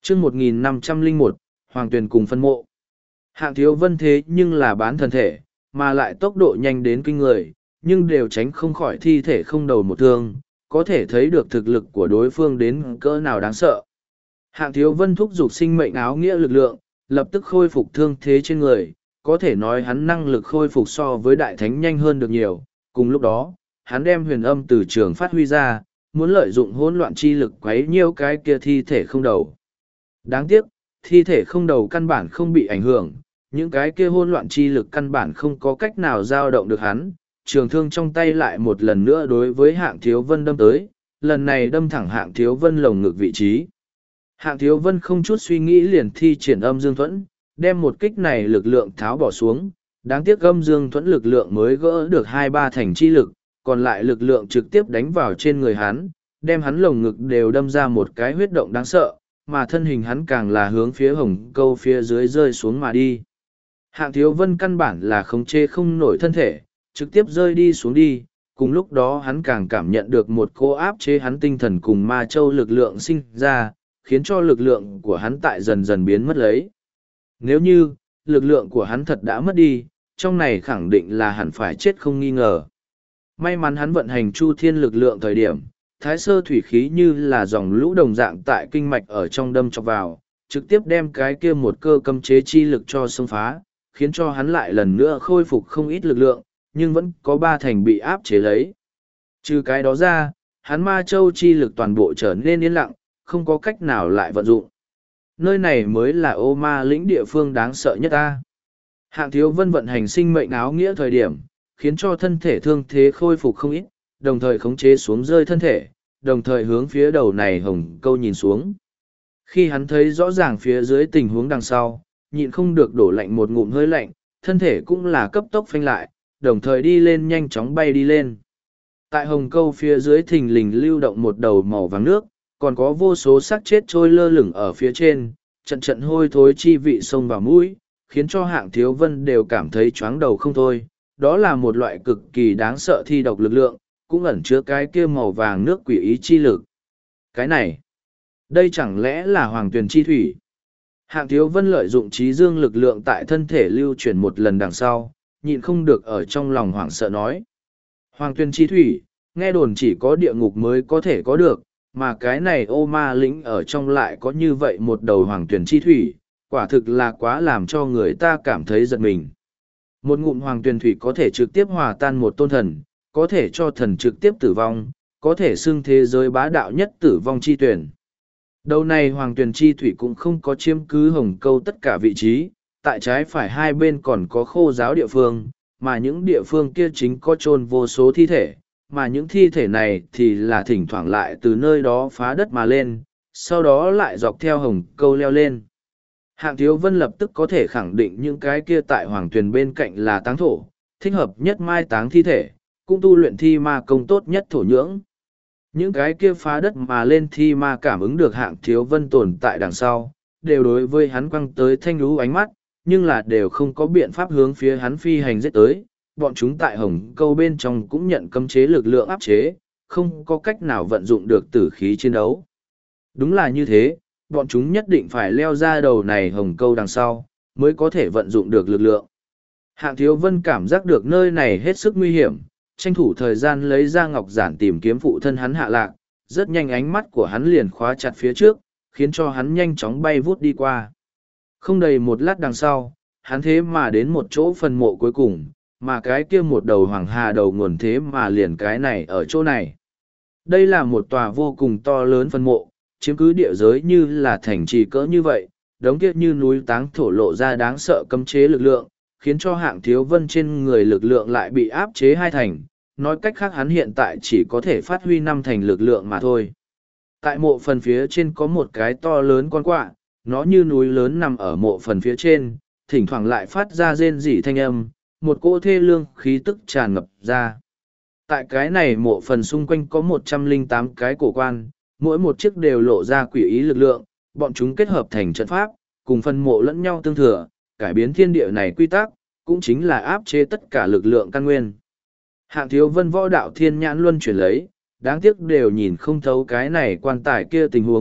chương 1501, Hoàng Tuyền cùng phân mộ. Hạng Thiếu Vân thế nhưng là bán thần thể, mà lại tốc độ nhanh đến kinh người, nhưng đều tránh không khỏi thi thể không đầu một thương, có thể thấy được thực lực của đối phương đến cỡ nào đáng sợ. Hạng Thiếu Vân thúc giục sinh mệnh áo nghĩa lực lượng, lập tức khôi phục thương thế trên người, có thể nói hắn năng lực khôi phục so với đại thánh nhanh hơn được nhiều. Cùng lúc đó, hắn đem huyền âm từ trường phát huy ra, muốn lợi dụng hỗn loạn chi lực quấy nhiêu cái kia thi thể không đầu. Đáng tiếc, thi thể không đầu căn bản không bị ảnh hưởng, những cái kia hỗn loạn chi lực căn bản không có cách nào dao động được hắn. Trường thương trong tay lại một lần nữa đối với Hạng Thiếu Vân đâm tới, lần này đâm thẳng Hạng Thiếu Vân lồng ngực vị trí. Hạng Thiếu Vân không chút suy nghĩ liền thi triển âm dương thuẫn, đem một kích này lực lượng tháo bỏ xuống. Đáng tiếc âm dương thuẫn lực lượng mới gỡ được 2-3 thành chi lực, còn lại lực lượng trực tiếp đánh vào trên người hắn, đem hắn lồng ngực đều đâm ra một cái huyết động đáng sợ, mà thân hình hắn càng là hướng phía hồng câu phía dưới rơi xuống mà đi. Hạng Thiếu Vân căn bản là khống chế không nổi thân thể, trực tiếp rơi đi xuống đi, cùng lúc đó hắn càng cảm nhận được một cô áp chế hắn tinh thần cùng ma châu lực lượng sinh ra, khiến cho lực lượng của hắn tại dần dần biến mất lấy. Nếu như, lực lượng của hắn thật đã mất đi, trong này khẳng định là hẳn phải chết không nghi ngờ. May mắn hắn vận hành chu thiên lực lượng thời điểm, thái sơ thủy khí như là dòng lũ đồng dạng tại kinh mạch ở trong đâm chọc vào, trực tiếp đem cái kia một cơ cấm chế chi lực cho xông phá, khiến cho hắn lại lần nữa khôi phục không ít lực lượng, nhưng vẫn có 3 thành bị áp chế lấy. Trừ cái đó ra, hắn ma châu chi lực toàn bộ trở nên yên lặng, không có cách nào lại vận dụng. Nơi này mới là ô ma lĩnh địa phương đáng sợ nhất ta. Hạng Thiếu Vân vận hành sinh mệnh áo nghĩa thời điểm, khiến cho thân thể thương thế khôi phục không ít, đồng thời khống chế xuống rơi thân thể, đồng thời hướng phía đầu này hồng câu nhìn xuống. Khi hắn thấy rõ ràng phía dưới tình huống đằng sau, nhịn không được đổ lạnh một ngụm hơi lạnh, thân thể cũng là cấp tốc phanh lại, đồng thời đi lên nhanh chóng bay đi lên. Tại hồng câu phía dưới thình lình lưu động một đầu màu vàng nước, còn có vô số xác chết trôi lơ lửng ở phía trên, trận trận hôi thối chi vị xông vào mũi, khiến cho Hạng Thiếu Vân đều cảm thấy chóng đầu không thôi. Đó là một loại cực kỳ đáng sợ thi độc lực lượng, cũng ẩn chứa cái kia màu vàng nước quỷ ý chi lực. Cái này, đây chẳng lẽ là Hoàng Tuyền chi thủy? Hạng Thiếu Vân lợi dụng trí dương lực lượng tại thân thể lưu chuyển một lần đằng sau, nhịn không được ở trong lòng hoảng sợ nói. Hoàng Tuyền chi thủy, nghe đồn chỉ có địa ngục mới có thể có được, mà cái này ô ma lĩnh ở trong lại có như vậy một đầu Hoàng Tuyền chi thủy, quả thực là quá làm cho người ta cảm thấy giật mình. Một ngụm Hoàng Tuyền thủy có thể trực tiếp hòa tan một tôn thần, có thể cho thần trực tiếp tử vong, có thể xưng thế giới bá đạo nhất tử vong chi tuyển. Đầu này Hoàng Tuyền chi thủy cũng không có chiếm cứ hồng câu tất cả vị trí, tại trái phải hai bên còn có khô giáo địa phương, mà những địa phương kia chính có chôn vô số thi thể, mà những thi thể này thì là thỉnh thoảng lại từ nơi đó phá đất mà lên, sau đó lại dọc theo hồng câu leo lên. Hạng Thiếu Vân lập tức có thể khẳng định những cái kia tại Hoàng Tuyền bên cạnh là táng thổ, thích hợp nhất mai táng thi thể, cũng tu luyện thi ma công tốt nhất thổ nhưỡng. Những cái kia phá đất mà lên thi ma cảm ứng được Hạng Thiếu Vân tồn tại đằng sau, đều đối với hắn quăng tới thanh lũ ánh mắt, nhưng là đều không có biện pháp hướng phía hắn phi hành giết tới. Bọn chúng tại hồng câu bên trong cũng nhận cấm chế lực lượng áp chế, không có cách nào vận dụng được tử khí chiến đấu. Đúng là như thế, bọn chúng nhất định phải leo ra đầu này hồng câu đằng sau, mới có thể vận dụng được lực lượng. Hạng Thiếu Vân cảm giác được nơi này hết sức nguy hiểm, tranh thủ thời gian lấy ra ngọc giản tìm kiếm phụ thân hắn Hạ Lạc, rất nhanh ánh mắt của hắn liền khóa chặt phía trước, khiến cho hắn nhanh chóng bay vút đi qua. Không đầy một lát đằng sau, hắn thế mà đến một chỗ phần mộ cuối cùng, mà cái kia một đầu hoàng hà đầu nguồn thế mà liền cái này ở chỗ này. Đây là một tòa vô cùng to lớn phần mộ, chiếm cứ địa giới như là thành trì cỡ như vậy, đống kiết như núi táng thổ lộ ra đáng sợ cấm chế lực lượng, khiến cho Hạng Thiếu Vân trên người lực lượng lại bị áp chế 2 thành, nói cách khác hắn hiện tại chỉ có thể phát huy 5 thành lực lượng mà thôi. Tại mộ phần phía trên có một cái to lớn con quạ, nó như núi lớn nằm ở mộ phần phía trên, thỉnh thoảng lại phát ra rên rỉ thanh âm, một cỗ thê lương khí tức tràn ngập ra. Tại cái này mộ phần xung quanh có 108 cái cổ quan, mỗi một chiếc đều lộ ra quỷ ý lực lượng, bọn chúng kết hợp thành trận pháp, cùng phần mộ lẫn nhau tương thừa, cải biến thiên địa này quy tắc, cũng chính là áp chế tất cả lực lượng căn nguyên. Hạng Thiếu Vân võ đạo thiên nhãn luân chuyển lấy, đáng tiếc đều nhìn không thấu cái này quan tài kia tình huống,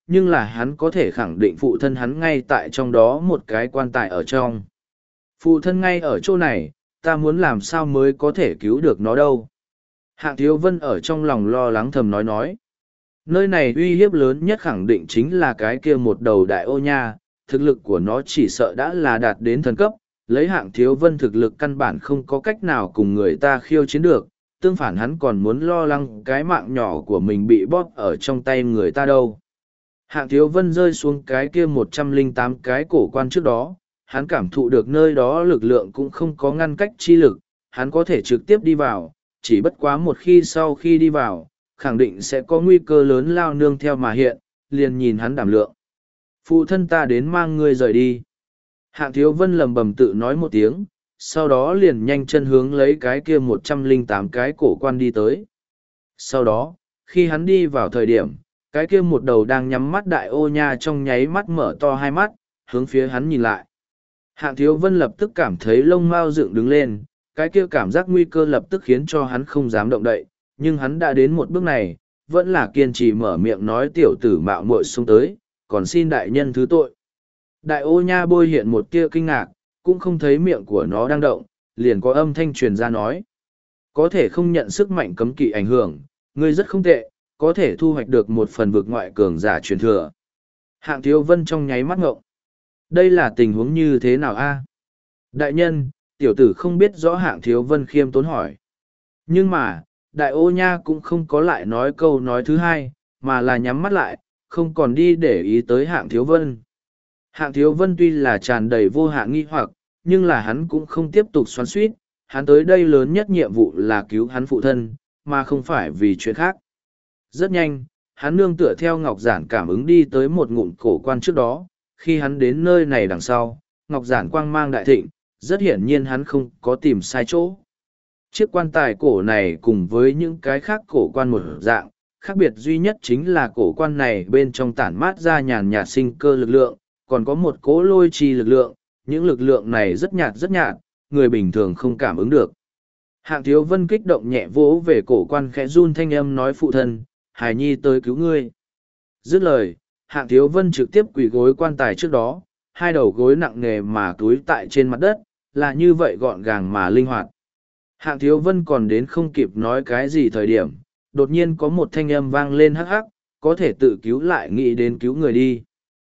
nhưng là hắn có thể khẳng định phụ thân hắn ngay tại trong đó một cái quan tài ở trong. Phụ thân ngay ở chỗ này, ta muốn làm sao mới có thể cứu được nó đâu. Hạng Thiếu Vân ở trong lòng lo lắng thầm nói. Nơi này uy hiếp lớn nhất khẳng định chính là cái kia một đầu đại ô nha, thực lực của nó chỉ sợ đã là đạt đến thần cấp, lấy Hạng Thiếu Vân thực lực căn bản không có cách nào cùng người ta khiêu chiến được, tương phản hắn còn muốn lo lắng cái mạng nhỏ của mình bị bóp ở trong tay người ta đâu. Hạng Thiếu Vân rơi xuống cái kia 108 cái cổ quan trước đó, hắn cảm thụ được nơi đó lực lượng cũng không có ngăn cách chi lực, hắn có thể trực tiếp đi vào, chỉ bất quá một khi sau khi đi vào, khẳng định sẽ có nguy cơ lớn lao nương theo mà hiện, liền nhìn hắn đảm lượng. Phụ thân ta đến mang ngươi rời đi. Hạng Thiếu Vân lầm bầm tự nói một tiếng, sau đó liền nhanh chân hướng lấy cái kia 108 cái cổ quan đi tới. Sau đó, khi hắn đi vào thời điểm, cái kia một đầu đang nhắm mắt đại ô nha trong nháy mắt mở to hai mắt, hướng phía hắn nhìn lại. Hạng Thiếu Vân lập tức cảm thấy lông mao dựng đứng lên, cái kia cảm giác nguy cơ lập tức khiến cho hắn không dám động đậy, nhưng hắn đã đến một bước này, vẫn là kiên trì mở miệng nói tiểu tử mạo muội xuống tới, còn xin đại nhân thứ tội. Đại ô nha bôi hiện một tia kinh ngạc, cũng không thấy miệng của nó đang động, liền có âm thanh truyền ra nói. Có thể không nhận sức mạnh cấm kỵ ảnh hưởng, ngươi rất không tệ, có thể thu hoạch được một phần vực ngoại cường giả truyền thừa. Hạng Thiếu Vân trong nháy mắt ngộng. Đây là tình huống như thế nào a? Đại nhân, tiểu tử không biết rõ Hạng Thiếu Vân khiêm tốn hỏi. Nhưng mà, đại ô nha cũng không có lại nói câu nói thứ hai, mà là nhắm mắt lại, không còn đi để ý tới Hạng Thiếu Vân. Hạng Thiếu Vân tuy là tràn đầy vô hạn nghi hoặc, nhưng là hắn cũng không tiếp tục xoắn xuýt, hắn tới đây lớn nhất nhiệm vụ là cứu hắn phụ thân, mà không phải vì chuyện khác. Rất nhanh, hắn nương tựa theo Ngọc Giản cảm ứng đi tới một ngụm cổ quan trước đó, khi hắn đến nơi này đằng sau, Ngọc Giản quang mang đại thịnh, rất hiển nhiên hắn không có tìm sai chỗ. Chiếc quan tài cổ này cùng với những cái khác cổ quan một dạng, khác biệt duy nhất chính là cổ quan này bên trong tản mát ra nhàn nhạt sinh cơ lực lượng, còn có một cỗ lôi trì lực lượng, những lực lượng này rất nhạt, người bình thường không cảm ứng được. Hạng Thiếu Vân kích động nhẹ vỗ về cổ quan khẽ run thanh âm nói phụ thân, Hải Nhi tới cứu ngươi. Dứt lời, Hạng Thiếu Vân trực tiếp quỳ gối quan tài trước đó, hai đầu gối nặng nề mà túi tại trên mặt đất, là như vậy gọn gàng mà linh hoạt. Hạng Thiếu Vân còn đến không kịp nói cái gì thời điểm, đột nhiên có một thanh âm vang lên hắc hắc, có thể tự cứu lại nghĩ đến cứu người đi.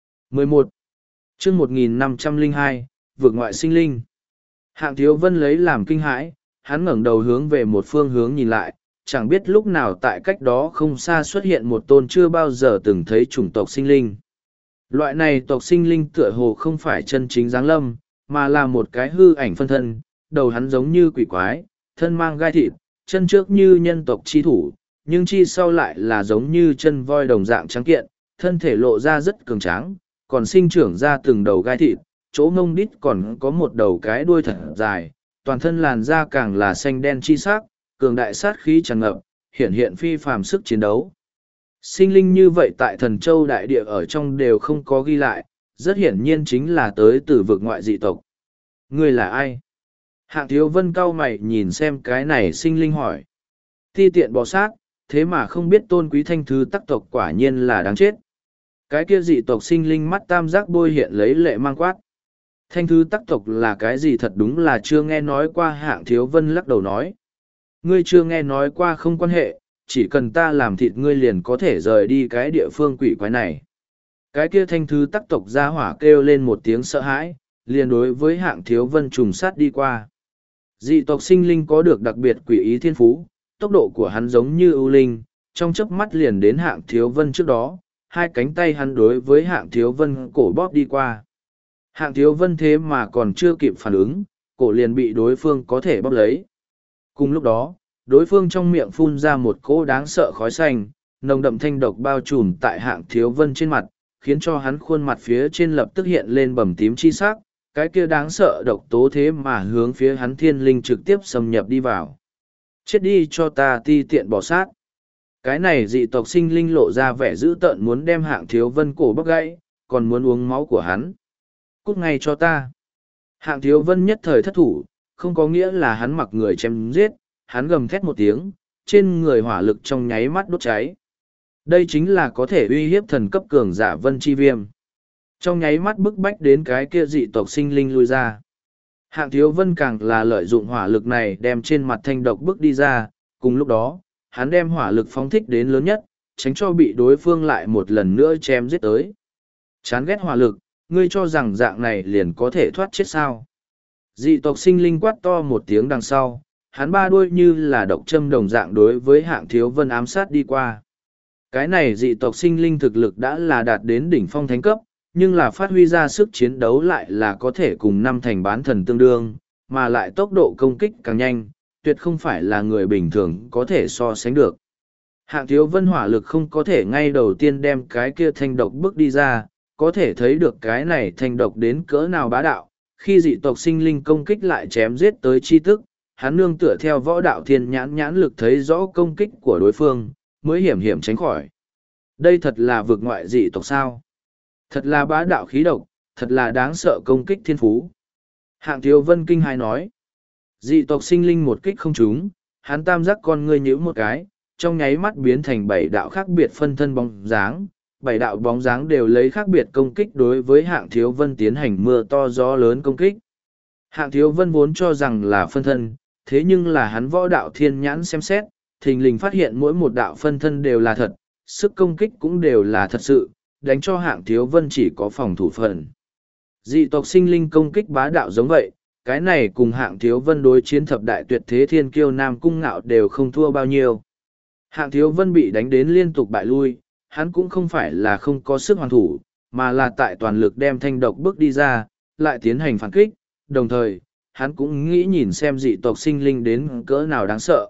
11. Chương 1502, vượt ngoại sinh linh. Hạng Thiếu Vân lấy làm kinh hãi, hắn ngẩng đầu hướng về một phương hướng nhìn lại, chẳng biết lúc nào tại cách đó không xa xuất hiện một tôn chưa bao giờ từng thấy chủng tộc sinh linh. Loại này tộc sinh linh tựa hồ không phải chân chính giáng lâm, mà là một cái hư ảnh phân thân, đầu hắn giống như quỷ quái, thân mang gai thịt, chân trước như nhân tộc chi thủ, nhưng chi sau lại là giống như chân voi đồng dạng trắng kiện, thân thể lộ ra rất cường tráng, còn sinh trưởng ra từng đầu gai thịt, chỗ mông đít còn có một đầu cái đuôi thật dài, toàn thân làn da càng là xanh đen chi sắc, cường đại sát khí tràn ngập, hiện hiện phi phàm sức chiến đấu. Sinh linh như vậy tại Thần Châu đại địa ở trong đều không có ghi lại, rất hiển nhiên chính là tới từ vực ngoại dị tộc. Ngươi là ai? Hạng Thiếu Vân cau mày nhìn xem cái này sinh linh hỏi. Ti tiện bò sát, thế mà không biết tôn quý thanh thứ tắc tộc quả nhiên là đáng chết. Cái kia dị tộc sinh linh mắt tam giác bôi hiện lấy lệ mang quát. Thanh thứ tắc tộc là cái gì thật đúng là chưa nghe nói qua. Hạng Thiếu Vân lắc đầu nói. Ngươi chưa nghe nói qua không quan hệ, chỉ cần ta làm thịt ngươi liền có thể rời đi cái địa phương quỷ quái này. Cái kia thanh thứ tắc tộc ra hỏa kêu lên một tiếng sợ hãi, liền đối với Hạng Thiếu Vân trùng sát đi qua. Dị tộc sinh linh có được đặc biệt quỷ ý thiên phú, tốc độ của hắn giống như ưu linh, trong chớp mắt liền đến Hạng Thiếu Vân trước đó, hai cánh tay hắn đối với Hạng Thiếu Vân cổ bóp đi qua. Hạng Thiếu Vân thế mà còn chưa kịp phản ứng, cổ liền bị đối phương có thể bóp lấy. Cùng lúc đó, đối phương trong miệng phun ra một cỗ đáng sợ khói xanh, nồng đậm thanh độc bao trùm tại Hạng Thiếu Vân trên mặt, khiến cho hắn khuôn mặt phía trên lập tức hiện lên bầm tím chi sắc, cái kia đáng sợ độc tố thế mà hướng phía hắn thiên linh trực tiếp xâm nhập đi vào. Chết đi cho ta ti tiện bỏ sát. Cái này dị tộc sinh linh lộ ra vẻ dữ tợn muốn đem Hạng Thiếu Vân cổ bóc gãy, còn muốn uống máu của hắn. Cút ngay cho ta. Hạng Thiếu Vân nhất thời thất thủ, không có nghĩa là hắn mặc người chém giết, hắn gầm thét một tiếng, trên người hỏa lực trong nháy mắt đốt cháy. Đây chính là có thể uy hiếp thần cấp cường giả Vân Chi Viêm. Trong nháy mắt bức bách đến cái kia dị tộc sinh linh lui ra. Hạng Thiếu Vân càng là lợi dụng hỏa lực này đem trên mặt thanh độc bước đi ra, cùng lúc đó, hắn đem hỏa lực phóng thích đến lớn nhất, tránh cho bị đối phương lại một lần nữa chém giết tới. Chán ghét hỏa lực, ngươi cho rằng dạng này liền có thể thoát chết sao. Dị tộc sinh linh quát to một tiếng đằng sau, hắn ba đuôi như là độc châm đồng dạng đối với Hạng Thiếu Vân ám sát đi qua. Cái này dị tộc sinh linh thực lực đã là đạt đến đỉnh phong thánh cấp, nhưng là phát huy ra sức chiến đấu lại là có thể cùng năm thành bán thần tương đương, mà lại tốc độ công kích càng nhanh, tuyệt không phải là người bình thường có thể so sánh được. Hạng Thiếu Vân hỏa lực không có thể ngay đầu tiên đem cái kia thanh độc bước đi ra, có thể thấy được cái này thanh độc đến cỡ nào bá đạo, khi dị tộc sinh linh công kích lại chém giết tới chi tức, hắn nương tựa theo võ đạo thiên nhãn lực thấy rõ công kích của đối phương, mới hiểm hiểm tránh khỏi. Đây thật là vực ngoại dị tộc sao? Thật là bá đạo khí độc, thật là đáng sợ công kích thiên phú. Hạng Thiếu Vân kinh hài nói. Dị tộc sinh linh một kích không trúng, hắn tam giác con ngươi nhíu một cái, trong nháy mắt biến thành 7 đạo khác biệt phân thân bóng dáng. 7 đạo bóng dáng đều lấy khác biệt công kích đối với Hạng Thiếu Vân tiến hành mưa to gió lớn công kích. Hạng Thiếu Vân vốn cho rằng là phân thân, thế nhưng là hắn võ đạo thiên nhãn xem xét, thình lình phát hiện mỗi một đạo phân thân đều là thật, sức công kích cũng đều là thật sự, đánh cho Hạng Thiếu Vân chỉ có phòng thủ phần. Dị tộc sinh linh công kích bá đạo giống vậy, cái này cùng Hạng Thiếu Vân đối chiến thập đại tuyệt thế thiên kiêu Nam Cung Ngạo đều không thua bao nhiêu. Hạng Thiếu Vân bị đánh đến liên tục bại lui, hắn cũng không phải là không có sức hoàn thủ, mà là tại toàn lực đem thanh độc bước đi ra, lại tiến hành phản kích, đồng thời, hắn cũng nghĩ nhìn xem dị tộc sinh linh đến cỡ nào đáng sợ.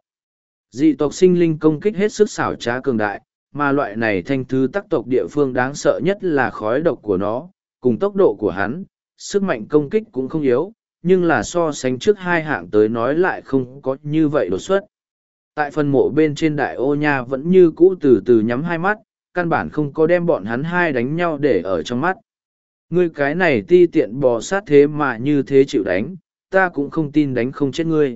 Dị tộc sinh linh công kích hết sức xảo trá cường đại, mà loại này thanh thứ tác tộc địa phương đáng sợ nhất là khói độc của nó, cùng tốc độ của hắn, sức mạnh công kích cũng không yếu, nhưng là so sánh trước hai hạng tới nói lại không có như vậy đột xuất. Tại phần mộ bên trên đại ô nha vẫn như cũ từ từ nhắm hai mắt, căn bản không có đem bọn hắn hai đánh nhau để ở trong mắt. Ngươi cái này ti tiện bò sát thế mà như thế chịu đánh, ta cũng không tin đánh không chết ngươi.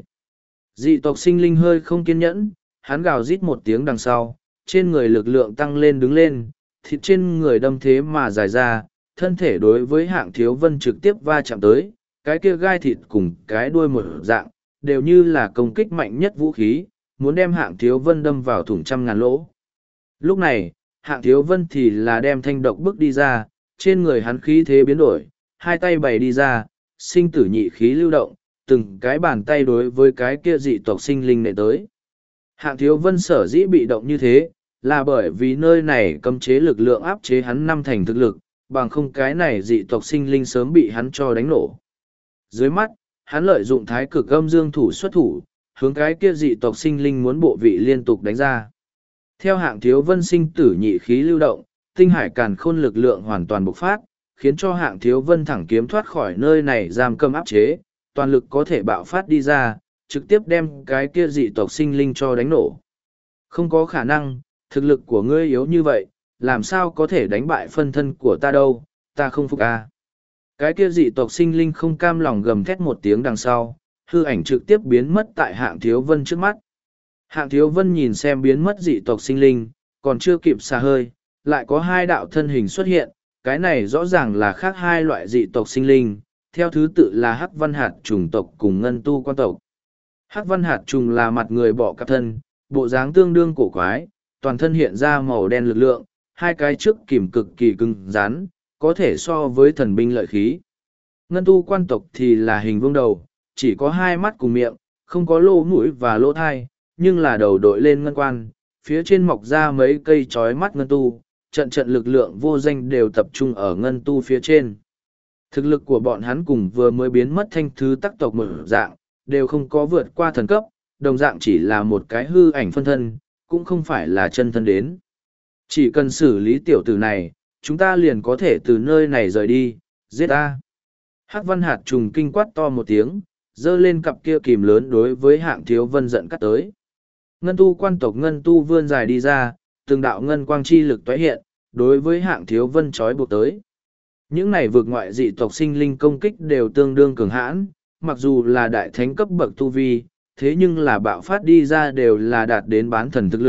Dị tộc sinh linh hơi không kiên nhẫn, hắn gào rít một tiếng đằng sau, trên người lực lượng tăng lên đứng lên, thịt trên người đâm thế mà dài ra, thân thể đối với Hạng Thiếu Vân trực tiếp va chạm tới, cái kia gai thịt cùng cái đuôi một dạng, đều như là công kích mạnh nhất vũ khí, muốn đem Hạng Thiếu Vân đâm vào thủng trăm ngàn lỗ. Lúc này, Hạng Thiếu Vân thì là đem thanh độc bước đi ra, trên người hắn khí thế biến đổi, hai tay bày đi ra, sinh tử nhị khí lưu động, từng cái bàn tay đối với cái kia dị tộc sinh linh nệ tới. Hạng Thiếu Vân sở dĩ bị động như thế, là bởi vì nơi này cấm chế lực lượng áp chế hắn năm thành thực lực, bằng không cái này dị tộc sinh linh sớm bị hắn cho đánh nổ. Dưới mắt, hắn lợi dụng thái cực âm dương thủ xuất thủ, hướng cái kia dị tộc sinh linh muốn bộ vị liên tục đánh ra. Theo Hạng Thiếu Vân sinh tử nhị khí lưu động, tinh hải càn khôn lực lượng hoàn toàn bộc phát, khiến cho Hạng Thiếu Vân thẳng kiếm thoát khỏi nơi này giam cầm áp chế, toàn lực có thể bạo phát đi ra, trực tiếp đem cái kia dị tộc sinh linh cho đánh nổ. Không có khả năng, thực lực của ngươi yếu như vậy, làm sao có thể đánh bại phân thân của ta đâu, ta không phục a. Cái kia dị tộc sinh linh không cam lòng gầm thét một tiếng đằng sau, hư ảnh trực tiếp biến mất tại Hạng Thiếu Vân trước mắt. Hạng Thiếu Vân nhìn xem biến mất dị tộc sinh linh, còn chưa kịp xả hơi, lại có hai đạo thân hình xuất hiện, cái này rõ ràng là khác hai loại dị tộc sinh linh, theo thứ tự là Hắc Văn Hạt Trùng tộc cùng Ngân Tu Quan tộc. Hắc Văn Hạt Trùng là mặt người bọ cạp thân, bộ dáng tương đương cổ quái, toàn thân hiện ra màu đen lực lượng, hai cái trước kìm cực kỳ cứng rắn, có thể so với thần binh lợi khí. Ngân Tu Quan tộc thì là hình vuông đầu, chỉ có hai mắt cùng miệng, không có lỗ mũi và lỗ thai, nhưng là đầu đội lên ngân quan, phía trên mọc ra mấy cây chói mắt ngân tu, trận trận lực lượng vô danh đều tập trung ở ngân tu phía trên. Thực lực của bọn hắn cùng vừa mới biến mất thanh thứ tắc tộc một dạng, đều không có vượt qua thần cấp, đồng dạng chỉ là một cái hư ảnh phân thân, cũng không phải là chân thân đến. Chỉ cần xử lý tiểu tử này, chúng ta liền có thể từ nơi này rời đi, giết ta. Hắc Văn Hạt Trùng kinh quát to một tiếng, giơ lên cặp kia kìm lớn đối với Hạng Thiếu Vân giận cắt tới. Ngân Tu Quan tộc Ngân Tu vươn dài đi ra, từng đạo ngân quang chi lực tóe hiện, đối với Hạng Thiếu Vân trói buộc tới. Những này vượt ngoại dị tộc sinh linh công kích đều tương đương cường hãn, mặc dù là đại thánh cấp bậc tu vi, thế nhưng là bạo phát đi ra đều là đạt đến bán thần thực lực,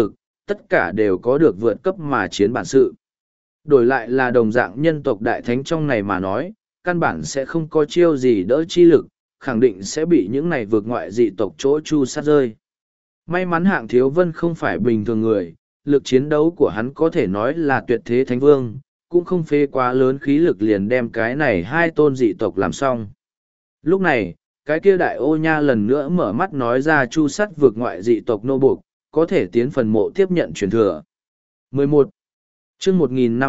tất cả đều có được vượt cấp mà chiến bản sự. Đổi lại là đồng dạng nhân tộc đại thánh trong này mà nói, căn bản sẽ không có chiêu gì đỡ chi lực, khẳng định sẽ bị những này vượt ngoại dị tộc chỗ chu sát rơi. May mắn Hạng Thiếu Vân không phải bình thường người, lực chiến đấu của hắn có thể nói là tuyệt thế thánh vương, cũng không phê quá lớn khí lực liền đem cái này hai tôn dị tộc làm xong. Lúc này, cái kia đại ô nha lần nữa mở mắt nói ra chu sát vượt ngoại dị tộc nô buộc, có thể tiến phần mộ tiếp nhận truyền thừa. 11. chương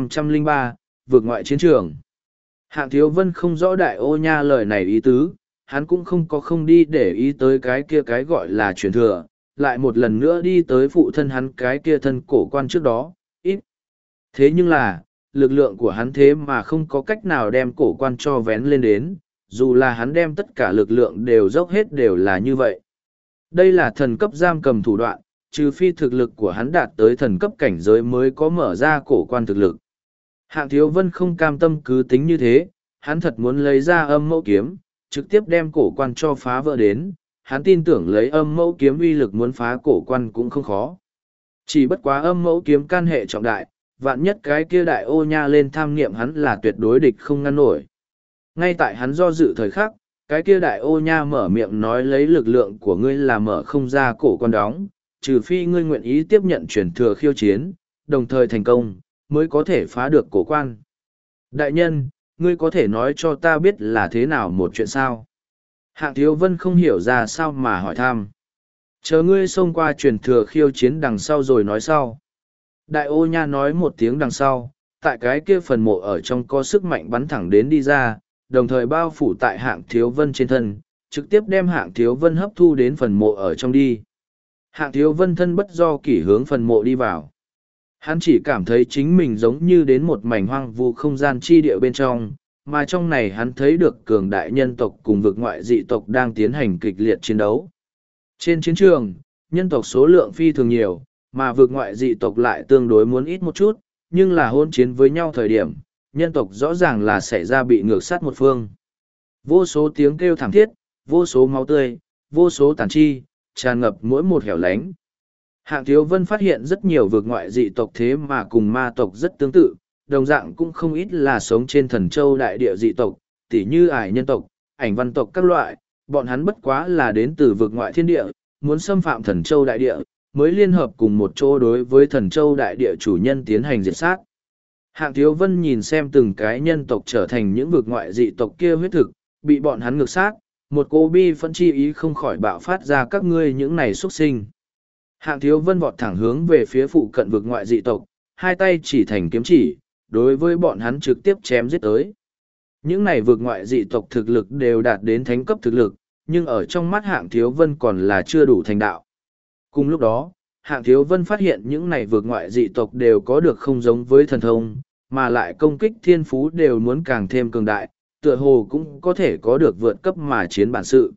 1503, vượt ngoại chiến trường. Hạng Thiếu Vân không rõ đại ô nha lời này ý tứ, hắn cũng không đi để ý tới cái kia cái gọi là truyền thừa, lại một lần nữa đi tới phụ thân hắn cái kia thân cổ quan trước đó, ít. Thế nhưng là, lực lượng của hắn thế mà không có cách nào đem cổ quan cho vén lên đến, dù là hắn đem tất cả lực lượng đều dốc hết đều là như vậy. Đây là thần cấp giam cầm thủ đoạn, trừ phi thực lực của hắn đạt tới thần cấp cảnh giới mới có mở ra cổ quan thực lực. Hạng Thiếu Vân không cam tâm cứ tính như thế, hắn thật muốn lấy ra âm mẫu kiếm, trực tiếp đem cổ quan cho phá vỡ đến, hắn tin tưởng lấy âm mẫu kiếm uy lực muốn phá cổ quan cũng không khó. Chỉ bất quá âm mẫu kiếm can hệ trọng đại, vạn nhất cái kia đại ô nha lên tham nghiệm hắn là tuyệt đối địch không ngăn nổi. Ngay tại hắn do dự thời khắc, cái kia đại ô nha mở miệng nói lấy lực lượng của ngươi là mở không ra cổ quan đóng, trừ phi ngươi nguyện ý tiếp nhận truyền thừa khiêu chiến, đồng thời thành công, mới có thể phá được cổ quan. Đại nhân, ngươi có thể nói cho ta biết là thế nào một chuyện sao? Hạng Thiếu Vân không hiểu ra sao mà hỏi thăm. Chờ ngươi xông qua truyền thừa khiêu chiến đằng sau rồi nói sau. Đại ô nha nói một tiếng đằng sau, tại cái kia phần mộ ở trong có sức mạnh bắn thẳng đến đi ra, đồng thời bao phủ tại Hạng Thiếu Vân trên thân, trực tiếp đem Hạng Thiếu Vân hấp thu đến phần mộ ở trong đi. Hạng Thiếu Vân thân bất do kỷ hướng phần mộ đi vào. Hắn chỉ cảm thấy chính mình giống như đến một mảnh hoang vu không gian chi địa bên trong, mà trong này hắn thấy được cường đại nhân tộc cùng vực ngoại dị tộc đang tiến hành kịch liệt chiến đấu. Trên chiến trường, nhân tộc số lượng phi thường nhiều, mà vực ngoại dị tộc lại tương đối muốn ít một chút, nhưng là hôn chiến với nhau thời điểm, nhân tộc rõ ràng là xảy ra bị ngược sát một phương. Vô số tiếng kêu thảm thiết, vô số máu tươi, vô số tàn chi, tràn ngập mỗi một hẻo lánh. Hạng Thiếu Vân phát hiện rất nhiều vực ngoại dị tộc thế mà cùng ma tộc rất tương tự, đồng dạng cũng không ít là sống trên thần châu đại địa dị tộc, tỉ như ải nhân tộc, ảnh văn tộc các loại, bọn hắn bất quá là đến từ vực ngoại thiên địa, muốn xâm phạm thần châu đại địa, mới liên hợp cùng một chỗ đối với thần châu đại địa chủ nhân tiến hành diệt sát. Hạng Thiếu Vân nhìn xem từng cái nhân tộc trở thành những vực ngoại dị tộc kia huyết thực, bị bọn hắn ngược sát, một cô bi phân chi ý không khỏi bạo phát ra các ngươi những này xuất sinh. Hạng Thiếu Vân vọt thẳng hướng về phía phụ cận vực ngoại dị tộc, hai tay chỉ thành kiếm chỉ, đối với bọn hắn trực tiếp chém giết tới. Những này vực ngoại dị tộc thực lực đều đạt đến thánh cấp thực lực, nhưng ở trong mắt Hạng Thiếu Vân còn là chưa đủ thành đạo. Cùng lúc đó, Hạng Thiếu Vân phát hiện những này vực ngoại dị tộc đều có được không giống với thần thông, mà lại công kích thiên phú đều muốn càng thêm cường đại, tựa hồ cũng có thể có được vượt cấp mà chiến bản sự.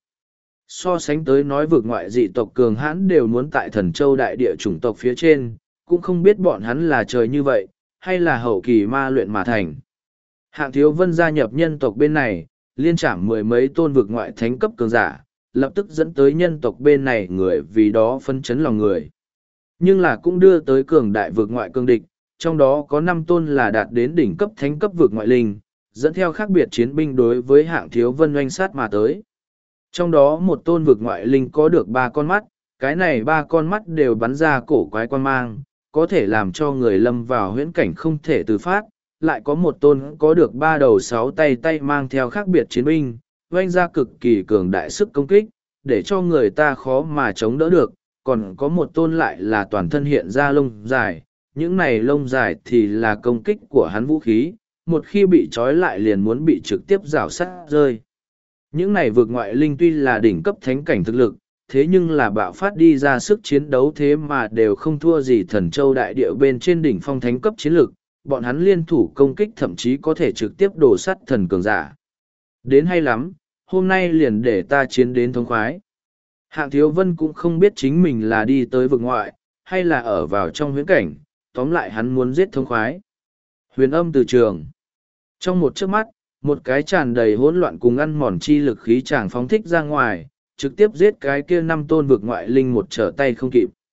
So sánh tới nói vực ngoại dị tộc cường hãn đều muốn tại thần châu đại địa chủng tộc phía trên, cũng không biết bọn hắn là trời như vậy, hay là hậu kỳ ma luyện mà thành. Hạng Thiếu Vân gia nhập nhân tộc bên này, liên trảm mười mấy tôn vực ngoại thánh cấp cường giả, lập tức dẫn tới nhân tộc bên này người vì đó phân chấn lòng người. Nhưng là cũng đưa tới cường đại vực ngoại cương địch, trong đó có 5 tôn là đạt đến đỉnh cấp thánh cấp vực ngoại linh, dẫn theo khác biệt chiến binh đối với Hạng Thiếu Vân oanh sát mà tới. Trong đó một tôn vực ngoại linh có được 3 con mắt, cái này 3 con mắt đều bắn ra cổ quái quan mang, có thể làm cho người lâm vào huyễn cảnh không thể từ phát. Lại có một tôn có được 3 đầu 6 tay tay mang theo khác biệt chiến binh, oanh ra cực kỳ cường đại sức công kích, để cho người ta khó mà chống đỡ được. Còn có một tôn lại là toàn thân hiện ra lông dài, những này lông dài thì là công kích của hắn vũ khí, một khi bị trói lại liền muốn bị trực tiếp rào sắt rơi. Những này vượt ngoại linh tuy là đỉnh cấp thánh cảnh thực lực, thế nhưng là bạo phát đi ra sức chiến đấu thế mà đều không thua gì thần châu đại địa bên trên đỉnh phong thánh cấp chiến lực, bọn hắn liên thủ công kích thậm chí có thể trực tiếp đổ sắt thần cường giả. Đến hay lắm, hôm nay liền để ta chiến đến thống khoái. Hạng Thiếu Vân cũng không biết chính mình là đi tới vực ngoại, hay là ở vào trong huyễn cảnh, tóm lại hắn muốn giết thống khoái. Huyền âm từ trường. Trong một chớp mắt, một cái tràn đầy hỗn loạn cùng ăn mòn chi lực khí tràng phóng thích ra ngoài, trực tiếp giết cái kia 5 tôn vực ngoại linh một trở tay không kịp.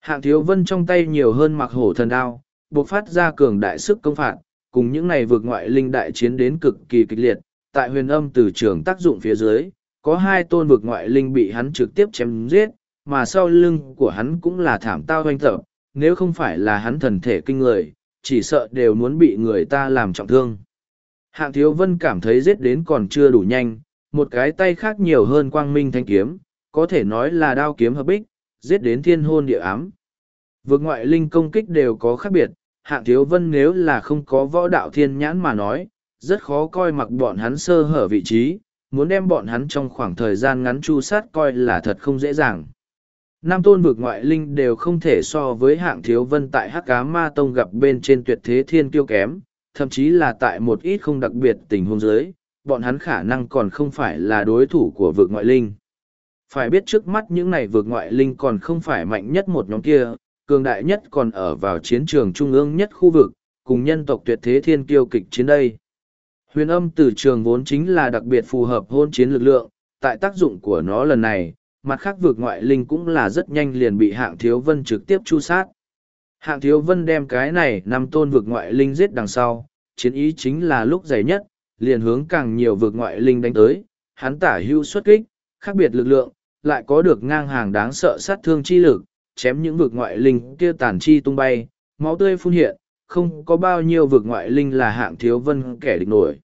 Hạng Thiếu Vân trong tay nhiều hơn mặc hổ thần đao, buộc phát ra cường đại sức công phạt, cùng những này vượt ngoại linh đại chiến đến cực kỳ kịch liệt, tại huyền âm từ trường tác dụng phía dưới, có hai tôn vượt ngoại linh bị hắn trực tiếp chém giết, mà sau lưng của hắn cũng là thảm tao hoanh tập, nếu không phải là hắn thần thể kinh người, chỉ sợ đều muốn bị người ta làm trọng thương. Hạng Thiếu Vân cảm thấy giết đến còn chưa đủ nhanh, một cái tay khác nhiều hơn quang minh thanh kiếm, có thể nói là đao kiếm hợp bích, giết đến thiên hôn địa ám. Vượt ngoại linh công kích đều có khác biệt, Hạng Thiếu Vân nếu là không có võ đạo thiên nhãn mà nói, rất khó coi mặc bọn hắn sơ hở vị trí, muốn đem bọn hắn trong khoảng thời gian ngắn chu sát coi là thật không dễ dàng. Năm tôn vượt ngoại linh đều không thể so với Hạng Thiếu Vân tại Hắc Ám Ma Tông gặp bên trên tuyệt thế thiên kiêu kém, thậm chí là tại một ít không đặc biệt tình huống dưới, bọn hắn khả năng còn không phải là đối thủ của vượt ngoại linh. Phải biết trước mắt những này vượt ngoại linh còn không phải mạnh nhất một nhóm kia, cường đại nhất còn ở vào chiến trường trung ương nhất khu vực, cùng nhân tộc tuyệt thế thiên kiêu kịch chiến đây. Huyền âm từ trường vốn chính là đặc biệt phù hợp hôn chiến lực lượng, tại tác dụng của nó lần này, mặt khác vượt ngoại linh cũng là rất nhanh liền bị Hạng Thiếu Vân trực tiếp chu sát. Hạng Thiếu Vân đem cái này năm tôn vượt ngoại linh giết đằng sau, chiến ý chính là lúc dày nhất, liền hướng càng nhiều vượt ngoại linh đánh tới, hắn tả hưu xuất kích, khác biệt lực lượng, lại có được ngang hàng đáng sợ sát thương chi lực, chém những vượt ngoại linh kia tàn chi tung bay, máu tươi phun hiện, không có bao nhiêu vượt ngoại linh là Hạng Thiếu Vân kẻ địch nổi.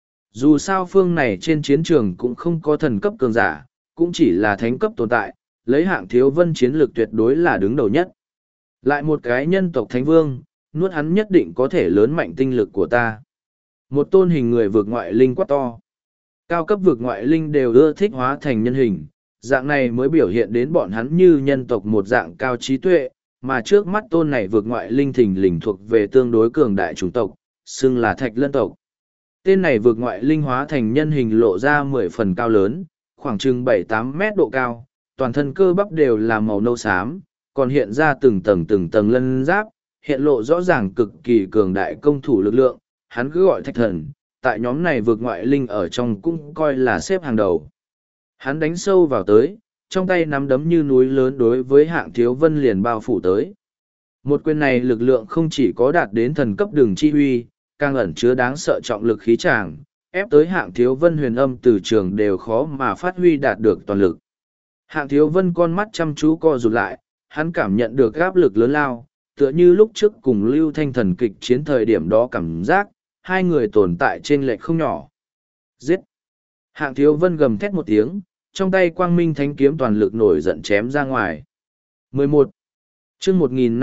Dù sao phương này trên chiến trường cũng không có thần cấp cường giả, cũng chỉ là thánh cấp tồn tại, lấy Hạng Thiếu Vân chiến lược tuyệt đối là đứng đầu nhất. Lại một cái nhân tộc thánh vương, nuốt hắn nhất định có thể lớn mạnh tinh lực của ta. Một tôn hình người vượt ngoại linh quá to. Cao cấp vượt ngoại linh đều ưa thích hóa thành nhân hình, dạng này mới biểu hiện đến bọn hắn như nhân tộc một dạng cao trí tuệ, mà trước mắt tôn này vượt ngoại linh thình lình thuộc về tương đối cường đại chủng tộc, xưng là Thạch Lân tộc. Tên này vượt ngoại linh hóa thành nhân hình lộ ra 10 phần cao lớn, khoảng chừng 7-8 mét độ cao, toàn thân cơ bắp đều là màu nâu xám, còn hiện ra từng tầng lân giáp, hiện lộ rõ ràng cực kỳ cường đại công thủ lực lượng, hắn cứ gọi Thạch Thần, tại nhóm này vượt ngoại linh ở trong cũng coi là xếp hàng đầu. Hắn đánh sâu vào tới, trong tay nắm đấm như núi lớn đối với Hạng Thiếu Vân liền bao phủ tới. Một quyền này lực lượng không chỉ có đạt đến thần cấp đường chi huy, càng ẩn chứa đáng sợ trọng lực khí tràng, ép tới Hạng Thiếu Vân huyền âm từ trường đều khó mà phát huy đạt được toàn lực. Hạng Thiếu Vân con mắt chăm chú co rụt lại, hắn cảm nhận được áp lực lớn lao, tựa như lúc trước cùng Lưu Thanh Thần kịch chiến thời điểm đó cảm giác, hai người tồn tại trên lệch không nhỏ. Giết! Hạng Thiếu Vân gầm thét một tiếng, trong tay quang minh thánh kiếm toàn lực nổi giận chém ra ngoài. 11. chương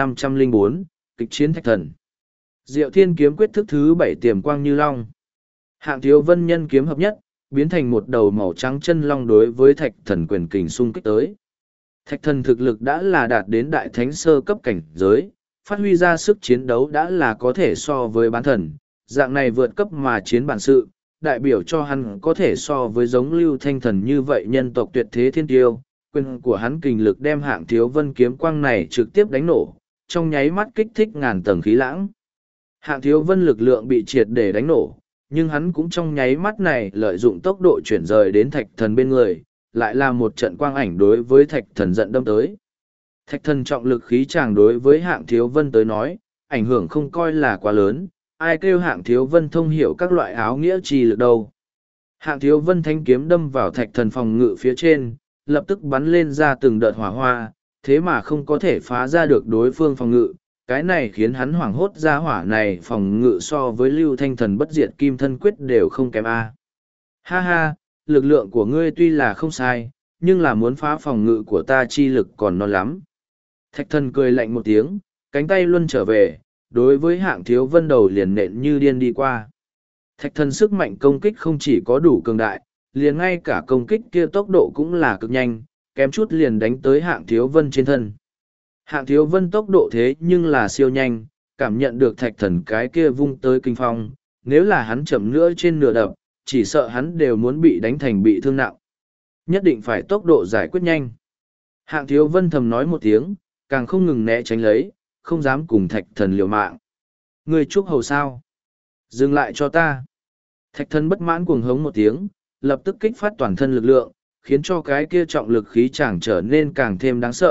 1504, kịch chiến Thạch Thần. Diệu Thiên kiếm quyết thức thứ 7 tiềm quang như long. Hạng Thiếu Vân nhân kiếm hợp nhất, biến thành một đầu màu trắng chân long đối với Thạch Thần quyền kình xung kích tới. Thạch Thần thực lực đã là đạt đến đại thánh sơ cấp cảnh giới, phát huy ra sức chiến đấu đã là có thể so với bán thần, dạng này vượt cấp mà chiến bản sự, đại biểu cho hắn có thể so với giống Lưu Thanh Thần như vậy nhân tộc tuyệt thế thiên tiêu, quyền của hắn kình lực đem Hạng Thiếu Vân kiếm quang này trực tiếp đánh nổ, trong nháy mắt kích thích ngàn tầng khí lãng. Hạng Thiếu Vân lực lượng bị triệt để đánh nổ, nhưng hắn cũng trong nháy mắt này lợi dụng tốc độ chuyển rời đến Thạch Thần bên người, lại là một trận quang ảnh đối với Thạch Thần giận đâm tới. Thạch Thần trọng lực khí chàng đối với Hạng Thiếu Vân tới nói, ảnh hưởng không coi là quá lớn, ai kêu Hạng Thiếu Vân thông hiểu các loại áo nghĩa chi lực đâu. Hạng Thiếu Vân thanh kiếm đâm vào Thạch Thần phòng ngự phía trên, lập tức bắn lên ra từng đợt hỏa hoa, thế mà không có thể phá ra được đối phương phòng ngự. Cái này khiến hắn hoảng hốt ra hỏa này phòng ngự so với Lưu Thanh Thần bất diệt kim thân quyết đều không kém a. Ha ha, lực lượng của ngươi tuy là không sai, nhưng là muốn phá phòng ngự của ta chi lực còn non lắm. Thạch Thần cười lạnh một tiếng, cánh tay luân trở về, đối với Hạng Thiếu Vân đầu liền nện như điên đi qua. Thạch Thần sức mạnh công kích không chỉ có đủ cường đại, liền ngay cả công kích kia tốc độ cũng là cực nhanh, kém chút liền đánh tới Hạng Thiếu Vân trên thân. Hạng Thiếu Vân tốc độ thế nhưng là siêu nhanh, cảm nhận được Thạch Thần cái kia vung tới kinh phong, nếu là hắn chậm nữa trên nửa đập, chỉ sợ hắn đều muốn bị đánh thành bị thương nặng. Nhất định phải tốc độ giải quyết nhanh. Hạng Thiếu Vân thầm nói một tiếng, càng không ngừng né tránh lấy, không dám cùng Thạch Thần liều mạng. Người chúc hầu sao? Dừng lại cho ta. Thạch Thần bất mãn cuồng hống một tiếng, lập tức kích phát toàn thân lực lượng, khiến cho cái kia trọng lực khí chàng trở nên càng thêm đáng sợ,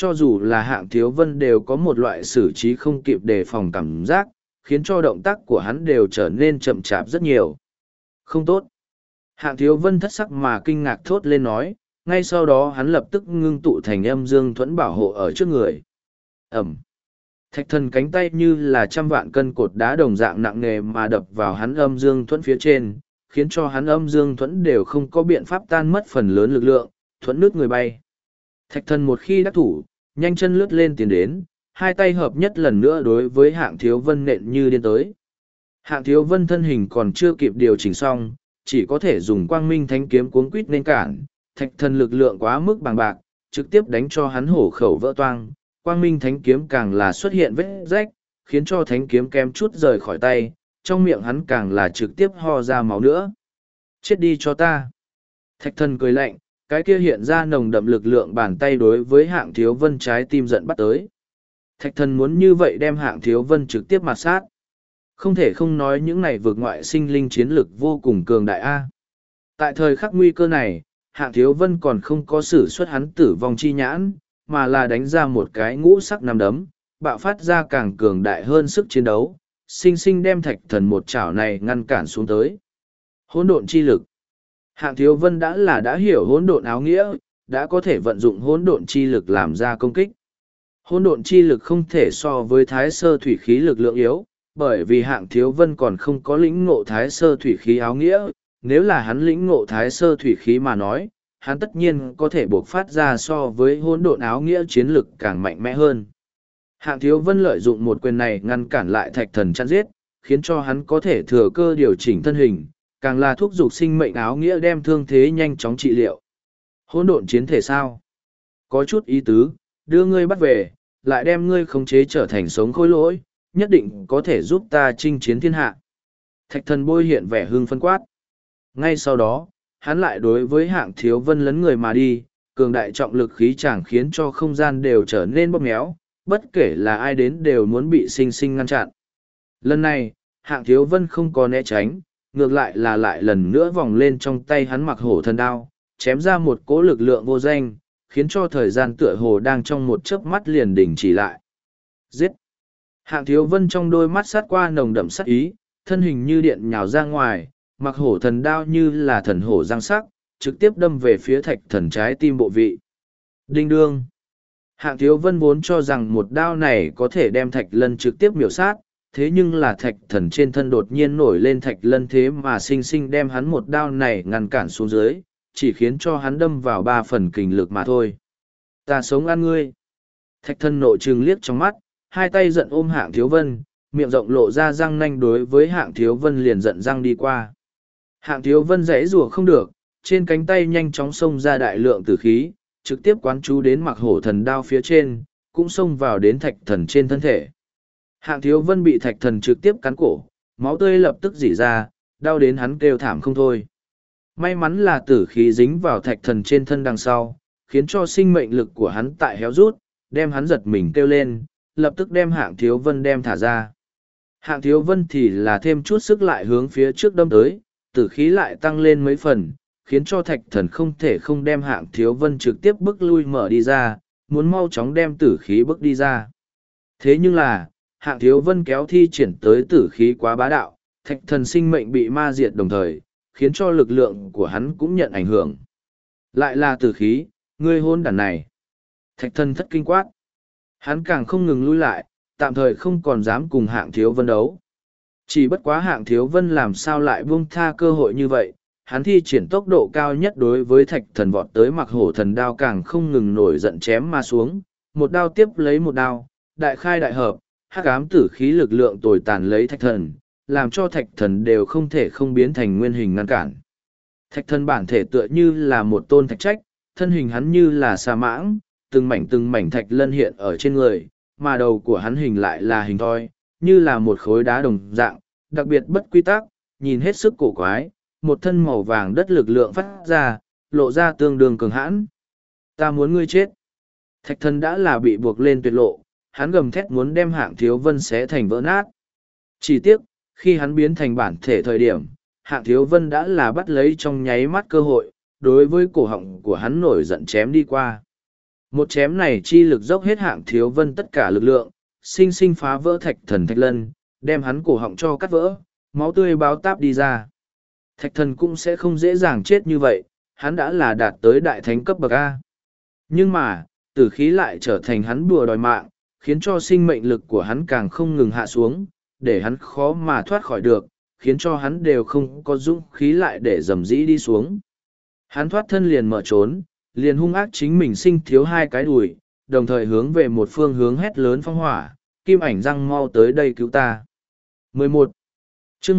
cho dù là Hạng Thiếu Vân đều có một loại xử trí không kịp đề phòng cảm giác, khiến cho động tác của hắn đều trở nên chậm chạp rất nhiều. Không tốt. Hạng Thiếu Vân thất sắc mà kinh ngạc thốt lên nói, ngay sau đó hắn lập tức ngưng tụ thành âm dương thuẫn bảo hộ ở trước người. Ẩm. Thạch thần cánh tay như là trăm vạn cân cột đá đồng dạng nặng nề mà đập vào hắn âm dương thuẫn phía trên, khiến cho hắn âm dương thuẫn đều không có biện pháp tan mất phần lớn lực lượng, thuẫn nước người bay. Thạch thần một khi đắc thủ, nhanh chân lướt lên tiến đến, hai tay hợp nhất lần nữa đối với Hạng Thiếu Vân nện như điên tới. Hạng Thiếu Vân thân hình còn chưa kịp điều chỉnh xong, chỉ có thể dùng quang minh thánh kiếm cuống quít nên cản. Thạch thần lực lượng quá mức bằng bạc, trực tiếp đánh cho hắn hổ khẩu vỡ toang. Quang minh thánh kiếm càng là xuất hiện vết rách, khiến cho thánh kiếm kém chút rời khỏi tay, trong miệng hắn càng là trực tiếp ho ra máu nữa. Chết đi cho ta. Thạch thần cười lạnh, cái kia hiện ra nồng đậm lực lượng bàn tay đối với Hạng Thiếu Vân trái tim giận bắt tới. Thạch thần muốn như vậy đem Hạng Thiếu Vân trực tiếp mặt sát. Không thể không nói những này vượt ngoại sinh linh chiến lực vô cùng cường đại A. Tại thời khắc nguy cơ này, Hạng Thiếu Vân còn không có sử xuất hắn tử vong chi nhãn, mà là đánh ra một cái ngũ sắc nằm đấm, bạo phát ra càng cường đại hơn sức chiến đấu, sinh sinh đem thạch thần một chảo này ngăn cản xuống tới. Hỗn độn chi lực. Hạng Thiếu Vân đã hiểu hỗn độn áo nghĩa, đã có thể vận dụng hỗn độn chi lực làm ra công kích. Hỗn độn chi lực không thể so với thái sơ thủy khí lực lượng yếu, bởi vì Hạng Thiếu Vân còn không có lĩnh ngộ thái sơ thủy khí áo nghĩa, nếu là hắn lĩnh ngộ thái sơ thủy khí mà nói, hắn tất nhiên có thể buộc phát ra so với hỗn độn áo nghĩa chiến lực càng mạnh mẽ hơn. Hạng Thiếu Vân lợi dụng một quyền này ngăn cản lại thạch thần chặn giết, khiến cho hắn có thể thừa cơ điều chỉnh thân hình, càng là thúc giục sinh mệnh áo nghĩa đem thương thế nhanh chóng trị liệu. Hỗn độn chiến thể sao? Có chút ý tứ, đưa ngươi bắt về, lại đem ngươi khống chế trở thành sống khối lỗi, nhất định có thể giúp ta chinh chiến thiên hạ. Thạch thần bôi hiện vẻ hưng phân quát. Ngay sau đó, hắn lại đối với Hạng Thiếu Vân lấn người mà đi, cường đại trọng lực khí chẳng khiến cho không gian đều trở nên bóp méo, bất kể là ai đến đều muốn bị sinh sinh ngăn chặn. Lần này, Hạng Thiếu Vân không có né tránh, ngược lại là lại lần nữa vòng lên trong tay hắn mặc hổ thần đao, chém ra một cỗ lực lượng vô danh, khiến cho thời gian tựa hồ đang trong một chớp mắt liền đình chỉ lại. Giết! Hạng Thiếu Vân trong đôi mắt sát qua nồng đậm sát ý, thân hình như điện nhào ra ngoài, mặc hổ thần đao như là thần hổ giang sắc, trực tiếp đâm về phía thạch thần trái tim bộ vị. Đinh đương! Hạng Thiếu Vân vốn cho rằng một đao này có thể đem thạch lân trực tiếp miểu sát, thế nhưng là thạch thần trên thân đột nhiên nổi lên thạch lân thế mà sinh sinh đem hắn một đao này ngăn cản xuống dưới, chỉ khiến cho hắn đâm vào 3 phần kình lực mà thôi. Ta sống ăn ngươi! Thạch thần nộ trừng liếc trong mắt, hai tay giận ôm Hạng Thiếu Vân, miệng rộng lộ ra răng nanh đối với Hạng Thiếu Vân liền giận răng đi qua. Hạng Thiếu Vân giãy rủa không được, trên cánh tay nhanh chóng xông ra đại lượng tử khí, trực tiếp quán chú đến mặc hổ thần đao phía trên, cũng xông vào đến thạch thần trên thân thể. Hạng Thiếu Vân bị thạch thần trực tiếp cắn cổ, máu tươi lập tức rỉ ra, đau đến hắn kêu thảm không thôi. May mắn là tử khí dính vào thạch thần trên thân đằng sau, khiến cho sinh mệnh lực của hắn tại héo rút, đem hắn giật mình kêu lên, lập tức đem Hạng Thiếu Vân đem thả ra. Hạng Thiếu Vân thì là thêm chút sức lại hướng phía trước đâm tới, tử khí lại tăng lên mấy phần, khiến cho thạch thần không thể không đem Hạng Thiếu Vân trực tiếp bức lui mở đi ra, muốn mau chóng đem tử khí bức đi ra. Thế nhưng là, Hạng Thiếu Vân kéo thi triển tới tử khí quá bá đạo, thạch thần sinh mệnh bị ma diệt đồng thời, khiến cho lực lượng của hắn cũng nhận ảnh hưởng. Lại là tử khí, ngươi hôn đàn này. Thạch thần thất kinh quát. Hắn càng không ngừng lui lại, tạm thời không còn dám cùng Hạng Thiếu Vân đấu. Chỉ bất quá Hạng Thiếu Vân làm sao lại buông tha cơ hội như vậy, hắn thi triển tốc độ cao nhất đối với thạch thần vọt tới mặc hổ thần đao càng không ngừng nổi giận chém ma xuống, một đao tiếp lấy một đao, đại khai đại hợp, hắc ám tử khí lực lượng tồi tàn lấy thạch thần, làm cho thạch thần đều không thể không biến thành nguyên hình ngăn cản. Thạch thần bản thể tựa như là một tôn thạch trách, thân hình hắn như là sa mãng, từng mảnh thạch lân hiện ở trên người, mà đầu của hắn hình lại là hình thoi, như là một khối đá đồng dạng, đặc biệt bất quy tắc, nhìn hết sức cổ quái, một thân màu vàng đất lực lượng phát ra, lộ ra tương đương cường hãn. Ta muốn ngươi chết. Thạch thần đã là bị buộc lên tuyệt lộ, hắn gầm thét muốn đem Hạng Thiếu Vân xé thành vỡ nát. Chỉ tiếc, khi hắn biến thành bản thể thời điểm, Hạng Thiếu Vân đã là bắt lấy trong nháy mắt cơ hội, đối với cổ họng của hắn nổi giận chém đi qua. Một chém này chi lực dốc hết Hạng Thiếu Vân tất cả lực lượng, sinh sinh phá vỡ thạch thần thạch lân, đem hắn cổ họng cho cắt vỡ, máu tươi báo táp đi ra. Thạch thần cũng sẽ không dễ dàng chết như vậy, hắn đã là đạt tới đại thánh cấp bậc A. Nhưng mà, tử khí lại trở thành hắn đùa đòi mạng, khiến cho sinh mệnh lực của hắn càng không ngừng hạ xuống, để hắn khó mà thoát khỏi được, khiến cho hắn đều không có dũng khí lại để dầm dĩ đi xuống. Hắn thoát thân liền mở trốn, liền hung ác chính mình sinh thiếu hai cái đùi, đồng thời hướng về một phương hướng hét lớn phong hỏa, Kim Ảnh Răng mau tới đây cứu ta. 11. chương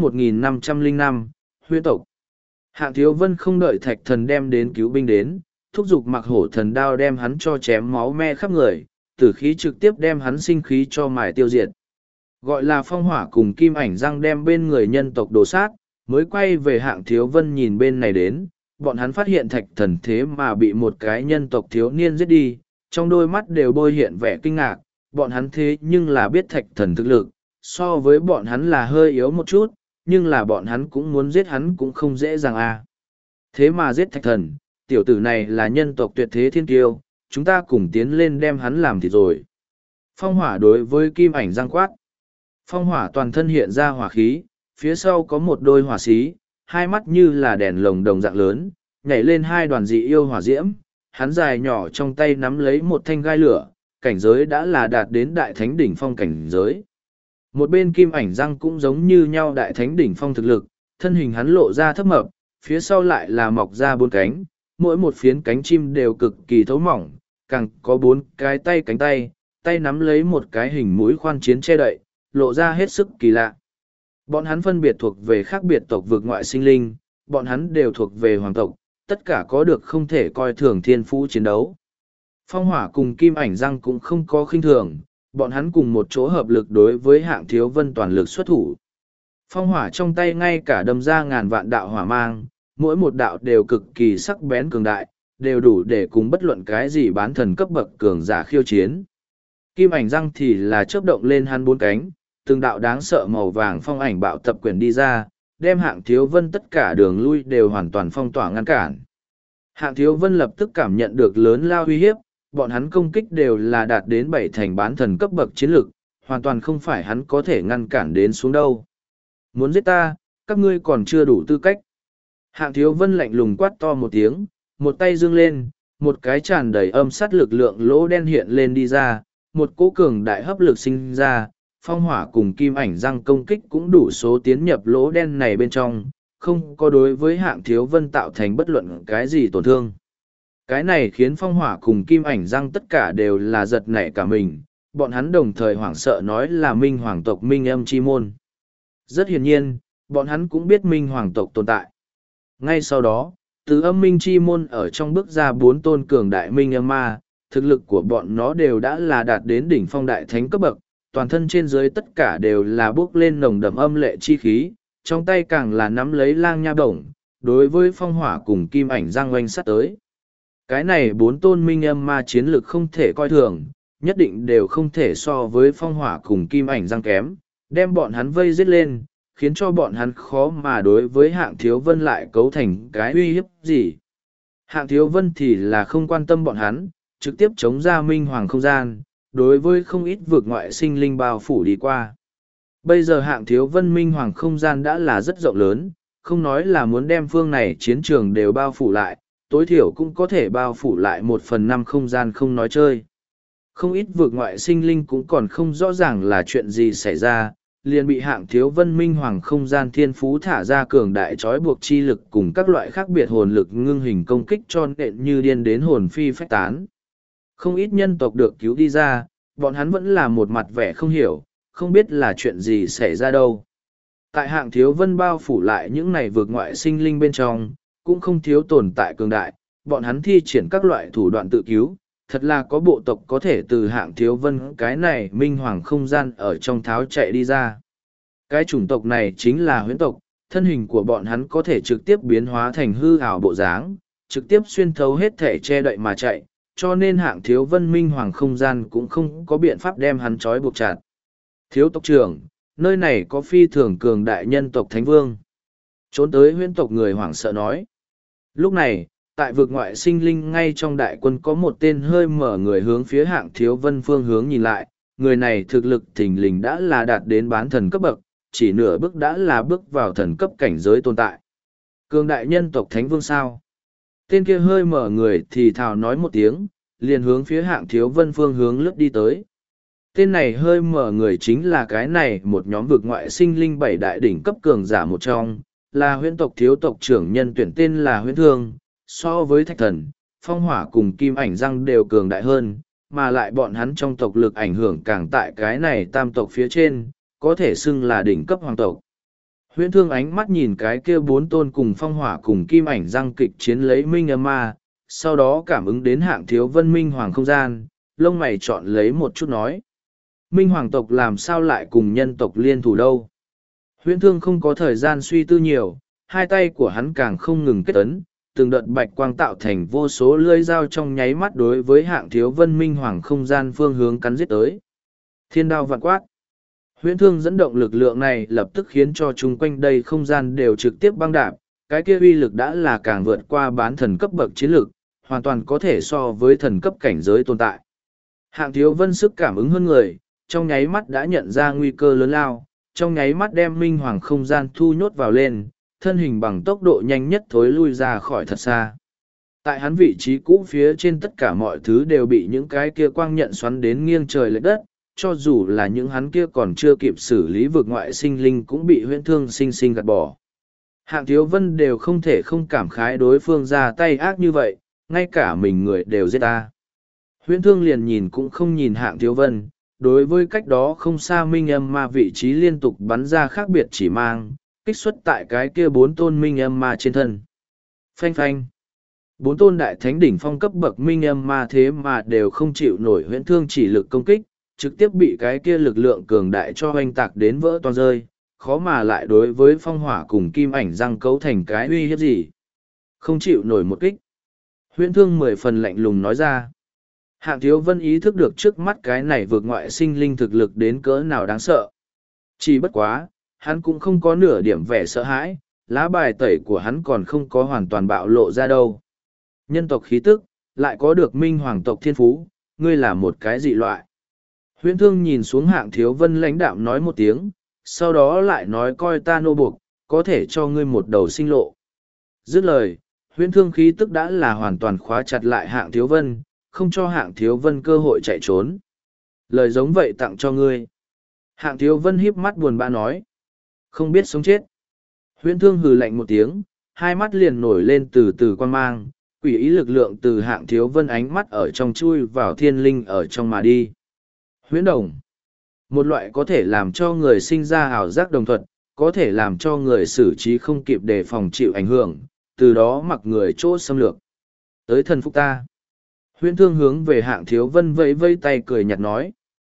1505, huyễn tộc. Hạng Thiếu Vân không đợi thạch thần đem đến cứu binh đến, thúc giục mặc hổ thần đao đem hắn cho chém máu me khắp người, tử khí trực tiếp đem hắn sinh khí cho mài tiêu diệt. Gọi là phong hỏa cùng Kim Ảnh Răng đem bên người nhân tộc đổ sát, mới quay về Hạng Thiếu Vân nhìn bên này đến, bọn hắn phát hiện thạch thần thế mà bị một cái nhân tộc thiếu niên giết đi, trong đôi mắt đều bôi hiện vẻ kinh ngạc, bọn hắn thế nhưng là biết thạch thần thực lực, so với bọn hắn là hơi yếu một chút, nhưng là bọn hắn cũng muốn giết hắn cũng không dễ dàng à. Thế mà giết thạch thần, tiểu tử này là nhân tộc tuyệt thế thiên kiêu, chúng ta cùng tiến lên đem hắn làm thịt rồi. Phong hỏa đối với Kim Ảnh Răng quát. Phong hỏa toàn thân hiện ra hỏa khí, phía sau có một đôi hỏa xí, hai mắt như là đèn lồng đồng dạng lớn, nhảy lên hai đoàn dị yêu hỏa diễm, hắn dài nhỏ trong tay nắm lấy một thanh gai lửa, cảnh giới đã là đạt đến đại thánh đỉnh phong cảnh giới. Một bên Kim Ảnh Răng cũng giống như nhau đại thánh đỉnh phong thực lực, thân hình hắn lộ ra thấp mập, phía sau lại là mọc ra bốn cánh, mỗi một phiến cánh chim đều cực kỳ thấu mỏng, càng có bốn cái tay cánh tay, tay nắm lấy một cái hình mũi khoan chiến che đậy, lộ ra hết sức kỳ lạ. Bọn hắn phân biệt thuộc về khác biệt tộc vực ngoại sinh linh, bọn hắn đều thuộc về hoàng tộc, tất cả có được không thể coi thường thiên phú chiến đấu. Phong hỏa cùng Kim Ảnh Răng cũng không có khinh thường, bọn hắn cùng một chỗ hợp lực đối với Hạng Thiếu Vân toàn lực xuất thủ. Phong hỏa trong tay ngay cả đâm ra ngàn vạn đạo hỏa mang, mỗi một đạo đều cực kỳ sắc bén cường đại, đều đủ để cùng bất luận cái gì bán thần cấp bậc cường giả khiêu chiến. Kim Ảnh Răng thì là chớp động lên hắn bốn cánh, từng đạo đáng sợ màu vàng phong ảnh bạo tập quyển đi ra, đem Hạng Thiếu Vân tất cả đường lui đều hoàn toàn phong tỏa ngăn cản. Hạng Thiếu Vân lập tức cảm nhận được lớn lao uy hiếp, bọn hắn công kích đều là đạt đến bảy thành bán thần cấp bậc chiến lực, hoàn toàn không phải hắn có thể ngăn cản đến xuống đâu. Muốn giết ta, các ngươi còn chưa đủ tư cách. Hạng Thiếu Vân lạnh lùng quát to một tiếng, một tay dương lên, một cái tràn đầy âm sát lực lượng lỗ đen hiện lên đi ra, một cỗ cường đại hấp lực sinh ra, phong hỏa cùng Kim Ảnh Răng công kích cũng đủ số tiến nhập lỗ đen này bên trong, không có đối với Hạng Thiếu Vân tạo thành bất luận cái gì tổn thương. Cái này khiến phong hỏa cùng Kim Ảnh Răng tất cả đều là giật nảy cả mình, bọn hắn đồng thời hoảng sợ nói là Minh Hoàng tộc Minh Âm Chi Môn. Rất hiển nhiên, bọn hắn cũng biết Minh Hoàng tộc tồn tại. Ngay sau đó, từ Âm Minh Chi Môn ở trong bước ra bốn tôn cường đại Minh Âm Ma, thực lực của bọn nó đều đã là đạt đến đỉnh phong đại thánh cấp bậc, toàn thân trên dưới tất cả đều là bước lên nồng đậm âm lệ chi khí, trong tay càng là nắm lấy lang nha bổng, đối với phong hỏa cùng Kim Ảnh Răng oanh sát tới. Cái này bốn tôn Minh Âm Ma chiến lực không thể coi thường, nhất định đều không thể so với phong hỏa cùng Kim Ảnh Răng kém, đem bọn hắn vây giết lên, khiến cho bọn hắn khó mà đối với Hạng Thiếu Vân lại cấu thành cái uy hiếp gì. Hạng Thiếu Vân thì là không quan tâm bọn hắn, trực tiếp chống ra Minh Hoàng không gian, đối với không ít vực ngoại sinh linh bao phủ đi qua. Bây giờ Hạng Thiếu Vân Minh Hoàng không gian đã là rất rộng lớn, không nói là muốn đem phương này chiến trường đều bao phủ lại, tối thiểu cũng có thể bao phủ lại 1/5 không gian không nói chơi. Không ít vực ngoại sinh linh cũng còn không rõ ràng là chuyện gì xảy ra, liền bị Hạng Thiếu Vân Minh Hoàng không gian thiên phú thả ra cường đại trói buộc chi lực cùng các loại khác biệt hồn lực ngưng hình công kích cho nện như điên đến hồn phi phách tán. Không ít nhân tộc được cứu đi ra, bọn hắn vẫn là một mặt vẻ không hiểu, không biết là chuyện gì xảy ra đâu. Tại Hạng Thiếu Vân bao phủ lại những này vượt ngoại sinh linh bên trong, cũng không thiếu tồn tại cường đại, bọn hắn thi triển các loại thủ đoạn tự cứu, thật là có bộ tộc có thể từ Hạng Thiếu Vân cái này Minh Hoàng không gian ở trong tháo chạy đi ra. Cái chủng tộc này chính là huyễn tộc, thân hình của bọn hắn có thể trực tiếp biến hóa thành hư ảo bộ dáng, trực tiếp xuyên thấu hết thể che đậy mà chạy, cho nên Hạng Thiếu Vân Minh Hoàng không gian cũng không có biện pháp đem hắn trói buộc chặt. Thiếu tộc trưởng, nơi này có phi thường cường đại nhân tộc Thánh Vương. Trốn tới huyễn tộc người hoảng sợ nói. Lúc này, tại vực ngoại sinh linh ngay trong đại quân có một tên hơi mở người hướng phía Hạng Thiếu Vân phương hướng nhìn lại, người này thực lực thình lình đã là đạt đến bán thần cấp bậc, chỉ nửa bước đã là bước vào thần cấp cảnh giới tồn tại. Cường đại nhân tộc Thánh Vương sao? Tên kia hơi mở người thì thào nói một tiếng, liền hướng phía Hạng Thiếu Vân phương hướng lướt đi tới. Tên này hơi mở người chính là cái này một nhóm vực ngoại sinh linh bảy đại đỉnh cấp cường giả một trong, là huyễn tộc thiếu tộc trưởng nhân tuyển tên là huyễn thương, so với thạch thần, phong hỏa cùng kim ảnh răng đều cường đại hơn, mà lại bọn hắn trong tộc lực ảnh hưởng càng tại cái này tam tộc phía trên, có thể xưng là đỉnh cấp hoàng tộc. Huyễn thương ánh mắt nhìn cái kia bốn tôn cùng phong hỏa cùng kim ảnh răng kịch chiến lấy minh âm ma, sau đó cảm ứng đến Hạng Thiếu Vân minh hoàng không gian, lông mày chọn lấy một chút nói. Minh hoàng tộc làm sao lại cùng nhân tộc liên thủ đâu? Huyễn thương không có thời gian suy tư nhiều, hai tay của hắn càng không ngừng kết ấn, từng đợt bạch quang tạo thành vô số lưỡi dao trong nháy mắt đối với Hạng Thiếu Vân minh hoàng không gian phương hướng cắn giết tới. Thiên đao vạn quát. Huyễn thương dẫn động lực lượng này lập tức khiến cho chung quanh đây không gian đều trực tiếp băng đạp, cái kia uy lực đã là càng vượt qua bán thần cấp bậc chiến lực, hoàn toàn có thể so với thần cấp cảnh giới tồn tại. Hạng Thiếu Vân sức cảm ứng hơn người, trong nháy mắt đã nhận ra nguy cơ lớn lao, trong nháy mắt đem minh hoàng không gian thu nhốt vào lên, thân hình bằng tốc độ nhanh nhất thối lui ra khỏi thật xa. Tại hắn vị trí cũ phía trên tất cả mọi thứ đều bị những cái kia quang nhận xoắn đến nghiêng trời lệch đất, cho dù là những hắn kia còn chưa kịp xử lý vực ngoại sinh linh cũng bị huyễn thương sinh sinh gạt bỏ. Hạng Thiếu Vân đều không thể không cảm khái đối phương ra tay ác như vậy, ngay cả mình người đều giết ta. Huyễn thương liền nhìn cũng không nhìn Hạng Thiếu Vân, đối với cách đó không xa minh âm ma vị trí liên tục bắn ra khác biệt chỉ mang, kích xuất tại cái kia bốn tôn minh âm ma trên thân. Phanh phanh. Bốn tôn đại thánh đỉnh phong cấp bậc minh âm ma thế mà đều không chịu nổi huyễn thương chỉ lực công kích, trực tiếp bị cái kia lực lượng cường đại cho hoành tạc đến vỡ toang rơi, khó mà lại đối với phong hỏa cùng kim ảnh răng cấu thành cái uy hiếp gì. Không chịu nổi một kích. Huyễn thương 10 phần lạnh lùng nói ra. Hạng Thiếu Vân ý thức được trước mắt cái này vượt ngoại sinh linh thực lực đến cỡ nào đáng sợ. Chỉ bất quá, hắn cũng không có nửa điểm vẻ sợ hãi, lá bài tẩy của hắn còn không có hoàn toàn bạo lộ ra đâu. Nhân tộc khí tức, lại có được minh hoàng tộc thiên phú, ngươi là một cái dị loại. Huyễn thương nhìn xuống Hạng Thiếu Vân lãnh đạm nói một tiếng, sau đó lại nói coi ta nô buộc, có thể cho ngươi một đầu sinh lộ. Dứt lời, huyễn thương khí tức đã là hoàn toàn khóa chặt lại Hạng Thiếu Vân, không cho Hạng Thiếu Vân cơ hội chạy trốn. Lời giống vậy tặng cho ngươi. Hạng Thiếu Vân híp mắt buồn bã nói. Không biết sống chết. Huyễn thương hừ lạnh một tiếng, hai mắt liền nổi lên từ từ quan mang, quỷ ý lực lượng từ Hạng Thiếu Vân ánh mắt ở trong chui vào thiên linh ở trong mà đi. Huyễn đồng. Một loại có thể làm cho người sinh ra ảo giác đồng thuận, có thể làm cho người xử trí không kịp đề phòng chịu ảnh hưởng, từ đó mặc người chỗ xâm lược. Tới thần phúc ta. Huyễn thương hướng về Hạng Thiếu Vân vẫy vây tay cười nhạt nói.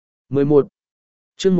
11. chương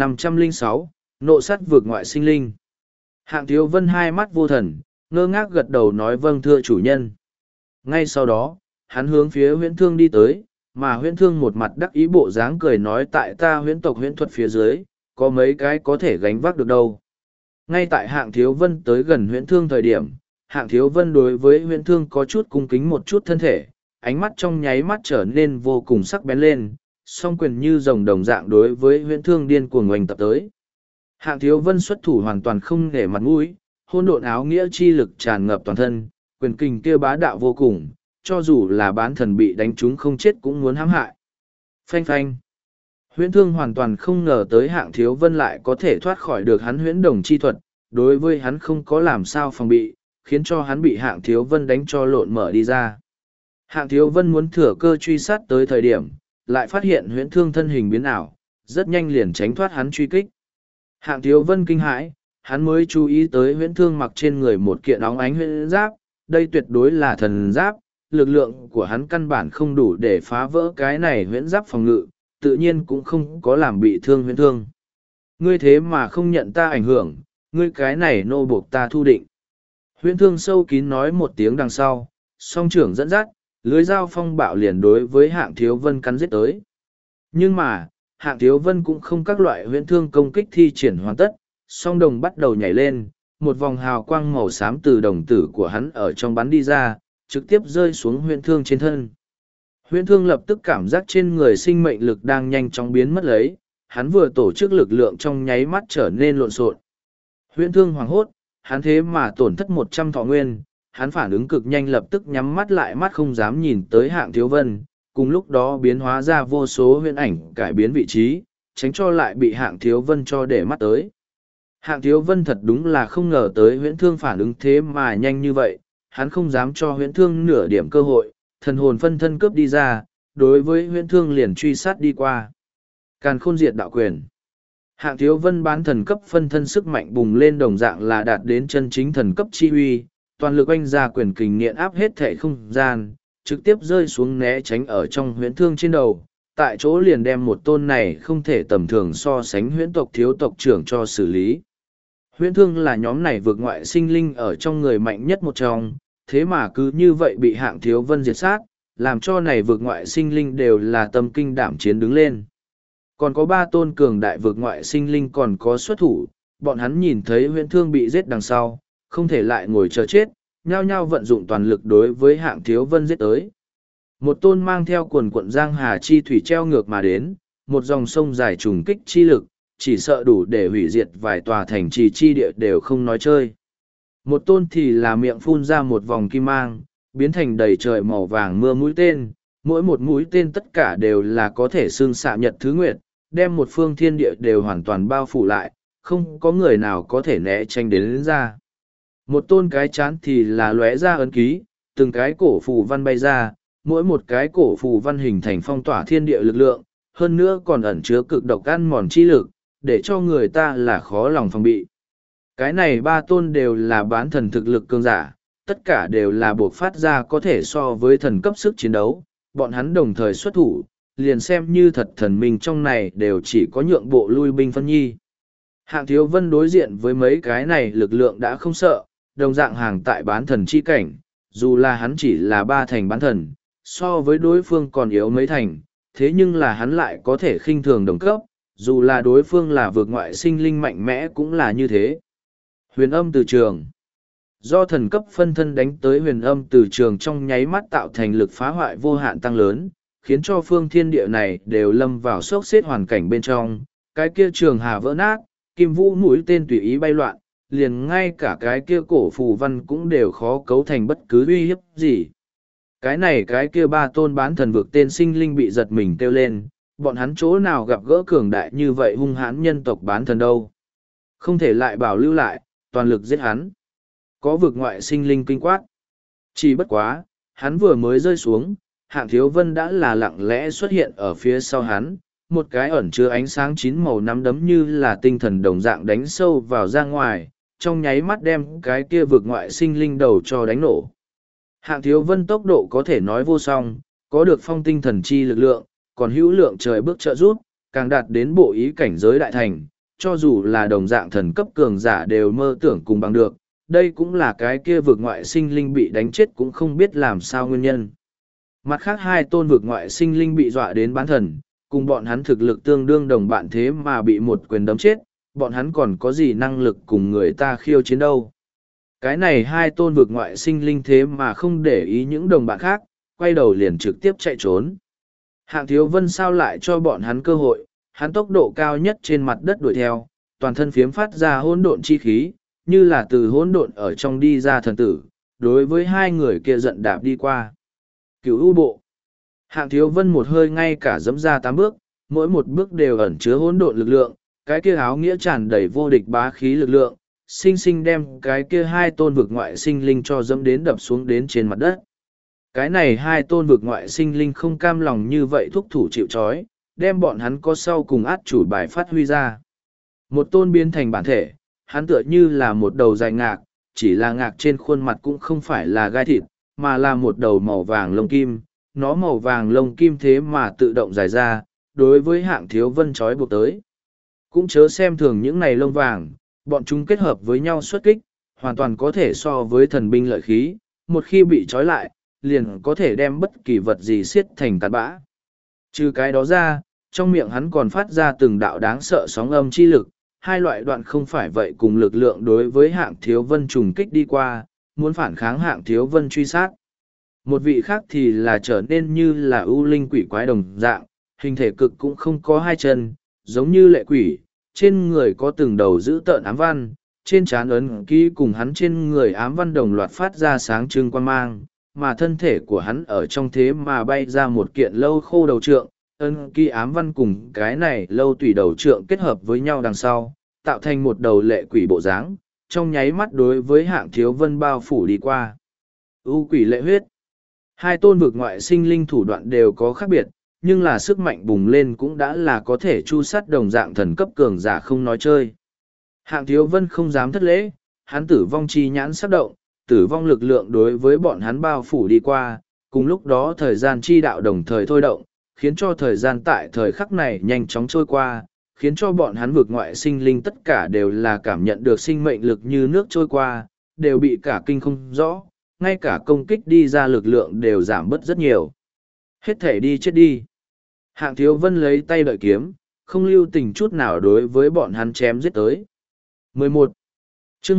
1506, nộ sát vượt ngoại sinh linh. Hạng Thiếu Vân hai mắt vô thần, ngơ ngác gật đầu nói vâng thưa chủ nhân. Ngay sau đó, hắn hướng phía huyễn thương đi tới, mà huyễn thương một mặt đắc ý bộ dáng cười nói tại ta huyễn tộc huyễn thuật phía dưới, có mấy cái có thể gánh vác được đâu. Ngay tại Hạng Thiếu Vân tới gần huyễn thương thời điểm, Hạng Thiếu Vân đối với huyễn thương có chút cung kính một chút thân thể, ánh mắt trong nháy mắt trở nên vô cùng sắc bén lên, song quyền như rồng đồng dạng đối với huyễn thương điên cuồng oanh tập tới. Hạng Thiếu Vân xuất thủ hoàn toàn không nể mặt mũi, hôn độn áo nghĩa chi lực tràn ngập toàn thân, quyền kình kia bá đạo vô cùng, cho dù là bán thần bị đánh trúng không chết cũng muốn hãm hại. Phanh phanh. Huyễn thương hoàn toàn không ngờ tới Hạng Thiếu Vân lại có thể thoát khỏi được hắn huyễn đồng chi thuật, đối với hắn không có làm sao phòng bị, khiến cho hắn bị Hạng Thiếu Vân đánh cho lộn mở đi ra. Hạng Thiếu Vân muốn thừa cơ truy sát tới thời điểm, lại phát hiện huyễn thương thân hình biến ảo, rất nhanh liền tránh thoát hắn truy kích. Hạng Thiếu Vân kinh hãi, hắn mới chú ý tới huyễn thương mặc trên người một kiện óng ánh huyễn giáp, đây tuyệt đối là thần giáp, lực lượng của hắn căn bản không đủ để phá vỡ cái này huyễn giáp phòng ngự, tự nhiên cũng không có làm bị thương huyễn thương. Ngươi thế mà không nhận ta ảnh hưởng, ngươi cái này nô buộc ta thu định. Huyễn thương sâu kín nói một tiếng đằng sau, song trưởng dẫn dắt, lưới dao phong bạo liền đối với Hạng Thiếu Vân cắn giết tới. Nhưng mà, Hạng Thiếu Vân cũng không các loại huyễn thương công kích thi triển hoàn tất, song đồng bắt đầu nhảy lên, một vòng hào quang màu xám từ đồng tử của hắn ở trong bắn đi ra, trực tiếp rơi xuống huyễn thương trên thân. Huyễn thương lập tức cảm giác trên người sinh mệnh lực đang nhanh chóng biến mất lấy, hắn vừa tổ chức lực lượng trong nháy mắt trở nên lộn xộn. Huyễn thương hoảng hốt, hắn thế mà tổn thất 100 thọ nguyên, hắn phản ứng cực nhanh lập tức nhắm mắt lại mắt không dám nhìn tới Hạng Thiếu Vân, cùng lúc đó biến hóa ra vô số huyễn ảnh cải biến vị trí, tránh cho lại bị Hạng Thiếu Vân cho để mắt tới. Hạng Thiếu Vân thật đúng là không ngờ tới huyễn thương phản ứng thế mà nhanh như vậy, hắn không dám cho huyễn thương nửa điểm cơ hội, thần hồn phân thân cướp đi ra, đối với huyễn thương liền truy sát đi qua. Càn khôn diệt đạo quyền. Hạng Thiếu Vân bán thần cấp phân thân sức mạnh bùng lên đồng dạng là đạt đến chân chính thần cấp chi uy, toàn lực oanh ra quyền kình nghiện áp hết thể không gian, trực tiếp rơi xuống né tránh ở trong huyễn thương trên đầu, tại chỗ liền đem một tôn này không thể tầm thường so sánh huyễn tộc thiếu tộc trưởng cho xử lý. Huyễn thương là nhóm này vượt ngoại sinh linh ở trong người mạnh nhất một trong, thế mà cứ như vậy bị Hạng Thiếu Vân diệt sát, làm cho này vượt ngoại sinh linh đều là tâm kinh đảm chiến đứng lên. Còn có 3 tôn cường đại vượt ngoại sinh linh còn có xuất thủ, bọn hắn nhìn thấy huyễn thương bị giết đằng sau, không thể lại ngồi chờ chết, nhao nhao vận dụng toàn lực đối với Hạng Thiếu Vân giết tới. Một tôn mang theo quần quận giang hà chi thủy treo ngược mà đến, một dòng sông dài trùng kích chi lực, chỉ sợ đủ để hủy diệt vài tòa thành trì chi địa đều không nói chơi. Một tôn thì là miệng phun ra một vòng kim mang, biến thành đầy trời màu vàng mưa mũi tên, mỗi một mũi tên tất cả đều là có thể xương xạ nhật thứ nguyệt, đem một phương thiên địa đều hoàn toàn bao phủ lại, không có người nào có thể né tránh đến ra. Một tôn cái chán thì là lóe ra ấn ký, từng cái cổ phù văn bay ra, mỗi một cái cổ phù văn hình thành phong tỏa thiên địa lực lượng, hơn nữa còn ẩn chứa cực độc ăn mòn chi lực, để cho người ta là khó lòng phòng bị. Cái này 3 tôn đều là bán thần thực lực cường giả, tất cả đều là buộc phát ra có thể so với thần cấp sức chiến đấu, bọn hắn đồng thời xuất thủ, liền xem như thật thần minh trong này đều chỉ có nhượng bộ lui binh phân nhi. Hạng Thiếu Vân đối diện với mấy cái này lực lượng đã không sợ, đồng dạng hàng tại bán thần chi cảnh, dù là hắn chỉ là 3 thành bán thần, so với đối phương còn yếu mấy thành, thế nhưng là hắn lại có thể khinh thường đồng cấp, dù là đối phương là vượt ngoại sinh linh mạnh mẽ cũng là như thế. Huyền âm từ trường. Do thần cấp phân thân đánh tới huyền âm từ trường trong nháy mắt tạo thành lực phá hoại vô hạn tăng lớn, khiến cho phương thiên địa này đều lâm vào sốc xếp hoàn cảnh bên trong, cái kia trường hà vỡ nát, kim vũ mũi tên tùy ý bay loạn, liền ngay cả cái kia cổ phù văn cũng đều khó cấu thành bất cứ uy hiếp gì. Cái này cái kia 3 tôn bán thần vực tên sinh linh bị giật mình kêu lên, bọn hắn chỗ nào gặp gỡ cường đại như vậy hung hãn nhân tộc bán thần đâu. Không thể lại bảo lưu lại, toàn lực giết hắn. Có vực ngoại sinh linh kinh quát. Chỉ bất quá, hắn vừa mới rơi xuống, Hạng Thiếu Vân đã là lặng lẽ xuất hiện ở phía sau hắn, một cái ẩn chứa ánh sáng 9 màu nắm đấm như là tinh thần đồng dạng đánh sâu vào ra ngoài, trong nháy mắt đem cái kia vực ngoại sinh linh đầu cho đánh nổ. Hạng Thiếu Vân tốc độ có thể nói vô song, có được phong tinh thần chi lực lượng, còn hữu lượng trời bước trợ giúp, càng đạt đến bộ ý cảnh giới đại thành, cho dù là đồng dạng thần cấp cường giả đều mơ tưởng cùng bằng được, đây cũng là cái kia vực ngoại sinh linh bị đánh chết cũng không biết làm sao nguyên nhân. Mặt khác 2 tôn vực ngoại sinh linh bị dọa đến bán thần, cùng bọn hắn thực lực tương đương đồng bạn thế mà bị một quyền đấm chết, bọn hắn còn có gì năng lực cùng người ta khiêu chiến đâu. Cái này 2 tôn vực ngoại sinh linh thế mà không để ý những đồng bạn khác, quay đầu liền trực tiếp chạy trốn. Hạng Thiếu Vân sao lại cho bọn hắn cơ hội, hắn tốc độ cao nhất trên mặt đất đuổi theo, toàn thân phiếm phát ra hỗn độn chi khí, như là từ hỗn độn ở trong đi ra thần tử, đối với 2 người kia giận đạp đi qua. Cửu u bộ. Hạng Thiếu Vân một hơi ngay cả dẫm ra 8 bước, mỗi một bước đều ẩn chứa hỗn độn lực lượng, cái kia áo nghĩa tràn đầy vô địch bá khí lực lượng, sinh sinh đem cái kia 2 tôn vực ngoại sinh linh cho dẫm đến đập xuống đến trên mặt đất. Cái này 2 tôn vực ngoại sinh linh không cam lòng như vậy thúc thủ chịu trói, đem bọn hắn có sau cùng át chủ bài phát huy ra. Một tôn biến thành bản thể, hắn tựa như là một đầu dài ngạc, chỉ là ngạc trên khuôn mặt cũng không phải là gai thịt, mà là một đầu màu vàng lông kim. Nó màu vàng lông kim thế mà tự động dài ra, đối với Hạng Thiếu Vân trói buộc tới. Cũng chớ xem thường những này lông vàng, bọn chúng kết hợp với nhau xuất kích, hoàn toàn có thể so với thần binh lợi khí, một khi bị trói lại, liền có thể đem bất kỳ vật gì xiết thành tạt bã. Trừ cái đó ra, trong miệng hắn còn phát ra từng đạo đáng sợ sóng âm chi lực, 2 loại đoạn không phải vậy cùng lực lượng đối với Hạng Thiếu Vân trùng kích đi qua, muốn phản kháng Hạng Thiếu Vân truy sát. Một vị khác thì là trở nên như là ưu linh quỷ quái đồng dạng, hình thể cực cũng không có hai chân, giống như lệ quỷ, trên người có từng đầu dữ tợn ám văn, trên trán ấn ký cùng hắn trên người ám văn đồng loạt phát ra sáng trưng quan mang, mà thân thể của hắn ở trong thế mà bay ra một kiện lâu khô đầu trượng, ấn ký ám văn cùng cái này lâu tùy đầu trượng kết hợp với nhau đằng sau, tạo thành một đầu lệ quỷ bộ dáng, trong nháy mắt đối với Hạng Thiếu Vân bao phủ đi qua. U quỷ lệ huyết. Hai tôn vực ngoại sinh linh thủ đoạn đều có khác biệt, nhưng là sức mạnh bùng lên cũng đã là có thể chu sát đồng dạng thần cấp cường giả không nói chơi. Hạng Thiếu Vân không dám thất lễ, hắn tử vong chi nhãn sắc động, tử vong lực lượng đối với bọn hắn bao phủ đi qua, cùng lúc đó thời gian chi đạo đồng thời thôi động, khiến cho thời gian tại thời khắc này nhanh chóng trôi qua, khiến cho bọn hắn vực ngoại sinh linh tất cả đều là cảm nhận được sinh mệnh lực như nước trôi qua, đều bị cả kinh không rõ, ngay cả công kích đi ra lực lượng đều giảm bớt rất nhiều. Hết thể đi chết đi. Hạng Thiếu Vân lấy tay đợi kiếm, không lưu tình chút nào đối với bọn hắn chém giết tới. 11. chương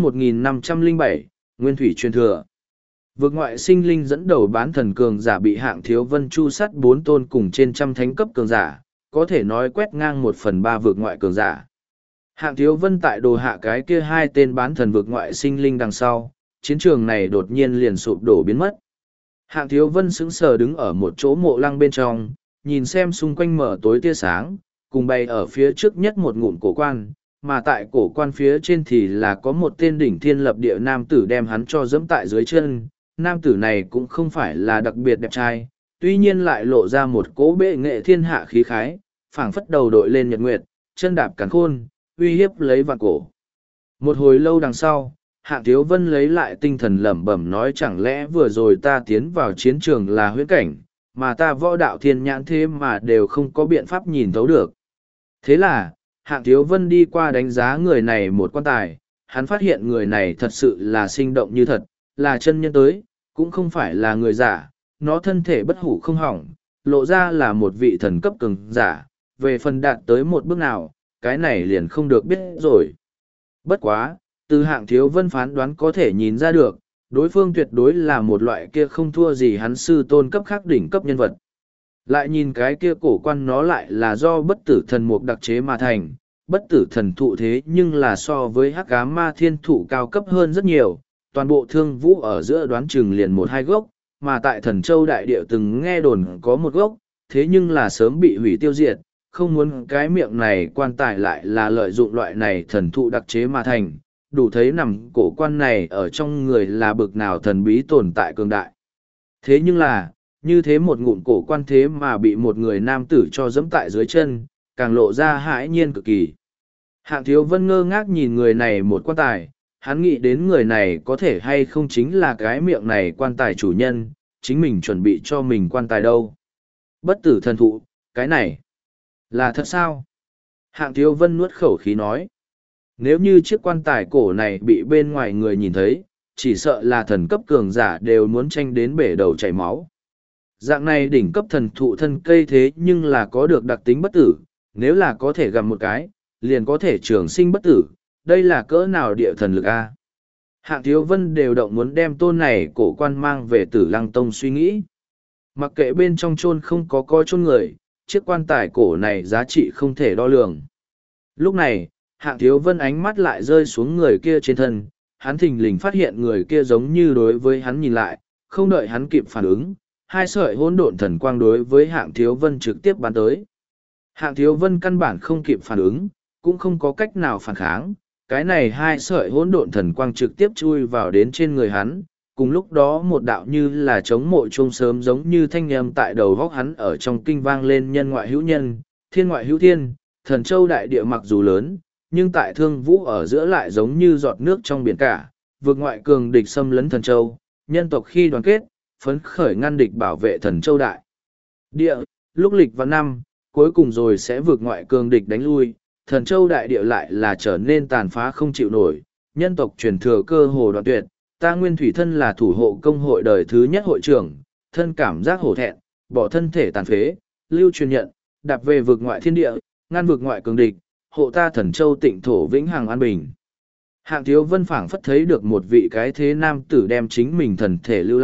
1507, Nguyên Thủy truyền thừa. Vực ngoại sinh linh dẫn đầu bán thần cường giả bị Hạng Thiếu Vân chu sắt 4 tôn cùng trên trăm thánh cấp cường giả, có thể nói quét ngang 1/3 vực ngoại cường giả. Hạng Thiếu Vân tại đồ hạ cái kia hai tên bán thần vực ngoại sinh linh đằng sau, chiến trường này đột nhiên liền sụp đổ biến mất. Hạng Thiếu Vân sững sờ đứng ở một chỗ mộ lăng bên trong, nhìn xem xung quanh mở tối tia sáng, cùng bay ở phía trước nhất một ngụm cổ quan, mà tại cổ quan phía trên thì là có một tên đỉnh thiên lập địa nam tử đem hắn cho dẫm tại dưới chân. Nam tử này cũng không phải là đặc biệt đẹp trai, tuy nhiên lại lộ ra một cỗ bệ nghệ thiên hạ khí khái, phảng phất đầu đội lên nhật nguyệt, chân đạp càn khôn, uy hiếp lấy vạn cổ. Một hồi lâu đằng sau, Hạng Thiếu Vân lấy lại tinh thần lẩm bẩm nói chẳng lẽ vừa rồi ta tiến vào chiến trường là huyễn cảnh, mà ta võ đạo thiên nhãn thế mà đều không có biện pháp nhìn thấu được. Thế là, Hạng Thiếu Vân đi qua đánh giá người này một quan tài, hắn phát hiện người này thật sự là sinh động như thật, là chân nhân tới, cũng không phải là người giả, nó thân thể bất hủ không hỏng, lộ ra là một vị thần cấp cường giả, về phần đạt tới một bước nào, cái này liền không được biết rồi. Bất quá, từ Hạng Thiếu Vân phán đoán có thể nhìn ra được, đối phương tuyệt đối là một loại kia không thua gì hắn sư tôn cấp khác đỉnh cấp nhân vật. Lại nhìn cái kia cổ quan nó lại là do bất tử thần mục đặc chế mà thành, bất tử thần thụ thế nhưng là so với hắc ám ma thiên thụ cao cấp hơn rất nhiều, toàn bộ thương vũ ở giữa đoán chừng liền một hai gốc, mà tại thần châu đại địa từng nghe đồn có một gốc, thế nhưng là sớm bị hủy tiêu diệt, không muốn cái miệng này quan tài lại là lợi dụng loại này thần thụ đặc chế mà thành, đủ thấy nằm cổ quan này ở trong người là bực nào thần bí tồn tại cường đại. Thế nhưng là, như thế một ngụm cổ quan thế mà bị một người nam tử cho dẫm tại dưới chân, càng lộ ra hãi nhiên cực kỳ. Hạng Thiếu Vân ngơ ngác nhìn người này một quan tài, hắn nghĩ đến người này có thể hay không chính là cái miệng này quan tài chủ nhân, chính mình chuẩn bị cho mình quan tài đâu. Bất tử thần thụ, cái này, là thật sao? Hạng Thiếu Vân nuốt khẩu khí nói. Nếu như chiếc quan tài cổ này bị bên ngoài người nhìn thấy, chỉ sợ là thần cấp cường giả đều muốn tranh đến bể đầu chảy máu. Dạng này đỉnh cấp thần thụ thân cây thế nhưng là có được đặc tính bất tử, nếu là có thể gặm một cái, liền có thể trường sinh bất tử, đây là cỡ nào địa thần lực a? Hạng Thiếu Vân đều động muốn đem tôn này cổ quan mang về Tử Lăng Tông suy nghĩ. Mặc kệ bên trong chôn không có coi chôn người, chiếc quan tài cổ này giá trị không thể đo lường. Lúc này, Hạng Thiếu Vân ánh mắt lại rơi xuống người kia trên thân, hắn thình lình phát hiện người kia giống như đối với hắn nhìn lại, không đợi hắn kịp phản ứng, hai sợi hỗn độn thần quang đối với Hạng Thiếu Vân trực tiếp bắn tới. Hạng Thiếu Vân căn bản không kịp phản ứng, cũng không có cách nào phản kháng, cái này hai sợi hỗn độn thần quang trực tiếp chui vào đến trên người hắn, cùng lúc đó một đạo như là chống mộ chuông sớm giống như thanh âm tại đầu góc hắn ở trong kinh vang lên nhân ngoại hữu nhân, thiên ngoại hữu thiên, thần châu đại địa mặc dù lớn, nhưng tại thương vũ ở giữa lại giống như giọt nước trong biển cả, vượt ngoại cường địch xâm lấn thần châu, nhân tộc khi đoàn kết, phấn khởi ngăn địch bảo vệ thần châu đại địa, lúc lịch vào năm, cuối cùng rồi sẽ vượt ngoại cường địch đánh lui, thần châu đại địa lại là trở nên tàn phá không chịu nổi, nhân tộc truyền thừa cơ hồ đoạn tuyệt, ta Nguyên Thủy thân là thủ hộ công hội đời thứ nhất hội trưởng, thân cảm giác hổ thẹn, bỏ thân thể tàn phế, lưu truyền nhận, đạp về vượt ngoại thiên địa, ngăn vượt ngoại cường địch, hộ ta thần châu tịnh thổ vĩnh hằng an bình. Hạng Thiếu Vân phảng phất thấy được một vị cái thế nam tử đem chính mình thần thể lưu lại,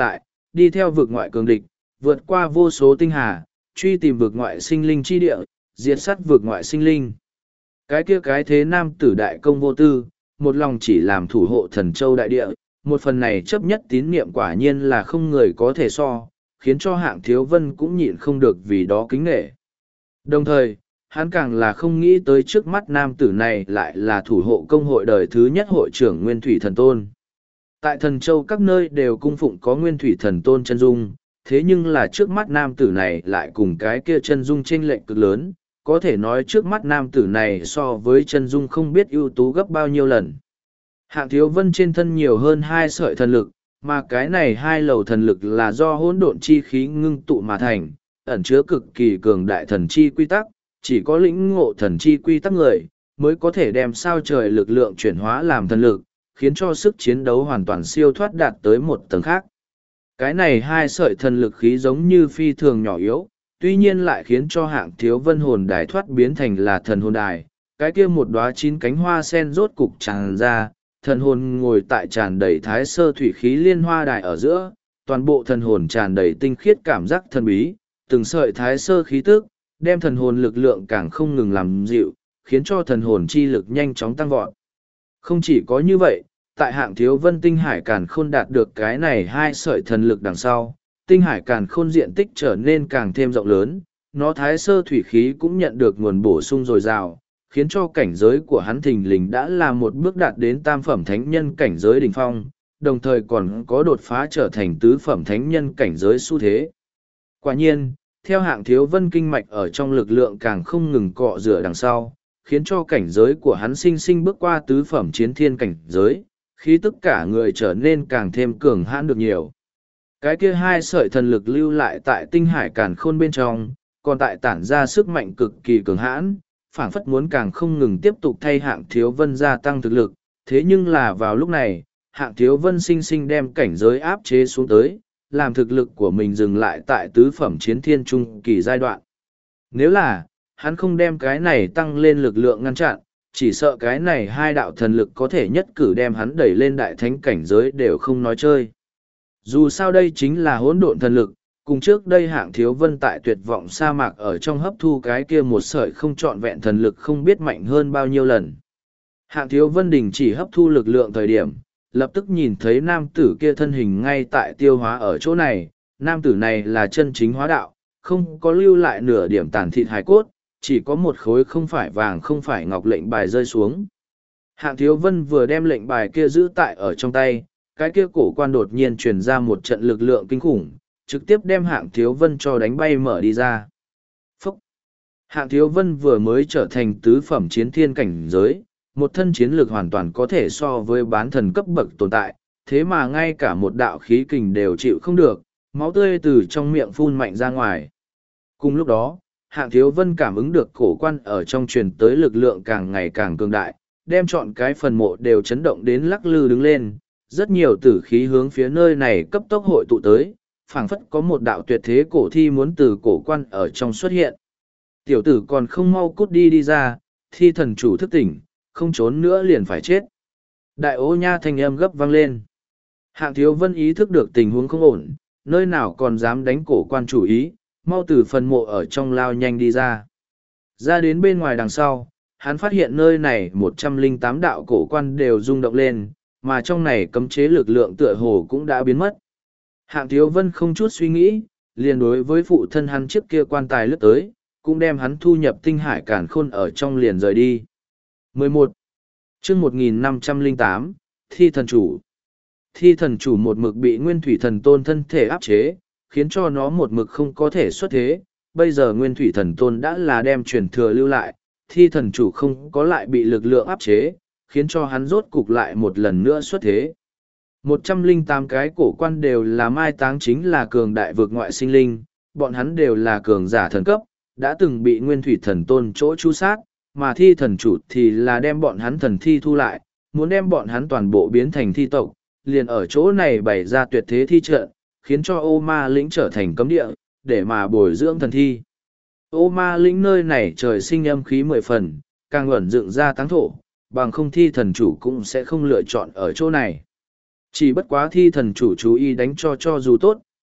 đi theo vực ngoại cường địch, vượt qua vô số tinh hà, truy tìm vực ngoại sinh linh chi địa, diệt sát vực ngoại sinh linh. Cái kia cái thế nam tử đại công vô tư, một lòng chỉ làm thủ hộ thần châu đại địa, một phần này chấp nhất tín niệm quả nhiên là không người có thể so, khiến cho Hạng Thiếu Vân cũng nhịn không được vì đó kính nể. Đồng thời, hắn càng là không nghĩ tới trước mắt nam tử này lại là thủ hộ công hội đời thứ nhất hội trưởng Nguyên Thủy Thần Tôn. Tại thần châu các nơi đều cung phụng có Nguyên Thủy Thần Tôn chân dung, thế nhưng là trước mắt nam tử này lại cùng cái kia chân dung chênh lệch cực lớn, có thể nói trước mắt nam tử này so với chân dung không biết ưu tú gấp bao nhiêu lần. Hạng Thiếu Vân trên thân nhiều hơn 2 sợi thần lực, mà cái này 2 lầu thần lực là do hỗn độn chi khí ngưng tụ mà thành, ẩn chứa cực kỳ cường đại thần chi quy tắc, chỉ có lĩnh ngộ thần chi quy tắc người, mới có thể đem sao trời lực lượng chuyển hóa làm thần lực, khiến cho sức chiến đấu hoàn toàn siêu thoát đạt tới một tầng khác. Cái này 2 sợi thần lực khí giống như phi thường nhỏ yếu, tuy nhiên lại khiến cho Hạng Thiếu Vân hồn đài thoát biến thành là thần hồn đài, cái kia một đóa 9 cánh hoa sen rốt cục tràn ra, thần hồn ngồi tại tràn đầy thái sơ thủy khí liên hoa đài ở giữa, toàn bộ thần hồn tràn đầy tinh khiết cảm giác thần bí, từng sợi thái sơ khí tức, đem thần hồn lực lượng càng không ngừng làm dịu, khiến cho thần hồn chi lực nhanh chóng tăng vọt. Không chỉ có như vậy, tại Hạng Thiếu Vân tinh hải càn khôn đạt được cái này 2 sợi thần lực đằng sau, tinh hải càn khôn diện tích trở nên càng thêm rộng lớn, nó thái sơ thủy khí cũng nhận được nguồn bổ sung dồi dào, khiến cho cảnh giới của hắn thình lình đã là một bước đạt đến tam phẩm thánh nhân cảnh giới đỉnh phong, đồng thời còn có đột phá trở thành tứ phẩm thánh nhân cảnh giới xu thế. Quả nhiên, theo Hạng Thiếu Vân kinh mạch ở trong lực lượng càng không ngừng cọ rửa đằng sau, khiến cho cảnh giới của hắn sinh sinh bước qua tứ phẩm chiến thiên cảnh giới, khi tất cả người trở nên càng thêm cường hãn được nhiều. Cái kia 2 sợi thần lực lưu lại tại tinh hải càn khôn bên trong, còn tại tản ra sức mạnh cực kỳ cường hãn, phảng phất muốn càng không ngừng tiếp tục thay Hạng Thiếu Vân gia tăng thực lực, thế nhưng là vào lúc này, Hạng Thiếu Vân sinh sinh đem cảnh giới áp chế xuống tới, làm thực lực của mình dừng lại tại tứ phẩm chiến thiên trung kỳ giai đoạn. Nếu là, hắn không đem cái này tăng lên lực lượng ngăn chặn, chỉ sợ cái này 2 đạo thần lực có thể nhất cử đem hắn đẩy lên đại thánh cảnh giới đều không nói chơi. Dù sao đây chính là hỗn độn thần lực, cùng trước đây Hạng Thiếu Vân tại tuyệt vọng sa mạc ở trong hấp thu cái kia một sợi không trọn vẹn thần lực không biết mạnh hơn bao nhiêu lần. Hạng Thiếu Vân đình chỉ hấp thu lực lượng thời điểm, lập tức nhìn thấy nam tử kia thân hình ngay tại tiêu hóa ở chỗ này, nam tử này là chân chính hóa đạo, không có lưu lại nửa điểm tàn thịt hài cốt, chỉ có một khối không phải vàng không phải ngọc lệnh bài rơi xuống. Hạng Thiếu Vân vừa đem lệnh bài kia giữ tại ở trong tay, cái kia cổ quan đột nhiên truyền ra một trận lực lượng kinh khủng, trực tiếp đem Hạng Thiếu Vân cho đánh bay mở đi ra. Phúc! Hạng Thiếu Vân vừa mới trở thành tứ phẩm chiến thiên cảnh giới, một thân chiến lược hoàn toàn có thể so với bán thần cấp bậc tồn tại, thế mà ngay cả một đạo khí kình đều chịu không được, máu tươi từ trong miệng phun mạnh ra ngoài. Cùng lúc đó, Hạng Thiếu Vân cảm ứng được cổ quan ở trong truyền tới lực lượng càng ngày càng cường đại, đem chọn cái phần mộ đều chấn động đến lắc lư đứng lên, rất nhiều tử khí hướng phía nơi này cấp tốc hội tụ tới, phảng phất có một đạo tuyệt thế cổ thi muốn từ cổ quan ở trong xuất hiện. Tiểu tử còn không mau cút đi đi ra, thi thần chủ thức tỉnh, không trốn nữa liền phải chết. Đại ô nha thanh âm gấp vang lên. Hạng Thiếu Vân ý thức được tình huống không ổn, nơi nào còn dám đánh cổ quan chủ ý, mau từ phần mộ ở trong lao nhanh đi ra. Ra đến bên ngoài đằng sau, hắn phát hiện nơi này 108 đạo cổ quan đều rung động lên, mà trong này cấm chế lực lượng tựa hồ cũng đã biến mất. Hạng Thiếu Vân không chút suy nghĩ, liền đối với phụ thân hắn trước kia quan tài lướt tới, cũng đem hắn thu nhập tinh hải càn khôn ở trong liền rời đi. 11. chương 1508, Thi Thần Chủ. Thi Thần Chủ một mực bị Nguyên Thủy Thần Tôn thân thể áp chế, khiến cho nó một mực không có thể xuất thế. Bây giờ Nguyên Thủy Thần Tôn đã là đem truyền thừa lưu lại, Thi Thần Chủ không có lại bị lực lượng áp chế, khiến cho hắn rốt cục lại một lần nữa xuất thế. 108 cái cổ quan đều là mai táng chính là cường đại vực ngoại sinh linh, bọn hắn đều là cường giả thần cấp, đã từng bị Nguyên Thủy Thần Tôn chỗ chu sát, mà Thi Thần Chủ thì là đem bọn hắn thần thi thu lại, muốn đem bọn hắn toàn bộ biến thành thi tộc, liền ở chỗ này bày ra tuyệt thế thi trận, khiến cho Ô Ma Lĩnh trở thành cấm địa, để mà bồi dưỡng thần thi. Ô Ma Lĩnh nơi này trời sinh âm khí 10 phần, càng ẩn dựng ra táng thổ, bằng không Thi Thần Chủ cũng sẽ không lựa chọn ở chỗ này. Chỉ bất quá Thi Thần Chủ chú ý đánh cho dù tốt,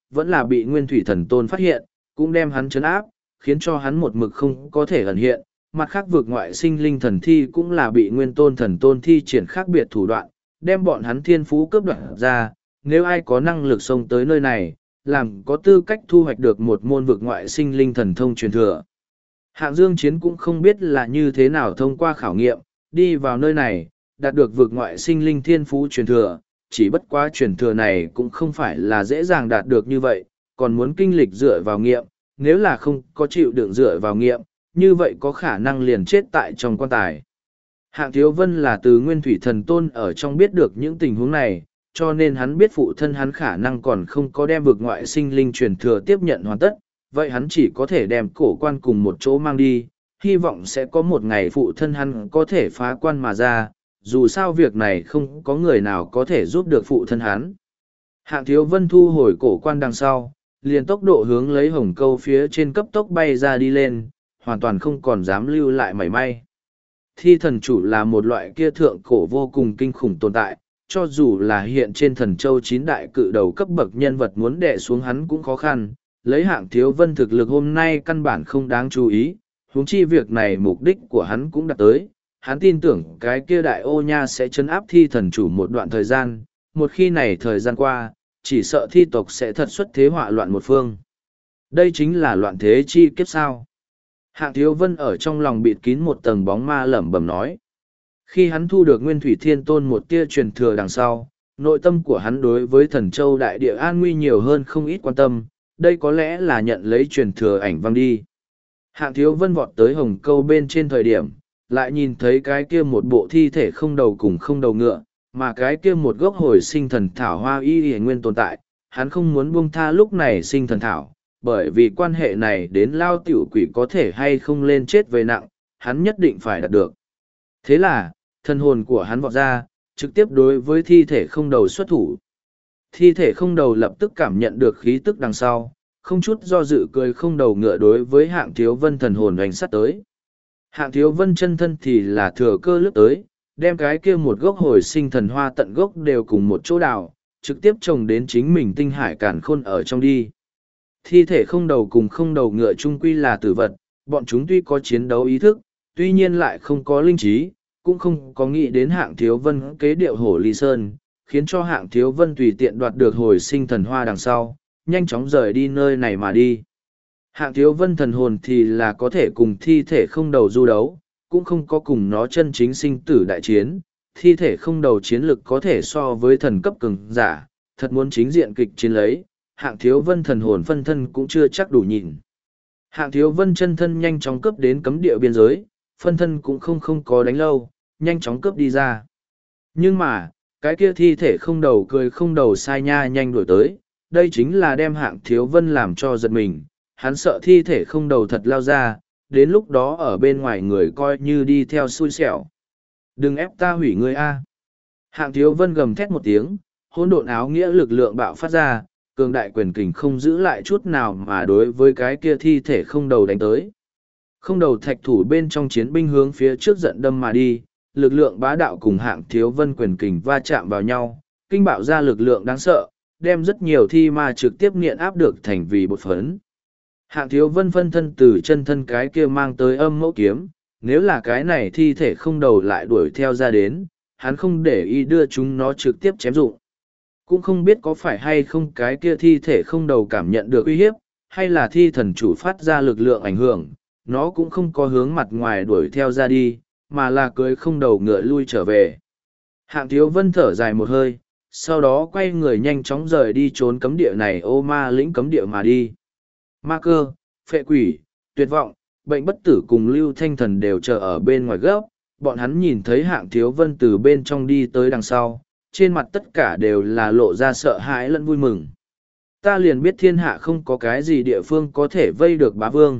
vẫn là bị Nguyên Thủy Thần Tôn phát hiện, cũng đem hắn trấn áp, khiến cho hắn một mực không có thể ẩn hiện. Mặt khác vực ngoại sinh linh thần thi cũng là bị Nguyên Tôn Thần Tôn thi triển khác biệt thủ đoạn, đem bọn hắn thiên phú cướp đoạt ra. Nếu ai có năng lực xông tới nơi này, làm có tư cách thu hoạch được một môn vực ngoại sinh linh thần thông truyền thừa. Hạng Dương Chiến cũng không biết là như thế nào thông qua khảo nghiệm, đi vào nơi này, đạt được vực ngoại sinh linh thiên phú truyền thừa, chỉ bất quá truyền thừa này cũng không phải là dễ dàng đạt được như vậy, còn muốn kinh lịch dựa vào nghiệm, nếu là không có chịu đựng dựa vào nghiệm, như vậy có khả năng liền chết tại trong quan tài. Hạng Thiếu Vân là từ Nguyên Thủy Thần Tôn ở trong biết được những tình huống này, cho nên hắn biết phụ thân hắn khả năng còn không có đem vực ngoại sinh linh truyền thừa tiếp nhận hoàn tất, vậy hắn chỉ có thể đem cổ quan cùng một chỗ mang đi, hy vọng sẽ có một ngày phụ thân hắn có thể phá quan mà ra, dù sao việc này không có người nào có thể giúp được phụ thân hắn. Hạng Thiếu Vân thu hồi cổ quan đằng sau, liền tốc độ hướng lấy hồng câu phía trên cấp tốc bay ra đi lên, hoàn toàn không còn dám lưu lại mảy may. Thi thần chủ là một loại kia thượng cổ vô cùng kinh khủng tồn tại, cho dù là hiện trên thần châu 9 đại cự đầu cấp bậc nhân vật muốn đè xuống hắn cũng khó khăn, lấy Hạng Thiếu Vân thực lực hôm nay căn bản không đáng chú ý, huống chi việc này mục đích của hắn cũng đạt tới, hắn tin tưởng cái kia đại ô nha sẽ chấn áp thi thần chủ một đoạn thời gian, một khi này thời gian qua, chỉ sợ thi tộc sẽ thật xuất thế họa loạn một phương. Đây chính là loạn thế chi kiếp sao. Hạng Thiếu Vân ở trong lòng bịt kín một tầng bóng ma lẩm bẩm nói. Khi hắn thu được Nguyên Thủy Thiên Tôn một tia truyền thừa đằng sau, nội tâm của hắn đối với thần châu đại địa an nguy nhiều hơn không ít quan tâm, đây có lẽ là nhận lấy truyền thừa ảnh văng đi. Hạng Thiếu Vân vọt tới hồng câu bên trên thời điểm, lại nhìn thấy cái kia một bộ thi thể không đầu cùng không đầu ngựa, mà cái kia một gốc hồi sinh thần thảo hoa y y nguyên tồn tại, hắn không muốn buông tha lúc này sinh thần thảo, bởi vì quan hệ này đến lao tiểu quỷ có thể hay không lên chết về nặng, hắn nhất định phải đạt được. Thế là, thần hồn của hắn vọt ra, trực tiếp đối với thi thể không đầu xuất thủ. Thi thể không đầu lập tức cảm nhận được khí tức đằng sau, không chút do dự cười không đầu ngựa đối với Hạng Thiếu Vân thần hồn đánh sát tới. Hạng Thiếu Vân chân thân thì là thừa cơ lướt tới, đem cái kia một gốc hồi sinh thần hoa tận gốc đều cùng một chỗ đào, trực tiếp trồng đến chính mình tinh hải càn khôn ở trong đi. Thi thể không đầu cùng không đầu ngựa chung quy là tử vật, bọn chúng tuy có chiến đấu ý thức, tuy nhiên lại không có linh trí, cũng không có nghĩ đến Hạng Thiếu Vân kế điệu hổ ly sơn, khiến cho Hạng Thiếu Vân tùy tiện đoạt được hồi sinh thần hoa đằng sau, nhanh chóng rời đi nơi này mà đi. Hạng Thiếu Vân thần hồn thì là có thể cùng thi thể không đầu du đấu, cũng không có cùng nó chân chính sinh tử đại chiến, thi thể không đầu chiến lực có thể so với thần cấp cường giả, thật muốn chính diện kịch chiến lấy, Hạng Thiếu Vân thần hồn phân thân cũng chưa chắc đủ nhìn. Hạng Thiếu Vân chân thân nhanh chóng cướp đến cấm địa biên giới, phân thân cũng không có đánh lâu, nhanh chóng cướp đi ra. Nhưng mà, cái kia thi thể không đầu cười không đầu sai nha nhanh đuổi tới, đây chính là đem Hạng Thiếu Vân làm cho giật mình, hắn sợ thi thể không đầu thật lao ra, đến lúc đó ở bên ngoài người coi như đi theo xui xẻo. Đừng ép ta hủy ngươi a! Hạng Thiếu Vân gầm thét một tiếng, hỗn độn áo nghĩa lực lượng bạo phát ra, cường đại quyền kình không giữ lại chút nào mà đối với cái kia thi thể không đầu đánh tới. Không đầu thạch thủ bên trong chiến binh hướng phía trước giận đâm mà đi, lực lượng bá đạo cùng Hạng Thiếu Vân quyền kình va chạm vào nhau, kinh bạo ra lực lượng đáng sợ, đem rất nhiều thi ma trực tiếp nghiện áp được thành vì bột phấn. Hạng Thiếu Vân phân thân từ chân thân cái kia mang tới âm mẫu kiếm, nếu là cái này thi thể không đầu lại đuổi theo ra đến, hắn không để ý đưa chúng nó trực tiếp chém dụng. Cũng không biết có phải hay không cái kia thi thể không đầu cảm nhận được uy hiếp, hay là thi thần chủ phát ra lực lượng ảnh hưởng, nó cũng không có hướng mặt ngoài đuổi theo ra đi, mà là cưới không đầu ngựa lui trở về. Hạng Thiếu Vân thở dài một hơi, sau đó quay người nhanh chóng rời đi trốn cấm địa này ô ma lĩnh cấm địa mà đi. Ma cơ, phệ quỷ, tuyệt vọng, bệnh bất tử cùng Lưu Thanh Thần đều chờ ở bên ngoài góc, bọn hắn nhìn thấy Hạng Thiếu Vân từ bên trong đi tới đằng sau, trên mặt tất cả đều là lộ ra sợ hãi lẫn vui mừng. Ta liền biết thiên hạ không có cái gì địa phương có thể vây được bá vương.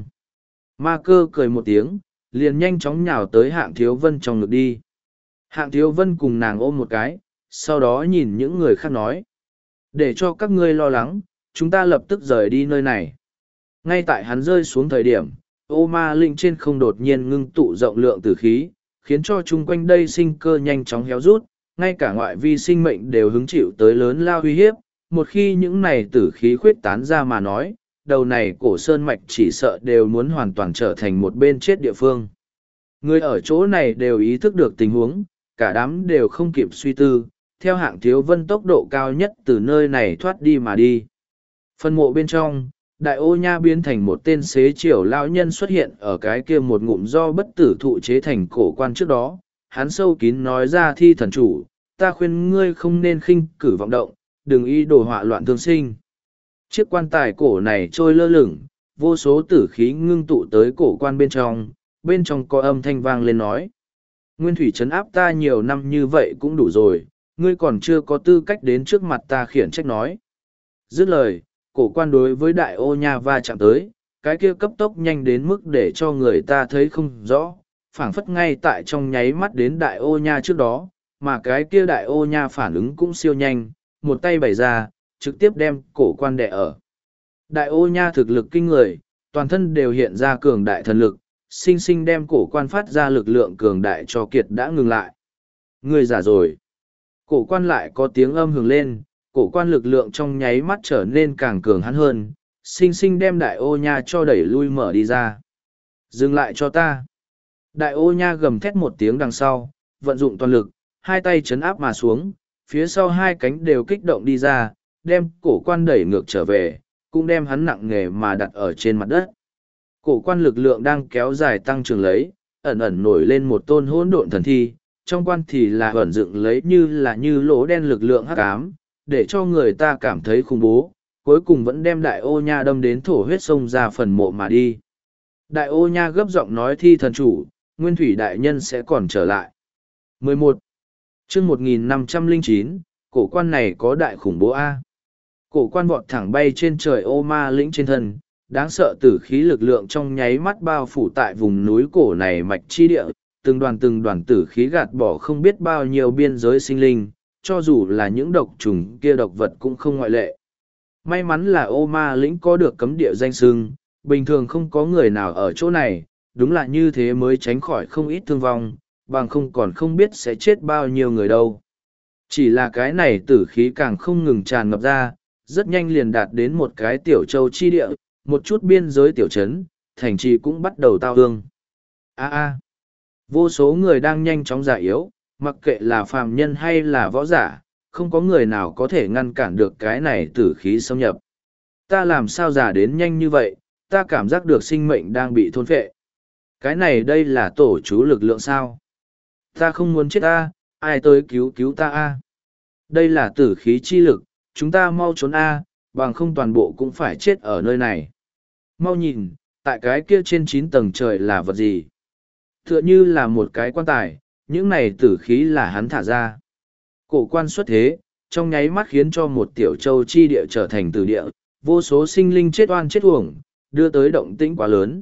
Ma cơ cười một tiếng, liền nhanh chóng nhào tới Hạng Thiếu Vân trong ngực đi. Hạng Thiếu Vân cùng nàng ôm một cái, sau đó nhìn những người khác nói. Để cho các ngươi lo lắng, chúng ta lập tức rời đi nơi này. Ngay tại hắn rơi xuống thời điểm, ô ma linh trên không đột nhiên ngưng tụ rộng lượng tử khí, khiến cho chung quanh đây sinh cơ nhanh chóng héo rút, ngay cả ngoại vi sinh mệnh đều hứng chịu tới lớn lao uy hiếp, một khi những này tử khí khuyết tán ra mà nói, đầu này cổ sơn mạch chỉ sợ đều muốn hoàn toàn trở thành một bên chết địa phương. Người ở chỗ này đều ý thức được tình huống, cả đám đều không kịp suy tư, theo Hạng Thiếu Vân tốc độ cao nhất từ nơi này thoát đi mà đi. Phân mộ bên trong, Đại Ô Nha biến thành một tên xế chiều lão nhân xuất hiện ở cái kia một ngụm do bất tử thụ chế thành cổ quan trước đó. Hắn sâu kín nói ra: Thi thần chủ, ta khuyên ngươi không nên khinh cử vọng động, đừng ý đồ họa loạn thương sinh. Chiếc quan tài cổ này trôi lơ lửng, vô số tử khí ngưng tụ tới cổ quan bên trong có âm thanh vang lên nói. Nguyên thủy trấn áp ta nhiều năm như vậy cũng đủ rồi, ngươi còn chưa có tư cách đến trước mặt ta khiển trách nói. Dứt lời, cổ quan đối với Đại Ô Nha va chạm tới, cái kia cấp tốc nhanh đến mức để cho người ta thấy không rõ, phảng phất ngay tại trong nháy mắt đến Đại Ô Nha trước đó, mà cái kia Đại Ô Nha phản ứng cũng siêu nhanh, một tay bày ra, trực tiếp đem cổ quan đè ở. Đại Ô Nha thực lực kinh người, toàn thân đều hiện ra cường đại thần lực, sinh sinh đem cổ quan phát ra lực lượng cường đại cho kiệt đã ngừng lại. Người giả rồi. Cổ quan lại có tiếng âm hưởng lên, cổ quan lực lượng trong nháy mắt trở nên càng cường hắn hơn, sinh sinh đem Đại Ô Nha cho đẩy lui mở đi ra. Dừng lại cho ta. Đại Ô Nha gầm thét một tiếng đằng sau, vận dụng toàn lực, hai tay chấn áp mà xuống, phía sau hai cánh đều kích động đi ra, đem cổ quan đẩy ngược trở về, cũng đem hắn nặng nề mà đặt ở trên mặt đất. Cổ quan lực lượng đang kéo dài tăng trưởng lấy, ẩn ẩn nổi lên một tôn hỗn độn thần thi, trong quan thì là ẩn dựng lấy như lỗ đen lực lượng hắc ám, để cho người ta cảm thấy khủng bố, cuối cùng vẫn đem Đại Ô Nha đâm đến thổ huyết sông ra phần mộ mà đi. Đại Ô Nha gấp giọng nói: Thi thần chủ, Nguyên Thủy đại nhân sẽ còn trở lại. 11. Chương 1509, cổ quan này có đại khủng bố A. Cổ quan vọt thẳng bay trên trời Ô Ma lĩnh trên thân, đáng sợ tử khí lực lượng trong nháy mắt bao phủ tại vùng núi cổ này mạch chi địa, từng đoàn tử khí gạt bỏ không biết bao nhiêu biên giới sinh linh, cho dù là những độc trùng kia độc vật cũng không ngoại lệ. May mắn là Ô Ma lĩnh có được cấm địa danh xưng, bình thường không có người nào ở chỗ này, đúng là như thế mới tránh khỏi không ít thương vong, bằng không còn không biết sẽ chết bao nhiêu người đâu. Chỉ là cái này tử khí càng không ngừng tràn ngập ra, rất nhanh liền đạt đến một cái tiểu châu chi địa, một chút biên giới tiểu trấn, thành trì cũng bắt đầu tao hương. Vô số người đang nhanh chóng già yếu, mặc kệ là phàm nhân hay là võ giả, không có người nào có thể ngăn cản được cái này tử khí xâm nhập. Ta làm sao già đến nhanh như vậy, ta cảm giác được sinh mệnh đang bị thôn phệ. Cái này đây là tổ chú lực lượng sao? Ta không muốn chết ta, ai tới cứu cứu ta a? Đây là tử khí chi lực, chúng ta mau trốn a, bằng không toàn bộ cũng phải chết ở nơi này. Mau nhìn, tại cái kia trên 9 tầng trời là vật gì? Tựa như là một cái quan tài, những này tử khí là hắn thả ra. Cổ quan xuất thế, trong nháy mắt khiến cho một tiểu châu chi địa trở thành tử địa, vô số sinh linh chết oan chết uổng, đưa tới động tĩnh quá lớn.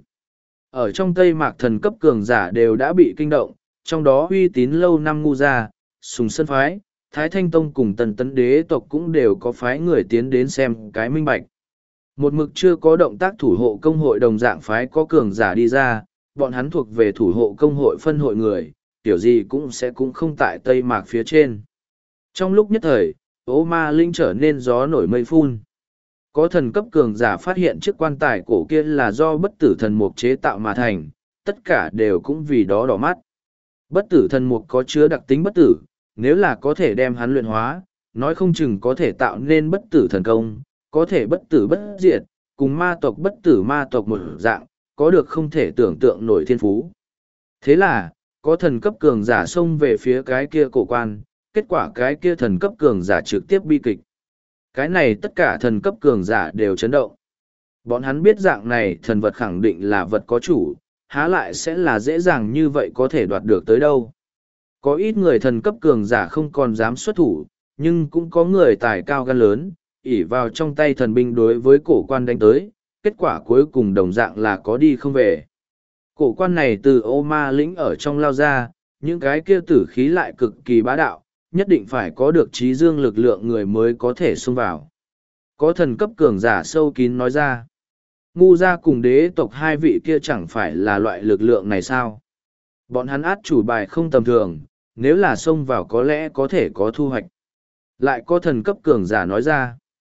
Ở trong Tây Mạc thần cấp cường giả đều đã bị kinh động, trong đó uy tín lâu năm ngu gia, Sùng Sơn Phái, Thái Thanh Tông cùng Tần Tấn Đế tộc cũng đều có phái người tiến đến xem cái minh bạch. Một mực chưa có động tác thủ hộ công hội đồng dạng phái có cường giả đi ra, bọn hắn thuộc về thủ hộ công hội phân hội người, kiểu gì cũng không tại Tây Mạc phía trên. Trong lúc nhất thời, Ô Ma Linh trở nên gió nổi mây phun. Có thần cấp cường giả phát hiện chiếc quan tài cổ kia là do bất tử thần mục chế tạo mà thành, tất cả đều cũng vì đó đỏ mắt. Bất tử thần mục có chứa đặc tính bất tử, nếu là có thể đem hắn luyện hóa, nói không chừng có thể tạo nên bất tử thần công, có thể bất tử bất diệt, cùng ma tộc bất tử ma tộc một dạng, có được không thể tưởng tượng nổi thiên phú. Thế là, có thần cấp cường giả xông về phía cái kia cổ quan, kết quả cái kia thần cấp cường giả trực tiếp bi kịch. Cái này tất cả thần cấp cường giả đều chấn động. Bọn hắn biết dạng này thần vật khẳng định là vật có chủ, há lại sẽ là dễ dàng như vậy có thể đoạt được tới đâu. Có ít người thần cấp cường giả không còn dám xuất thủ, nhưng cũng có người tài cao gan lớn, ỷ vào trong tay thần binh đối với cổ quan đánh tới, kết quả cuối cùng đồng dạng là có đi không về. Cổ quan này từ Ô Ma lĩnh ở trong lao ra, những cái kia tử khí lại cực kỳ bá đạo, nhất định phải có được trí dương lực lượng người mới có thể xông vào. Có thần cấp cường giả sâu kín nói ra. Ngu gia cùng đế tộc hai vị kia chẳng phải là loại lực lượng này sao? Bọn hắn át chủ bài không tầm thường, nếu là xông vào có lẽ có thể có thu hoạch. Lại có thần cấp cường giả nói ra.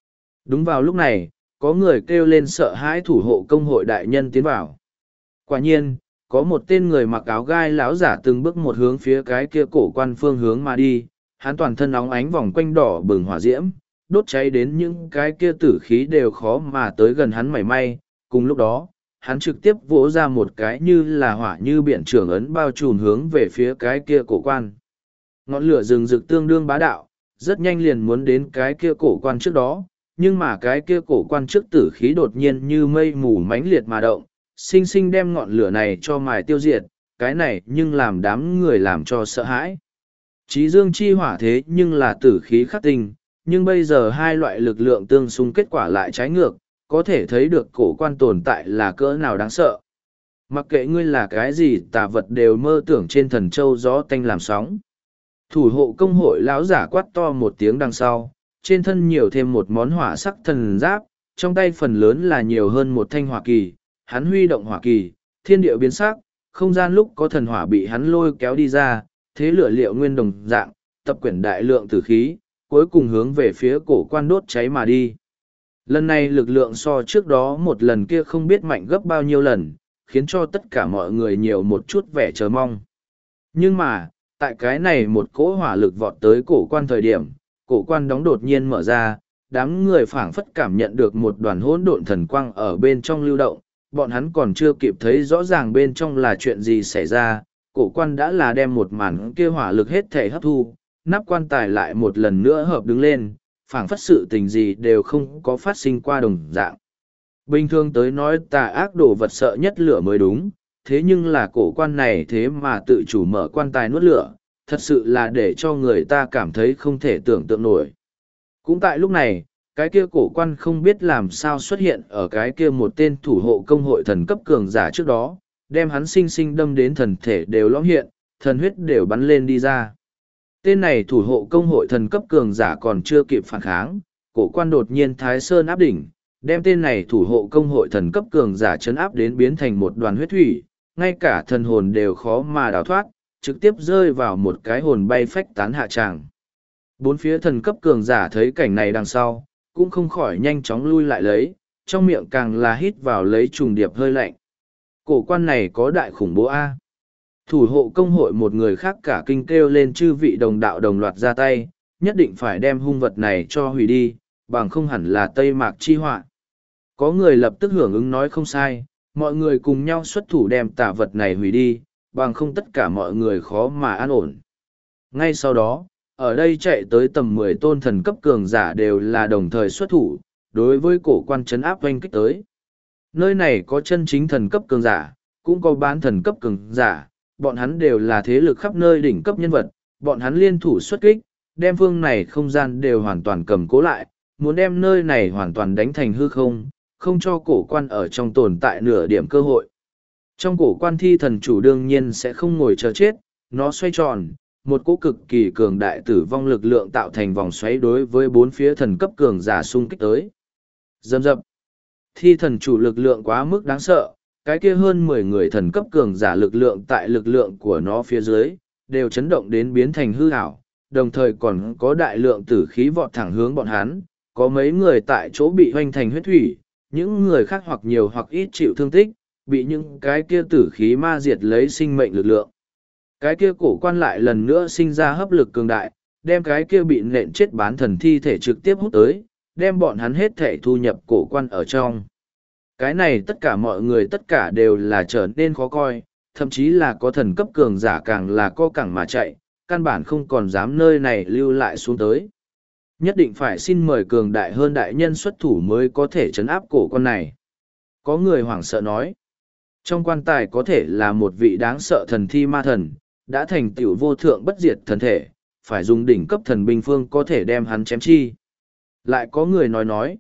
Đúng vào lúc này, có người kêu lên sợ hãi thủ hộ công hội đại nhân tiến vào. Quả nhiên, có một tên người mặc áo gai láo giả từng bước một hướng phía cái kia cổ quan phương hướng mà đi, hắn toàn thân óng ánh vòng quanh đỏ bừng hỏa diễm, đốt cháy đến những cái kia tử khí đều khó mà tới gần hắn mảy may. Cùng lúc đó, hắn trực tiếp vỗ ra một cái như là hỏa như biển trưởng ấn bao trùm hướng về phía cái kia cổ quan. Ngọn lửa rừng rực tương đương bá đạo, rất nhanh liền muốn đến cái kia cổ quan trước đó, nhưng mà cái kia cổ quan trước tử khí đột nhiên như mây mù mãnh liệt mà động, sinh sinh đem ngọn lửa này cho mài tiêu diệt, cái này nhưng làm đám người làm cho sợ hãi. Chí dương chi hỏa thế nhưng là tử khí khắc tinh, nhưng bây giờ hai loại lực lượng tương xung kết quả lại trái ngược, có thể thấy được cổ quan tồn tại là cỡ nào đáng sợ. Mặc kệ ngươi là cái gì, tà vật đều mơ tưởng trên thần châu gió tanh làm sóng. Thủ hộ công hội lão giả quát to một tiếng đằng sau, trên thân nhiều thêm một món hỏa sắc thần giáp, trong tay phần lớn là nhiều hơn một thanh hỏa kỳ, hắn huy động hỏa kỳ, thiên địa biến sắc, không gian lúc có thần hỏa bị hắn lôi kéo đi ra, thế lửa liệu nguyên đồng dạng, tập quyển đại lượng tử khí, cuối cùng hướng về phía cổ quan đốt cháy mà đi. Lần này lực lượng so trước đó một lần kia không biết mạnh gấp bao nhiêu lần, khiến cho tất cả mọi người nhiều một chút vẻ chờ mong. Nhưng mà, tại cái này một cỗ hỏa lực vọt tới cổ quan thời điểm, cổ quan đóng đột nhiên mở ra, đám người phảng phất cảm nhận được một đoàn hỗn độn thần quang ở bên trong lưu động, bọn hắn còn chưa kịp thấy rõ ràng bên trong là chuyện gì xảy ra, cổ quan đã là đem một màn kia hỏa lực hết thể hấp thu, nắp quan tài lại một lần nữa hợp đứng lên, phảng phất sự tình gì đều không có phát sinh qua đồng dạng. Bình thường tới nói tà ác đồ vật sợ nhất lửa mới đúng, thế nhưng là cổ quan này thế mà tự chủ mở quan tài nuốt lửa, thật sự là để cho người ta cảm thấy không thể tưởng tượng nổi. Cũng tại lúc này, cái kia cổ quan không biết làm sao xuất hiện ở cái kia một tên thủ hộ công hội thần cấp cường giả trước đó, đem hắn sinh sinh đâm đến thần thể đều lõm hiện, thần huyết đều bắn lên đi ra. Tên này thủ hộ công hội thần cấp cường giả còn chưa kịp phản kháng, cổ quan đột nhiên thái sơn áp đỉnh, đem tên này thủ hộ công hội thần cấp cường giả chấn áp đến biến thành một đoàn huyết thủy, ngay cả thần hồn đều khó mà đào thoát, trực tiếp rơi vào một cái hồn bay phách tán hạ tràng. Bốn phía thần cấp cường giả thấy cảnh này đằng sau, cũng không khỏi nhanh chóng lui lại lấy, trong miệng càng là hít vào lấy trùng điệp hơi lạnh. Cổ quan này có đại khủng bố A. Thủ hộ công hội một người khác cả kinh kêu lên chư vị đồng đạo đồng loạt ra tay, nhất định phải đem hung vật này cho hủy đi, bằng không hẳn là Tây Mạc chi họa. Có người lập tức hưởng ứng nói không sai, mọi người cùng nhau xuất thủ đem tà vật này hủy đi, bằng không tất cả mọi người khó mà an ổn. Ngay sau đó, ở đây chạy tới tầm 10 tôn thần cấp cường giả đều là đồng thời xuất thủ, đối với cổ quan trấn áp oanh kích tới. Nơi này có chân chính thần cấp cường giả, cũng có bán thần cấp cường giả, bọn hắn đều là thế lực khắp nơi đỉnh cấp nhân vật, bọn hắn liên thủ xuất kích, đem phương này không gian đều hoàn toàn cầm cố lại, muốn đem nơi này hoàn toàn đánh thành hư không, không cho cổ quan ở trong tồn tại nửa điểm cơ hội. Trong cổ quan thi thần chủ đương nhiên sẽ không ngồi chờ chết, nó xoay tròn, một cỗ cực kỳ cường đại tử vong lực lượng tạo thành vòng xoáy đối với bốn phía thần cấp cường giả xung kích tới. Dầm dập. Thi thần chủ lực lượng quá mức đáng sợ, cái kia hơn 10 người thần cấp cường giả lực lượng tại lực lượng của nó phía dưới, đều chấn động đến biến thành hư ảo, đồng thời còn có đại lượng tử khí vọt thẳng hướng bọn hắn, có mấy người tại chỗ bị hoành thành huyết thủy, những người khác hoặc nhiều hoặc ít chịu thương tích, bị những cái kia tử khí ma diệt lấy sinh mệnh lực lượng. Cái kia cổ quan lại lần nữa sinh ra hấp lực cường đại, đem cái kia bị nện chết bán thần thi thể trực tiếp hút tới, đem bọn hắn hết thể thu nhập cổ quan ở trong. Cái này tất cả mọi người tất cả đều là trở nên khó coi, thậm chí là có thần cấp cường giả càng là co cẳng mà chạy, căn bản không còn dám nơi này lưu lại xuống tới. Nhất định phải xin mời cường đại hơn đại nhân xuất thủ mới có thể trấn áp cổ quan này. Có người hoảng sợ nói, trong quan tài có thể là một vị đáng sợ thần thi ma thần, đã thành tựu vô thượng bất diệt thần thể, phải dùng đỉnh cấp thần binh phương có thể đem hắn chém chi. Lại có người nói,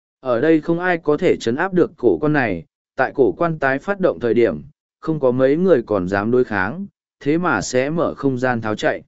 ở đây không ai có thể trấn áp được cổ quan này, tại cổ quan tái phát động thời điểm, không có mấy người còn dám đối kháng, thế mà sẽ mở không gian tháo chạy.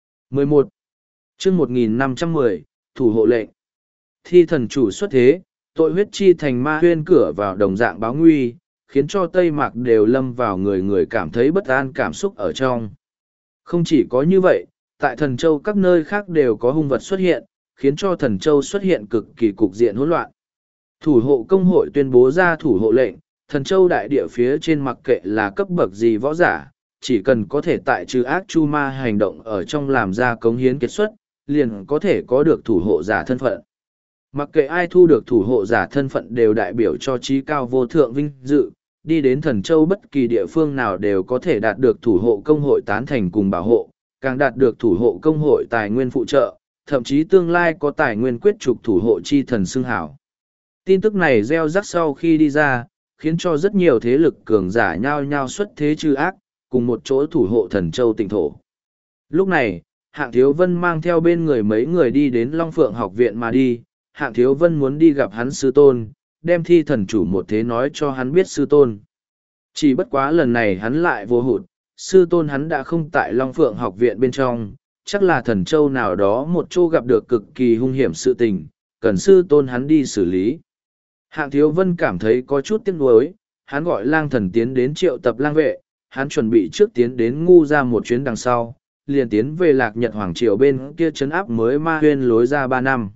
11. chương 1510, thủ hộ lệnh. Thi thần chủ xuất thế, tội huyết chi thành ma huyên cửa vào đồng dạng báo nguy, khiến cho Tây Mạc đều lâm vào người cảm thấy bất an cảm xúc ở trong. Không chỉ có như vậy, tại thần châu các nơi khác đều có hung vật xuất hiện, khiến cho Thần Châu xuất hiện cực kỳ cục diện hỗn loạn. Thủ hộ công hội tuyên bố ra thủ hộ lệnh, Thần Châu đại địa phía trên mặc kệ là cấp bậc gì võ giả, chỉ cần có thể tại trừ ác chu ma hành động ở trong làm ra cống hiến kết xuất, liền có thể có được thủ hộ giả thân phận. Mặc kệ ai thu được thủ hộ giả thân phận đều đại biểu cho trí cao vô thượng vinh dự, đi đến Thần Châu bất kỳ địa phương nào đều có thể đạt được thủ hộ công hội tán thành cùng bảo hộ, càng đạt được thủ hộ công hội tài nguyên phụ trợ, thậm chí tương lai có tài nguyên quyết trục thủ hộ chi thần xưng hảo. Tin tức này gieo rắc sau khi đi ra, khiến cho rất nhiều thế lực cường giả nhao nhao xuất thế trừ ác, cùng một chỗ thủ hộ Thần Châu tỉnh thổ. Lúc này, Hạng Thiếu Vân mang theo bên người mấy người đi đến Long Phượng học viện mà đi. Hạng Thiếu Vân muốn đi gặp hắn sư tôn, đem thi thần chủ một thế nói cho hắn biết sư tôn. Chỉ bất quá lần này hắn lại vô hụt, sư tôn hắn đã không tại Long Phượng học viện bên trong, chắc là Thần Châu nào đó một chỗ gặp được cực kỳ hung hiểm sự tình, cần sư tôn hắn đi xử lý. Hạng Thiếu Vân cảm thấy có chút tiếc nuối, hắn gọi lang thần tiến đến triệu tập lang vệ, hắn chuẩn bị trước tiến đến ngu ra một chuyến đằng sau, liền tiến về Lạc Nhật Hoàng Triều bên kia trấn áp mới ma huyên lối ra 3 năm.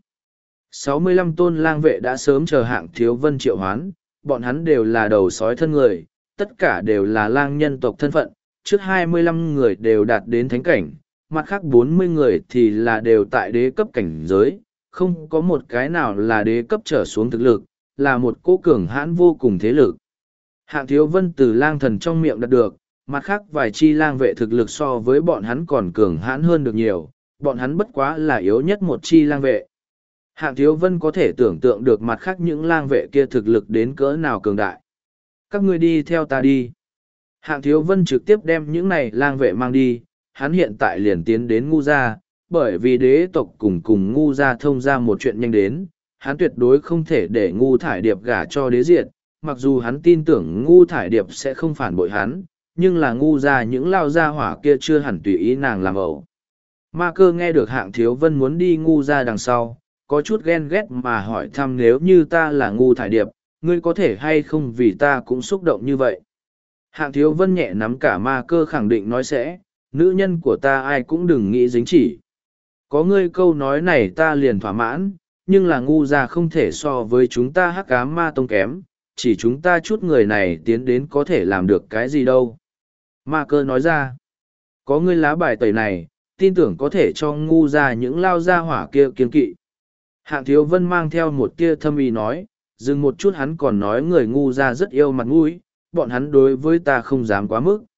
65 tôn lang vệ đã sớm chờ Hạng Thiếu Vân triệu hoán, bọn hắn đều là đầu sói thân người, tất cả đều là lang nhân tộc thân phận, trước 25 người đều đạt đến thánh cảnh, mặt khác 40 người thì là đều tại đế cấp cảnh giới, không có một cái nào là đế cấp trở xuống thực lực, là một cố cường hãn vô cùng thế lực. Hạng Thiếu Vân từ lang thần trong miệng đạt được, mặt khác vài chi lang vệ thực lực so với bọn hắn còn cường hãn hơn được nhiều, bọn hắn bất quá là yếu nhất một chi lang vệ. Hạng Thiếu Vân có thể tưởng tượng được mặt khác những lang vệ kia thực lực đến cỡ nào cường đại. Các ngươi đi theo ta đi. Hạng Thiếu Vân trực tiếp đem những này lang vệ mang đi, hắn hiện tại liền tiến đến ngu gia, bởi vì đế tộc cùng ngu gia thông ra một chuyện nhanh đến, hắn tuyệt đối không thể để ngu thải điệp gả cho đế diệt, mặc dù hắn tin tưởng ngu thải điệp sẽ không phản bội hắn, nhưng là ngu gia những lao gia hỏa kia chưa hẳn tùy ý nàng làm ẩu. Ma Cơ nghe được Hạng Thiếu Vân muốn đi ngu gia đằng sau, có chút ghen ghét mà hỏi thăm nếu như ta là ngu thải điệp, ngươi có thể hay không vì ta cũng xúc động như vậy. Hạng Thiếu Vân nhẹ nắm cả Ma Cơ khẳng định nói sẽ, nữ nhân của ta ai cũng đừng nghĩ dính chỉ. Có ngươi câu nói này ta liền thỏa mãn, nhưng là ngu gia không thể so với chúng ta Hắc Ám Ma Tông kém, chỉ chúng ta chút người này tiến đến có thể làm được cái gì đâu. Ma Cơ nói ra, có ngươi lá bài tẩy này, tin tưởng có thể cho ngu gia những lao gia hỏa kia kiên kỵ. Hạng Thiếu Vân mang theo một tia thâm ý nói, dừng một chút hắn còn nói người ngu gia rất yêu mặt mũi, bọn hắn đối với ta không dám quá mức.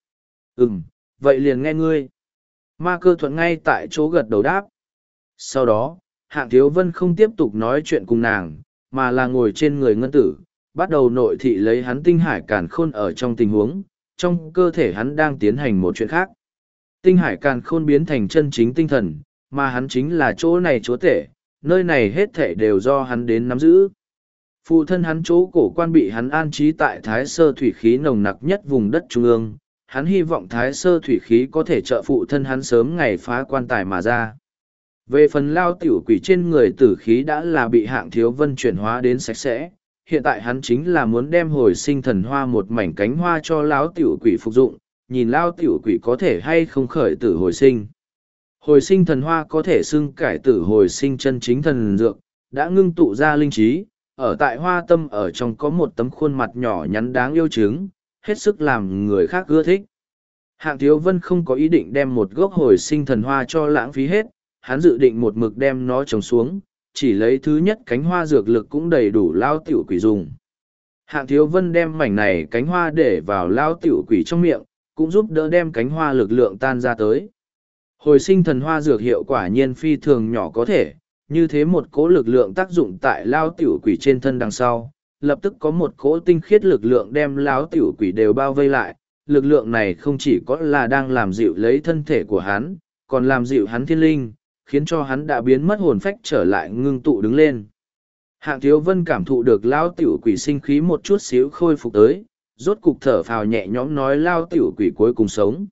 Vậy liền nghe ngươi. Ma Cơ thuận ngay tại chỗ gật đầu đáp. Sau đó, Hạng Thiếu Vân không tiếp tục nói chuyện cùng nàng, mà là ngồi trên người ngân tử, bắt đầu nội thị lấy hắn tinh hải càn khôn ở trong tình huống, trong cơ thể hắn đang tiến hành một chuyện khác. Tinh hải càn khôn biến thành chân chính tinh thần, mà hắn chính là chỗ này chúa tể, nơi này hết thể đều do hắn đến nắm giữ. Phụ thân hắn chỗ cổ quan bị hắn an trí tại Thái Sơ thủy khí nồng nặc nhất vùng đất trung ương, hắn hy vọng Thái Sơ thủy khí có thể trợ phụ thân hắn sớm ngày phá quan tài mà ra. Về phần lao tiểu quỷ trên người tử khí đã là bị Hạng Thiếu Vân chuyển hóa đến sạch sẽ, hiện tại hắn chính là muốn đem hồi sinh thần hoa một mảnh cánh hoa cho lão tiểu quỷ phục dụng, nhìn lao tiểu quỷ có thể hay không khởi tử hồi sinh. Hồi sinh thần hoa có thể xưng cải tử hồi sinh chân chính thần dược, đã ngưng tụ ra linh trí, ở tại hoa tâm ở trong có một tấm khuôn mặt nhỏ nhắn đáng yêu trứng, hết sức làm người khác ưa thích. Hạng Thiếu Vân không có ý định đem một gốc hồi sinh thần hoa cho lãng phí hết, hắn dự định một mực đem nó trồng xuống, chỉ lấy thứ nhất cánh hoa dược lực cũng đầy đủ lao tiểu quỷ dùng. Hạng Thiếu Vân đem mảnh này cánh hoa để vào lao tiểu quỷ trong miệng, cũng giúp đỡ đem cánh hoa lực lượng tan ra tới. Hồi sinh thần hoa dược hiệu quả nhiên phi thường nhỏ có thể, như thế một cỗ lực lượng tác dụng tại lao tiểu quỷ trên thân đằng sau, lập tức có một cỗ tinh khiết lực lượng đem lao tiểu quỷ đều bao vây lại. Lực lượng này không chỉ có là đang làm dịu lấy thân thể của hắn, còn làm dịu hắn thiên linh, khiến cho hắn đã biến mất hồn phách trở lại ngưng tụ đứng lên. Hạng Thiếu Vân cảm thụ được lao tiểu quỷ sinh khí một chút xíu khôi phục tới, rốt cục thở phào nhẹ nhõm nói lao tiểu quỷ cuối cùng sống.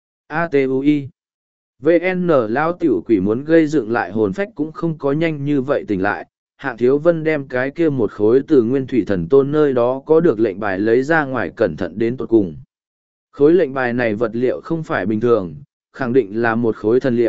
ATUI VN lao tiểu quỷ muốn gây dựng lại hồn phách cũng không có nhanh như vậy tỉnh lại. Hạng Thiếu Vân đem cái kia một khối từ Nguyên Thủy Thần Tôn nơi đó có được lệnh bài lấy ra ngoài cẩn thận đến tột cùng. Khối lệnh bài này vật liệu không phải bình thường, khẳng định là một khối thần liệu,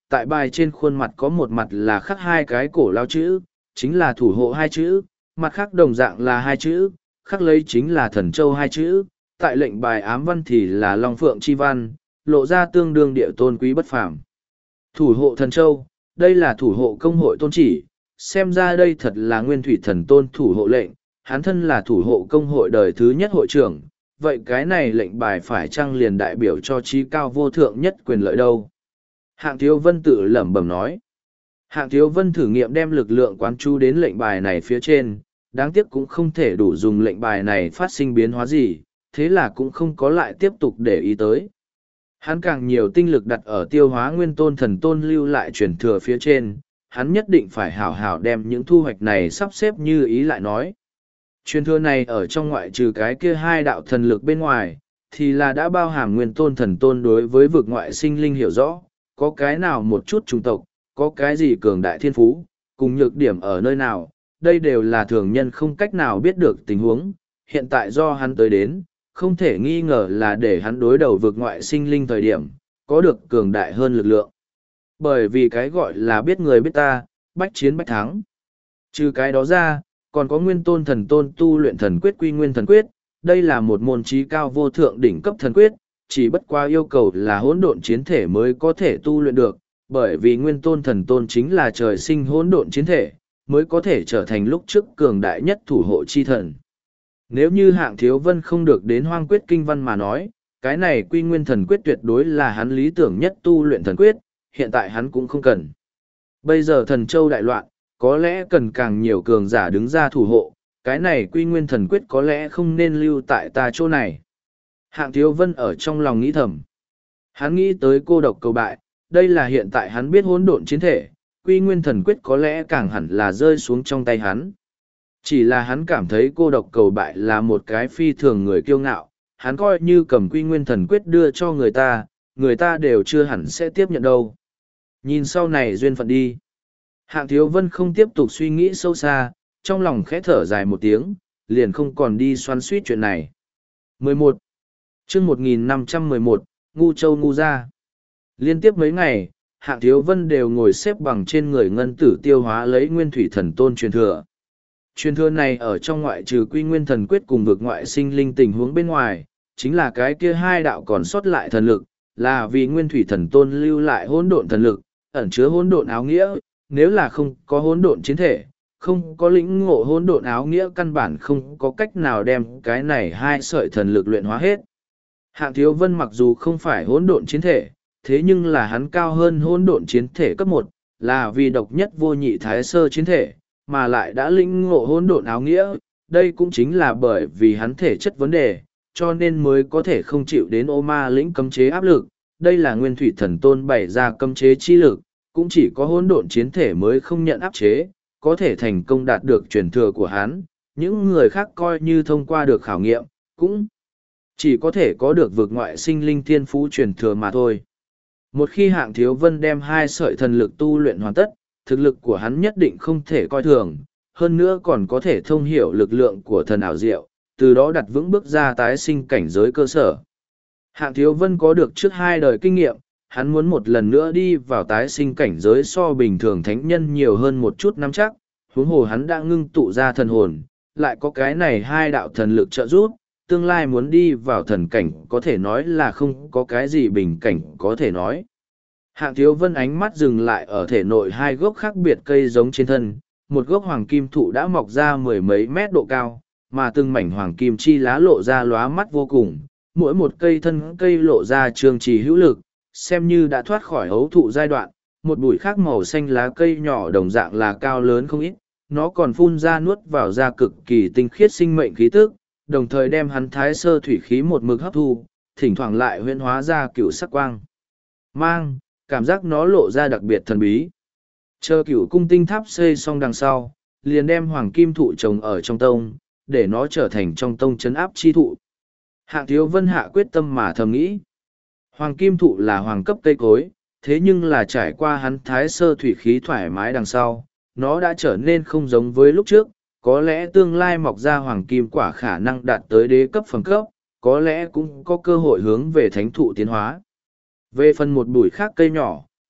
tại bài trên khuôn mặt có một mặt là khắc hai cái cổ lao chữ, chính là thủ hộ hai chữ, mặt khác đồng dạng là hai chữ, khắc lấy chính là thần châu hai chữ, tại lệnh bài ám văn thì là long phượng chi văn, lộ ra tương đương địa tôn quý bất phàm. Thủ hộ thần châu, đây là thủ hộ công hội tôn chỉ, xem ra đây thật là nguyên thủy thần tôn thủ hộ lệnh, hắn thân là thủ hộ công hội đời thứ nhất hội trưởng, vậy cái này lệnh bài phải chăng liền đại biểu cho trí cao vô thượng nhất quyền lợi đâu? Hạng Thiếu Vân tự lẩm bẩm nói. Hạng Thiếu Vân thử nghiệm đem lực lượng quán chú đến lệnh bài này phía trên, đáng tiếc cũng không thể đủ dùng lệnh bài này phát sinh biến hóa gì, thế là cũng không có lại tiếp tục để ý tới. Hắn càng nhiều tinh lực đặt ở tiêu hóa nguyên tôn thần tôn lưu lại truyền thừa phía trên, hắn nhất định phải hảo hảo đem những thu hoạch này sắp xếp như ý lại nói. Truyền thừa này ở trong ngoại trừ cái kia hai đạo thần lực bên ngoài, thì là đã bao hàm nguyên tôn thần tôn đối với vực ngoại sinh linh hiểu rõ, có cái nào một chút chủng tộc, có cái gì cường đại thiên phú, cùng nhược điểm ở nơi nào, đây đều là thường nhân không cách nào biết được tình huống, hiện tại do hắn tới đến, không thể nghi ngờ là để hắn đối đầu vực ngoại sinh linh thời điểm, có được cường đại hơn lực lượng. Bởi vì cái gọi là biết người biết ta, bách chiến bách thắng. Trừ cái đó ra, còn có nguyên tôn thần tôn tu luyện thần quyết quy nguyên thần quyết, đây là một môn trí cao vô thượng đỉnh cấp thần quyết, chỉ bất qua yêu cầu là hỗn độn chiến thể mới có thể tu luyện được, bởi vì nguyên tôn thần tôn chính là trời sinh hỗn độn chiến thể, mới có thể trở thành lúc trước cường đại nhất thủ hộ chi thần. Nếu như Hạng Thiếu Vân không được đến Hoang Quyết Kinh Văn mà nói, cái này quy nguyên thần quyết tuyệt đối là hắn lý tưởng nhất tu luyện thần quyết, hiện tại hắn cũng không cần. Bây giờ thần châu đại loạn, có lẽ cần càng nhiều cường giả đứng ra thủ hộ, cái này quy nguyên thần quyết có lẽ không nên lưu tại ta chỗ này. Hạng Thiếu Vân ở trong lòng nghĩ thầm. Hắn nghĩ tới cô độc cầu bại, đây là hiện tại hắn biết hỗn độn chiến thể, quy nguyên thần quyết có lẽ càng hẳn là rơi xuống trong tay hắn. Chỉ là hắn cảm thấy cô độc cầu bại là một cái phi thường người kiêu ngạo, hắn coi như cầm quy nguyên thần quyết đưa cho người ta đều chưa hẳn sẽ tiếp nhận đâu. Nhìn sau này duyên phận đi. Hạng Thiếu Vân không tiếp tục suy nghĩ sâu xa, trong lòng khẽ thở dài một tiếng, liền không còn đi xoắn suýt chuyện này. 11. Chương 1511, Ngu Châu Ngu Gia. Liên tiếp mấy ngày, Hạng Thiếu Vân đều ngồi xếp bằng trên người ngân tử tiêu hóa lấy nguyên thủy thần tôn truyền thừa. Truyền thừa này ở trong ngoại trừ quy nguyên thần quyết cùng vực ngoại sinh linh tình huống bên ngoài, chính là cái kia hai đạo còn sót lại thần lực, là vì nguyên thủy thần tôn lưu lại hỗn độn thần lực, ẩn chứa hỗn độn áo nghĩa, nếu là không có hỗn độn chiến thể, không có lĩnh ngộ hỗn độn áo nghĩa căn bản không có cách nào đem cái này hai sợi thần lực luyện hóa hết. Hạng Thiếu Vân mặc dù không phải hỗn độn chiến thể, thế nhưng là hắn cao hơn hỗn độn chiến thể cấp 1, là vì độc nhất vô nhị thái sơ chiến thể, mà lại đã lĩnh ngộ hỗn độn áo nghĩa, đây cũng chính là bởi vì hắn thể chất vấn đề, cho nên mới có thể không chịu đến ô ma lĩnh cấm chế áp lực. Đây là nguyên thủy thần tôn bày ra cấm chế chi lực, cũng chỉ có hỗn độn chiến thể mới không nhận áp chế, có thể thành công đạt được truyền thừa của hắn, những người khác coi như thông qua được khảo nghiệm, cũng chỉ có thể có được vực ngoại sinh linh thiên phú truyền thừa mà thôi. Một khi Hạng Thiếu Vân đem hai sợi thần lực tu luyện hoàn tất, thực lực của hắn nhất định không thể coi thường, hơn nữa còn có thể thông hiểu lực lượng của thần ảo diệu, từ đó đặt vững bước ra tái sinh cảnh giới cơ sở. Hạng Thiếu Vân có được trước 2 đời kinh nghiệm, hắn muốn một lần nữa đi vào tái sinh cảnh giới so bình thường thánh nhân nhiều hơn một chút nắm chắc, huống hồ hắn đã ngưng tụ ra thần hồn, lại có cái này 2 đạo thần lực trợ giúp, tương lai muốn đi vào thần cảnh có thể nói là không có cái gì bình cảnh có thể nói. Hạng Thiếu Vân ánh mắt dừng lại ở thể nội 2 gốc khác biệt cây giống trên thân, một gốc hoàng kim thụ đã mọc ra 10 mấy mét độ cao, mà từng mảnh hoàng kim chi lá lộ ra lóa mắt vô cùng, mỗi một cây thân cây lộ ra trường trì hữu lực, xem như đã thoát khỏi ấu thụ giai đoạn, một bụi khác màu xanh lá cây nhỏ đồng dạng là cao lớn không ít, nó còn phun ra nuốt vào ra cực kỳ tinh khiết sinh mệnh khí tức, đồng thời đem hắn thái sơ thủy khí một mực hấp thu, thỉnh thoảng lại huyễn hóa ra cựu sắc quang. Mang, cảm giác nó lộ ra đặc biệt thần bí. Chờ cựu cung tinh tháp xây xong đằng sau, liền đem hoàng kim thụ trồng ở trong tông, để nó trở thành trong tông trấn áp chi thụ. Hạng Thiếu Vân hạ quyết tâm mà thầm nghĩ. Hoàng kim thụ là hoàng cấp cây cối, thế nhưng là trải qua hắn thái sơ thủy khí thoải mái đằng sau, nó đã trở nên không giống với lúc trước, có lẽ tương lai mọc ra hoàng kim quả khả năng đạt tới đế cấp phẩm cấp, có lẽ cũng có cơ hội hướng về thánh thụ tiến hóa. Về phần một bụi khác cây nhỏ,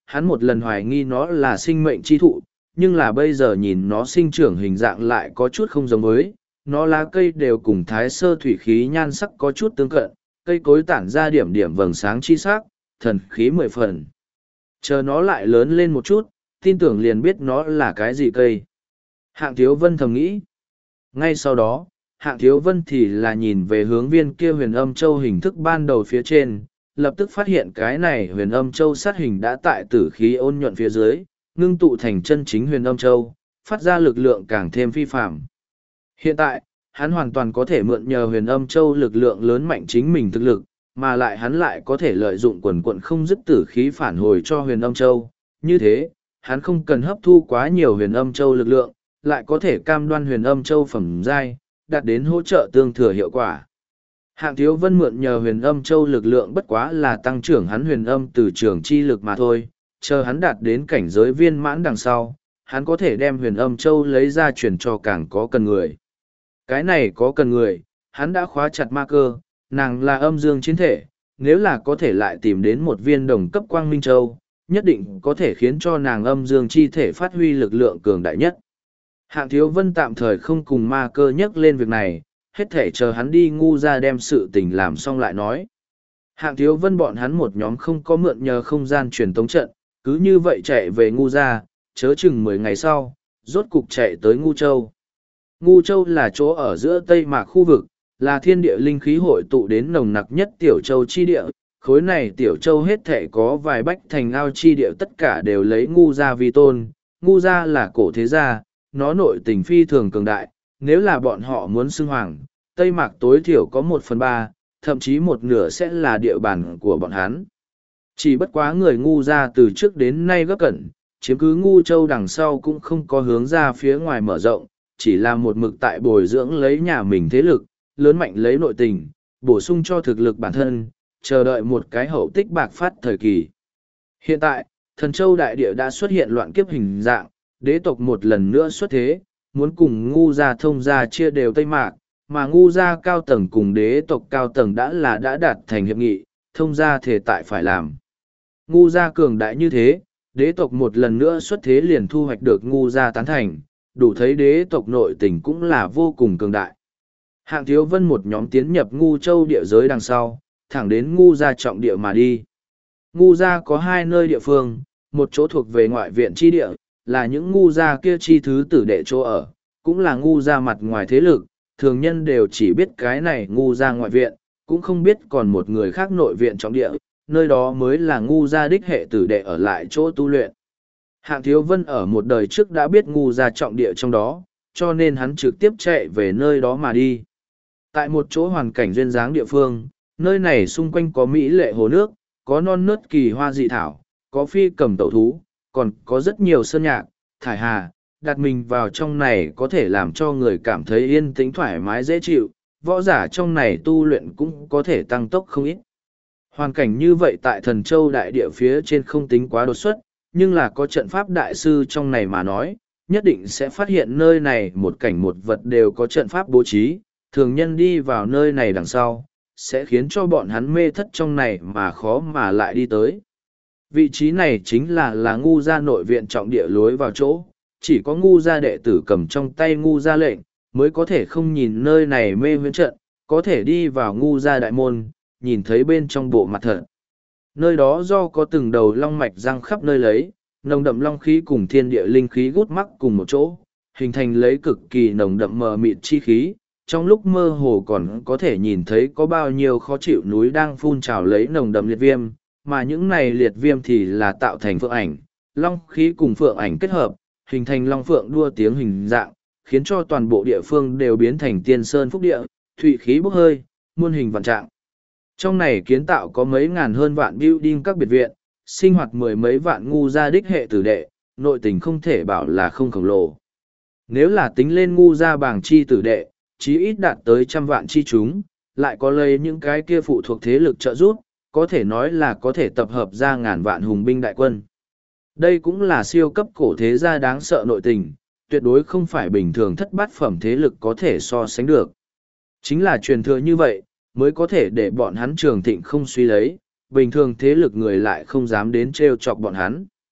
hắn một lần hoài nghi nó là sinh mệnh chi thụ, nhưng là bây giờ nhìn nó sinh trưởng hình dạng lại có chút không giống với, nó lá cây đều cùng thái sơ thủy khí nhan sắc có chút tương cận, cây cối tản ra điểm điểm vầng sáng chi sắc, thần khí 10 phần. Chờ nó lại lớn lên một chút, tin tưởng liền biết nó là cái gì cây. Hạng Thiếu Vân thầm nghĩ. Ngay sau đó, Hạng Thiếu Vân thì là nhìn về hướng viên kia huyền âm châu hình thức ban đầu phía trên, lập tức phát hiện cái này huyền âm châu sát hình đã tại tử khí ôn nhuận phía dưới, ngưng tụ thành chân chính huyền âm châu, phát ra lực lượng càng thêm phi phạm. Hiện tại, hắn hoàn toàn có thể mượn nhờ huyền âm châu lực lượng lớn mạnh chính mình thực lực, mà lại hắn lại có thể lợi dụng quần quận không dứt tử khí phản hồi cho huyền âm châu. Như thế, hắn không cần hấp thu quá nhiều huyền âm châu lực lượng, lại có thể cam đoan huyền âm châu phẩm giai, đạt đến hỗ trợ tương thừa hiệu quả. Hạng Thiếu Vân mượn nhờ huyền âm châu lực lượng bất quá là tăng trưởng hắn huyền âm từ trường chi lực mà thôi, chờ hắn đạt đến cảnh giới viên mãn đằng sau, hắn có thể đem huyền âm châu lấy ra chuyển cho càng có cần người. Cái này có cần người, hắn đã khóa chặt ma cơ, nàng là âm dương chiến thể, nếu là có thể lại tìm đến một viên đồng cấp quang minh châu, nhất định có thể khiến cho nàng âm dương chi thể phát huy lực lượng cường đại nhất. Hạng Thiếu Vân tạm thời không cùng ma cơ nhắc lên việc này, hết thể chờ hắn đi ngu ra đem sự tình làm xong lại nói. Hạng Thiếu Vân bọn hắn một nhóm không có mượn nhờ không gian truyền tống trận, cứ như vậy chạy về ngu ra, chớ chừng 10 ngày sau, rốt cục chạy tới Ngu Châu. Ngu Châu là chỗ ở giữa Tây Mạc khu vực, là thiên địa linh khí hội tụ đến nồng nặc nhất tiểu châu chi địa. Khối này tiểu châu hết thể có vài bách thành ao chi địa tất cả đều lấy ngu gia vi tôn. Ngu gia là cổ thế gia, nó nội tình phi thường cường đại. Nếu là bọn họ muốn xưng hoàng, Tây Mạc tối thiểu có 1/3, thậm chí 1/2 sẽ là địa bàn của bọn hắn. Chỉ bất quá người ngu gia từ trước đến nay gấp cẩn, chiếm cứ Ngu Châu đằng sau cũng không có hướng ra phía ngoài mở rộng, chỉ là một mực tại bồi dưỡng lấy nhà mình thế lực, lớn mạnh lấy nội tình, bổ sung cho thực lực bản thân, chờ đợi một cái hậu tích bạc phát thời kỳ. Hiện tại, Thần Châu đại địa đã xuất hiện loạn kiếp hình dạng, đế tộc một lần nữa xuất thế, muốn cùng ngu gia thông gia chia đều Tây Mạc, mà ngu gia cao tầng cùng đế tộc cao tầng đã đạt thành hiệp nghị, thông gia thể tại phải làm. Ngu gia cường đại như thế, đế tộc một lần nữa xuất thế liền thu hoạch được ngu gia tán thành, đủ thấy đế tộc nội tình cũng là vô cùng cường đại. Hạng Thiếu Vân một nhóm tiến nhập Ngu Châu địa giới đằng sau, thẳng đến Ngu gia trọng địa mà đi. Ngu gia có 2 nơi địa phương, một chỗ thuộc về ngoại viện chi địa, là những ngu gia kia chi thứ tử đệ chỗ ở, cũng là ngu gia mặt ngoài thế lực, thường nhân đều chỉ biết cái này ngu gia ngoại viện, cũng không biết còn một người khác nội viện trọng địa, nơi đó mới là ngu gia đích hệ tử đệ ở lại chỗ tu luyện. Hạng Thiếu Vân ở một đời trước đã biết ngu gia trọng địa trong đó, cho nên hắn trực tiếp chạy về nơi đó mà đi. Tại một chỗ hoàn cảnh duyên dáng địa phương, nơi này xung quanh có mỹ lệ hồ nước, có non nớt kỳ hoa dị thảo, có phi cầm tẩu thú, còn có rất nhiều sơn nhạc, thải hà, đặt mình vào trong này có thể làm cho người cảm thấy yên tĩnh thoải mái dễ chịu, võ giả trong này tu luyện cũng có thể tăng tốc không ít. Hoàn cảnh như vậy tại Thần Châu đại địa phía trên không tính quá đột xuất, nhưng là có trận pháp đại sư trong này mà nói, nhất định sẽ phát hiện nơi này một cảnh một vật đều có trận pháp bố trí, thường nhân đi vào nơi này đằng sau, sẽ khiến cho bọn hắn mê thất trong này mà khó mà lại đi tới. Vị trí này chính là ngu gia nội viện trọng địa lối vào chỗ, chỉ có ngu gia đệ tử cầm trong tay ngu gia lệnh, mới có thể không nhìn nơi này mê huyễn trận, có thể đi vào ngu gia đại môn, nhìn thấy bên trong bộ mặt thật. Nơi đó do có từng đầu long mạch răng khắp nơi lấy, nồng đậm long khí cùng thiên địa linh khí gút mắc cùng một chỗ, hình thành lấy cực kỳ nồng đậm mờ mịt chi khí. Trong lúc mơ hồ còn có thể nhìn thấy có bao nhiêu khó chịu núi đang phun trào lấy nồng đậm liệt viêm, mà những này liệt viêm thì là tạo thành phượng ảnh, long khí cùng phượng ảnh kết hợp, hình thành long phượng đua tiếng hình dạng, khiến cho toàn bộ địa phương đều biến thành tiên sơn phúc địa, thụy khí bốc hơi, muôn hình vạn trạng. Trong này kiến tạo có mấy ngàn hơn vạn building các biệt viện, sinh hoạt 10 mấy vạn ngu gia đích hệ tử đệ, nội tình không thể bảo là không khổng lồ. Nếu là tính lên ngu gia bảng chi tử đệ, chí ít đạt tới 100 vạn chi chúng, lại có lấy những cái kia phụ thuộc thế lực trợ giúp, có thể nói là có thể tập hợp ra ngàn vạn hùng binh đại quân. Đây cũng là siêu cấp cổ thế gia đáng sợ nội tình, tuyệt đối không phải bình thường thất bát phẩm thế lực có thể so sánh được. Chính là truyền thừa như vậy, mới có thể để bọn hắn trường thịnh không suy lấy, bình thường thế lực người lại không dám đến trêu chọc bọn hắn.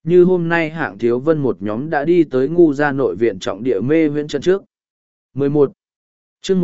như hôm nay Hạng Thiếu Vân một nhóm đã đi tới ngu gia nội viện trọng địa mê huyễn trận trước. 11. chương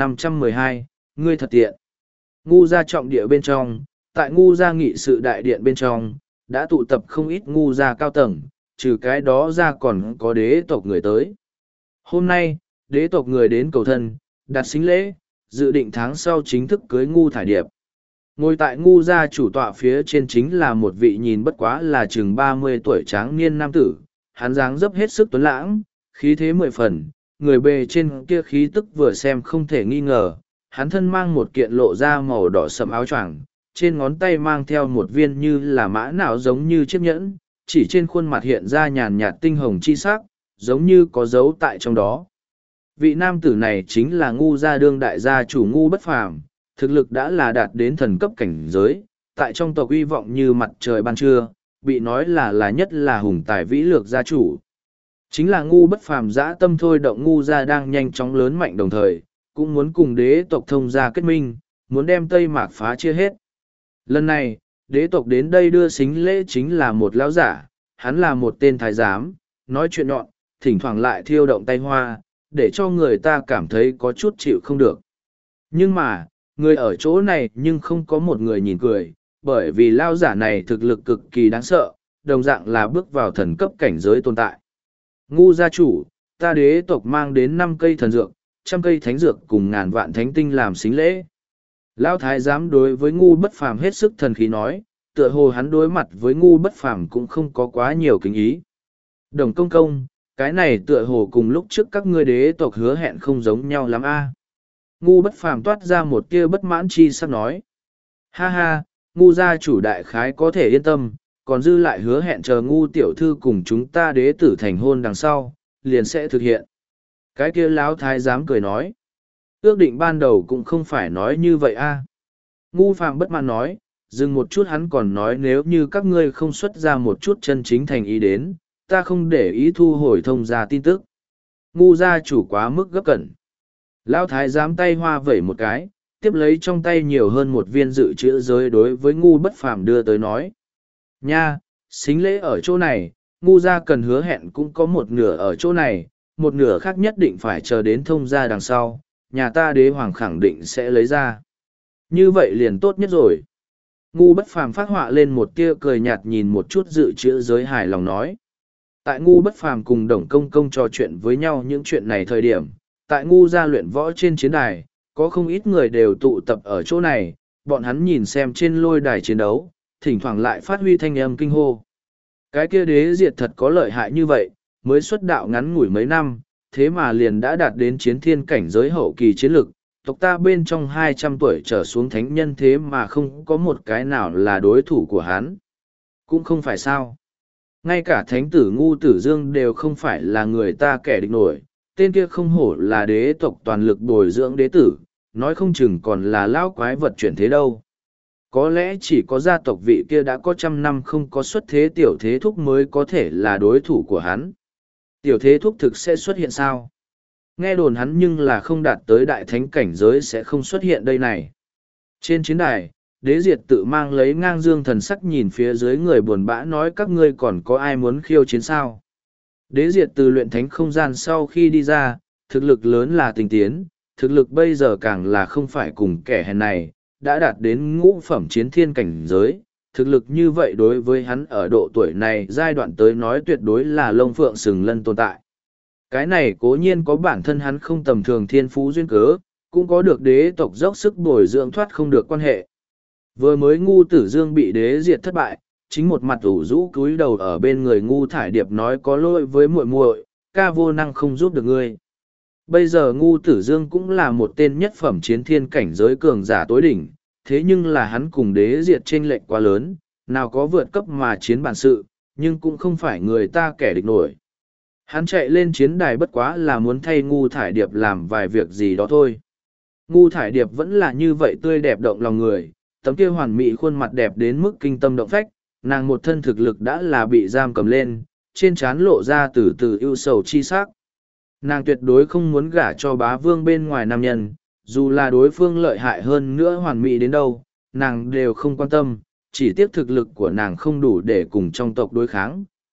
1512, ngươi thật tiện. Ngu gia trọng địa bên trong, tại ngu gia nghị sự đại điện bên trong, đã tụ tập không ít ngu gia cao tầng, trừ cái đó ra còn có đế tộc người tới. Hôm nay, đế tộc người đến cầu thân, đặt xính lễ, dự định tháng sau chính thức cưới ngu thải điệp. Ngồi tại ngu gia chủ tọa phía trên chính là một vị nhìn bất quá là chừng 30 tuổi tráng niên nam tử, hắn dáng dấp hết sức tuấn lãng, khí thế 10 phần, người bề trên kia khí tức vừa xem không thể nghi ngờ, hắn thân mang một kiện lộ da màu đỏ sẫm áo choàng, trên ngón tay mang theo một viên như là mã não giống như chiếc nhẫn, chỉ trên khuôn mặt hiện ra nhàn nhạt tinh hồng chi sắc, giống như có dấu tại trong đó. Vị nam tử này chính là ngu gia đương đại gia chủ Ngu Bất Phàm, thực lực đã là đạt đến thần cấp cảnh giới, tại trong tộc uy vọng như mặt trời ban trưa, bị nói là nhất là hùng tài vĩ lược gia chủ. Chính là Ngu Bất Phàm dã tâm thôi động ngu gia đang nhanh chóng lớn mạnh đồng thời, cũng muốn cùng đế tộc thông gia kết minh, muốn đem Tây Mạc phá chia hết. Lần này, đế tộc đến đây đưa xính lễ chính là một lão giả, hắn là một tên thái giám, nói chuyện nhọn, thỉnh thoảng lại thiêu động tay hoa, để cho người ta cảm thấy có chút chịu không được. Nhưng mà, người ở chỗ này nhưng không có một người nhìn cười, bởi vì lão giả này thực lực cực kỳ đáng sợ, đồng dạng là bước vào thần cấp cảnh giới tồn tại. Ngu gia chủ, ta đế tộc mang đến 5 cây thần dược, 100 cây thánh dược cùng ngàn vạn thánh tinh làm xính lễ. Lão thái giám đối với Ngu Bất Phàm hết sức thần khí nói, tựa hồ hắn đối mặt với Ngu Bất Phàm cũng không có quá nhiều kính ý. Đồng công công, cái này tựa hồ cùng lúc trước các ngươi đế tộc hứa hẹn không giống nhau lắm a. Ngu Bất Phàm toát ra một tia bất mãn chi sắp nói. Ha ha, Ngu gia chủ đại khái có thể yên tâm, còn dư lại hứa hẹn chờ Ngu tiểu thư cùng chúng ta đế tử thành hôn đằng sau, liền sẽ thực hiện. Cái kia lão thái giám cười nói. Ước định ban đầu cũng không phải nói như vậy a. Ngu Phàm bất mãn nói, dừng một chút hắn còn nói nếu như các ngươi không xuất ra một chút chân chính thành ý đến, ta không để ý thu hồi thông gia tin tức. Ngu gia chủ quá mức gấp cẩn. Lão thái giám tay hoa vẩy một cái, tiếp lấy trong tay nhiều hơn một viên dự trữ giới đối với Ngu Bất Phàm đưa tới nói. Nha, xính lễ ở chỗ này, Ngu gia cần hứa hẹn cũng có một nửa ở chỗ này, một nửa khác nhất định phải chờ đến thông gia đằng sau, nhà ta đế hoàng khẳng định sẽ lấy ra. Như vậy liền tốt nhất rồi. Ngu Bất Phàm phát họa lên một tia cười nhạt nhìn một chút dự trữ giới hài lòng nói. Tại Ngu Bất Phàm cùng Đồng Công Công trò chuyện với nhau những chuyện này thời điểm, tại Ngu gia luyện võ trên chiến đài, có không ít người đều tụ tập ở chỗ này, bọn hắn nhìn xem trên lôi đài chiến đấu, thỉnh thoảng lại phát huy thanh âm kinh hô. Cái kia đế diệt thật có lợi hại như vậy, mới xuất đạo ngắn ngủi mấy năm, thế mà liền đã đạt đến chiến thiên cảnh giới hậu kỳ chiến lực, tộc ta bên trong 200 tuổi trở xuống thánh nhân thế mà không có một cái nào là đối thủ của hắn. Cũng không phải sao. Ngay cả thánh tử Ngu Tử Dương đều không phải là người ta kẻ địch nổi, tên kia không hổ là đế tộc toàn lực bồi dưỡng đế tử, nói không chừng còn là lão quái vật chuyển thế đâu. Có lẽ chỉ có gia tộc vị kia đã có 100 năm không có xuất thế tiểu thế thúc mới có thể là đối thủ của hắn. Tiểu thế thúc thực sẽ xuất hiện sao? Nghe đồn hắn nhưng là không đạt tới đại thánh cảnh giới sẽ không xuất hiện đây này. Trên chiến đài, đế diệt tự mang lấy ngang dương thần sắc nhìn phía dưới người buồn bã nói các ngươi còn có ai muốn khiêu chiến sao? Đế diệt từ luyện thánh không gian sau khi đi ra, thực lực lớn là tinh tiến, thực lực bây giờ càng là không phải cùng kẻ hèn này, đã đạt đến ngũ phẩm chiến thiên cảnh giới. Thực lực như vậy đối với hắn ở độ tuổi này giai đoạn tới nói tuyệt đối là lông phượng sừng lân tồn tại. Cái này cố nhiên có bản thân hắn không tầm thường thiên phú duyên cớ, cũng có được đế tộc dốc sức bồi dưỡng thoát không được quan hệ. Vừa mới Ngu Tử Dương bị đế diệt thất bại, chính một mặt ủ rũ cúi đầu ở bên người Ngu Thải Điệp nói có lỗi với muội muội, ca vô năng không giúp được ngươi. Bây giờ Ngu Tử Dương cũng là một tên nhất phẩm chiến thiên cảnh giới cường giả tối đỉnh, thế nhưng là hắn cùng đế diệt chênh lệch quá lớn, nào có vượt cấp mà chiến bản sự, nhưng cũng không phải người ta kẻ địch nổi. Hắn chạy lên chiến đài bất quá là muốn thay Ngu Thải Điệp làm vài việc gì đó thôi. Ngu Thải Điệp vẫn là như vậy tươi đẹp động lòng người, tấm kia hoàn mỹ khuôn mặt đẹp đến mức kinh tâm động phách, nàng một thân thực lực đã là bị giam cầm lên, trên trán lộ ra từ từ ưu sầu chi sắc. Nàng tuyệt đối không muốn gả cho bá vương bên ngoài nam nhân, dù là đối phương lợi hại hơn nữa hoàn mỹ đến đâu, nàng đều không quan tâm, chỉ tiếc thực lực của nàng không đủ để cùng trong tộc đối kháng.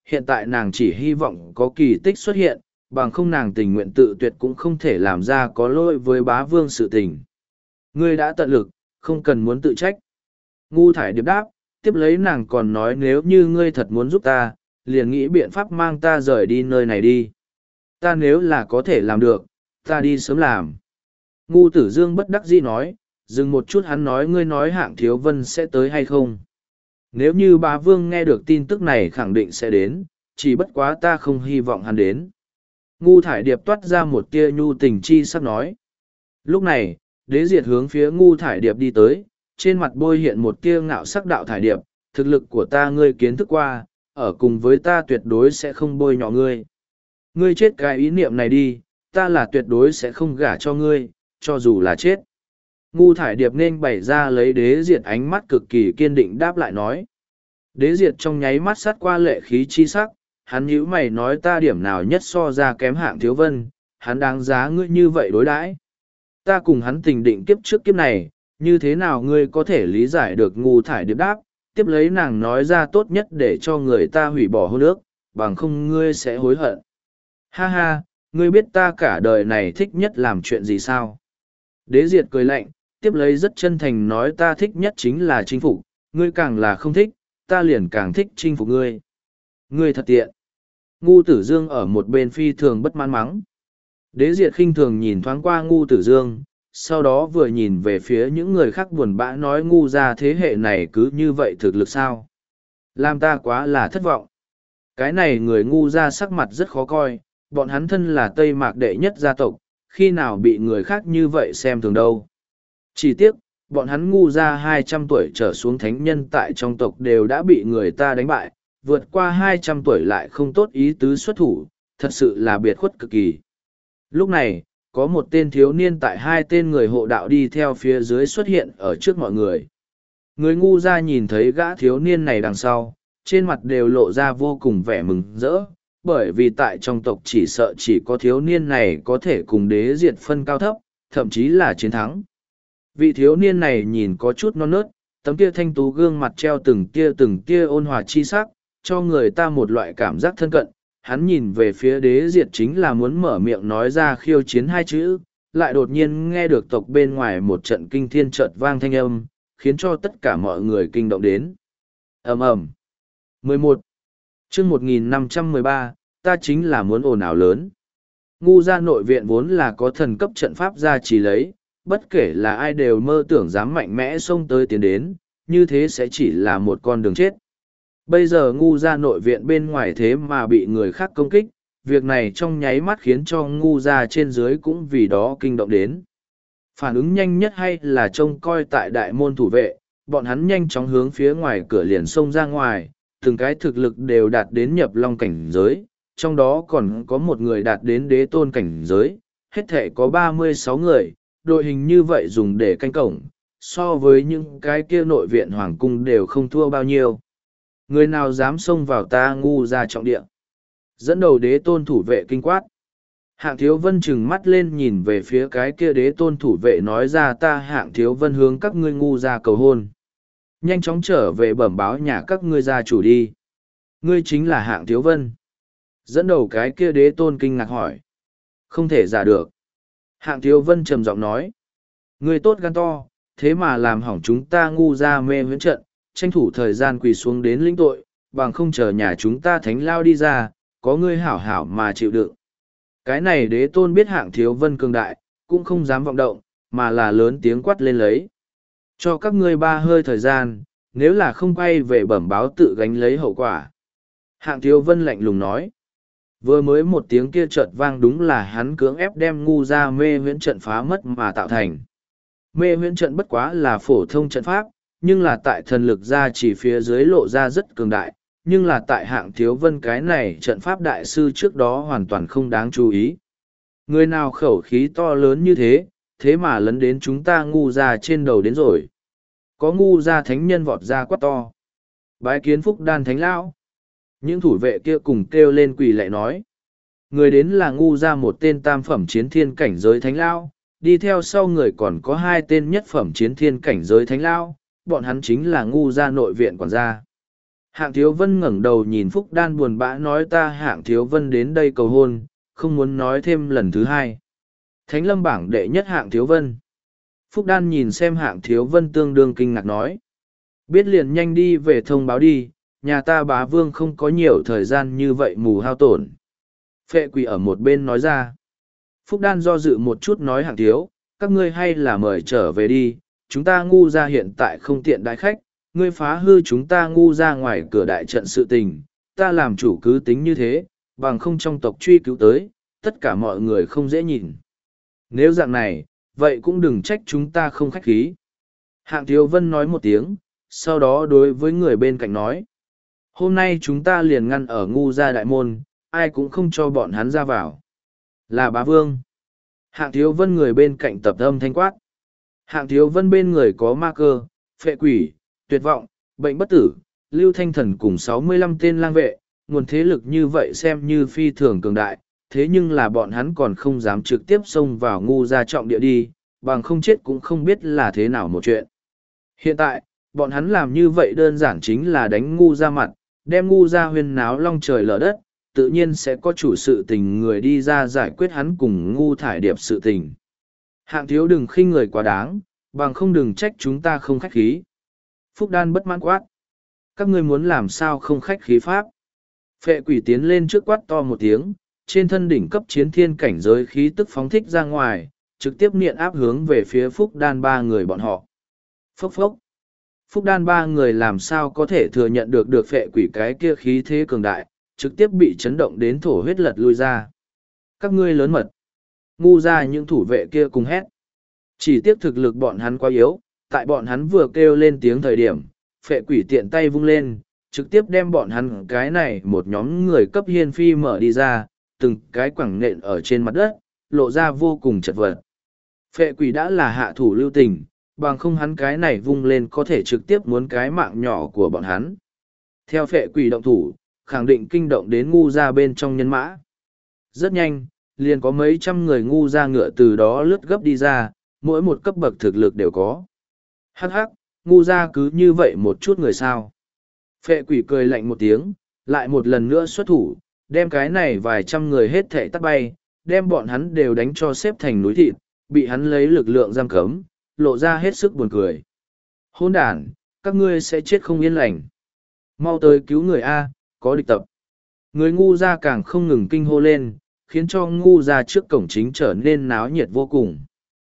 hiện tại nàng chỉ hy vọng có kỳ tích xuất hiện, bằng không nàng tình nguyện tự tuyệt cũng không thể làm ra có lỗi với bá vương sự tình. Ngươi đã tận lực, không cần muốn tự trách. Ngu thải điệp đáp, tiếp lấy nàng còn nói nếu như ngươi thật muốn giúp ta, liền nghĩ biện pháp mang ta rời đi nơi này đi. Ta nếu là có thể làm được, ta đi sớm làm. Ngu tử dương bất đắc dĩ nói, dừng một chút hắn nói ngươi nói Hạng Thiếu Vân sẽ tới hay không. Nếu như bá vương nghe được tin tức này khẳng định sẽ đến, chỉ bất quá ta không hy vọng hắn đến. Ngu thải điệp toát ra một tia nhu tình chi sắp nói. Lúc này, đế diệt hướng phía ngu thải điệp đi tới, trên mặt bôi hiện một tia ngạo sắc đạo thải điệp, thực lực của ta ngươi kiến thức qua, ở cùng với ta tuyệt đối sẽ không bôi nhọ ngươi. Ngươi chết cái ý niệm này đi, ta là tuyệt đối sẽ không gả cho ngươi, cho dù là chết. Ngu thải điệp nên bày ra lấy đế diệt ánh mắt cực kỳ kiên định đáp lại nói. Đế diệt trong nháy mắt sát qua lệ khí chi sắc, hắn nhíu mày nói ta điểm nào nhất so ra kém Hạng Thiếu Vân, hắn đáng giá ngươi như vậy đối đãi. Ta cùng hắn tình định kiếp trước kiếp này, như thế nào ngươi có thể lý giải được ngu thải điệp đáp, tiếp lấy nàng nói ra tốt nhất để cho người ta hủy bỏ hôn ước, bằng không ngươi sẽ hối hận. Ha ha, ngươi biết ta cả đời này thích nhất làm chuyện gì sao? Đế diệt cười lạnh, tiếp lấy rất chân thành nói ta thích nhất chính là chinh phục, ngươi càng là không thích, ta liền càng thích chinh phục ngươi. Ngươi thật tiện. Ngu tử dương ở một bên phi thường bất mãn mắng. Đế diệt khinh thường nhìn thoáng qua ngu tử dương, sau đó vừa nhìn về phía những người khác buồn bã nói ngu ra thế hệ này cứ như vậy thực lực sao. Làm ta quá là thất vọng. Cái này người ngu ra sắc mặt rất khó coi, bọn hắn thân là Tây Mạc đệ nhất gia tộc, khi nào bị người khác như vậy xem thường đâu. Chỉ tiếc, bọn hắn ngu ra 200 tuổi trở xuống thánh nhân tại trong tộc đều đã bị người ta đánh bại, vượt qua 200 tuổi lại không tốt ý tứ xuất thủ, thật sự là biệt khuất cực kỳ. Lúc này, có một tên thiếu niên tại hai tên người hộ đạo đi theo phía dưới xuất hiện ở trước mọi người. Người ngu ra nhìn thấy gã thiếu niên này đằng sau, trên mặt đều lộ ra vô cùng vẻ mừng rỡ, bởi vì tại trong tộc chỉ sợ chỉ có thiếu niên này có thể cùng đế diệt phân cao thấp, thậm chí là chiến thắng. Vị thiếu niên này nhìn có chút non nớt, tấm kia thanh tú gương mặt treo từng tia ôn hòa chi sắc, cho người ta một loại cảm giác thân cận. Hắn nhìn về phía đế diệt chính là muốn mở miệng nói ra khiêu chiến hai chữ, lại đột nhiên nghe được tộc bên ngoài một trận kinh thiên chợt vang thanh âm, khiến cho tất cả mọi người kinh động đến. Ầm ầm. 11. Chương 1513, ta chính là muốn ồn ào lớn. Ngu gia nội viện vốn là có thần cấp trận pháp gia trì lấy, bất kể là ai đều mơ tưởng dám mạnh mẽ xông tới tiến đến, như thế sẽ chỉ là một con đường chết. Bây giờ ngu gia nội viện bên ngoài thế mà bị người khác công kích, việc này trong nháy mắt khiến cho ngu gia trên dưới cũng vì đó kinh động đến. Phản ứng nhanh nhất hay là trông coi tại đại môn thủ vệ, bọn hắn nhanh chóng hướng phía ngoài cửa liền xông ra ngoài, từng cái thực lực đều đạt đến nhập long cảnh giới, trong đó còn có một người đạt đến đế tôn cảnh giới, hết thể có 36 người, đội hình như vậy dùng để canh cổng, so với những cái kia nội viện hoàng cung đều không thua bao nhiêu. Người nào dám xông vào ta ngu ra trọng địa. Dẫn đầu đế tôn thủ vệ kinh quát. Hạng Thiếu Vân trừng mắt lên nhìn về phía cái kia đế tôn thủ vệ nói ra ta Hạng Thiếu Vân hướng các ngươi ngu ra cầu hôn. Nhanh chóng trở về bẩm báo nhà các ngươi gia chủ đi. Ngươi chính là Hạng Thiếu Vân. Dẫn đầu cái kia đế tôn kinh ngạc hỏi. Không thể giả được. Hạng Thiếu Vân trầm giọng nói. Ngươi tốt gan to, thế mà làm hỏng chúng ta ngu ra mê huyễn trận, tranh thủ thời gian quỳ xuống đến lĩnh tội, bằng không chờ nhà chúng ta thánh lao đi ra, có ngươi hảo hảo mà chịu đựng. Cái này đế tôn biết Hạng Thiếu Vân cường đại, cũng không dám vọng động, mà là lớn tiếng quát lên lấy. Cho các ngươi 3 hơi thời gian, nếu là không quay về bẩm báo tự gánh lấy hậu quả. Hạng Thiếu Vân lạnh lùng nói. Vừa mới một tiếng kia chợt vang đúng là hắn cưỡng ép đem ngu ra mê huyễn trận phá mất mà tạo thành. Mê huyễn trận bất quá là phổ thông trận pháp, nhưng là tại thần lực ra chỉ phía dưới lộ ra rất cường đại, nhưng là tại Hạng Thiếu Vân cái này trận pháp đại sư trước đó hoàn toàn không đáng chú ý. Người nào khẩu khí to lớn như thế, thế mà lấn đến chúng ta ngu ra trên đầu đến rồi. Có ngu ra thánh nhân vọt ra quát to. Bái kiến Phúc Đan Thánh Lão. Những thủ vệ kia cùng kêu lên quỳ lại nói. Người đến là ngu ra một tên tam phẩm chiến thiên cảnh giới Thánh Lão, đi theo sau người còn có 2 tên nhất phẩm chiến thiên cảnh giới Thánh Lão, bọn hắn chính là ngu ra nội viện quản gia. Hạng Thiếu Vân ngẩng đầu nhìn Phúc Đan buồn bã nói ta Hạng Thiếu Vân đến đây cầu hôn, không muốn nói thêm lần thứ hai. Thánh lâm bảng đệ nhất Hạng Thiếu Vân. Phúc Đan nhìn xem Hạng Thiếu Vân tương đương kinh ngạc nói. Biết liền nhanh đi về thông báo đi, nhà ta bá vương không có nhiều thời gian như vậy mù hao tổn. Phệ quỷ ở một bên nói ra. Phúc Đan do dự một chút nói Hạng Thiếu, các ngươi hay là mời trở về đi, chúng ta ngu ra hiện tại không tiện đái khách, ngươi phá hư chúng ta ngu ra ngoài cửa đại trận sự tình, ta làm chủ cứ tính như thế, bằng không trong tộc truy cứu tới, tất cả mọi người không dễ nhìn. Nếu dạng này, vậy cũng đừng trách chúng ta không khách khí. Hạng Thiếu Vân nói một tiếng, sau đó đối với người bên cạnh nói. Hôm nay chúng ta liền ngăn ở ngu gia đại môn, ai cũng không cho bọn hắn ra vào. Là bá vương. Hạng Thiếu Vân người bên cạnh tập âm thanh quát. Hạng Thiếu Vân bên người có ma cơ, phệ quỷ, tuyệt vọng, bệnh bất tử, lưu thanh thần cùng 65 tên lang vệ, nguồn thế lực như vậy xem như phi thường cường đại, thế nhưng là bọn hắn còn không dám trực tiếp xông vào ngu gia trọng địa đi, bằng không chết cũng không biết là thế nào một chuyện. Hiện tại, bọn hắn làm như vậy đơn giản chính là đánh ngu ra mặt, đem ngu ra huyên náo long trời lở đất, tự nhiên sẽ có chủ sự tình người đi ra giải quyết hắn cùng ngu thải điệp sự tình. Hạng Thiếu đừng khinh người quá đáng, bằng không đừng trách chúng ta không khách khí. Phúc Đan bất mãn quát. Các ngươi muốn làm sao không khách khí pháp? Phệ quỷ tiến lên trước quát to một tiếng, trên thân đỉnh cấp chiến thiên cảnh giới khí tức phóng thích ra ngoài, trực tiếp niệm áp hướng về phía Phúc Đan ba người bọn họ. Phốc phốc. Phúc Đan ba người làm sao có thể thừa nhận được phệ quỷ cái kia khí thế cường đại, trực tiếp bị chấn động đến thổ huyết lật lui ra. Các ngươi lớn mật. Ngu ra những thủ vệ kia cùng hét. Chỉ tiếc thực lực bọn hắn quá yếu, tại bọn hắn vừa kêu lên tiếng thời điểm, phệ quỷ tiện tay vung lên, trực tiếp đem bọn hắn cái này một nhóm người cấp hiên phi mở đi ra, từng cái quẳng nện ở trên mặt đất, lộ ra vô cùng chật vật. Phệ quỷ đã là hạ thủ lưu tình, bằng không hắn cái này vung lên có thể trực tiếp muốn cái mạng nhỏ của bọn hắn. Theo phệ quỷ động thủ, khẳng định kinh động đến ngu ra bên trong nhân mã. Rất nhanh, liền có mấy trăm người ngu ra ngựa từ đó lướt gấp đi ra, mỗi một cấp bậc thực lực đều có. Hắc hắc, ngu ra cứ như vậy một chút người sao. Phệ quỷ cười lạnh một tiếng, lại một lần nữa xuất thủ, đem cái này vài trăm người hết thảy tắt bay, đem bọn hắn đều đánh cho xếp thành núi thịt, bị hắn lấy lực lượng giam cấm, lộ ra hết sức buồn cười. Hôn đàn, các ngươi sẽ chết không yên lành. Mau tới cứu người A, có địch tập. Người ngu ra càng không ngừng kinh hô lên, khiến cho ngu ra trước cổng chính trở nên náo nhiệt vô cùng.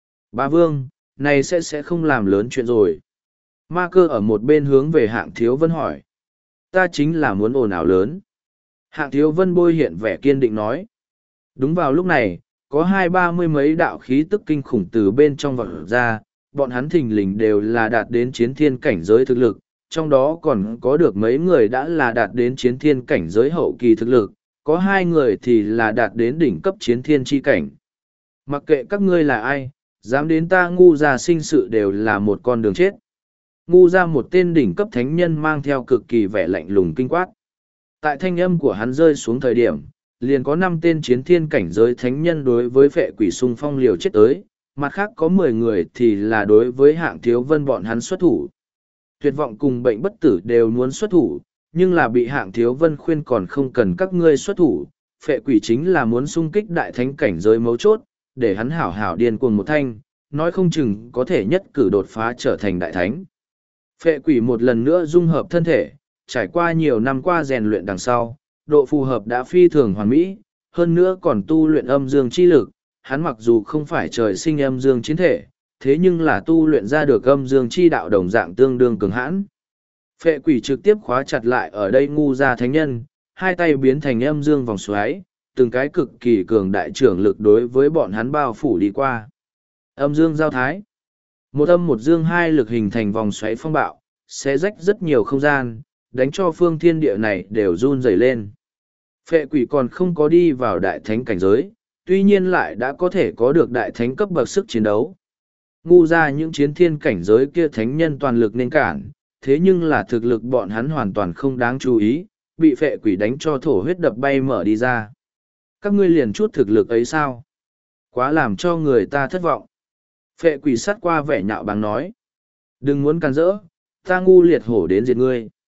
Bá Vương, này sẽ không làm lớn chuyện rồi. Ma cơ ở một bên hướng về Hạng Thiếu Vân hỏi. Ta chính là muốn ồn ào lớn. Hạng Thiếu Vân bôi hiện vẻ kiên định nói. Đúng vào lúc này, có 20-30 mấy đạo khí tức kinh khủng từ bên trong vọt ra, bọn hắn thình lình đều là đạt đến chiến thiên cảnh giới thực lực, trong đó còn có được mấy người đã là đạt đến chiến thiên cảnh giới hậu kỳ thực lực, có 2 người thì là đạt đến đỉnh cấp chiến thiên chi cảnh. Mặc kệ các ngươi là ai, dám đến ta ngu ra sinh sự đều là một con đường chết. Ngu ra một tên đỉnh cấp thánh nhân mang theo cực kỳ vẻ lạnh lùng kinh quát. Tại thanh âm của hắn rơi xuống thời điểm, liền có 5 tên chiến thiên cảnh giới thánh nhân đối với phệ quỷ xung phong liều chết tới, mặt khác có 10 người thì là đối với Hạng Thiếu Vân bọn hắn xuất thủ. Tuyệt vọng cùng bệnh bất tử đều muốn xuất thủ, nhưng là bị Hạng Thiếu Vân khuyên còn không cần các ngươi xuất thủ, phệ quỷ chính là muốn xung kích đại thánh cảnh giới mấu chốt, để hắn hảo hảo điên cuồng một thanh, nói không chừng có thể nhất cử đột phá trở thành đại thánh. Phệ quỷ một lần nữa dung hợp thân thể, trải qua nhiều năm qua rèn luyện đằng sau, độ phù hợp đã phi thường hoàn mỹ, hơn nữa còn tu luyện âm dương chi lực, hắn mặc dù không phải trời sinh âm dương chiến thể, thế nhưng là tu luyện ra được âm dương chi đạo đồng dạng tương đương cường hãn. Phệ quỷ trực tiếp khóa chặt lại ở đây ngu ra thánh nhân, hai tay biến thành âm dương vòng xoáy, từng cái cực kỳ cường đại trưởng lực đối với bọn hắn bao phủ đi qua. Âm dương giao thái. Một âm một dương hai lực hình thành vòng xoáy phong bạo, sẽ rách rất nhiều không gian, đánh cho phương thiên địa này đều run rẩy lên. Phệ quỷ còn không có đi vào đại thánh cảnh giới, tuy nhiên lại đã có thể có được đại thánh cấp bậc sức chiến đấu. Ngu ra những chiến thiên cảnh giới kia thánh nhân toàn lực nên cản, thế nhưng là thực lực bọn hắn hoàn toàn không đáng chú ý, bị phệ quỷ đánh cho thổ huyết đập bay mở đi ra. Các ngươi liền chút thực lực ấy sao? Quá làm cho người ta thất vọng. Phệ quỷ sắt qua vẻ nhạo báng nói. Đừng muốn can rỡ, ta ngu liệt hổ đến diệt ngươi.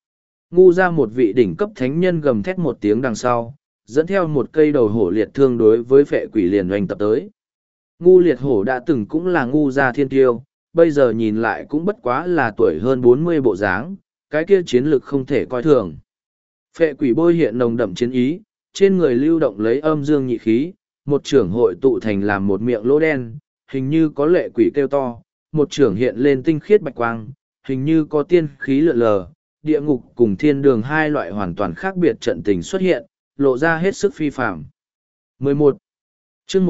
Ngu ra một vị đỉnh cấp thánh nhân gầm thét một tiếng đằng sau, dẫn theo một cây đầu hổ liệt thương đối với phệ quỷ liền oanh tập tới. Ngu liệt hổ đã từng cũng là ngu gia thiên tiêu, bây giờ nhìn lại cũng bất quá là tuổi hơn 40 bộ dáng, cái kia chiến lực không thể coi thường. Phệ quỷ bôi hiện nồng đậm chiến ý, trên người lưu động lấy âm dương nhị khí, một trưởng hội tụ thành làm một miệng lỗ đen, hình như có lệ quỷ kêu to, một trưởng hiện lên tinh khiết bạch quang, hình như có tiên khí lượn lờ, địa ngục cùng thiên đường hai loại hoàn toàn khác biệt trận tình xuất hiện, lộ ra hết sức phi phạm. 11. chương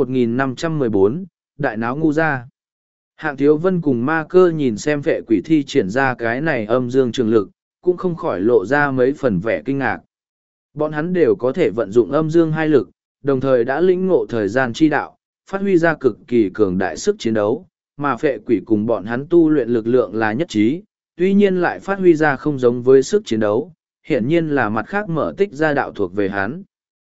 1514, Đại náo ngu gia. Hạng Thiếu Vân cùng ma cơ nhìn xem vệ quỷ thi triển ra cái này âm dương trường lực, cũng không khỏi lộ ra mấy phần vẻ kinh ngạc. Bọn hắn đều có thể vận dụng âm dương hai lực, đồng thời đã lĩnh ngộ thời gian chi đạo, phát huy ra cực kỳ cường đại sức chiến đấu, mà phệ quỷ cùng bọn hắn tu luyện lực lượng là nhất trí, tuy nhiên lại phát huy ra không giống với sức chiến đấu, hiển nhiên là mặt khác mở tích ra đạo thuộc về hắn.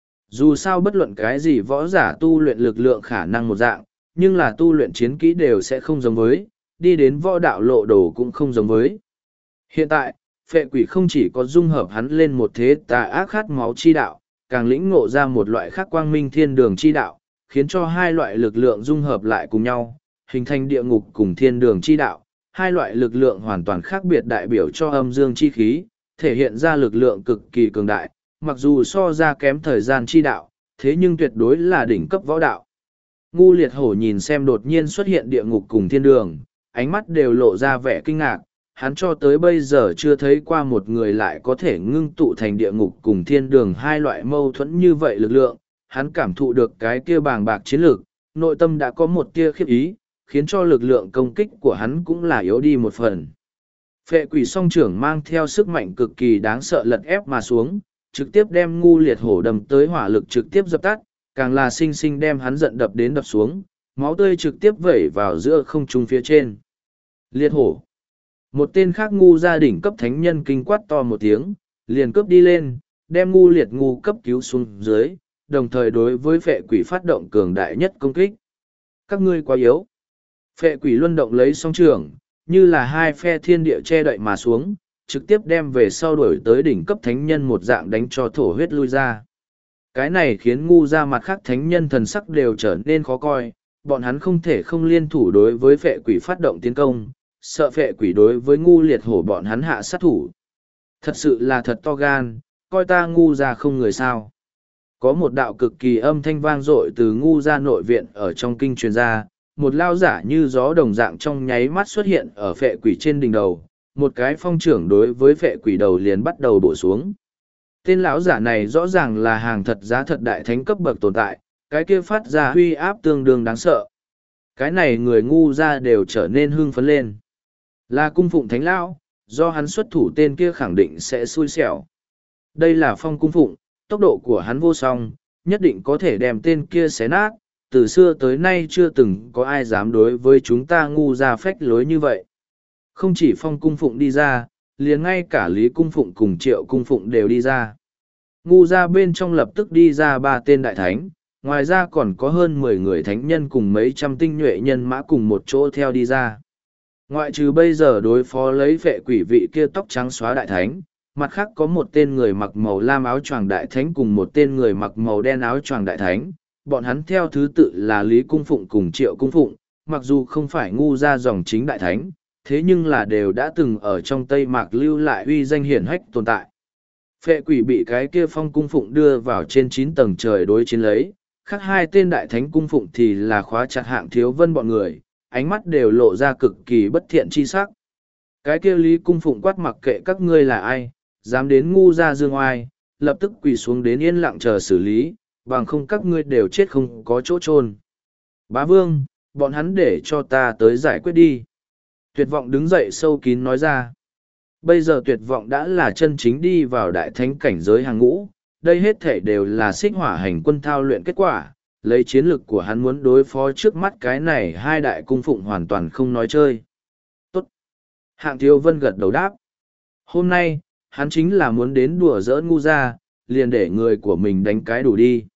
Dù sao bất luận cái gì võ giả tu luyện lực lượng khả năng một dạng, nhưng là tu luyện chiến kỹ đều sẽ không giống với, đi đến võ đạo lộ đồ cũng không giống với. Hiện tại, phệ quỷ không chỉ có dung hợp hắn lên một thế tà ác khát máu chi đạo, càng lĩnh ngộ ra một loại khác quang minh thiên đường chi đạo, khiến cho hai loại lực lượng dung hợp lại cùng nhau, hình thành địa ngục cùng thiên đường chi đạo. Hai loại lực lượng hoàn toàn khác biệt đại biểu cho âm dương chi khí, thể hiện ra lực lượng cực kỳ cường đại, mặc dù so ra kém thời gian chi đạo, thế nhưng tuyệt đối là đỉnh cấp võ đạo. Ngu liệt hổ nhìn xem đột nhiên xuất hiện địa ngục cùng thiên đường, ánh mắt đều lộ ra vẻ kinh ngạc, hắn cho tới bây giờ chưa thấy qua một người lại có thể ngưng tụ thành địa ngục cùng thiên đường hai loại mâu thuẫn như vậy lực lượng, hắn cảm thụ được cái kia bàng bạc chiến lược, nội tâm đã có một tia khiếp ý, khiến cho lực lượng công kích của hắn cũng là yếu đi một phần. Phệ quỷ song trưởng mang theo sức mạnh cực kỳ đáng sợ lật ép mà xuống, trực tiếp đem ngu liệt hổ đâm tới hỏa lực trực tiếp dập tắt, càng là sinh sinh đem hắn giận đập đến đập xuống, máu tươi trực tiếp vẩy vào giữa không trung phía trên. Liệt hổ. Một tên khác ngu gia đỉnh cấp thánh nhân kinh quát to một tiếng, liền cướp đi lên, đem ngu liệt ngu cấp cứu xuống dưới, đồng thời đối với phệ quỷ phát động cường đại nhất công kích. Các ngươi quá yếu. Phệ quỷ luân động lấy song trường, như là hai phe thiên địa che đậy mà xuống, trực tiếp đem về sau đuổi tới đỉnh cấp thánh nhân một dạng đánh cho thổ huyết lui ra. Cái này khiến ngu ra mặt khác thánh nhân thần sắc đều trở nên khó coi, bọn hắn không thể không liên thủ đối với phệ quỷ phát động tiến công, sợ phệ quỷ đối với ngu liệt hổ bọn hắn hạ sát thủ. Thật sự là thật to gan, coi ta ngu ra không người sao. Có một đạo cực kỳ âm thanh vang dội từ ngu ra nội viện ở trong kinh truyền ra, một lao giả như gió đồng dạng trong nháy mắt xuất hiện ở phệ quỷ trên đỉnh đầu, một cái phong trưởng đối với phệ quỷ đầu liền bắt đầu bổ xuống. Tên lão giả này rõ ràng là hàng thật giá thật đại thánh cấp bậc tồn tại, cái kia phát ra uy áp tương đương đáng sợ. Cái này người ngu ra đều trở nên hưng phấn lên. Là cung phụng thánh lão, do hắn xuất thủ tên kia khẳng định sẽ xui xẻo. Đây là phong cung phụng, tốc độ của hắn vô song, nhất định có thể đem tên kia xé nát, từ xưa tới nay chưa từng có ai dám đối với chúng ta ngu ra phách lối như vậy. Không chỉ phong cung phụng đi ra, liền ngay cả lý cung phụng cùng triệu cung phụng đều đi ra. Ngu ra bên trong lập tức đi ra 3 tên đại thánh, ngoài ra còn có hơn 10 người thánh nhân cùng mấy trăm tinh nhuệ nhân mã cùng một chỗ theo đi ra. Ngoại trừ bây giờ đối phó lấy phệ quỷ vị kia tóc trắng xóa đại thánh, mặt khác có một tên người mặc màu lam áo choàng đại thánh cùng một tên người mặc màu đen áo choàng đại thánh. Bọn hắn theo thứ tự là Lý Cung Phụng cùng Triệu Cung Phụng, mặc dù không phải ngu ra dòng chính đại thánh, thế nhưng là đều đã từng ở trong Tây Mạc lưu lại uy danh hiển hách tồn tại. Phệ quỷ bị cái kia phong cung phụng đưa vào trên 9 tầng trời đối chiến lấy, khác 2 tên đại thánh cung phụng thì là khóa chặt Hạng Thiếu Vân bọn người, ánh mắt đều lộ ra cực kỳ bất thiện chi sắc. Cái kia Lý Cung Phụng quát mặc kệ các ngươi là ai, dám đến ngu ra dương oai, lập tức quỳ xuống đến yên lặng chờ xử lý, bằng không các ngươi đều chết không có chỗ chôn. Bá Vương, bọn hắn để cho ta tới giải quyết đi. Tuyệt vọng đứng dậy sâu kín nói ra. Bây giờ tuyệt vọng đã là chân chính đi vào đại thánh cảnh giới hàng ngũ, đây hết thể đều là xích hỏa hành quân thao luyện kết quả, lấy chiến lực của hắn muốn đối phó trước mắt cái này 2 đại cung phụng hoàn toàn không nói chơi. Tốt. Hạng Thiếu Vân gật đầu đáp. Hôm nay, hắn chính là muốn đến đùa giỡn ngu ra, liền để người của mình đánh cái đủ đi.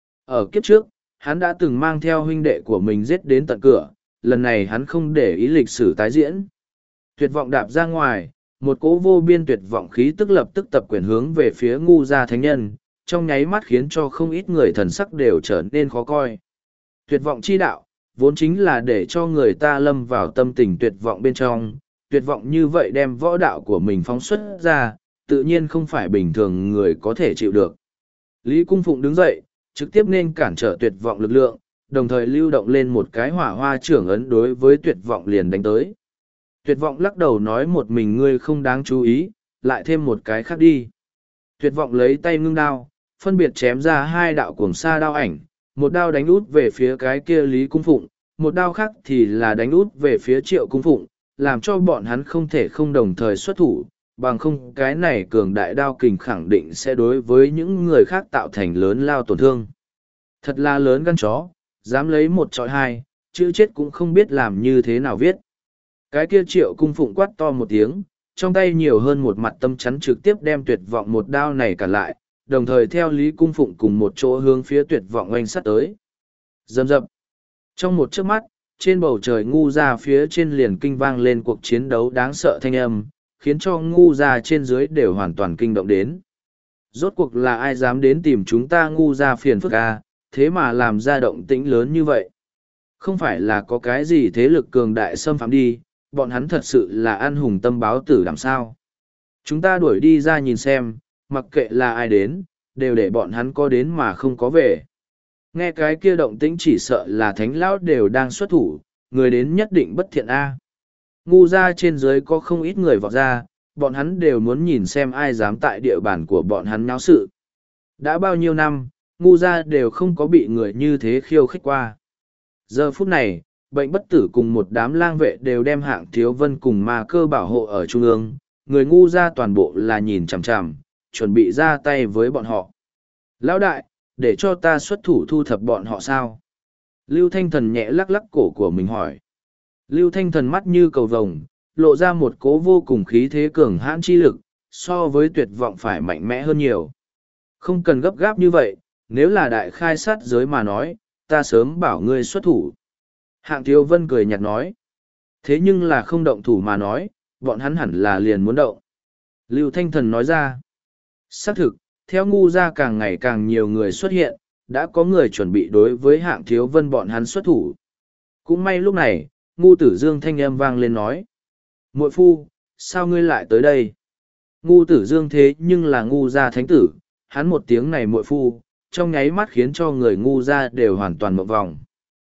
Ở kiếp trước, hắn đã từng mang theo huynh đệ của mình giết đến tận cửa, lần này hắn không để ý lịch sử tái diễn. Tuyệt vọng đạp ra ngoài, Một cỗ vô biên tuyệt vọng khí tức lập tức tập quyển hướng về phía ngu gia thánh nhân, trong nháy mắt khiến cho không ít người thần sắc đều trở nên khó coi. Tuyệt vọng chi đạo, vốn chính là để cho người ta lâm vào tâm tình tuyệt vọng bên trong, tuyệt vọng như vậy đem võ đạo của mình phóng xuất ra, tự nhiên không phải bình thường người có thể chịu được. Lý Cung Phụng đứng dậy, trực tiếp nên cản trở tuyệt vọng lực lượng, đồng thời lưu động lên một cái hỏa hoa trưởng ấn đối với tuyệt vọng liền đánh tới. Tuyệt vọng lắc đầu nói một mình ngươi không đáng chú ý, lại thêm một cái khác đi. Tuyệt vọng lấy tay ngưng đao, phân biệt chém ra hai đạo cuồng sa đao ảnh, một đao đánh út về phía cái kia Lý Cung Phụng, một đao khác thì là đánh út về phía Triệu Cung Phụng, làm cho bọn hắn không thể không đồng thời xuất thủ, bằng không cái này cường đại đao kình khẳng định sẽ đối với những người khác tạo thành lớn lao tổn thương. Thật là lớn gan chó, dám lấy một trọi hai, chữ chết cũng không biết làm như thế nào viết. Cái kia Triệu Cung Phụng quát to một tiếng, trong tay nhiều hơn một mặt tâm chắn trực tiếp đem tuyệt vọng một đao này cản lại, đồng thời theo Lý Cung Phụng cùng một chỗ hướng phía tuyệt vọng oanh sắt tới. Rầm rập. Trong một chớp mắt, trên bầu trời ngu ra phía trên liền kinh vang lên cuộc chiến đấu đáng sợ thanh âm, khiến cho ngu ra trên dưới đều hoàn toàn kinh động đến. Rốt cuộc là ai dám đến tìm chúng ta ngu ra phiền phức à, thế mà làm ra động tĩnh lớn như vậy. Không phải là có cái gì thế lực cường đại xâm phạm đi, bọn hắn thật sự là ăn hùng tâm báo tử làm sao. Chúng ta đuổi đi ra nhìn xem, mặc kệ là ai đến, đều để bọn hắn có đến mà không có về. Nghe cái kia động tĩnh chỉ sợ là thánh lão đều đang xuất thủ, người đến nhất định bất thiện a. Ngu ra trên dưới có không ít người vọt ra, bọn hắn đều muốn nhìn xem ai dám tại địa bàn của bọn hắn náo sự. Đã bao nhiêu năm, ngu ra đều không có bị người như thế khiêu khích qua. Giờ phút này, bệnh bất tử cùng một đám lang vệ đều đem Hạng Thiếu Vân cùng ma cơ bảo hộ ở trung ương, người ngu ra toàn bộ là nhìn chằm chằm, chuẩn bị ra tay với bọn họ. Lão đại, để cho ta xuất thủ thu thập bọn họ sao? Lưu Thanh Thần nhẹ lắc lắc cổ của mình hỏi. Lưu Thanh Thần mắt như cầu vồng, lộ ra một cố vô cùng khí thế cường hãn chi lực, so với tuyệt vọng phải mạnh mẽ hơn nhiều. Không cần gấp gáp như vậy, nếu là đại khai sát giới mà nói, ta sớm bảo ngươi xuất thủ. Hạng Thiếu Vân cười nhạt nói. Thế nhưng là không động thủ mà nói, bọn hắn hẳn là liền muốn động. Lưu Thanh Thần nói ra. Xác thực, theo ngu ra càng ngày càng nhiều người xuất hiện, đã có người chuẩn bị đối với Hạng Thiếu Vân bọn hắn xuất thủ. Cũng may lúc này, ngu tử dương thanh âm vang lên nói. Muội phu, sao ngươi lại tới đây? Ngu tử dương thế nhưng là ngu gia thánh tử, hắn một tiếng này muội phu, trong nháy mắt khiến cho người ngu gia đều hoàn toàn một vòng.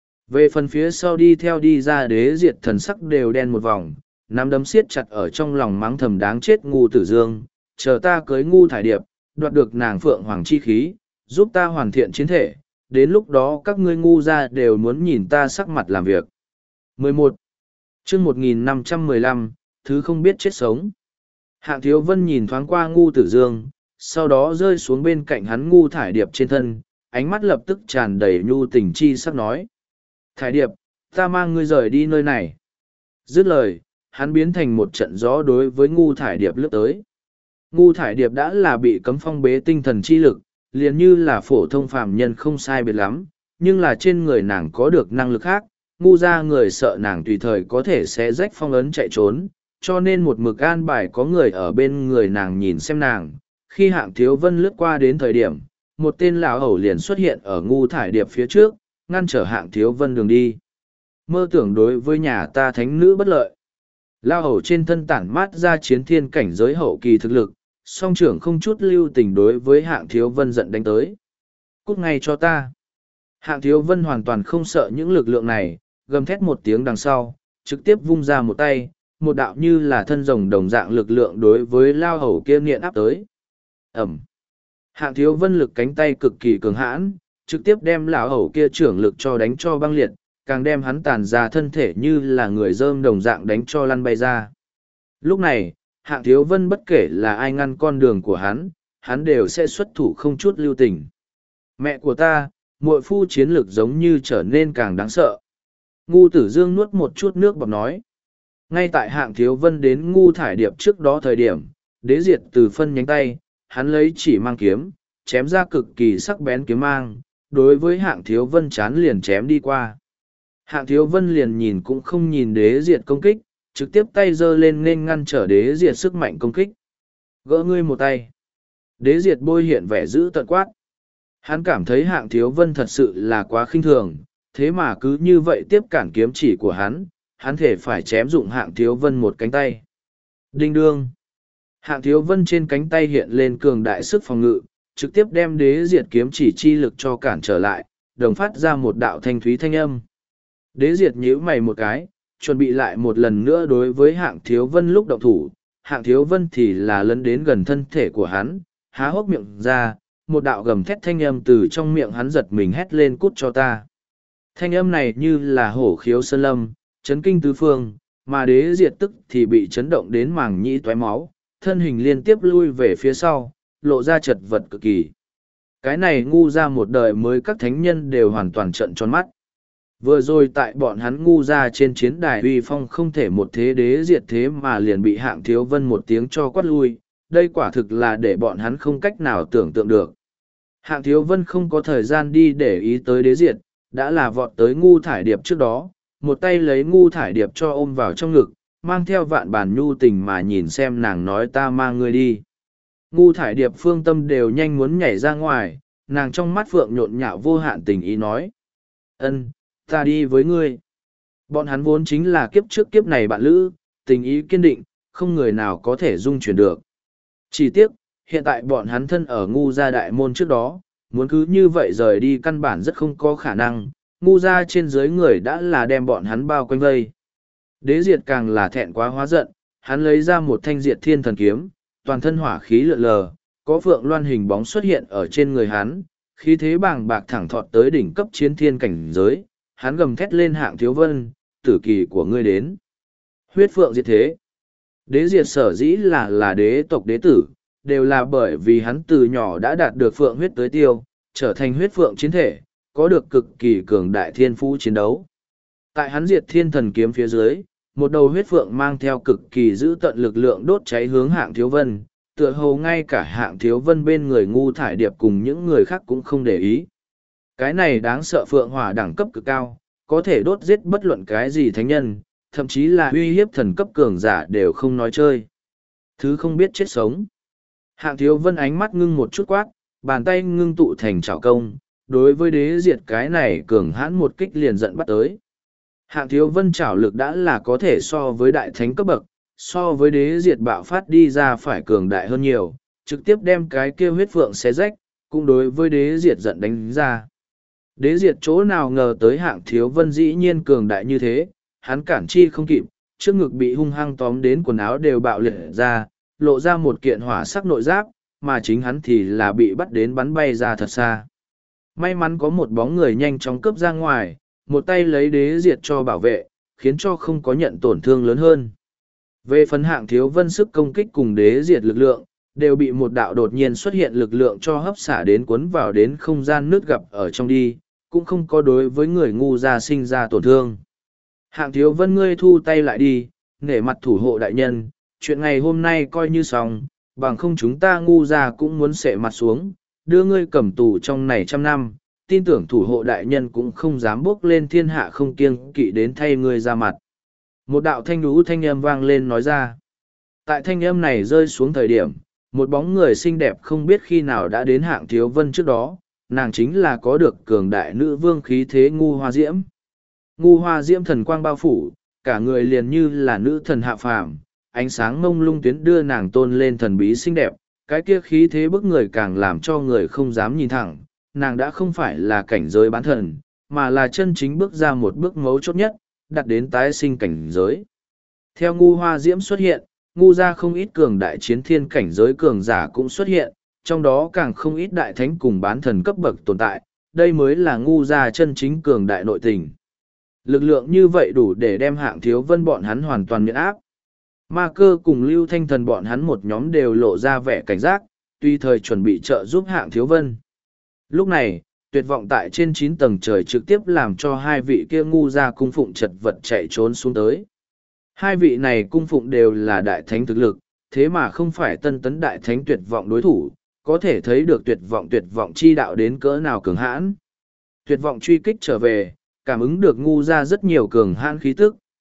Về phần phía sau đi theo đi ra đế diệt thần sắc đều đen một vòng, nắm đấm siết chặt ở trong lòng mắng thầm đáng chết ngu tử dương, chờ ta cưới ngu thải điệp, đoạt được nàng phượng hoàng chi khí, giúp ta hoàn thiện chiến thể, đến lúc đó các ngươi ngu gia đều muốn nhìn ta sắc mặt làm việc. 11. chương 1515, thứ không biết chết sống. Hạng Thiếu Vân nhìn thoáng qua ngu tử dương, sau đó rơi xuống bên cạnh hắn ngu thải điệp trên thân, ánh mắt lập tức tràn đầy nhu tình chi sắc nói. Thải điệp, ta mang ngươi rời đi nơi này. Dứt lời, hắn biến thành một trận gió đối với ngu thải điệp lướt tới. Ngu thải điệp đã là bị cấm phong bế tinh thần chi lực, liền như là phổ thông phàm nhân không sai biệt lắm, nhưng là trên người nàng có được năng lực khác, ngu ra người sợ nàng tùy thời có thể sẽ rách phong ấn chạy trốn, cho nên một mực an bài có người ở bên người nàng nhìn xem nàng. Khi Hạng Thiếu Vân lướt qua đến thời điểm, một tên lão hầu liền xuất hiện ở ngu thải điệp phía trước, ngăn trở Hạng Thiếu Vân đường đi. Mơ tưởng đối với nhà ta thánh nữ bất lợi. Lão hầu trên thân tản mát ra chiến thiên cảnh giới hậu kỳ thực lực, song trưởng không chút lưu tình đối với Hạng Thiếu Vân giận đánh tới. Cút ngay cho ta. Hạng Thiếu Vân hoàn toàn không sợ những lực lượng này, gầm thét một tiếng đằng sau, trực tiếp vung ra một tay, một đạo như là thân rồng đồng dạng lực lượng đối với lao hầu kia nghiện áp tới. Ẩm. Hạng Thiếu Vân lực cánh tay cực kỳ cường hãn, trực tiếp đem lão hầu kia trưởng lực cho đánh cho băng liệt, càng đem hắn tàn ra thân thể như là người dơm đồng dạng đánh cho lăn bay ra. Lúc này, Hạng Thiếu Vân bất kể là ai ngăn con đường của hắn đều sẽ xuất thủ không chút lưu tình. Mẹ của ta, muội phu chiến lực giống như trở nên càng đáng sợ. Ngu Tử Dương nuốt một chút nước bọt nói. Ngay tại Hạng Thiếu Vân đến ngu thải điệp trước đó thời điểm, đế diệt từ phân nhánh tay, hắn lấy chỉ mang kiếm, chém ra cực kỳ sắc bén kiếm mang, đối với Hạng Thiếu Vân chán liền chém đi qua. Hạng Thiếu Vân liền nhìn cũng không nhìn đế diệt công kích, trực tiếp tay giơ lên nên ngăn trở đế diệt sức mạnh công kích. Gỡ ngươi một tay. Đế diệt bôi hiện vẻ dữ tợn quát. Hắn cảm thấy Hạng Thiếu Vân thật sự là quá khinh thường, thế mà cứ như vậy tiếp cản kiếm chỉ của hắn thể phải chém dụng Hạng Thiếu Vân một cánh tay. Đinh đương. Hạng Thiếu Vân trên cánh tay hiện lên cường đại sức phòng ngự, trực tiếp đem đế diệt kiếm chỉ chi lực cho cản trở lại, đồng phát ra một đạo thanh thúy thanh âm. Đế diệt nhíu mày một cái, chuẩn bị lại một lần nữa đối với Hạng Thiếu Vân lúc động thủ. Hạng Thiếu Vân thì là lấn đến gần thân thể của hắn, há hốc miệng ra, một đạo gầm thét thanh âm từ trong miệng hắn giật mình hét lên cút cho ta. Thanh âm này như là hổ khiếu sơn lâm, chấn kinh tứ phương, mà đế diệt tức thì bị chấn động đến màng nhĩ toái máu, thân hình liên tiếp lui về phía sau, lộ ra chật vật cực kỳ. Cái này ngu ra một đời mới các thánh nhân đều hoàn toàn trợn tròn mắt. Vừa rồi tại bọn hắn ngu ra trên chiến đài uy phong không thể một thế đế diệt thế mà liền bị Hạng Thiếu Vân một tiếng cho quát lui, đây quả thực là để bọn hắn không cách nào tưởng tượng được. Hạng Thiếu Vân không có thời gian đi để ý tới đế diệt, đã là vọt tới ngu thải điệp trước đó, một tay lấy ngu thải điệp cho ôm vào trong ngực, mang theo vạn bản nhu tình mà nhìn xem nàng nói ta mang ngươi đi. Ngu thải điệp phương tâm đều nhanh muốn nhảy ra ngoài, nàng trong mắt phượng nhộn nhạo vô hạn tình ý nói. Ân, ta đi với ngươi. Bọn hắn vốn chính là kiếp trước kiếp này bạn lữ, tình ý kiên định, không người nào có thể dung chuyển được. Chỉ tiếc, hiện tại bọn hắn thân ở ngu gia đại môn trước đó, muốn cứ như vậy rời đi căn bản rất không có khả năng, ngu gia trên dưới người đã là đem bọn hắn bao quanh vây. Đế diệt càng là thẹn quá hóa giận, hắn lấy ra một thanh diệt thiên thần kiếm, toàn thân hỏa khí lượn lờ, có phượng loan hình bóng xuất hiện ở trên người hắn, khí thế bàng bạc thẳng thọt tới đỉnh cấp chiến thiên cảnh giới, hắn gầm thét lên Hạng Thiếu Vân, tử kỳ của ngươi đến. Huyết phượng diệt thế. Đế diệt sở dĩ là đế tộc đế tử, đều là bởi vì hắn từ nhỏ đã đạt được phượng huyết tới tiêu, trở thành huyết phượng chiến thể, có được cực kỳ cường đại thiên phú chiến đấu. Tại hắn diệt thiên thần kiếm phía dưới, một đầu huyết phượng mang theo cực kỳ giữ tận lực lượng đốt cháy hướng Hạng Thiếu Vân, tựa hồ ngay cả Hạng Thiếu Vân bên người ngu thải điệp cùng những người khác cũng không để ý. Cái này đáng sợ phượng hỏa đẳng cấp cực cao, có thể đốt giết bất luận cái gì thánh nhân, thậm chí là uy hiếp thần cấp cường giả đều không nói chơi. Thứ không biết chết sống. Hạng Thiếu Vân ánh mắt ngưng một chút quát, bàn tay ngưng tụ thành trảo công, đối với đế diệt cái này cường hãn một kích liền giận bắt tới. Hạng Thiếu Vân trảo lực đã là có thể so với đại thánh cấp bậc, so với đế diệt bạo phát đi ra phải cường đại hơn nhiều, trực tiếp đem cái kia huyết phượng xé rách, cũng đối với đế diệt giận đánh ra. Đế diệt chỗ nào ngờ tới Hạng Thiếu Vân dĩ nhiên cường đại như thế, hắn cản chi không kịp, trước ngực bị hung hăng tóm đến quần áo đều bạo liệt ra, lộ ra một kiện hỏa sắc nội giáp, mà chính hắn thì là bị bắt đến bắn bay ra thật xa. May mắn có một bóng người nhanh chóng cướp ra ngoài, một tay lấy đế diệt cho bảo vệ, khiến cho không có nhận tổn thương lớn hơn. Về phần Hạng Thiếu Vân sức công kích cùng đế diệt lực lượng, đều bị một đạo đột nhiên xuất hiện lực lượng cho hấp xả đến cuốn vào đến không gian nước gặp ở trong đi, cũng không có đối với người ngu ra sinh ra tổn thương. Hạng Thiếu Vân ngươi thu tay lại đi, nể mặt thủ hộ đại nhân, chuyện ngày hôm nay coi như xong, bằng không chúng ta ngu ra cũng muốn xệ mặt xuống, đưa ngươi cầm tù trong này 100 năm, tin tưởng thủ hộ đại nhân cũng không dám bước lên thiên hạ không kiêng kỵ đến thay ngươi ra mặt. Một đạo thanh đú thanh âm vang lên nói ra. Tại thanh âm này rơi xuống thời điểm, một bóng người xinh đẹp không biết khi nào đã đến Hạng Thiếu Vân trước đó, nàng chính là có được cường đại nữ vương khí thế Ngu Hoa Diễm. Ngu Hoa Diễm thần quang bao phủ, cả người liền như là nữ thần hạ phàm, ánh sáng mông lung tuyến đưa nàng tôn lên thần bí xinh đẹp, cái kia khí thế bức người càng làm cho người không dám nhìn thẳng, nàng đã không phải là cảnh giới bán thần, mà là chân chính bước ra một bước mấu chốt nhất, đặt đến tái sinh cảnh giới. Theo Ngu Hoa Diễm xuất hiện, ngu ra không ít cường đại chiến thiên cảnh giới cường giả cũng xuất hiện, trong đó càng không ít đại thánh cùng bán thần cấp bậc tồn tại, đây mới là ngu ra chân chính cường đại nội tình. Lực lượng như vậy đủ để đem Hạng Thiếu Vân bọn hắn hoàn toàn miễn áp. Ma Cơ cùng Lưu Thanh Thần bọn hắn một nhóm đều lộ ra vẻ cảnh giác, tùy thời chuẩn bị trợ giúp Hạng Thiếu Vân. Lúc này, tuyệt vọng tại trên 9 tầng trời trực tiếp làm cho hai vị kia ngu ra cung phụng chật vật chạy trốn xuống tới. Hai vị này cung phụng đều là đại thánh thực lực, thế mà không phải tân tấn đại thánh tuyệt vọng đối thủ, có thể thấy được tuyệt vọng chi đạo đến cỡ nào cường hãn. Tuyệt vọng truy kích trở về, cảm ứng được ngu ra rất nhiều cường hãn khí tức,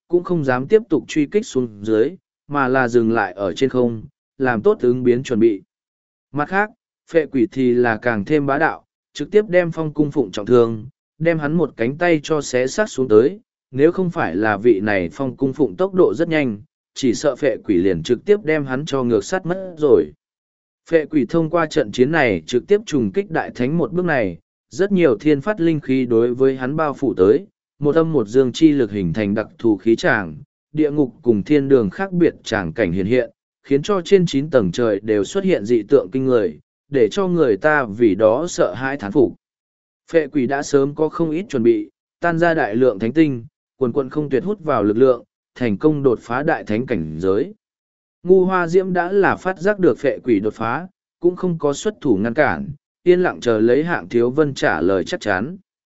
cũng không dám tiếp tục truy kích xuống dưới, mà là dừng lại ở trên không, làm tốt ứng biến chuẩn bị. Mặt khác, phệ quỷ thì là càng thêm bá đạo, trực tiếp đem Phong Cung Phụng trọng thương, đem hắn một cánh tay cho xé xác xuống tới, nếu không phải là vị này Phong Cung Phụng tốc độ rất nhanh, chỉ sợ phệ quỷ liền trực tiếp đem hắn cho ngược sát mất rồi. Phệ quỷ thông qua trận chiến này trực tiếp trùng kích đại thánh một bước này, rất nhiều thiên phát linh khí đối với hắn bao phủ tới, một âm một dương chi lực hình thành đặc thù khí tràng, địa ngục cùng thiên đường khác biệt tràng cảnh hiện hiện, khiến cho trên 9 tầng trời đều xuất hiện dị tượng kinh người, để cho người ta vì đó sợ hãi thán phục. Phệ quỷ đã sớm có không ít chuẩn bị, tan ra đại lượng thánh tinh, quần quần không tuyệt hút vào lực lượng, thành công đột phá đại thánh cảnh giới. Ngu Hoa Diễm đã là phát giác được phệ quỷ đột phá, cũng không có xuất thủ ngăn cản, yên lặng chờ lấy Hạng Thiếu Vân trả lời chắc chắn.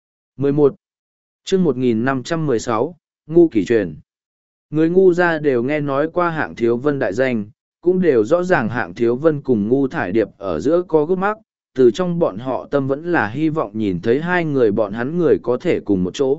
11. Chương 1516, Ngu Kỷ Truyền. Người ngu gia đều nghe nói qua Hạng Thiếu Vân đại danh, cũng đều rõ ràng Hạng Thiếu Vân cùng Ngu Thải Điệp ở giữa có gút mắc, từ trong bọn họ tâm vẫn là hy vọng nhìn thấy hai người bọn hắn người có thể cùng một chỗ.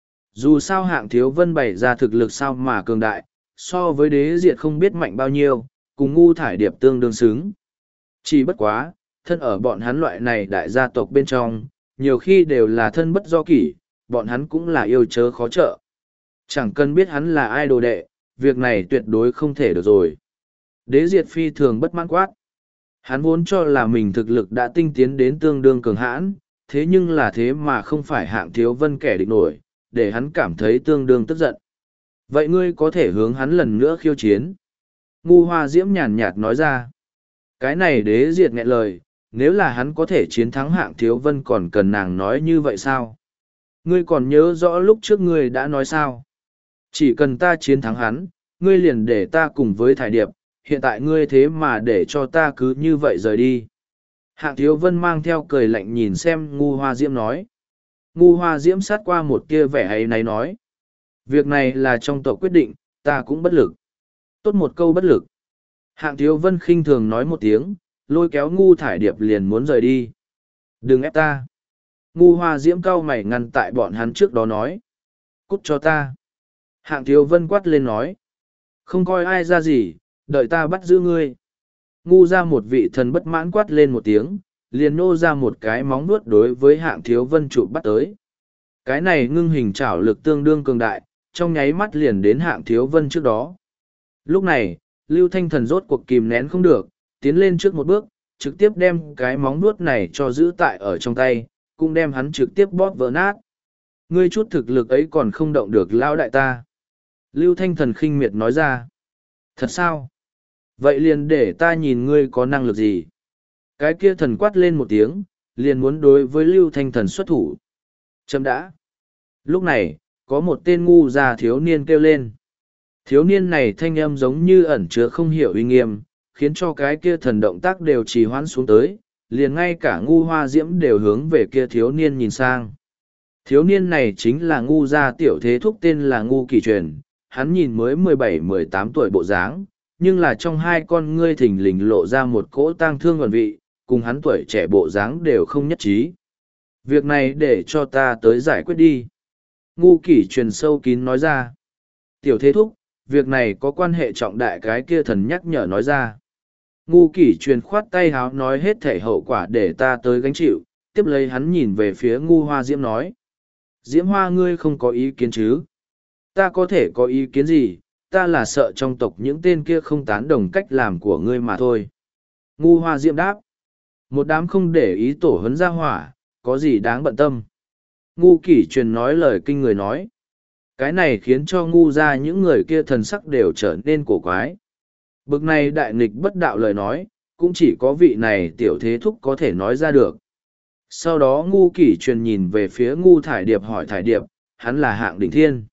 Dù sao Hạng Thiếu Vân bày ra thực lực sao mà cường đại, so với Đế Diệt không biết mạnh bao nhiêu, cùng Ngu Thải Điệp tương đương xứng. Chỉ bất quá, thân ở bọn hắn loại này đại gia tộc bên trong, nhiều khi đều là thân bất do kỷ, bọn hắn cũng là yêu chớ khó trợ. Chẳng cần biết hắn là ai đồ đệ, việc này tuyệt đối không thể được rồi. Đế Diệt phi thường bất mãn quát. Hắn vốn cho là mình thực lực đã tinh tiến đến tương đương cường hãn, thế nhưng là thế mà không phải Hạng Thiếu Vân kẻ địch nổi, để hắn cảm thấy tương đương tức giận. Vậy ngươi có thể hướng hắn lần nữa khiêu chiến. Ngu Hoa Diễm nhàn nhạt nói ra. Cái này Đế Diệt nghẹn lời, nếu là hắn có thể chiến thắng Hạng Thiếu Vân còn cần nàng nói như vậy sao? Ngươi còn nhớ rõ lúc trước ngươi đã nói sao? Chỉ cần ta chiến thắng hắn, ngươi liền để ta cùng với Thải Điệp, hiện tại ngươi thế mà để cho ta cứ như vậy rời đi. Hạng Thiếu Vân mang theo cười lạnh nhìn xem Ngu Hoa Diễm nói. Ngu Hoa Diễm sát qua một kia vẻ ấy náy nói. Việc này là trong tộc quyết định, ta cũng bất lực. Tốt một câu bất lực. Hạng Thiếu Vân khinh thường nói một tiếng, lôi kéo Ngu Thải Điệp liền muốn rời đi. Đừng ép ta. Ngu Hoa Diễm cau mày ngăn tại bọn hắn trước đó nói. Cút cho ta. Hạng Thiếu Vân quát lên nói. Không coi ai ra gì, đợi ta bắt giữ ngươi. Ngu ra một vị thần bất mãn quát lên một tiếng, liền nô ra một cái móng vuốt đối với Hạng Thiếu Vân chụp bắt tới. Cái này ngưng hình trảo lực tương đương cường đại, trong nháy mắt liền đến Hạng Thiếu Vân trước đó. Lúc này, Lưu Thanh Thần rốt cuộc kìm nén không được, tiến lên trước một bước, trực tiếp đem cái móng vuốt này cho giữ tại ở trong tay, cũng đem hắn trực tiếp bóp vỡ nát. Ngươi chút thực lực ấy còn không động được lao đại ta. Lưu Thanh Thần khinh miệt nói ra. Thật sao? Vậy liền để ta nhìn ngươi có năng lực gì? Cái kia thần quát lên một tiếng, liền muốn đối với Lưu Thanh Thần xuất thủ. Chấm đã. Lúc này, có một tên ngu già thiếu niên kêu lên. Thiếu niên này thanh âm giống như ẩn chứa không hiểu uy nghiêm, khiến cho cái kia thần động tác đều trì hoãn xuống tới, liền ngay cả Ngu Hoa Diễm đều hướng về kia thiếu niên nhìn sang. Thiếu niên này chính là Ngu gia tiểu thế thúc tên là Ngu Kỷ Truyền, hắn nhìn mới 17-18 tuổi bộ dáng, nhưng là trong hai con ngươi thình lình lộ ra một cỗ tang thương nguồn vị, cùng hắn tuổi trẻ bộ dáng đều không nhất trí. Việc này để cho ta tới giải quyết đi. Ngu Kỷ Truyền sâu kín nói ra. Tiểu thế thúc, việc này có quan hệ trọng đại, cái kia thần nhắc nhở nói ra. Ngu Kỷ Truyền khoát tay háo nói hết thể hậu quả để ta tới gánh chịu, tiếp lấy hắn nhìn về phía Ngu Hoa Diễm nói. Diễm Hoa ngươi không có ý kiến chứ? Ta có thể có ý kiến gì, ta là sợ trong tộc những tên kia không tán đồng cách làm của ngươi mà thôi. Ngu Hoa Diễm đáp. Một đám không để ý tổ huấn ra hỏa, có gì đáng bận tâm. Ngu Kỷ Truyền nói lời kinh người nói. Cái này khiến cho ngu ra những người kia thần sắc đều trở nên cổ quái. Bực này đại nghịch bất đạo lời nói, cũng chỉ có vị này tiểu thế thúc có thể nói ra được. Sau đó Ngu Kỷ Truyền nhìn về phía Ngu Thải Điệp hỏi Thải Điệp, hắn là Hạng Đỉnh Thiên.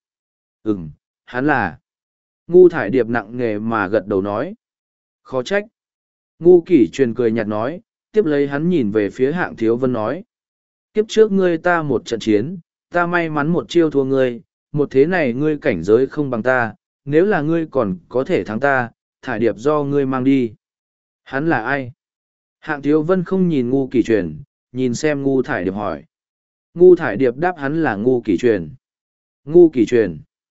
Hắn là. Ngu Thải Điệp nặng nề mà gật đầu nói. Khó trách. Ngu Kỷ Truyền cười nhạt nói, tiếp lấy hắn nhìn về phía Hạng Thiếu Vân nói. Kiếp trước ngươi ta một trận chiến, ta may mắn một chiêu thua ngươi, một thế này ngươi cảnh giới không bằng ta, nếu là ngươi còn có thể thắng ta, Thải Điệp do ngươi mang đi. Hắn là ai? Hạng Thiếu Vân không nhìn Ngu Kỷ Truyền, nhìn xem Ngu Thải Điệp hỏi. Ngu Thải Điệp đáp hắn là Ngu Kỷ Truyền. Ngu Kỷ Truyền.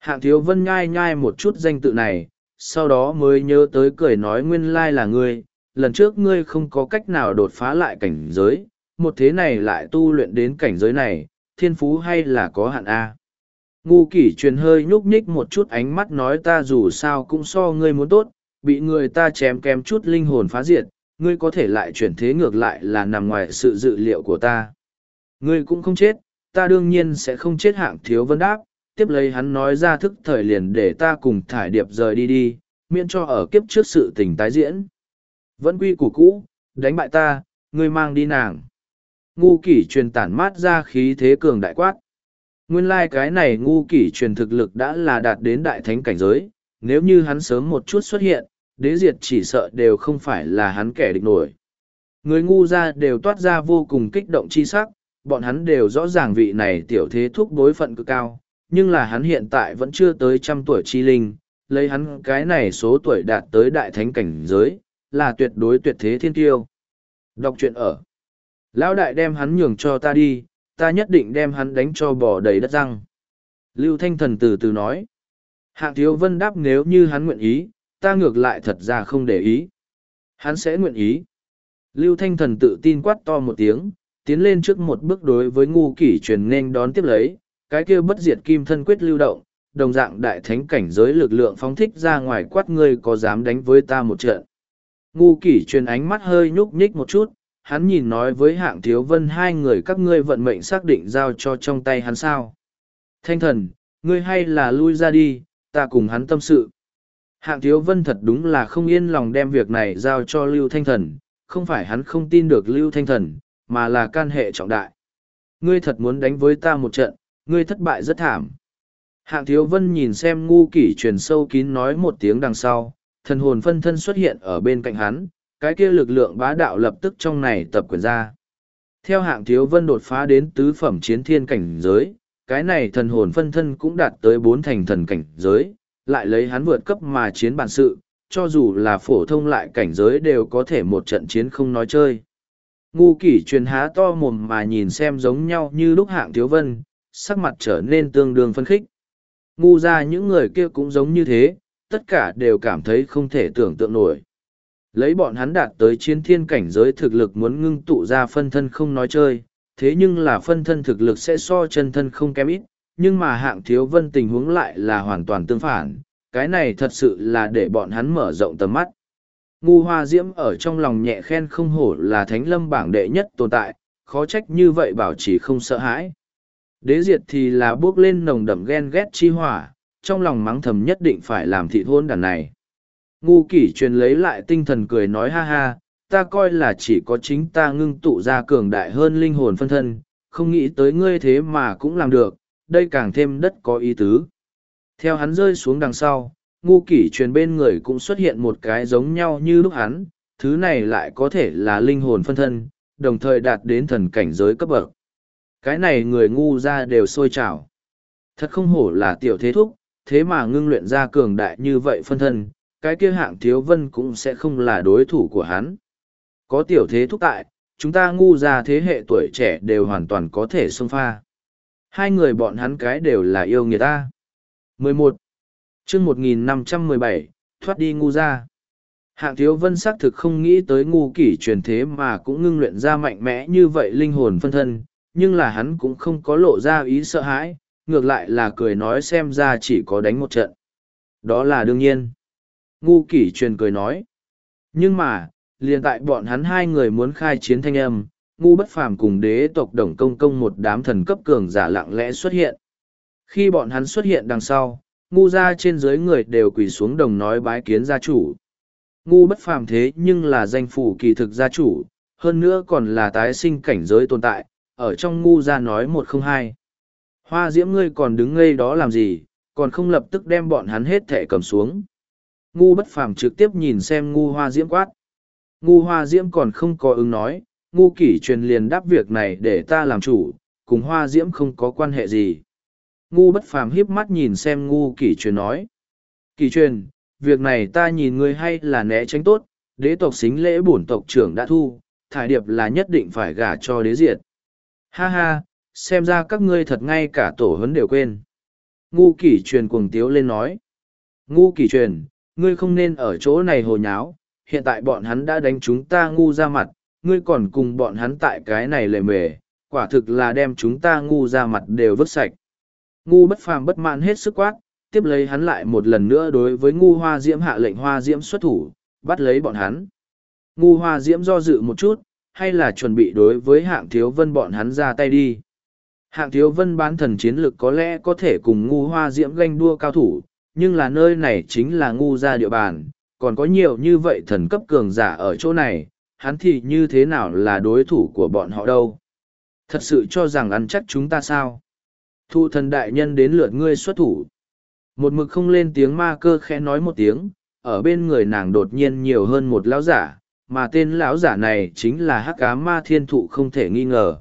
Hạng Thiếu Vân nhai nhai một chút danh tự này, sau đó mới nhớ tới cười nói nguyên lai là ngươi, lần trước ngươi không có cách nào đột phá lại cảnh giới, một thế này lại tu luyện đến cảnh giới này, thiên phú hay là có hạn A. Ngu kỷ truyền hơi nhúc nhích một chút ánh mắt nói ta dù sao cũng so ngươi muốn tốt, bị người ta chém kém chút linh hồn phá diệt, ngươi có thể lại chuyển thế ngược lại là nằm ngoài sự dự liệu của ta. Ngươi cũng không chết, ta đương nhiên sẽ không chết. Hạng Thiếu Vân đáp, tiếp lấy hắn nói ra thức thời liền để ta cùng thải điệp rời đi đi, miễn cho ở kiếp trước sự tình tái diễn. Vẫn quy củ cũ, đánh bại ta, ngươi mang đi nàng. Ngu kỷ truyền tản mát ra khí thế cường đại quát. Nguyên lai cái này ngu kỷ truyền thực lực đã là đạt đến đại thánh cảnh giới, nếu như hắn sớm một chút xuất hiện, đế diệt chỉ sợ đều không phải là hắn kẻ địch nổi. Người ngu ra đều toát ra vô cùng kích động chi sắc, bọn hắn đều rõ ràng vị này tiểu thế thúc bối phận cực cao, nhưng là hắn hiện tại vẫn chưa tới 100 tuổi chi linh, lấy hắn cái này số tuổi đạt tới đại thánh cảnh giới, là tuyệt đối tuyệt thế thiên tiêu. Đọc truyện ở. Lão đại đem hắn nhường cho ta đi, ta nhất định đem hắn đánh cho bò đầy đất răng. Lưu Thanh Thần từ từ nói. Hạng Thiếu Vân đáp nếu như hắn nguyện ý, ta ngược lại thật ra không để ý. Hắn sẽ nguyện ý. Lưu Thanh Thần tự tin quát to một tiếng, tiến lên trước một bước đối với ngu kỷ truyền nên đón tiếp lấy, cái kia bất diệt kim thân quyết lưu động, đồng dạng đại thánh cảnh giới lực lượng phóng thích ra ngoài quát ngươi có dám đánh với ta một trận. Ngu kỷ truyền ánh mắt hơi nhúc nhích một chút, hắn nhìn nói với Hạng Thiếu Vân hai người các ngươi vận mệnh xác định giao cho trong tay hắn sao. Thanh Thần, ngươi hay là lui ra đi, ta cùng hắn tâm sự. Hạng Thiếu Vân thật đúng là không yên lòng đem việc này giao cho Lưu Thanh Thần, không phải hắn không tin được Lưu Thanh Thần, mà là can hệ trọng đại. Ngươi thật muốn đánh với ta một trận, ngươi thất bại rất thảm. Hạng Thiếu Vân nhìn xem ngu kỷ truyền sâu kín nói một tiếng đằng sau, thần hồn phân thân xuất hiện ở bên cạnh hắn, cái kia lực lượng bá đạo lập tức trong này tập quyền ra. Theo Hạng Thiếu Vân đột phá đến tứ phẩm chiến thiên cảnh giới, cái này thần hồn phân thân cũng đạt tới 4 thành thần cảnh giới, lại lấy hắn vượt cấp mà chiến bản sự, cho dù là phổ thông lại cảnh giới đều có thể một trận chiến không nói chơi. Ngu kỷ truyền há to mồm mà nhìn xem giống nhau như lúc Hạng Thiếu Vân, sắc mặt trở nên tương đương phân khích. Ngu ra những người kia cũng giống như thế, tất cả đều cảm thấy không thể tưởng tượng nổi. Lấy bọn hắn đạt tới chiến thiên cảnh giới thực lực muốn ngưng tụ ra phân thân không nói chơi, thế nhưng là phân thân thực lực sẽ so chân thân không kém ít, nhưng mà Hạng Thiếu Vân tình huống lại là hoàn toàn tương phản, cái này thật sự là để bọn hắn mở rộng tầm mắt. Ngu Hoa Diễm ở trong lòng nhẹ khen không hổ là thánh lâm bảng đệ nhất tồn tại, khó trách như vậy bảo chỉ không sợ hãi. Đế diệt thì là bước lên nồng đậm ghen ghét chi hỏa, trong lòng mắng thầm nhất định phải làm thị thôn đàn này. Ngu kỷ truyền lấy lại tinh thần cười nói ha ha, ta coi là chỉ có chính ta ngưng tụ ra cường đại hơn linh hồn phân thân, không nghĩ tới ngươi thế mà cũng làm được, đây càng thêm đất có ý tứ. Theo hắn rơi xuống đằng sau, ngu kỷ truyền bên người cũng xuất hiện một cái giống nhau như lúc hắn, thứ này lại có thể là linh hồn phân thân, đồng thời đạt đến thần cảnh giới cấp bậc. Cái này người ngu ra đều sôi trào. Thật không hổ là tiểu thế thúc, thế mà ngưng luyện ra cường đại như vậy phân thân, cái kia Hạng Thiếu Vân cũng sẽ không là đối thủ của hắn. Có tiểu thế thúc tại, chúng ta ngu ra thế hệ tuổi trẻ đều hoàn toàn có thể xông pha. Hai người bọn hắn cái đều là yêu người ta. 11. chương 1517, thoát đi ngu ra. Hạng Thiếu Vân xác thực không nghĩ tới ngu kỷ truyền thế mà cũng ngưng luyện ra mạnh mẽ như vậy linh hồn phân thân, nhưng là hắn cũng không có lộ ra ý sợ hãi, ngược lại là cười nói xem ra chỉ có đánh một trận. Đó là đương nhiên. Ngu kỷ truyền cười nói. Nhưng mà, liền tại bọn hắn hai người muốn khai chiến thanh âm, ngu bất phàm cùng đế tộc Đồng Công Công một đám thần cấp cường giả lặng lẽ xuất hiện. Khi bọn hắn xuất hiện đằng sau, ngu ra trên dưới người đều quỳ xuống đồng nói bái kiến gia chủ. Ngu bất phàm thế nhưng là danh phủ kỳ thực gia chủ, hơn nữa còn là tái sinh cảnh giới tồn tại, ở trong ngu ra nói 102. Hoa Diễm ngươi còn đứng ngây đó làm gì, còn không lập tức đem bọn hắn hết thẻ cầm xuống. Ngu bất phàm trực tiếp nhìn xem ngu Hoa Diễm quát. Ngu Hoa Diễm còn không có ứng nói, ngu kỷ truyền liền đáp việc này để ta làm chủ, cùng Hoa Diễm không có quan hệ gì. Ngu bất phàm hiếp mắt nhìn xem ngu kỷ truyền nói. Kỷ truyền, việc này ta nhìn ngươi hay là né tránh tốt, đế tộc xính lễ bổn tộc trưởng đã thu, thải điệp là nhất định phải gả cho đế diệt. Ha ha, xem ra các ngươi thật ngay cả tổ huấn đều quên. Ngu kỷ truyền cuồng tiếu lên nói. Ngu kỷ truyền, ngươi không nên ở chỗ này hồ nháo, hiện tại bọn hắn đã đánh chúng ta ngu ra mặt, ngươi còn cùng bọn hắn tại cái này lề mề, quả thực là đem chúng ta ngu ra mặt đều vứt sạch. Ngu bất phàm bất mãn hết sức quát, tiếp lấy hắn lại một lần nữa đối với ngu hoa diễm hạ lệnh hoa diễm xuất thủ, bắt lấy bọn hắn. Ngu hoa diễm do dự một chút, hay là chuẩn bị đối với hạng thiếu vân bọn hắn ra tay đi. Hạng thiếu vân bán thần chiến lực có lẽ có thể cùng ngu hoa diễm ganh đua cao thủ, nhưng là nơi này chính là ngu gia địa bàn, còn có nhiều như vậy thần cấp cường giả ở chỗ này, hắn thì như thế nào là đối thủ của bọn họ đâu. Thật sự cho rằng ăn chắc chúng ta sao? Thu thần đại nhân đến lượt ngươi xuất thủ. Một mực không lên tiếng ma cơ khẽ nói một tiếng, ở bên người nàng đột nhiên nhiều hơn một lão giả, mà tên lão giả này chính là Hắc Ám Ma Thiên Thụ không thể nghi ngờ.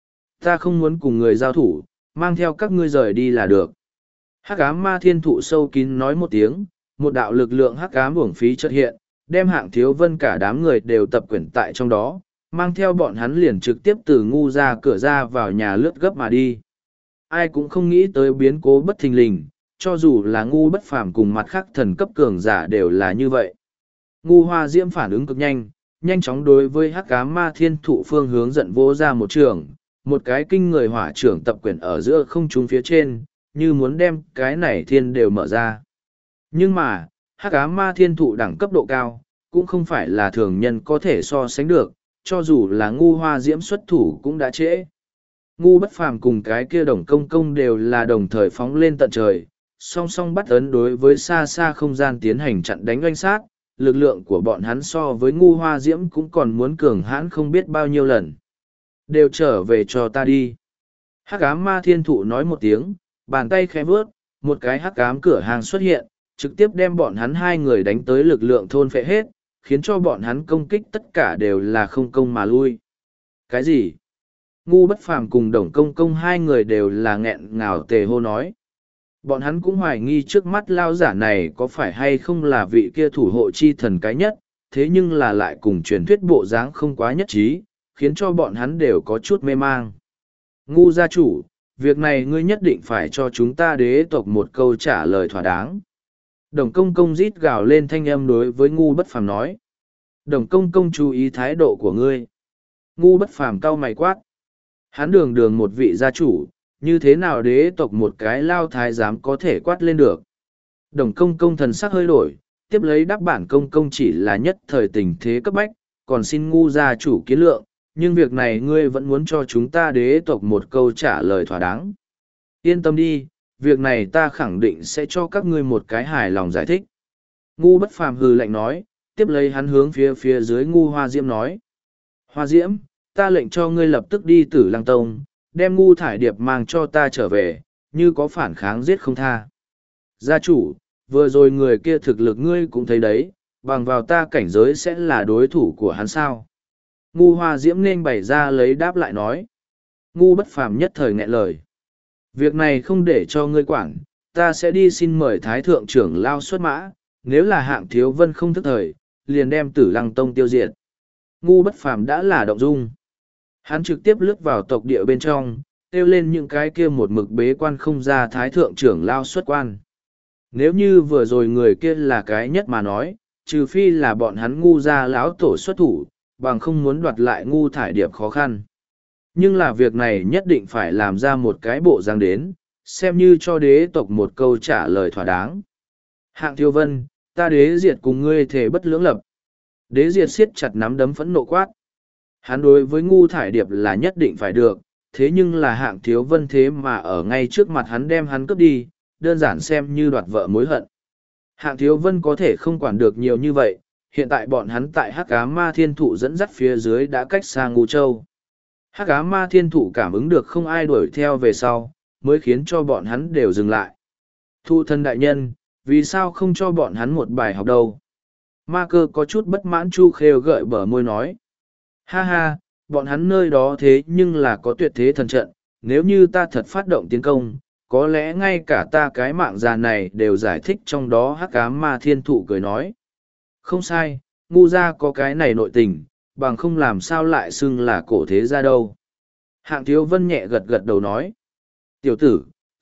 Ta không muốn cùng người giao thủ, mang theo các ngươi rời đi là được. Hắc Ám Ma Thiên Thụ sâu kín nói một tiếng, một đạo lực lượng hắc ám uổng phí chợt hiện, đem hạng thiếu vân cả đám người đều tập quyển tại trong đó, mang theo bọn hắn liền trực tiếp từ ngu ra cửa ra vào nhà lướt gấp mà đi. Ai cũng không nghĩ tới biến cố bất thình lình, cho dù là ngu bất phàm cùng mặt khác thần cấp cường giả đều là như vậy. Ngu hoa diễm phản ứng cực nhanh, nhanh chóng đối với hắc ám ma thiên thụ phương hướng giận vỗ ra một trường, một cái kinh người hỏa trưởng tập quyển ở giữa không trung phía trên, như muốn đem cái này thiên đều mở ra. Nhưng mà, hắc ám ma thiên thụ đẳng cấp độ cao, cũng không phải là thường nhân có thể so sánh được, cho dù là ngu hoa diễm xuất thủ cũng đã trễ. Ngu bất phàm cùng cái kia đồng công công đều là đồng thời phóng lên tận trời, song song bắt ấn đối với xa xa không gian tiến hành chặn đánh oanh sát, lực lượng của bọn hắn so với ngu hoa diễm cũng còn muốn cường hãn không biết bao nhiêu lần. Đều trở về cho ta đi. Hắc ám ma thiên thụ nói một tiếng, bàn tay khẽ vướt, một cái hắc ám cửa hàng xuất hiện, trực tiếp đem bọn hắn hai người đánh tới lực lượng thôn phệ hết, khiến cho bọn hắn công kích tất cả đều là không công mà lui. Cái gì? Ngu bất phàm cùng đồng công công hai người đều là nghẹn ngào tề hô nói. Bọn hắn cũng hoài nghi trước mắt lao giả này có phải hay không là vị kia thủ hộ chi thần cái nhất, thế nhưng là lại cùng truyền thuyết bộ dáng không quá nhất trí, khiến cho bọn hắn đều có chút mê mang. Ngu gia chủ, việc này ngươi nhất định phải cho chúng ta đế tộc một câu trả lời thỏa đáng. Đồng công công rít gào lên thanh âm đối với ngu bất phàm nói. Đồng công công chú ý thái độ của ngươi. Ngu bất phàm cau mày quát. Hắn đường đường một vị gia chủ, như thế nào đế tộc một cái lao thái giám có thể quát lên được. Đồng công công thần sắc hơi đổi, tiếp lấy đáp bản công công chỉ là nhất thời tình thế cấp bách, còn xin ngu gia chủ kiến lượng, nhưng việc này ngươi vẫn muốn cho chúng ta đế tộc một câu trả lời thỏa đáng. Yên tâm đi, việc này ta khẳng định sẽ cho các ngươi một cái hài lòng giải thích. Ngu bất phàm hừ lạnh nói, tiếp lấy hắn hướng phía dưới ngu hoa diễm nói. Hoa diễm, ta lệnh cho ngươi lập tức đi Tử Lăng Tông, đem ngu thải điệp mang cho ta trở về, như có phản kháng giết không tha. Gia chủ, vừa rồi người kia thực lực ngươi cũng thấy đấy, bằng vào ta cảnh giới sẽ là đối thủ của hắn sao. Ngu hoa diễm nên bày ra lấy đáp lại nói. Ngu bất phàm nhất thời nghẹn lời. Việc này không để cho ngươi quản, ta sẽ đi xin mời Thái Thượng trưởng lao xuất mã, nếu là hạng thiếu vân không thức thời, liền đem Tử Lăng Tông tiêu diệt. Ngu bất phàm đã là động dung. Hắn trực tiếp lướt vào tộc địa bên trong, kêu lên những cái kia một mực bế quan không ra Thái Thượng trưởng lao xuất quan. Nếu như vừa rồi người kia là cái nhất mà nói, trừ phi là bọn hắn ngu ra lão tổ xuất thủ, bằng không muốn đoạt lại ngu thải điệp khó khăn. Nhưng là việc này nhất định phải làm ra một cái bộ dáng đến, xem như cho đế tộc một câu trả lời thỏa đáng. Hạng Thiếu Vân, ta đế diệt cùng ngươi thể bất lưỡng lập. Đế diệt siết chặt nắm đấm phẫn nộ quát. Hắn đối với ngu thải điệp là nhất định phải được, thế nhưng là hạng Thiếu Vân thế mà ở ngay trước mặt hắn đem hắn cướp đi, đơn giản xem như đoạt vợ mối hận. Hạng Thiếu Vân có thể không quản được nhiều như vậy, hiện tại bọn hắn tại Hắc Ám Ma Thiên Thụ dẫn dắt phía dưới đã cách xa Ngu Châu. Hắc Ám Ma Thiên Thụ cảm ứng được không ai đuổi theo về sau, mới khiến cho bọn hắn đều dừng lại. Thụ thân đại nhân, vì sao không cho bọn hắn một bài học đâu? Ma cơ có chút bất mãn chu khêu gợi bờ môi nói. Ha ha, bọn hắn nơi đó thế nhưng là có tuyệt thế thần trận, nếu như ta thật phát động tiến công, có lẽ ngay cả ta cái mạng già này đều giải thích trong đó. Hắc Ám Ma Thiên Thụ cười nói. Không sai, ngu gia có cái này nội tình, bằng không làm sao lại xưng là cổ thế gia đâu. Hạng Thiếu Vân nhẹ gật gật đầu nói. Tiểu tử,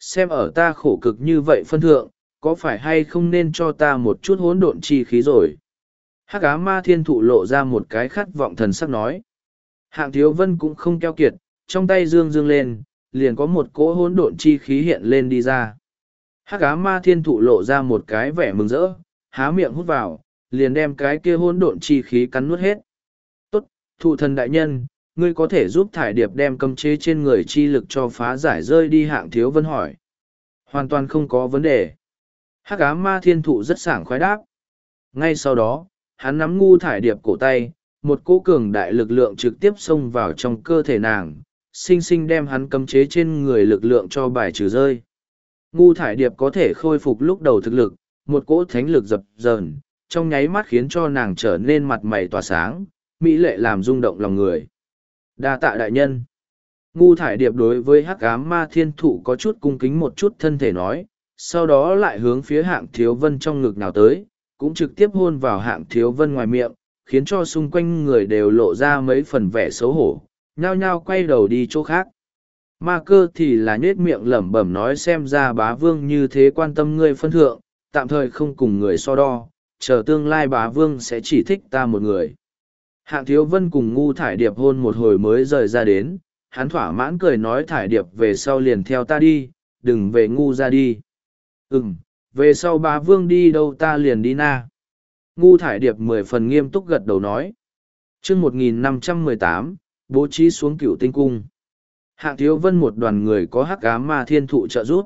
xem ở ta khổ cực như vậy phân thượng, có phải hay không nên cho ta một chút hỗn độn chi khí rồi? Hắc ám ma thiên thụ lộ ra một cái khát vọng thần sắc nói. Hạng Thiếu Vân cũng không keo kiệt, trong tay dương dương lên, liền có một cỗ hỗn độn chi khí hiện lên đi ra. Hắc ám ma thiên thụ lộ ra một cái vẻ mừng rỡ, há miệng hút vào, liền đem cái kia hỗn độn chi khí cắn nuốt hết. Tốt, thụ thần đại nhân, ngươi có thể giúp thải điệp đem cấm chế trên người chi lực cho phá giải rơi đi. Hạng Thiếu Vân hỏi. Hoàn toàn không có vấn đề. Hắc ám ma thiên thụ rất sảng khoái đáp. Ngay sau đó, hắn nắm ngu thải điệp cổ tay, một cỗ cường đại lực lượng trực tiếp xông vào trong cơ thể nàng, sinh sinh đem hắn cấm chế trên người lực lượng cho bài trừ rơi. Ngu thải điệp có thể khôi phục lúc đầu thực lực, một cỗ thánh lực dập dờn, trong nháy mắt khiến cho nàng trở nên mặt mày tỏa sáng, mỹ lệ làm rung động lòng người. Đa tạ đại nhân. Ngu thải điệp đối với hắc ám ma thiên thụ có chút cung kính một chút thân thể nói, sau đó lại hướng phía Hạng Thiếu Vân trong ngực nào tới, cũng trực tiếp hôn vào Hạng Thiếu Vân ngoài miệng, khiến cho xung quanh người đều lộ ra mấy phần vẻ xấu hổ, nhao nhao quay đầu đi chỗ khác. Ma Cơ thì là nhết miệng lẩm bẩm nói, xem ra bá vương như thế quan tâm ngươi phân thượng, tạm thời không cùng người so đo, chờ tương lai bá vương sẽ chỉ thích ta một người. Hạng Thiếu Vân cùng ngu thải điệp hôn một hồi mới rời ra đến, hắn thỏa mãn cười nói, thải điệp về sau liền theo ta đi, đừng về ngu ra đi. Về sau bá vương đi đâu ta liền đi na. Ngu thải điệp 10 phần nghiêm túc gật đầu nói. Chương 1518, bố trí xuống Cửu Tinh Cung. Hạng Thiếu Vân một đoàn người có hắc ám ma thiên thụ trợ giúp.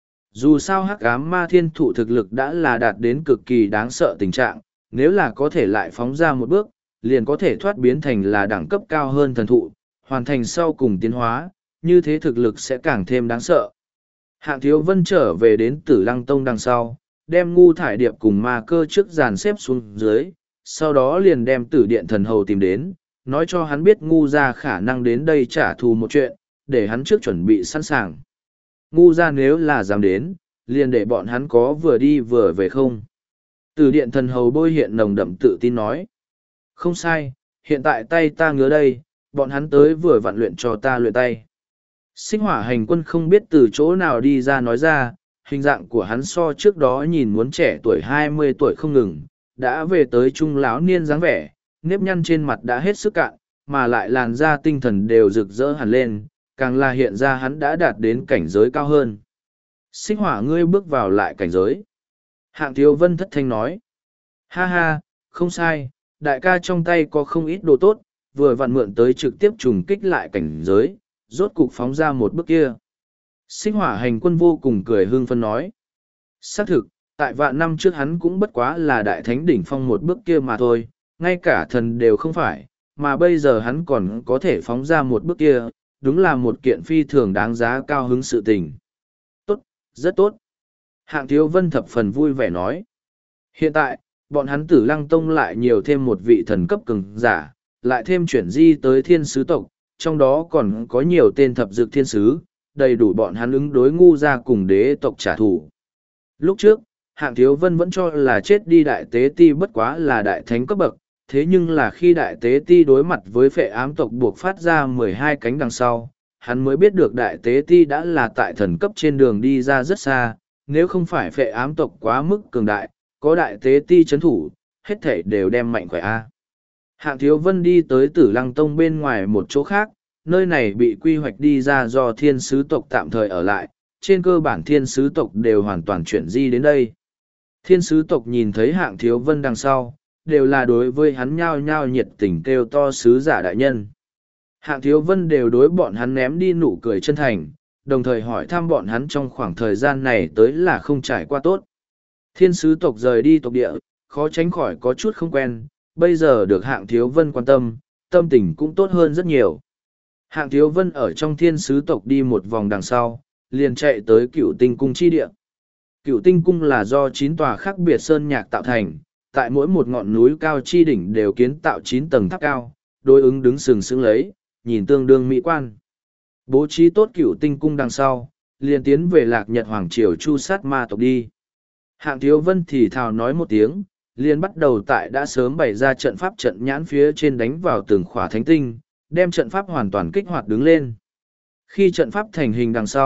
Dù sao hắc ám ma thiên thụ thực lực đã là đạt đến cực kỳ đáng sợ tình trạng, nếu là có thể lại phóng ra một bước, liền có thể thoát biến thành là đẳng cấp cao hơn thần thụ, hoàn thành sau cùng tiến hóa, như thế thực lực sẽ càng thêm đáng sợ. Hạng Thiếu Vân trở về đến Tử Lăng Tông đằng sau, đem ngu thải điệp cùng Ma Cơ trước dàn xếp xuống dưới, sau đó liền đem Tử Điện Thần Hầu tìm đến, nói cho hắn biết ngu ra khả năng đến đây trả thù một chuyện, để hắn trước chuẩn bị sẵn sàng. Ngu ra nếu là dám đến, liền để bọn hắn có vừa đi vừa về không. Tử Điện Thần Hầu bôi hiện nồng đậm tự tin nói. Không sai, hiện tại tay ta ngứa đây, bọn hắn tới vừa vặn luyện cho ta luyện tay. Xích Hỏa Hành Quân không biết từ chỗ nào đi ra nói ra, hình dạng của hắn so trước đó nhìn muốn trẻ tuổi 20 tuổi không ngừng, đã về tới trung lão niên dáng vẻ, nếp nhăn trên mặt đã hết sức cạn, mà lại làn da tinh thần đều rực rỡ hẳn lên, càng là hiện ra hắn đã đạt đến cảnh giới cao hơn. Xích Hỏa ngươi bước vào lại cảnh giới. Hạng Thiếu Vân thất thanh nói. Ha ha, không sai, đại ca trong tay có không ít đồ tốt, vừa vặn mượn tới trực tiếp trùng kích lại cảnh giới, rốt cục phóng ra một bước kia. Xích Hỏa Hành Quân vô cùng cười hưng phấn nói. Xác thực, tại vạn năm trước hắn cũng bất quá là đại thánh đỉnh phong một bước kia mà thôi, ngay cả thần đều không phải, mà bây giờ hắn còn có thể phóng ra một bước kia, đúng là một kiện phi thường đáng giá cao hứng sự tình. Tốt, rất tốt. Hạng Thiếu Vân thập phần vui vẻ nói. Hiện tại, bọn hắn Tử Lăng Tông lại nhiều thêm một vị thần cấp cường giả, lại thêm chuyển di tới thiên sứ tộc, trong đó còn có nhiều tên thập dược thiên sứ, đầy đủ bọn hắn ứng đối ngu ra cùng đế tộc trả thù. Lúc trước, Hạng Thiếu Vân vẫn cho là chết đi đại tế ti bất quá là đại thánh cấp bậc, thế nhưng là khi đại tế ti đối mặt với phệ ám tộc buộc phát ra 12 cánh đằng sau, hắn mới biết được đại tế ti đã là tại thần cấp trên đường đi ra rất xa, nếu không phải phệ ám tộc quá mức cường đại, có đại tế ti chấn thủ, hết thể đều đem mạnh khỏe a. Hạng Thiếu Vân đi tới Tử Lăng Tông bên ngoài một chỗ khác, nơi này bị quy hoạch đi ra do thiên sứ tộc tạm thời ở lại, trên cơ bản thiên sứ tộc đều hoàn toàn chuyển di đến đây. Thiên sứ tộc nhìn thấy Hạng Thiếu Vân đằng sau, đều là đối với hắn nhao nhao nhiệt tình kêu to sứ giả đại nhân. Hạng Thiếu Vân đều đối bọn hắn ném đi nụ cười chân thành, đồng thời hỏi thăm bọn hắn trong khoảng thời gian này tới là không trải qua tốt. Thiên sứ tộc rời đi tộc địa, khó tránh khỏi có chút không quen, bây giờ được Hạng Thiếu Vân quan tâm, tâm tình cũng tốt hơn rất nhiều. Hạng Thiếu Vân ở trong thiên sứ tộc đi một vòng đằng sau, liền chạy tới Cửu Tinh Cung chi địa. Cửu Tinh Cung là do 9 tòa khác biệt sơn nhạc tạo thành, tại mỗi một ngọn núi cao chi đỉnh đều kiến tạo 9 tầng tháp cao, đối ứng đứng sừng sững lấy, nhìn tương đương mỹ quan. Bố trí tốt Cửu Tinh Cung đằng sau, liền tiến về Lạc Nhật Hoàng Triều chu sát ma tộc đi. Hạng Thiếu Vân thì thào nói một tiếng, liền bắt đầu tại đã sớm bày ra trận pháp trận nhãn phía trên đánh vào từng khỏa thánh tinh, đem trận pháp hoàn toàn kích hoạt đứng lên. Khi trận pháp thành hình đằng sau,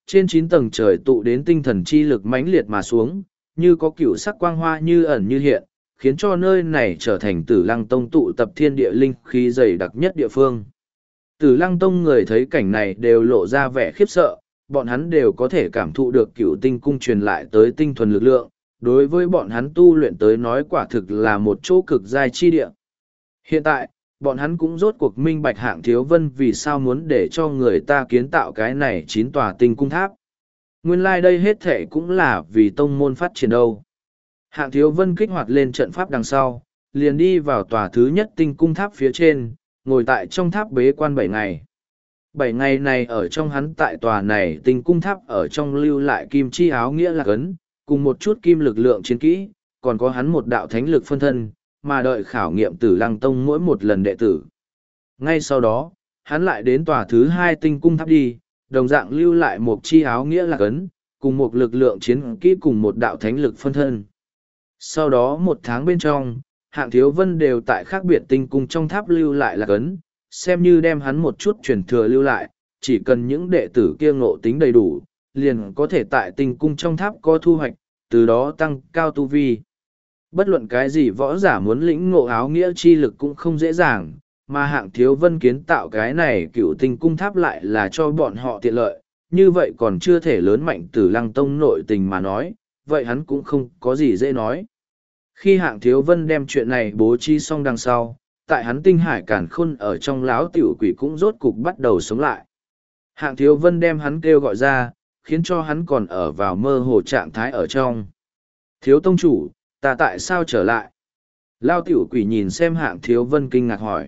trên 9 tầng trời tụ đến tinh thần chi lực mãnh liệt mà xuống, như có cựu sắc quang hoa như ẩn như hiện, khiến cho nơi này trở thành Tử Lăng Tông tụ tập thiên địa linh khí dày đặc nhất địa phương. Tử Lăng Tông người thấy cảnh này đều lộ ra vẻ khiếp sợ, bọn hắn đều có thể cảm thụ được cựu tinh cung truyền lại tới tinh thuần lực lượng, đối với bọn hắn tu luyện tới nói quả thực là một chỗ cực giai chi địa. Hiện tại, bọn hắn cũng rốt cuộc minh bạch Hạng Thiếu Vân vì sao muốn để cho người ta kiến tạo cái này 9 tòa tinh cung tháp. Nguyên lai đây hết thể cũng là vì tông môn phát triển đâu. Hạng Thiếu Vân kích hoạt lên trận pháp đằng sau, liền đi vào tòa thứ nhất tinh cung tháp phía trên, ngồi tại trong tháp bế quan 7 ngày. 7 ngày này ở trong hắn tại tòa này tinh cung tháp ở trong lưu lại kim chi áo nghĩa lạc ấn, cùng một chút kim lực lượng chiến kỹ, còn có hắn một đạo thánh lực phân thân, mà đợi khảo nghiệm Tử Lăng Tông mỗi một lần đệ tử. Ngay sau đó, hắn lại đến tòa thứ hai tinh cung tháp đi, đồng dạng lưu lại một chi áo nghĩa lạc ấn, cùng một lực lượng chiến kỹ cùng một đạo thánh lực phân thân. Sau đó 1 tháng bên trong, Hạng Thiếu Vân đều tại khác biệt tinh cung trong tháp lưu lại lạc ấn, xem như đem hắn một chút truyền thừa lưu lại, chỉ cần những đệ tử kia ngộ tính đầy đủ, liền có thể tại tinh cung trong tháp có thu hoạch, từ đó tăng cao tu vi. Bất luận cái gì võ giả muốn lĩnh ngộ áo nghĩa chi lực cũng không dễ dàng, mà Hạng Thiếu Vân kiến tạo cái này cựu tinh cung tháp lại là cho bọn họ tiện lợi, như vậy còn chưa thể lớn mạnh Tử Lăng Tông nội tình mà nói, vậy hắn cũng không có gì dễ nói. Khi Hạng Thiếu Vân đem chuyện này bố trí xong đằng sau, tại hắn tinh hải cản khôn ở trong láo tiểu quỷ cũng rốt cục bắt đầu sống lại. Hạng Thiếu Vân đem hắn kêu gọi ra, khiến cho hắn còn ở vào mơ hồ trạng thái ở trong. Thiếu tông chủ, ta tại sao trở lại? Lao tiểu quỷ nhìn xem Hạng Thiếu Vân kinh ngạc hỏi.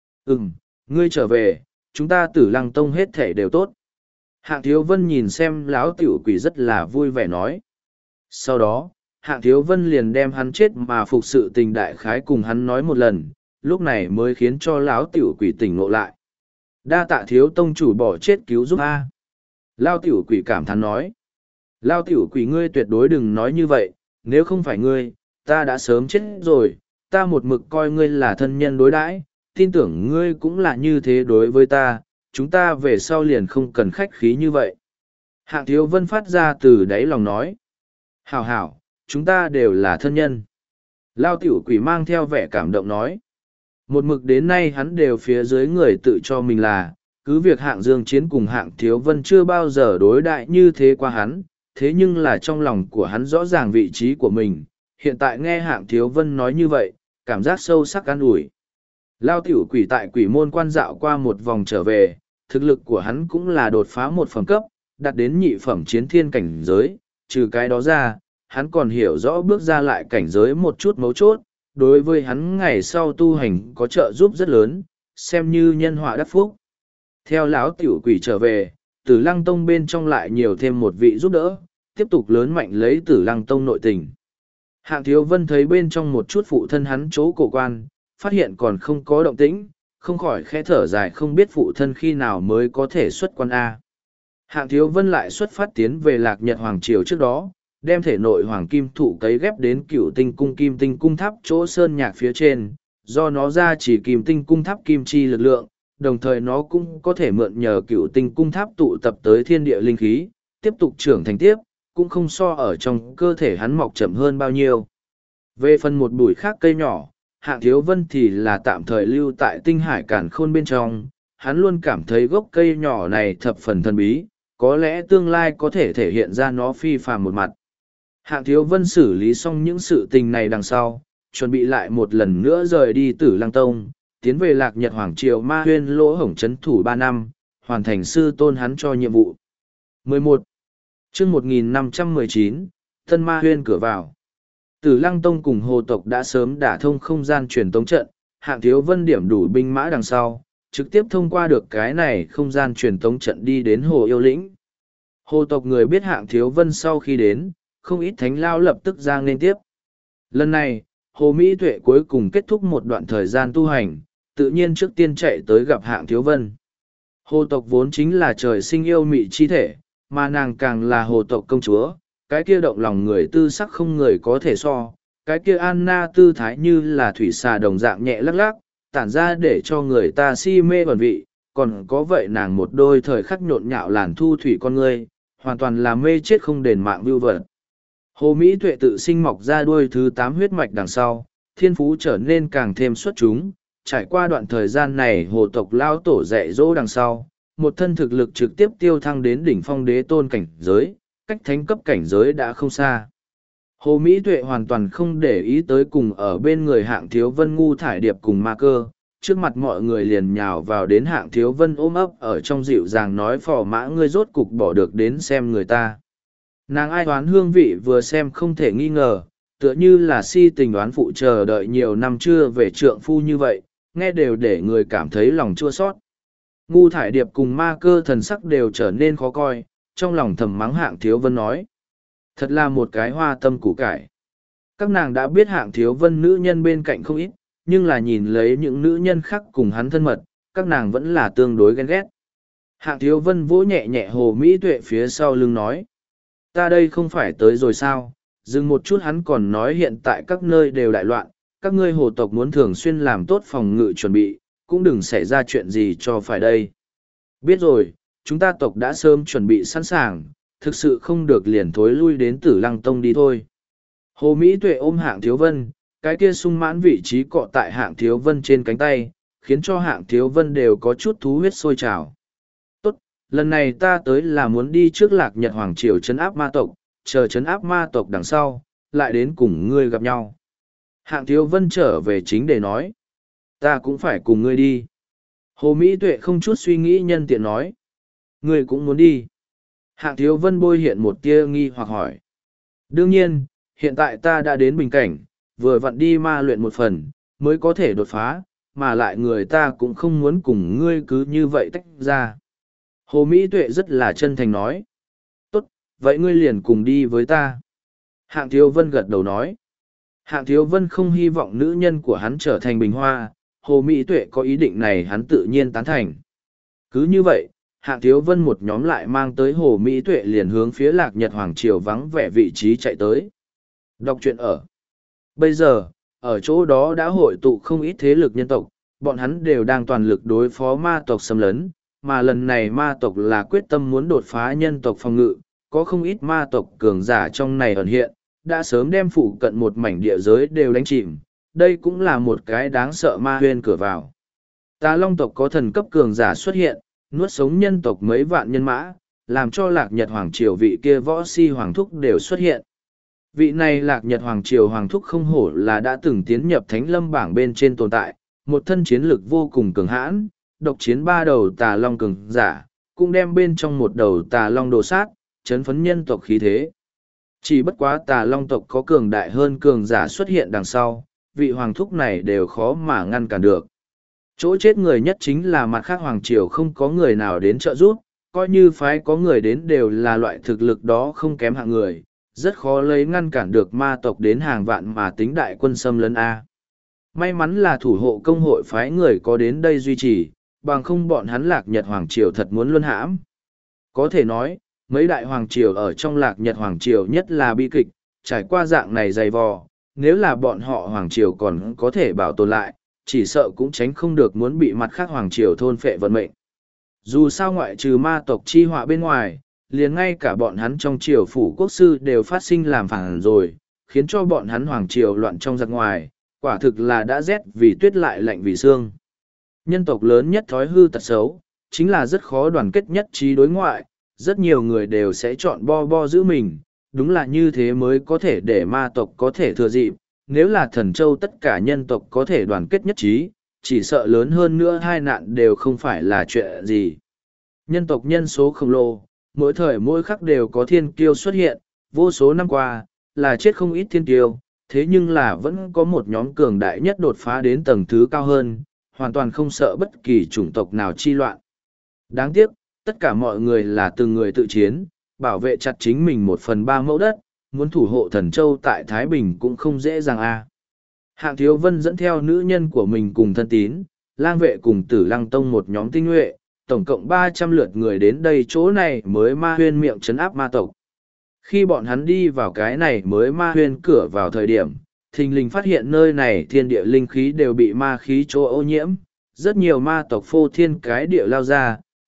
Ngươi trở về, chúng ta Tử Lăng Tông hết thể đều tốt. Hạng Thiếu Vân nhìn xem lão tiểu quỷ rất là vui vẻ nói. Sau đó, Hạng Thiếu Vân liền đem hắn chết mà phục sự tình đại khái cùng hắn nói một lần, lúc này mới khiến cho lão tiểu quỷ tỉnh ngộ lại. Đa tạ thiếu tông chủ bỏ chết cứu giúp a. Lao tiểu quỷ cảm thán nói. Lao tiểu quỷ ngươi tuyệt đối đừng nói như vậy, nếu không phải ngươi, ta đã sớm chết rồi, ta một mực coi ngươi là thân nhân đối đãi, tin tưởng ngươi cũng là như thế đối với ta, chúng ta về sau liền không cần khách khí như vậy. Hạng Thiếu Vân phát ra từ đáy lòng nói. Hảo hảo, chúng ta đều là thân nhân. Lao tiểu quỷ mang theo vẻ cảm động nói. Một mực đến nay hắn đều phía dưới người tự cho mình là, cứ việc Hạng Dương Chiến cùng Hạng Thiếu Vân chưa bao giờ đối đại như thế qua hắn, thế nhưng là trong lòng của hắn rõ ràng vị trí của mình, hiện tại nghe Hạng Thiếu Vân nói như vậy, cảm giác sâu sắc an ủi. Lao tiểu quỷ tại quỷ môn quan dạo qua một vòng trở về, thực lực của hắn cũng là đột phá 1 phẩm cấp, đạt đến nhị phẩm chiến thiên cảnh giới, trừ cái đó ra, hắn còn hiểu rõ bước ra lại cảnh giới một chút mấu chốt, đối với hắn ngày sau tu hành có trợ giúp rất lớn, xem như nhân họa đắc phúc. Theo lão tiểu quỷ trở về, Tử Lăng Tông bên trong lại nhiều thêm một vị giúp đỡ, tiếp tục lớn mạnh lấy Tử Lăng Tông nội tình. Hạng Thiếu Vân thấy bên trong một chút phụ thân hắn chỗ cổ quan, phát hiện còn không có động tĩnh, không khỏi khẽ thở dài không biết phụ thân khi nào mới có thể xuất quan A. Hạng Thiếu Vân lại xuất phát tiến về Lạc Nhật Hoàng Triều trước đó, đem thể nội hoàng kim thụ cấy ghép đến cựu tinh cung kim tinh cung tháp chỗ sơn nhạc phía trên, do nó ra chỉ kim tinh cung tháp kim chi lực lượng, đồng thời nó cũng có thể mượn nhờ cựu tinh cung tháp tụ tập tới thiên địa linh khí, tiếp tục trưởng thành tiếp, cũng không so ở trong cơ thể hắn mọc chậm hơn bao nhiêu. Về phần một bụi khác cây nhỏ, Hạng Thiếu Vân thì là tạm thời lưu tại tinh hải càn khôn bên trong, hắn luôn cảm thấy gốc cây nhỏ này thập phần thần bí, có lẽ tương lai có thể thể hiện ra nó phi phàm một mặt. Hạng Thiếu Vân xử lý xong những sự tình này đằng sau, chuẩn bị lại một lần nữa rời đi Tử Lăng Tông, tiến về Lạc Nhật Hoàng Triều Ma Huyên lỗ hổng trấn thủ 3 năm, hoàn thành sư tôn hắn cho nhiệm vụ. 11. Chương 1519, Tân Ma Huyên cửa vào. Tử Lăng Tông cùng Hồ tộc đã sớm đả thông không gian truyền tống trận, Hạng Thiếu Vân điểm đủ binh mã đằng sau, trực tiếp thông qua được cái này không gian truyền tống trận đi đến Hồ Yêu Lĩnh. Hồ tộc người biết Hạng Thiếu Vân sau khi đến, không ít thánh lao lập tức ra nên tiếp. Lần này, Hồ Mỹ Tuệ cuối cùng kết thúc một đoạn thời gian tu hành, tự nhiên trước tiên chạy tới gặp Hạng Thiếu Vân. Hồ tộc vốn chính là trời sinh yêu mị chi thể, mà nàng càng là hồ tộc công chúa, cái kia động lòng người tư sắc không người có thể so, cái kia Anna tư thái như là thủy xà đồng dạng nhẹ lắc lắc, tản ra để cho người ta si mê bẩn vị, còn có vậy nàng một đôi thời khắc nhộn nhạo làn thu thủy con ngươi, hoàn toàn là mê chết không đền mạng vưu vật. Hồ Mỹ Tuệ tự sinh mọc ra đuôi thứ 8 huyết mạch đằng sau, thiên phú trở nên càng thêm xuất chúng, trải qua đoạn thời gian này hồ tộc lao tổ dạy dỗ đằng sau, một thân thực lực trực tiếp tiêu thăng đến đỉnh phong đế tôn cảnh giới, cách thánh cấp cảnh giới đã không xa. Hồ Mỹ Tuệ hoàn toàn không để ý tới cùng ở bên người Hạng Thiếu Vân ngu thải điệp cùng ma cơ, trước mặt mọi người liền nhào vào đến Hạng Thiếu Vân ôm ấp ở trong dịu dàng nói phò mã ngươi rốt cục bỏ được đến xem người ta. Nàng ai đoán hương vị vừa xem không thể nghi ngờ, tựa như là si tình đoán phụ chờ đợi nhiều năm chưa về trượng phu như vậy, nghe đều để người cảm thấy lòng chua xót. Ngu thải điệp cùng ma cơ thần sắc đều trở nên khó coi, trong lòng thầm mắng Hạng Thiếu Vân nói. Thật là một cái hoa tâm củ cải. Các nàng đã biết Hạng Thiếu Vân nữ nhân bên cạnh không ít, nhưng là nhìn lấy những nữ nhân khác cùng hắn thân mật, các nàng vẫn là tương đối ghen ghét. Hạng Thiếu Vân vỗ nhẹ nhẹ Hồ Mỹ Tuệ phía sau lưng nói. Ta đây không phải tới rồi sao, dừng một chút hắn còn nói hiện tại các nơi đều đại loạn, các ngươi hồ tộc muốn thường xuyên làm tốt phòng ngự chuẩn bị, cũng đừng xảy ra chuyện gì cho phải đây. Biết rồi, chúng ta tộc đã sớm chuẩn bị sẵn sàng, thực sự không được liền thối lui đến Tử Lăng Tông đi thôi. Hồ Mỹ Tuệ ôm Hạng Thiếu Vân, cái kia sung mãn vị trí cọ tại Hạng Thiếu Vân trên cánh tay, khiến cho Hạng Thiếu Vân đều có chút thú huyết sôi trào. Tốt, lần này ta tới là muốn đi trước Lạc Nhật Hoàng Triều trấn áp ma tộc, chờ trấn áp ma tộc đằng sau, lại đến cùng ngươi gặp nhau. Hạng Thiếu Vân trở về chính để nói. Ta cũng phải cùng ngươi đi. Hồ Mỹ Tuệ không chút suy nghĩ nhân tiện nói. Ngươi cũng muốn đi. Hạng Thiếu Vân bôi hiện một tia nghi hoặc hỏi. Đương nhiên, hiện tại ta đã đến bình cảnh, vừa vặn đi ma luyện một phần, mới có thể đột phá, mà lại người ta cũng không muốn cùng ngươi cứ như vậy tách ra. Hồ Mỹ Tuệ rất là chân thành nói. Tốt, vậy ngươi liền cùng đi với ta. Hạng Thiếu Vân gật đầu nói. Hạng Thiếu Vân không hy vọng nữ nhân của hắn trở thành bình hoa, Hồ Mỹ Tuệ có ý định này hắn tự nhiên tán thành. Cứ như vậy, Hạng Thiếu Vân một nhóm lại mang tới Hồ Mỹ Tuệ liền hướng phía Lạc Nhật Hoàng Triều vắng vẻ vị trí chạy tới. Đọc truyện ở. Bây giờ, ở chỗ đó đã hội tụ không ít thế lực nhân tộc, bọn hắn đều đang toàn lực đối phó ma tộc xâm lấn, mà lần này ma tộc là quyết tâm muốn đột phá nhân tộc phòng ngự, có không ít ma tộc cường giả trong này ẩn hiện, đã sớm đem phụ cận một mảnh địa giới đều đánh chìm, đây cũng là một cái đáng sợ ma huyên cửa vào. Tà Long tộc có thần cấp cường giả xuất hiện, nuốt sống nhân tộc mấy vạn nhân mã, làm cho Lạc Nhật Hoàng Triều vị kia võ si hoàng thúc đều xuất hiện. Vị này Lạc Nhật Hoàng Triều hoàng thúc không hổ là đã từng tiến nhập Thánh Lâm bảng bên trên tồn tại, một thân chiến lực vô cùng cường hãn, độc chiến 3 đầu Tà Long cường giả, cũng đem bên trong một đầu Tà Long đồ sát, chấn phấn nhân tộc khí thế. Chỉ bất quá Tà Long tộc có cường đại hơn cường giả xuất hiện đằng sau, vị hoàng thúc này đều khó mà ngăn cản được. Chỗ chết người nhất chính là mặt khác hoàng triều không có người nào đến trợ giúp, coi như phái có người đến đều là loại thực lực đó không kém hạng người, rất khó lấy ngăn cản được ma tộc đến hàng vạn mà tính đại quân xâm lấn A. May mắn là thủ hộ công hội phái người có đến đây duy trì, bằng không bọn hắn Lạc Nhật Hoàng Triều thật muốn luân hãm. Có thể nói, mấy đại hoàng triều ở trong Lạc Nhật Hoàng Triều nhất là bi kịch, trải qua dạng này dày vò, nếu là bọn họ hoàng triều còn có thể bảo tồn lại, chỉ sợ cũng tránh không được muốn bị mặt khác hoàng triều thôn phệ vận mệnh. Dù sao ngoại trừ ma tộc chi họa bên ngoài, liền ngay cả bọn hắn trong triều phủ quốc sư đều phát sinh làm phản rồi, khiến cho bọn hắn hoàng triều loạn trong giặc ngoài, quả thực là đã rét vì tuyết lại lạnh vì xương. Nhân tộc lớn nhất thói hư tật xấu, chính là rất khó đoàn kết nhất trí đối ngoại, rất nhiều người đều sẽ chọn bo giữ mình, đúng là như thế mới có thể để ma tộc có thể thừa dịp, nếu là thần châu tất cả nhân tộc có thể đoàn kết nhất trí, chỉ sợ lớn hơn nữa hai nạn đều không phải là chuyện gì. Nhân tộc nhân số khổng lồ, mỗi thời mỗi khắc đều có thiên kiêu xuất hiện, vô số năm qua, là chết không ít thiên kiêu, thế nhưng là vẫn có một nhóm cường đại nhất đột phá đến tầng thứ cao hơn, hoàn toàn không sợ bất kỳ chủng tộc nào chi loạn. Đáng tiếc, tất cả mọi người là từng người tự chiến, bảo vệ chặt chính mình 1/3 mẫu đất, muốn thủ hộ thần châu tại Thái Bình cũng không dễ dàng a. Hạng Thiếu Vân dẫn theo nữ nhân của mình cùng thân tín, lang vệ cùng Tử Lăng Tông một nhóm tinh nhuệ, tổng cộng 300 lượt người đến đây chỗ này mới ma huyên miệng trấn áp ma tộc. Khi bọn hắn đi vào cái này mới ma huyên cửa vào thời điểm, thình lình phát hiện nơi này thiên địa linh khí đều bị ma khí chỗ ô nhiễm, rất nhiều ma tộc phô thiên cái địa lao ra,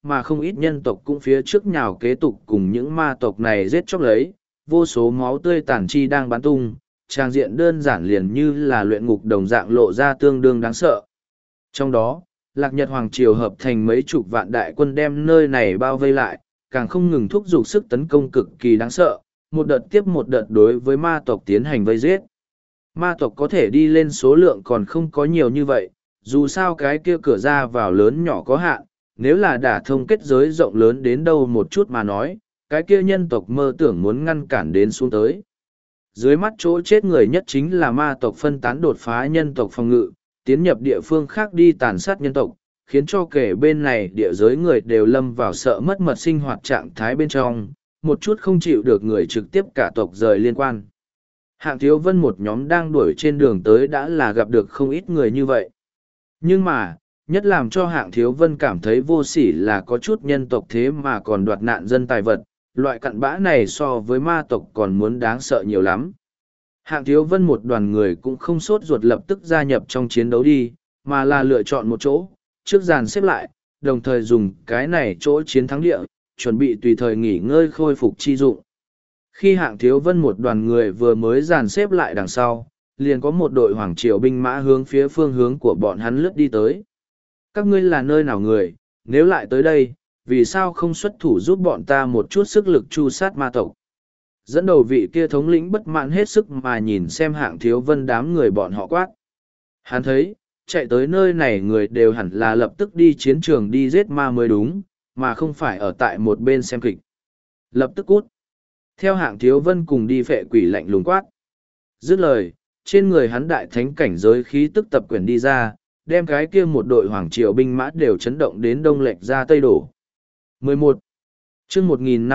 mà không ít nhân tộc cũng phía trước nhào kế tục cùng những ma tộc này giết chóc lấy, vô số máu tươi tàn chi đang bắn tung, trang diện đơn giản liền như là luyện ngục đồng dạng lộ ra tương đương đáng sợ. Trong đó, Lạc Nhật Hoàng Triều hợp thành mấy chục vạn đại quân đem nơi này bao vây lại, càng không ngừng thúc giục sức tấn công cực kỳ đáng sợ, một đợt tiếp một đợt đối với ma tộc tiến hành vây giết. Ma tộc có thể đi lên số lượng còn không có nhiều như vậy, dù sao cái kia cửa ra vào lớn nhỏ có hạn, nếu là đả thông kết giới rộng lớn đến đâu một chút mà nói, cái kia nhân tộc mơ tưởng muốn ngăn cản đến xuống tới. Dưới mắt chỗ chết người nhất chính là ma tộc phân tán đột phá nhân tộc phòng ngự, tiến nhập địa phương khác đi tàn sát nhân tộc, khiến cho kể bên này địa giới người đều lâm vào sợ mất mật sinh hoạt trạng thái bên trong, một chút không chịu được người trực tiếp cả tộc rời liên quan. Hạng Thiếu Vân một nhóm đang đuổi trên đường tới đã là gặp được không ít người như vậy. Nhưng mà, nhất làm cho Hạng Thiếu Vân cảm thấy vô sỉ là có chút nhân tộc thế mà còn đoạt nạn dân tài vật, loại cặn bã này so với ma tộc còn muốn đáng sợ nhiều lắm. Hạng Thiếu Vân một đoàn người cũng không sốt ruột lập tức gia nhập trong chiến đấu đi, mà là lựa chọn một chỗ, trước dàn xếp lại, đồng thời dùng cái này chỗ chiến thắng địa, chuẩn bị tùy thời nghỉ ngơi khôi phục chi dụng. Khi Hạng Thiếu Vân một đoàn người vừa mới dàn xếp lại đằng sau, liền có một đội hoàng triều binh mã hướng phía phương hướng của bọn hắn lướt đi tới. Các ngươi là nơi nào người, nếu lại tới đây, vì sao không xuất thủ giúp bọn ta một chút sức lực tru sát ma tộc? Dẫn đầu vị kia thống lĩnh bất mãn hết sức mà nhìn xem Hạng Thiếu Vân đám người bọn họ quát. Hắn thấy, chạy tới nơi này người đều hẳn là lập tức đi chiến trường đi giết ma mới đúng, mà không phải ở tại một bên xem kịch. Lập tức cút. Theo Hạng Thiếu Vân cùng đi phệ quỷ lạnh lùng quát. Dứt lời, trên người hắn đại thánh cảnh giới khí tức tập quyển đi ra, đem cái kia một đội hoàng triều binh mã đều chấn động đến đông lệch ra tây đổ. 11. chương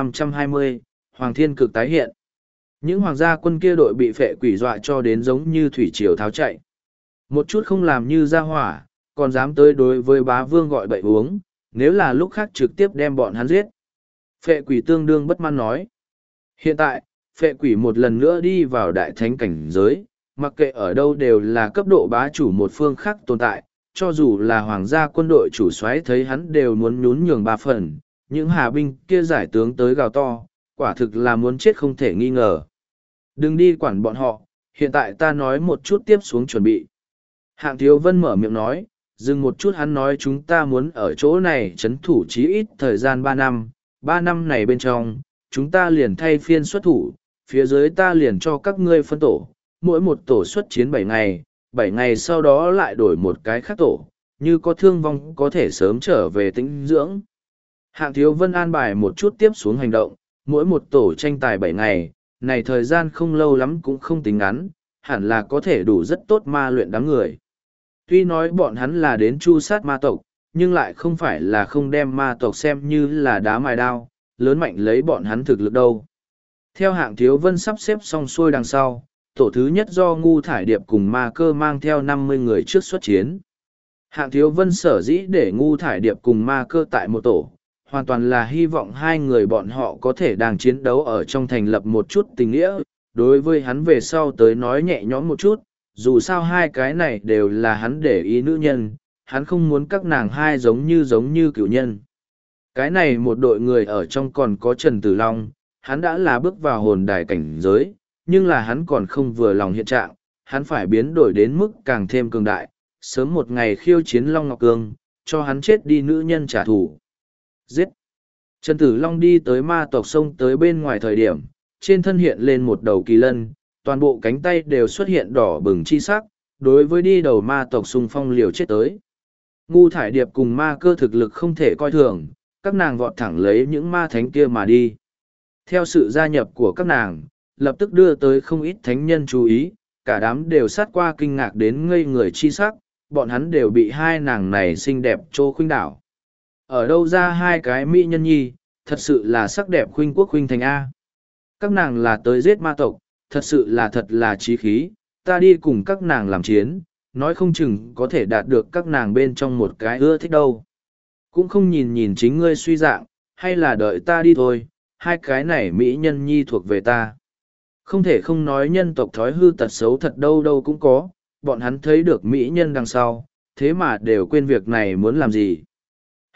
1520, Hoàng Thiên Cực tái hiện. Những hoàng gia quân kia đội bị phệ quỷ dọa cho đến giống như thủy triều tháo chạy. Một chút không làm như ra hỏa, còn dám tới đối với bá vương gọi bậy uống, nếu là lúc khác trực tiếp đem bọn hắn giết. Phệ quỷ tương đương bất mãn nói. Hiện tại, phệ quỷ một lần nữa đi vào đại thánh cảnh giới, mặc kệ ở đâu đều là cấp độ bá chủ một phương khác tồn tại, cho dù là hoàng gia quân đội chủ soái thấy hắn đều muốn nhún nhường ba phần, những hà binh kia giải tướng tới gào to, quả thực là muốn chết không thể nghi ngờ. Đừng đi quản bọn họ, hiện tại ta nói một chút tiếp xuống chuẩn bị. Hạng Thiếu Vân mở miệng nói, dừng một chút hắn nói chúng ta muốn ở chỗ này chấn thủ chí ít thời gian 3 năm, 3 năm này bên trong, chúng ta liền thay phiên xuất thủ, phía dưới ta liền cho các ngươi phân tổ, mỗi một tổ xuất chiến 7 ngày, 7 ngày sau đó lại đổi một cái khác tổ, như có thương vong có thể sớm trở về tĩnh dưỡng. Hạng Thiếu Vân an bài một chút tiếp xuống hành động, mỗi một tổ tranh tài 7 ngày, này thời gian không lâu lắm cũng không tính ngắn, hẳn là có thể đủ rất tốt ma luyện đám người. Tuy nói bọn hắn là đến chu sát ma tộc, nhưng lại không phải là không đem ma tộc xem như là đá mài đao, lớn mạnh lấy bọn hắn thực lực đâu. Theo Hạng Thiếu Vân sắp xếp xong xuôi đằng sau, tổ thứ nhất do Ngu Thải Điệp cùng ma cơ mang theo 50 người trước xuất chiến. Hạng Thiếu Vân sở dĩ để Ngu Thải Điệp cùng ma cơ tại một tổ, hoàn toàn là hy vọng hai người bọn họ có thể đang chiến đấu ở trong thành lập một chút tình nghĩa, đối với hắn về sau tới nói nhẹ nhõm một chút, dù sao hai cái này đều là hắn để ý nữ nhân, hắn không muốn các nàng hai giống như cựu nhân. Cái này một đội người ở trong còn có Trần Tử Long, hắn đã là bước vào hồn đài cảnh giới, nhưng là hắn còn không vừa lòng hiện trạng, hắn phải biến đổi đến mức càng thêm cường đại, sớm một ngày khiêu chiến Long Ngọc Cương, cho hắn chết đi nữ nhân trả thù. Giết! Trần Tử Long đi tới ma tộc sông tới bên ngoài thời điểm, trên thân hiện lên một đầu kỳ lân, toàn bộ cánh tay đều xuất hiện đỏ bừng chi sắc, đối với đi đầu ma tộc xung phong liều chết tới. Ngu Thải Điệp cùng ma cơ thực lực không thể coi thường, các nàng vọt thẳng lấy những ma thánh kia mà đi. Theo sự gia nhập của các nàng, lập tức đưa tới không ít thánh nhân chú ý, cả đám đều sát qua kinh ngạc đến ngây người chi sắc, bọn hắn đều bị hai nàng này xinh đẹp trô khuynh đảo. Ở đâu ra hai cái mỹ nhân nhi, thật sự là sắc đẹp khuynh quốc khuynh thành A. Các nàng là tới giết ma tộc, thật là trí khí, ta đi cùng các nàng làm chiến, nói không chừng có thể đạt được các nàng bên trong một cái ưa thích đâu. Cũng không nhìn nhìn chính ngươi suy dạng, hay là đợi ta đi thôi, hai cái này mỹ nhân nhi thuộc về ta. Không thể không nói nhân tộc thói hư tật xấu thật đâu đâu cũng có, bọn hắn thấy được mỹ nhân đằng sau, thế mà đều quên việc này muốn làm gì.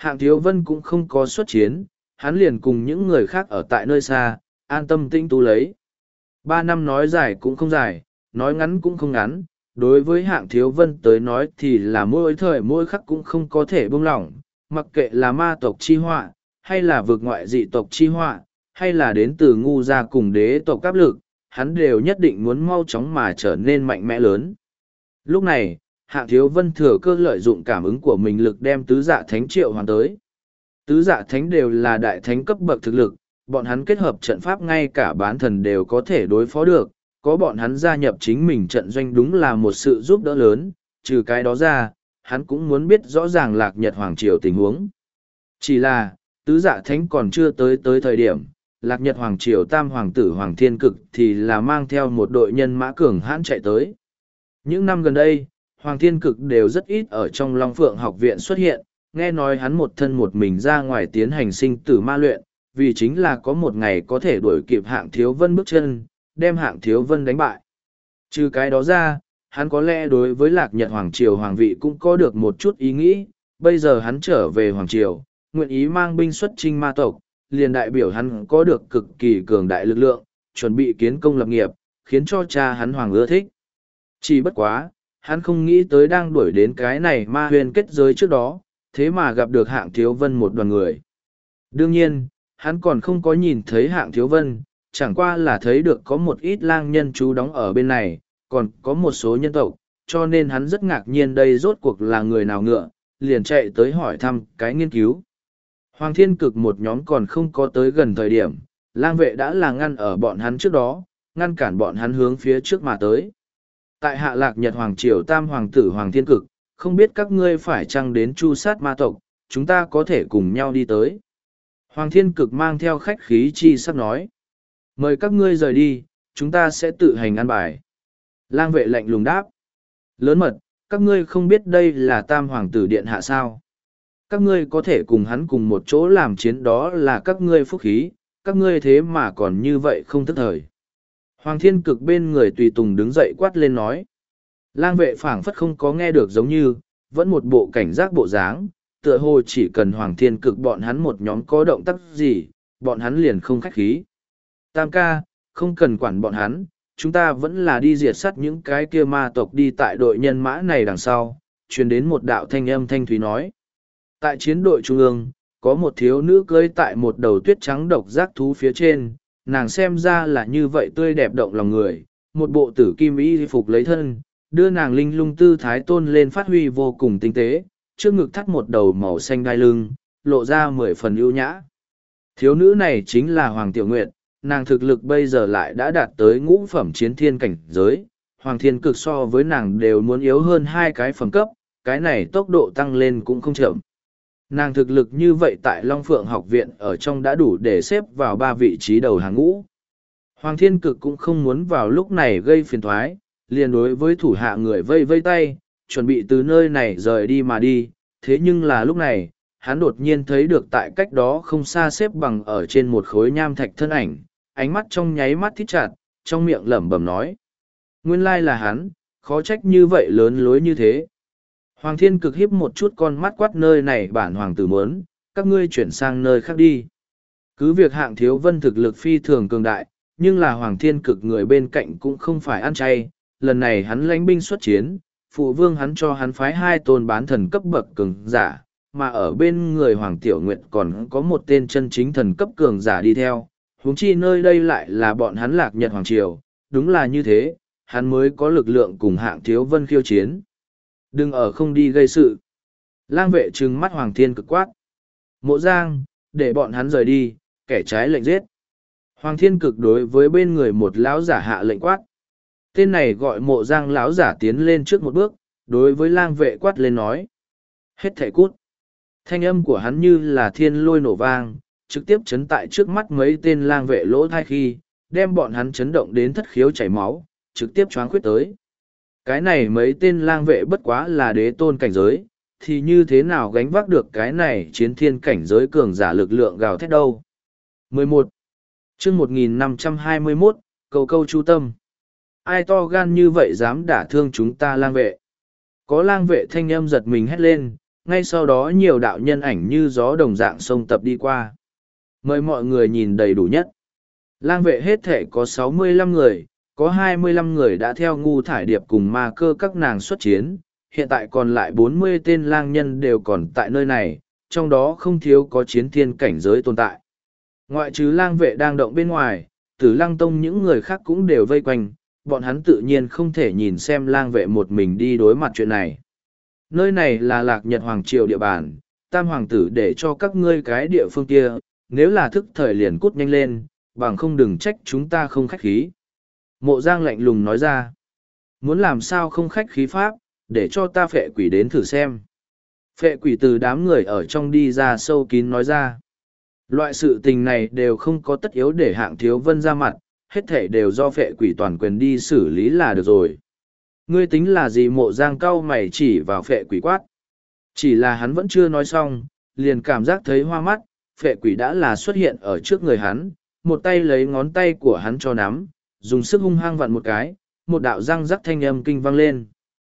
Hạng Thiếu Vân cũng không có xuất chiến, hắn liền cùng những người khác ở tại nơi xa, an tâm tĩnh tu lấy. 3 năm nói dài cũng không dài, nói ngắn cũng không ngắn, đối với Hạng Thiếu Vân tới nói thì là mỗi thời mỗi khắc cũng không có thể buông lỏng, mặc kệ là ma tộc chi họa, hay là vực ngoại dị tộc chi họa, hay là đến từ ngu gia cùng đế tộc áp lực, hắn đều nhất định muốn mau chóng mà trở nên mạnh mẽ lớn. Lúc này, Hạng Thiếu Vân thừa cơ lợi dụng cảm ứng của mình lực đem tứ dạ thánh triệu hoàn tới. Tứ dạ thánh đều là đại thánh cấp bậc thực lực, bọn hắn kết hợp trận pháp ngay cả bán thần đều có thể đối phó được, có bọn hắn gia nhập chính mình trận doanh đúng là một sự giúp đỡ lớn, trừ cái đó ra, hắn cũng muốn biết rõ ràng Lạc Nhật Hoàng Triều tình huống. Chỉ là, tứ dạ thánh còn chưa tới thời điểm, Lạc Nhật Hoàng Triều tam hoàng tử Hoàng Thiên Cực thì là mang theo một đội nhân mã cường hãn chạy tới. Những năm gần đây, Hoàng Thiên Cực đều rất ít ở trong Long Phượng học viện xuất hiện, nghe nói hắn một thân một mình ra ngoài tiến hành sinh tử ma luyện, vì chính là có một ngày có thể đuổi kịp Hạng Thiếu Vân bước chân, đem Hạng Thiếu Vân đánh bại. Trừ cái đó ra, hắn có lẽ đối với Lạc Nhật Hoàng Triều Hoàng vị cũng có được một chút ý nghĩ, bây giờ hắn trở về Hoàng Triều, nguyện ý mang binh xuất chinh ma tộc, liền đại biểu hắn có được cực kỳ cường đại lực lượng, chuẩn bị kiến công lập nghiệp, khiến cho cha hắn Hoàng ưa thích. Chỉ bất quá, hắn không nghĩ tới đang đuổi đến cái này ma huyền kết giới trước đó, thế mà gặp được Hạng Thiếu Vân một đoàn người. Đương nhiên, hắn còn không có nhìn thấy Hạng Thiếu Vân, chẳng qua là thấy được có một ít lang nhân trú đóng ở bên này, còn có một số nhân tộc, cho nên hắn rất ngạc nhiên đây rốt cuộc là người nào ngựa, liền chạy tới hỏi thăm cái nghiên cứu. Hoàng Thiên Cực một nhóm còn không có tới gần thời điểm, lang vệ đã là ngăn ở bọn hắn trước đó, ngăn cản bọn hắn hướng phía trước mà tới. Tại Hạ Lạc Nhật Hoàng Triều tam hoàng tử Hoàng Thiên Cực, không biết các ngươi phải chăng đến chu sát ma tộc, chúng ta có thể cùng nhau đi tới. Hoàng Thiên Cực mang theo khách khí chi sắp nói. Mời các ngươi rời đi, chúng ta sẽ tự hành ăn bài. Lang vệ lạnh lùng đáp. Lớn mật, các ngươi không biết đây là tam hoàng tử điện hạ sao. Các ngươi có thể cùng hắn cùng một chỗ làm chiến đó là các ngươi phúc khí, các ngươi thế mà còn như vậy không thức thời. Hoàng Thiên Cực bên người tùy tùng đứng dậy quát lên nói. Lang vệ phảng phất không có nghe được giống như, vẫn một bộ cảnh giác bộ dáng, tựa hồ chỉ cần Hoàng Thiên Cực bọn hắn một nhóm có động tác gì, bọn hắn liền không khách khí. Tam ca, không cần quản bọn hắn, chúng ta vẫn là đi diệt sát những cái kia ma tộc đi tại đội nhân mã này đằng sau, truyền đến một đạo thanh âm thanh thúy nói. Tại chiến đội trung ương, có một thiếu nữ cưỡi tại một đầu tuyết trắng độc giác thú phía trên, nàng xem ra là như vậy tươi đẹp động lòng người, một bộ tử kim y phục lấy thân, đưa nàng linh lung tư thái tôn lên phát huy vô cùng tinh tế, trước ngực thắt một đầu màu xanh đai lưng, lộ ra 10 phần ưu nhã. Thiếu nữ này chính là Hoàng Tiểu Nguyệt, nàng thực lực bây giờ lại đã đạt tới ngũ phẩm chiến thiên cảnh giới, Hoàng Thiên Cực so với nàng đều muốn yếu hơn 2 cái phẩm cấp, cái này tốc độ tăng lên cũng không chậm. Nàng thực lực như vậy tại Long Phượng học viện ở trong đã đủ để xếp vào 3 vị trí đầu hàng ngũ. Hoàng Thiên Cực cũng không muốn vào lúc này gây phiền thoái, liền đối với thủ hạ người vây vây tay, chuẩn bị từ nơi này rời đi mà đi. Thế nhưng là lúc này, hắn đột nhiên thấy được tại cách đó không xa xếp bằng ở trên một khối nham thạch thân ảnh, ánh mắt trong nháy mắt thít chặt, trong miệng lẩm bẩm nói. Nguyên lai là hắn, khó trách như vậy lớn lối như thế. Hoàng Thiên Cực hiếp một chút con mắt quát nơi này bản hoàng tử muốn, các ngươi chuyển sang nơi khác đi. Cứ việc Hạng Thiếu Vân thực lực phi thường cường đại, nhưng là Hoàng Thiên Cực người bên cạnh cũng không phải ăn chay, lần này hắn lãnh binh xuất chiến, phụ vương hắn cho hắn phái 2 tôn bán thần cấp bậc cường giả, mà ở bên người Hoàng Tiểu Nguyệt còn có một tên chân chính thần cấp cường giả đi theo, huống chi nơi đây lại là bọn hắn Lạc Nhật Hoàng Triều, đúng là như thế, hắn mới có lực lượng cùng Hạng Thiếu Vân khiêu chiến. Đừng ở không đi gây sự. Lang vệ trừng mắt Hoàng Thiên Cực quát. Mộ Giang, để bọn hắn rời đi, kẻ trái lệnh giết. Hoàng Thiên Cực đối với bên người một lão giả hạ lệnh quát. Tên này gọi Mộ Giang lão giả tiến lên trước một bước, đối với lang vệ quát lên nói. Hết thảy cút. Thanh âm của hắn như là thiên lôi nổ vang, trực tiếp chấn tại trước mắt mấy tên lang vệ lỗ thai khi, đem bọn hắn chấn động đến thất khiếu chảy máu, trực tiếp choáng khuyết tới. Cái này mấy tên lang vệ bất quá là đế tôn cảnh giới, thì như thế nào gánh vác được cái này chiến thiên cảnh giới cường giả lực lượng gào thét đâu. 11. chương 1521, cầu câu chu tâm. Ai to gan như vậy dám đả thương chúng ta lang vệ? Có lang vệ thanh âm giật mình hét lên, ngay sau đó nhiều đạo nhân ảnh như gió đồng dạng xông tập đi qua. Mời mọi người nhìn đầy đủ nhất. Lang vệ hết thể có 65 người, có 25 người đã theo Ngu Thải Điệp cùng ma cơ các nàng xuất chiến, hiện tại còn lại 40 tên lang nhân đều còn tại nơi này, trong đó không thiếu có chiến thiên cảnh giới tồn tại. Ngoại trừ lang vệ đang động bên ngoài, Tử Lăng Tông những người khác cũng đều vây quanh, bọn hắn tự nhiên không thể nhìn xem lang vệ một mình đi đối mặt chuyện này. Nơi này là Lạc Nhật Hoàng Triều địa bàn, Tam Hoàng tử để cho các ngươi cái địa phương kia, nếu là thức thời liền cút nhanh lên, bằng không đừng trách chúng ta không khách khí. Mộ Giang lạnh lùng nói ra, muốn làm sao không khách khí pháp, để cho ta phệ quỷ đến thử xem. Phệ quỷ từ đám người ở trong đi ra sâu kín nói ra, loại sự tình này đều không có tất yếu để Hạng Thiếu Vân ra mặt, hết thể đều do phệ quỷ toàn quyền đi xử lý là được rồi. Ngươi tính là gì? Mộ Giang cau mày chỉ vào phệ quỷ quát. Chỉ là hắn vẫn chưa nói xong, liền cảm giác thấy hoa mắt, phệ quỷ đã là xuất hiện ở trước người hắn, một tay lấy ngón tay của hắn cho nắm, dùng sức hung hăng vặn một cái, một đạo răng rắc thanh âm kinh vang lên.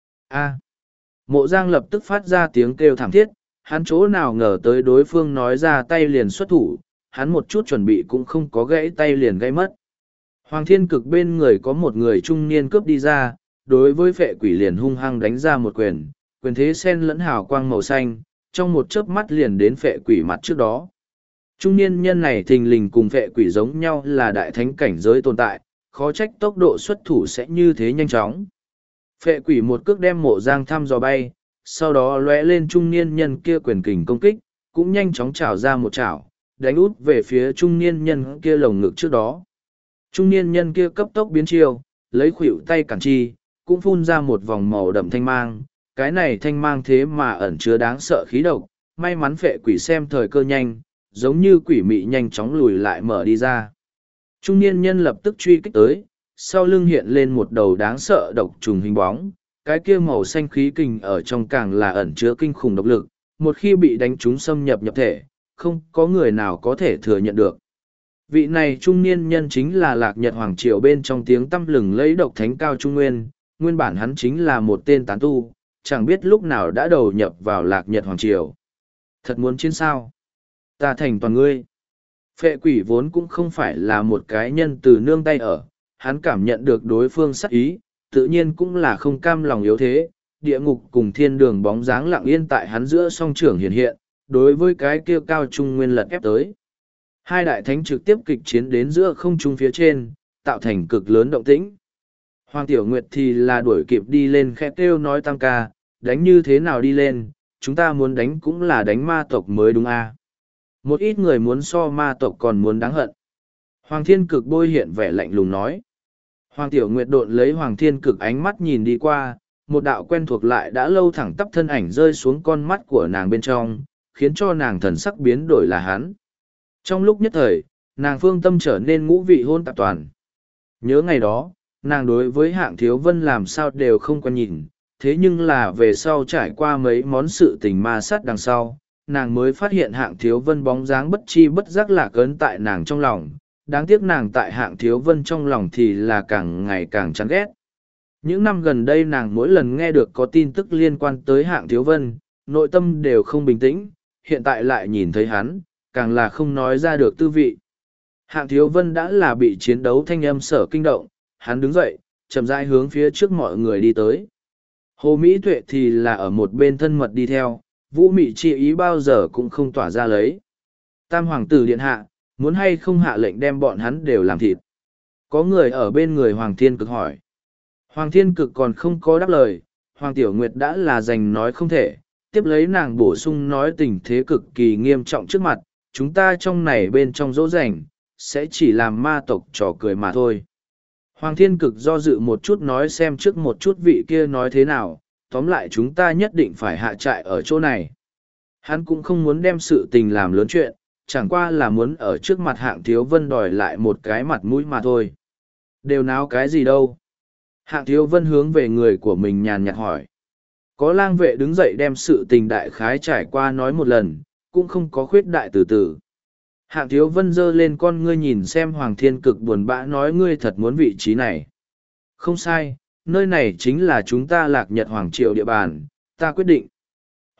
A! Mộ Giang lập tức phát ra tiếng kêu thảm thiết, hắn chỗ nào ngờ tới đối phương nói ra tay liền xuất thủ, hắn một chút chuẩn bị cũng không có, gãy tay liền gãy mất. Hoàng Thiên Cực bên người có một người trung niên cướp đi ra, đối với phệ quỷ liền hung hăng đánh ra một quyền, quyền thế sen lẫn hào quang màu xanh, trong một chớp mắt liền đến phệ quỷ mặt trước đó. Trung niên nhân này thình lình cùng phệ quỷ giống nhau là đại thánh cảnh giới tồn tại, khó trách tốc độ xuất thủ sẽ như thế nhanh chóng. Phệ quỷ một cước đem Mộ Giang thăm dò bay, sau đó lóe lên trung niên nhân kia quyền kình công kích, cũng nhanh chóng trảo ra một chảo, đánh út về phía trung niên nhân kia lồng ngực trước đó. Trung niên nhân kia cấp tốc biến chiêu, lấy khuỷu tay cản chi, cũng phun ra một vòng màu đậm thanh mang, cái này thanh mang thế mà ẩn chứa đáng sợ khí độc, may mắn phệ quỷ xem thời cơ nhanh, giống như quỷ mị nhanh chóng lùi lại mở đi ra. Trung niên nhân lập tức truy kích tới, sau lưng hiện lên một đầu đáng sợ độc trùng hình bóng, cái kia màu xanh khí kình ở trong càng là ẩn chứa kinh khủng độc lực, một khi bị đánh trúng xâm nhập nhập thể, không có người nào có thể thừa nhận được. Vị này trung niên nhân chính là Lạc Nhật Hoàng Triều bên trong tiếng tăm lừng lấy độc thánh Cao Trung Nguyên, nguyên bản hắn chính là một tên tán tu, chẳng biết lúc nào đã đầu nhập vào Lạc Nhật Hoàng Triều. Thật muốn chiến sao? Ta thành toàn ngươi. Phệ quỷ vốn cũng không phải là một cái nhân từ nương tay ở, hắn cảm nhận được đối phương sắc ý, tự nhiên cũng là không cam lòng yếu thế, địa ngục cùng thiên đường bóng dáng lặng yên tại hắn giữa song trưởng hiện hiện, đối với cái kia Cao Trung Nguyên lật ép tới. Hai đại thánh trực tiếp kịch chiến đến giữa không trung phía trên, tạo thành cực lớn động tĩnh. Hoàng Tiểu Nguyệt thì là đuổi kịp đi lên khẽ kêu nói Tam ca, đánh như thế nào đi lên, chúng ta muốn đánh cũng là đánh ma tộc mới đúng a. Một ít người muốn so ma tộc còn muốn đáng hận. Hoàng Thiên Cực bôi hiện vẻ lạnh lùng nói. Hoàng Tiểu Nguyệt độn lấy Hoàng Thiên Cực ánh mắt nhìn đi qua, một đạo quen thuộc lại đã lâu thẳng tắp thân ảnh rơi xuống con mắt của nàng bên trong, khiến cho nàng thần sắc biến đổi là hắn. Trong lúc nhất thời, nàng phương tâm trở nên ngũ vị hôn tạp toàn. Nhớ ngày đó, nàng đối với Hạng Thiếu Vân làm sao đều không quen nhìn, thế nhưng là về sau trải qua mấy món sự tình ma sát đằng sau, nàng mới phát hiện Hạng Thiếu Vân bóng dáng bất chi bất giác lạc ấn tại nàng trong lòng. Đáng tiếc nàng tại Hạng Thiếu Vân trong lòng thì là càng ngày càng chán ghét. Những năm gần đây nàng mỗi lần nghe được có tin tức liên quan tới Hạng Thiếu Vân, nội tâm đều không bình tĩnh, hiện tại lại nhìn thấy hắn, càng là không nói ra được tư vị. Hạng Thiếu Vân đã là bị chiến đấu thanh âm sở kinh động, hắn đứng dậy, chậm rãi hướng phía trước mọi người đi tới. Hồ Mỹ Tuệ thì là ở một bên thân mật đi theo, Vũ Mị chi ý bao giờ cũng không tỏa ra lấy. Tam Hoàng tử điện hạ, muốn hay không hạ lệnh đem bọn hắn đều làm thịt. Có người ở bên người Hoàng Thiên Cực hỏi. Hoàng Thiên Cực còn không có đáp lời, Hoàng Tiểu Nguyệt đã là giành nói không thể, tiếp lấy nàng bổ sung nói tình thế cực kỳ nghiêm trọng trước mặt, chúng ta trong này bên trong dỗ dành, sẽ chỉ làm ma tộc trò cười mà thôi. Hoàng Thiên Cực do dự một chút nói xem trước một chút vị kia nói thế nào, tóm lại chúng ta nhất định phải hạ trại ở chỗ này. Hắn cũng không muốn đem sự tình làm lớn chuyện, chẳng qua là muốn ở trước mặt Hạng Thiếu Vân đòi lại một cái mặt mũi mà thôi. Đều náo cái gì đâu. Hạng Thiếu Vân hướng về người của mình nhàn nhạt hỏi. Có lang vệ đứng dậy đem sự tình đại khái trải qua nói một lần, cũng không có khuyết đại từ từ. Hạng Thiếu Vân giơ lên con ngươi nhìn xem Hoàng Thiên Cực buồn bã nói ngươi thật muốn vị trí này. Không sai, nơi này chính là chúng ta Lạc Nhật Hoàng Triều địa bàn, ta quyết định.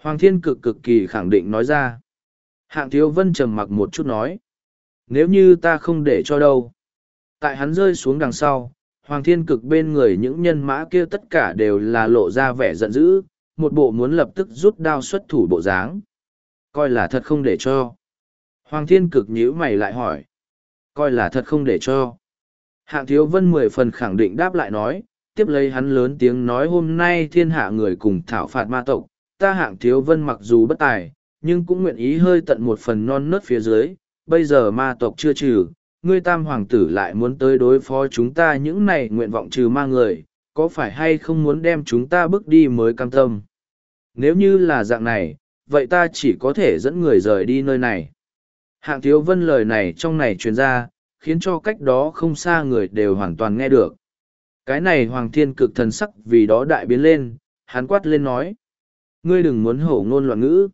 Hoàng Thiên Cực cực kỳ khẳng định nói ra. Hạng Thiếu Vân trầm mặc một chút nói. Nếu như ta không để cho đâu. Tại hắn rơi xuống đằng sau, Hoàng Thiên Cực bên người những nhân mã kia tất cả đều là lộ ra vẻ giận dữ, một bộ muốn lập tức rút đao xuất thủ bộ dáng. Coi là thật không để cho. Hoàng Thiên Cực nhíu mày lại hỏi. Coi là thật không để cho. Hạng Thiếu Vân 10 phần khẳng định đáp lại nói, tiếp lấy hắn lớn tiếng nói hôm nay thiên hạ người cùng thảo phạt ma tộc, ta Hạng Thiếu Vân mặc dù bất tài, nhưng cũng nguyện ý hơi tận một phần non nớt phía dưới, bây giờ ma tộc chưa trừ, ngươi tam hoàng tử lại muốn tới đối phó chúng ta những này nguyện vọng trừ ma người, có phải hay không muốn đem chúng ta bước đi mới cam tâm? Nếu như là dạng này, vậy ta chỉ có thể dẫn người rời đi nơi này. Hạng Thiếu Vân lời này trong này truyền ra, khiến cho cách đó không xa người đều hoàn toàn nghe được. Cái này Hoàng Thiên Cực thần sắc vì đó đại biến lên, hắn quát lên nói. Ngươi đừng muốn hổ ngôn loạn ngữ.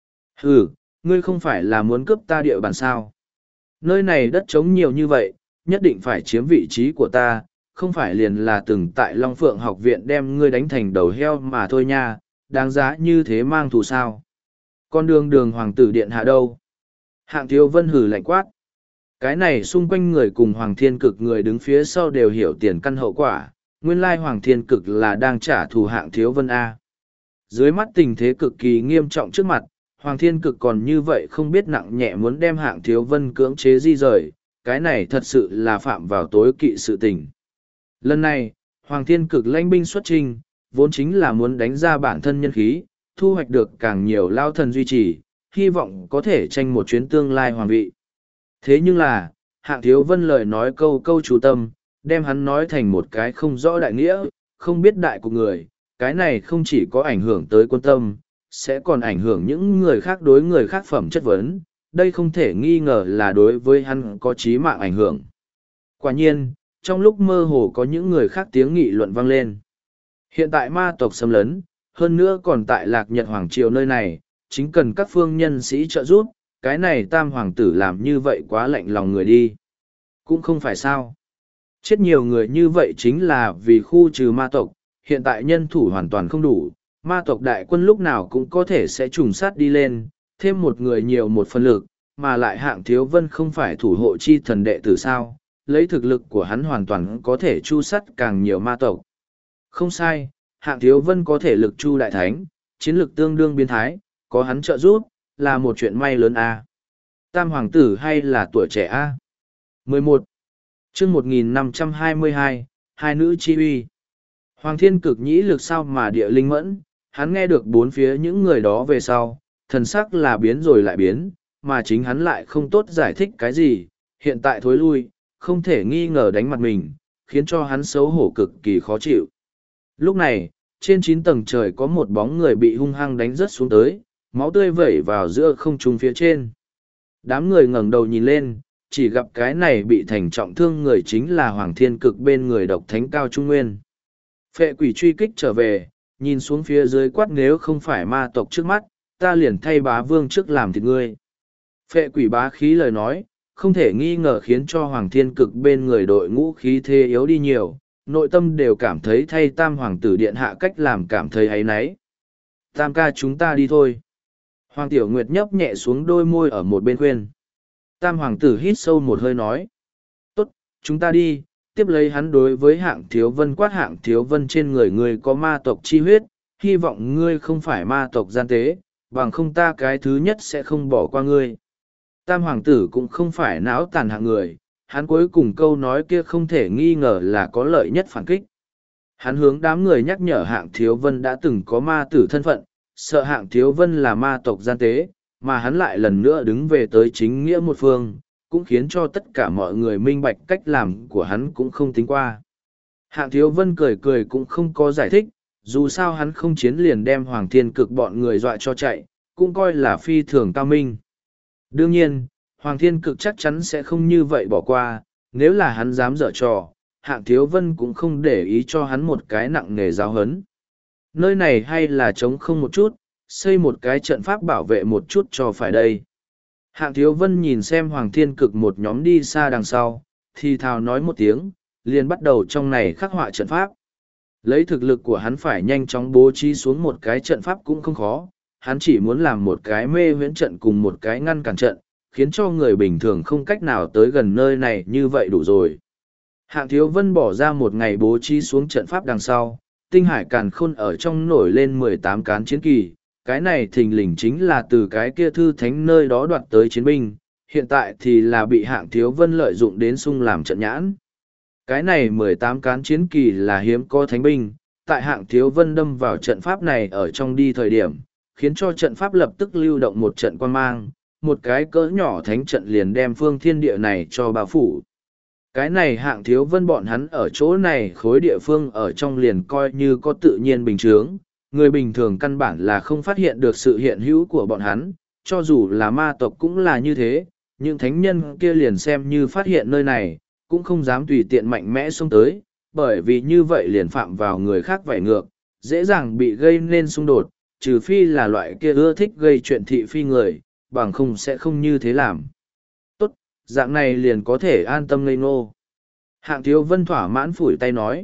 Ừ, ngươi không phải là muốn cướp ta địa bàn sao. Nơi này đất trống nhiều như vậy, nhất định phải chiếm vị trí của ta, không phải liền là từng tại Long Phượng học viện đem ngươi đánh thành đầu heo mà thôi nha, đáng giá như thế mang thù sao. Con đường hoàng tử điện hạ đâu? Hạng Thiếu Vân hử lạnh quát. Cái này xung quanh người cùng Hoàng Thiên Cực người đứng phía sau đều hiểu tiền căn hậu quả, nguyên lai Hoàng Thiên Cực là đang trả thù Hạng Thiếu Vân A. Dưới mắt tình thế cực kỳ nghiêm trọng trước mặt, Hoàng Thiên Cực còn như vậy không biết nặng nhẹ muốn đem Hạng Thiếu Vân cưỡng chế di rời, cái này thật sự là phạm vào tối kỵ sự tình. Lần này, Hoàng Thiên Cực lãnh binh xuất trình, vốn chính là muốn đánh ra bản thân nhân khí, thu hoạch được càng nhiều lao thần duy trì, hy vọng có thể tranh một chuyến tương lai hoàng vị. Thế nhưng là, Hạng Thiếu Vân lời nói câu câu chú tâm, đem hắn nói thành một cái không rõ đại nghĩa, không biết đại của người, cái này không chỉ có ảnh hưởng tới quân tâm, sẽ còn ảnh hưởng những người khác đối người khác phẩm chất vấn, đây không thể nghi ngờ là đối với hắn có chí mạng ảnh hưởng. Quả nhiên, trong lúc mơ hồ có những người khác tiếng nghị luận vang lên. Hiện tại ma tộc xâm lấn, hơn nữa còn tại Lạc Nhật Hoàng Triều nơi này, chính cần các phương nhân sĩ trợ giúp, cái này tam hoàng tử làm như vậy quá lạnh lòng người đi. Cũng không phải sao. Chết nhiều người như vậy chính là vì khu trừ ma tộc, hiện tại nhân thủ hoàn toàn không đủ, ma tộc đại quân lúc nào cũng có thể sẽ trùng sát đi lên, thêm một người nhiều một phần lực, mà lại Hạng Thiếu Vân không phải thủ hộ chi thần đệ tử sao, lấy thực lực của hắn hoàn toàn có thể chu sát càng nhiều ma tộc. Không sai, Hạng Thiếu Vân có thể lực chu đại thánh, chiến lực tương đương biến thái, có hắn trợ giúp, là một chuyện may lớn a. Tam hoàng tử hay là tuổi trẻ a? 11. Chương 1522, hai nữ chi uy. Hoàng Thiên Cực nhĩ lực sao mà địa linh mẫn, hắn nghe được bốn phía những người đó về sau, thần sắc là biến rồi lại biến, mà chính hắn lại không tốt giải thích cái gì, hiện tại thối lui, không thể nghi ngờ đánh mặt mình, khiến cho hắn xấu hổ cực kỳ khó chịu. Lúc này, trên 9 tầng trời có một bóng người bị hung hăng đánh rớt xuống tới, máu tươi vẩy vào giữa không trung phía trên. Đám người ngẩng đầu nhìn lên, chỉ gặp cái này bị thành trọng thương người chính là Hoàng Thiên Cực bên người độc thánh Cao Trung Nguyên. Phệ quỷ truy kích trở về, nhìn xuống phía dưới quát nếu không phải ma tộc trước mắt, ta liền thay bá vương trước làm thịt ngươi. Phệ quỷ bá khí lời nói, không thể nghi ngờ khiến cho Hoàng Thiên Cực bên người đội ngũ khí thế yếu đi nhiều, nội tâm đều cảm thấy thay tam hoàng tử điện hạ cách làm cảm thấy áy náy. Tam ca chúng ta đi thôi. Hoàng Tiểu Nguyệt nhấp nhẹ xuống đôi môi ở một bên khuyên. Tam hoàng tử hít sâu một hơi nói. Tốt, chúng ta đi, tiếp lấy hắn đối với Hạng Thiếu Vân quát Hạng Thiếu Vân trên người ngươi có ma tộc chi huyết, hy vọng ngươi không phải ma tộc gian tế, bằng không ta cái thứ nhất sẽ không bỏ qua ngươi. Tam hoàng tử cũng không phải não tàn hạng người, hắn cuối cùng câu nói kia không thể nghi ngờ là có lợi nhất phản kích. Hắn hướng đám người nhắc nhở Hạng Thiếu Vân đã từng có ma tử thân phận, sợ Hạng Thiếu Vân là ma tộc gian tế, mà hắn lại lần nữa đứng về tới chính nghĩa một phương, cũng khiến cho tất cả mọi người minh bạch cách làm của hắn cũng không tính qua. Hạng Thiếu Vân cười cười cũng không có giải thích, dù sao hắn không chiến liền đem Hoàng Thiên Cực bọn người dọa cho chạy, cũng coi là phi thường cao minh. Đương nhiên, Hoàng Thiên Cực chắc chắn sẽ không như vậy bỏ qua, nếu là hắn dám dở trò, Hạng Thiếu Vân cũng không để ý cho hắn một cái nặng nề giáo hấn. Nơi này hay là trống không một chút, xây một cái trận pháp bảo vệ một chút cho phải đây. Hạng Thiếu Vân nhìn xem Hoàng Thiên Cực một nhóm đi xa đằng sau, thì thào nói một tiếng, liền bắt đầu trong này khắc họa trận pháp. Lấy thực lực của hắn phải nhanh chóng bố trí xuống một cái trận pháp cũng không khó, hắn chỉ muốn làm một cái mê huyễn trận cùng một cái ngăn cản trận, khiến cho người bình thường không cách nào tới gần nơi này như vậy đủ rồi. Hạng Thiếu Vân bỏ ra một ngày bố trí xuống trận pháp đằng sau, tinh hải càn khôn ở trong nổi lên 18 cán chiến kỳ, cái này thình lình chính là từ cái kia thư thánh nơi đó đoạt tới chiến binh, hiện tại thì là bị Hạng Thiếu Vân lợi dụng đến sung làm trận nhãn. Cái này 18 cán chiến kỳ là hiếm có thánh binh, tại Hạng Thiếu Vân đâm vào trận pháp này ở trong đi thời điểm, khiến cho trận pháp lập tức lưu động một trận quan mang, một cái cỡ nhỏ thánh trận liền đem phương thiên địa này cho bao phủ. Cái này Hạng Thiếu Vân bọn hắn ở chỗ này khối địa phương ở trong liền coi như có tự nhiên bình chướng, người bình thường căn bản là không phát hiện được sự hiện hữu của bọn hắn, cho dù là ma tộc cũng là như thế, những thánh nhân kia liền xem như phát hiện nơi này, cũng không dám tùy tiện mạnh mẽ xông tới, bởi vì như vậy liền phạm vào người khác vảy ngược, dễ dàng bị gây nên xung đột, trừ phi là loại kia ưa thích gây chuyện thị phi người, bằng không sẽ không như thế làm. Tốt, dạng này liền có thể an tâm ngây ngô. Hạng Thiếu Vân thỏa mãn phủi tay nói.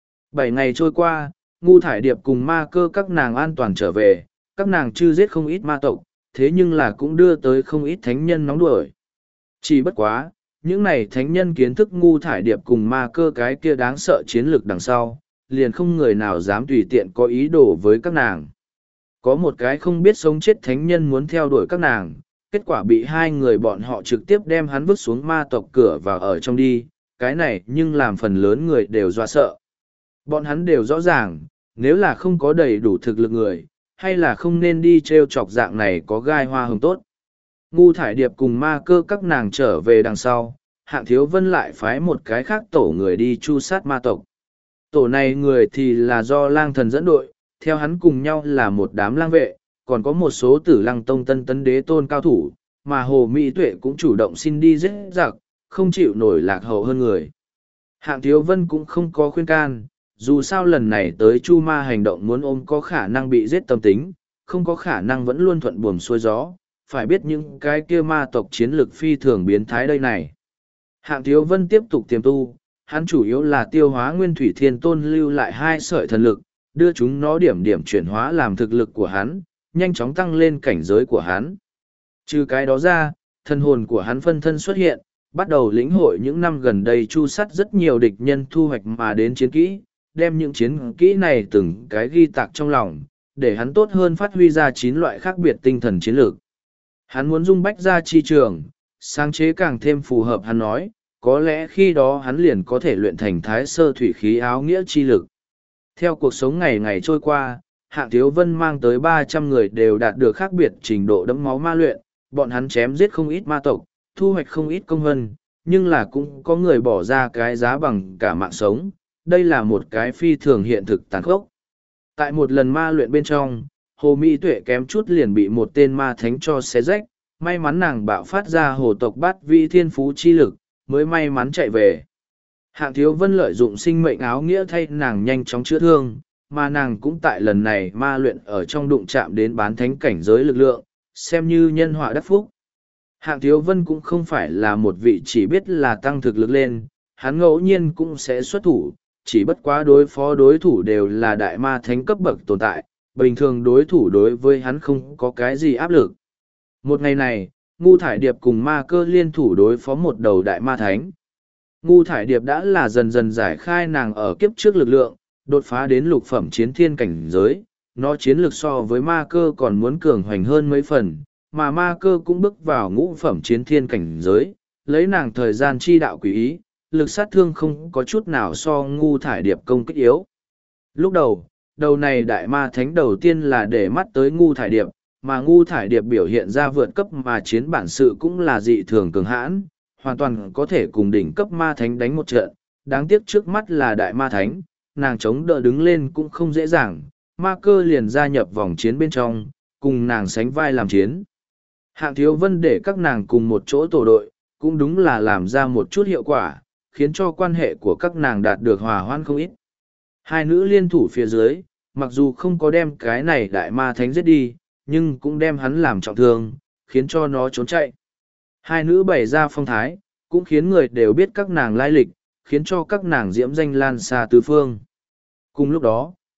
7 ngày trôi qua, Ngu Thải Điệp cùng ma cơ các nàng an toàn trở về, các nàng chưa giết không ít ma tộc, thế nhưng là cũng đưa tới không ít thánh nhân nóng đuổi. Chỉ bất quá, những này thánh nhân kiến thức Ngu Thải Điệp cùng ma cơ cái kia đáng sợ chiến lược đằng sau, liền không người nào dám tùy tiện có ý đồ với các nàng. Có một cái không biết sống chết thánh nhân muốn theo đuổi các nàng, kết quả bị hai người bọn họ trực tiếp đem hắn vứt xuống ma tộc cửa vào ở trong đi, cái này nhưng làm phần lớn người đều dọa sợ. Bọn hắn đều rõ ràng, nếu là không có đầy đủ thực lực người, hay là không nên đi treo chọc dạng này có gai hoa hồng tốt. Ngu Thải Điệp cùng ma cơ các nàng trở về đằng sau, Hạng Thiếu Vân lại phái một cái khác tổ người đi chu sát ma tộc. Tổ này người thì là do lang thần dẫn đội, theo hắn cùng nhau là một đám lang vệ, còn có một số tử lăng tông tân tấn đế tôn cao thủ, mà Hồ Mỹ Tuệ cũng chủ động xin đi giết giặc, không chịu nổi lạc hậu hơn người. Hạng Thiếu Vân cũng không có khuyên can, dù sao lần này tới Chu Ma hành động muốn ôm có khả năng bị giết tâm tính, không có khả năng vẫn luôn thuận buồm xuôi gió, phải biết những cái kia ma tộc chiến lực phi thường biến thái đây này. Hạng Thiếu Vân tiếp tục tiềm tu, hắn chủ yếu là tiêu hóa Nguyên Thủy Thiên Tôn lưu lại 2 sợi thần lực, đưa chúng nó điểm điểm chuyển hóa làm thực lực của hắn, nhanh chóng tăng lên cảnh giới của hắn. Trừ cái đó ra, thần hồn của hắn phân thân xuất hiện, bắt đầu lĩnh hội những năm gần đây chu sắt rất nhiều địch nhân thu hoạch mà đến chiến kỹ, đem những chiến kỹ này từng cái ghi tạc trong lòng, để hắn tốt hơn phát huy ra 9 loại khác biệt tinh thần chiến lược. Hắn muốn dung bách ra chi trường, sáng chế càng thêm phù hợp hắn nói, có lẽ khi đó hắn liền có thể luyện thành thái sơ thủy khí áo nghĩa chi lực. Theo cuộc sống ngày ngày trôi qua, Hạng Thiếu Vân mang tới 300 người đều đạt được khác biệt trình độ đẫm máu ma luyện, bọn hắn chém giết không ít ma tộc, thu hoạch không ít công hân, nhưng là cũng có người bỏ ra cái giá bằng cả mạng sống, đây là một cái phi thường hiện thực tàn khốc. Tại một lần ma luyện bên trong, Hồ Mỹ Tuệ kém chút liền bị một tên ma thánh cho xé rách, may mắn nàng bạo phát ra hồ tộc bát vi thiên phú chi lực, mới may mắn chạy về. Hạng Thiếu Vân lợi dụng sinh mệnh áo nghĩa thay nàng nhanh chóng chữa thương, mà nàng cũng tại lần này ma luyện ở trong đụng chạm đến bán thánh cảnh giới lực lượng, xem như nhân họa đắc phúc. Hạng Thiếu Vân cũng không phải là một vị chỉ biết là tăng thực lực lên, hắn ngẫu nhiên cũng sẽ xuất thủ, chỉ bất quá đối phó đối thủ đều là đại ma thánh cấp bậc tồn tại, bình thường đối thủ đối với hắn không có cái gì áp lực. Một ngày này, Ngu Thải Điệp cùng ma cơ liên thủ đối phó một đầu đại ma thánh. Ngu Thải Điệp đã là dần dần giải khai nàng ở kiếp trước lực lượng, đột phá đến lục phẩm chiến thiên cảnh giới, nó chiến lược so với ma cơ còn muốn cường hoành hơn mấy phần, mà ma cơ cũng bước vào ngũ phẩm chiến thiên cảnh giới, lấy nàng thời gian chi đạo quỷ ý, lực sát thương không có chút nào so Ngu Thải Điệp công kích yếu. Lúc đầu này đại ma thánh đầu tiên là để mắt tới Ngu Thải Điệp, mà Ngu Thải Điệp biểu hiện ra vượt cấp mà chiến bản sự cũng là dị thường cường hãn, hoàn toàn có thể cùng đỉnh cấp ma thánh đánh một trận, đáng tiếc trước mắt là đại ma thánh, nàng chống đỡ đứng lên cũng không dễ dàng, ma cơ liền gia nhập vòng chiến bên trong, cùng nàng sánh vai làm chiến. Hạng Thiếu Vân để các nàng cùng một chỗ tổ đội, cũng đúng là làm ra một chút hiệu quả, khiến cho quan hệ của các nàng đạt được hòa hoãn không ít. Hai nữ liên thủ phía dưới, mặc dù không có đem cái này đại ma thánh giết đi, nhưng cũng đem hắn làm trọng thương, khiến cho nó trốn chạy. Hai nữ bày ra phong thái, cũng khiến người đều biết các nàng lai lịch, khiến cho các nàng diễm danh lan xa tứ phương. Cùng lúc đó,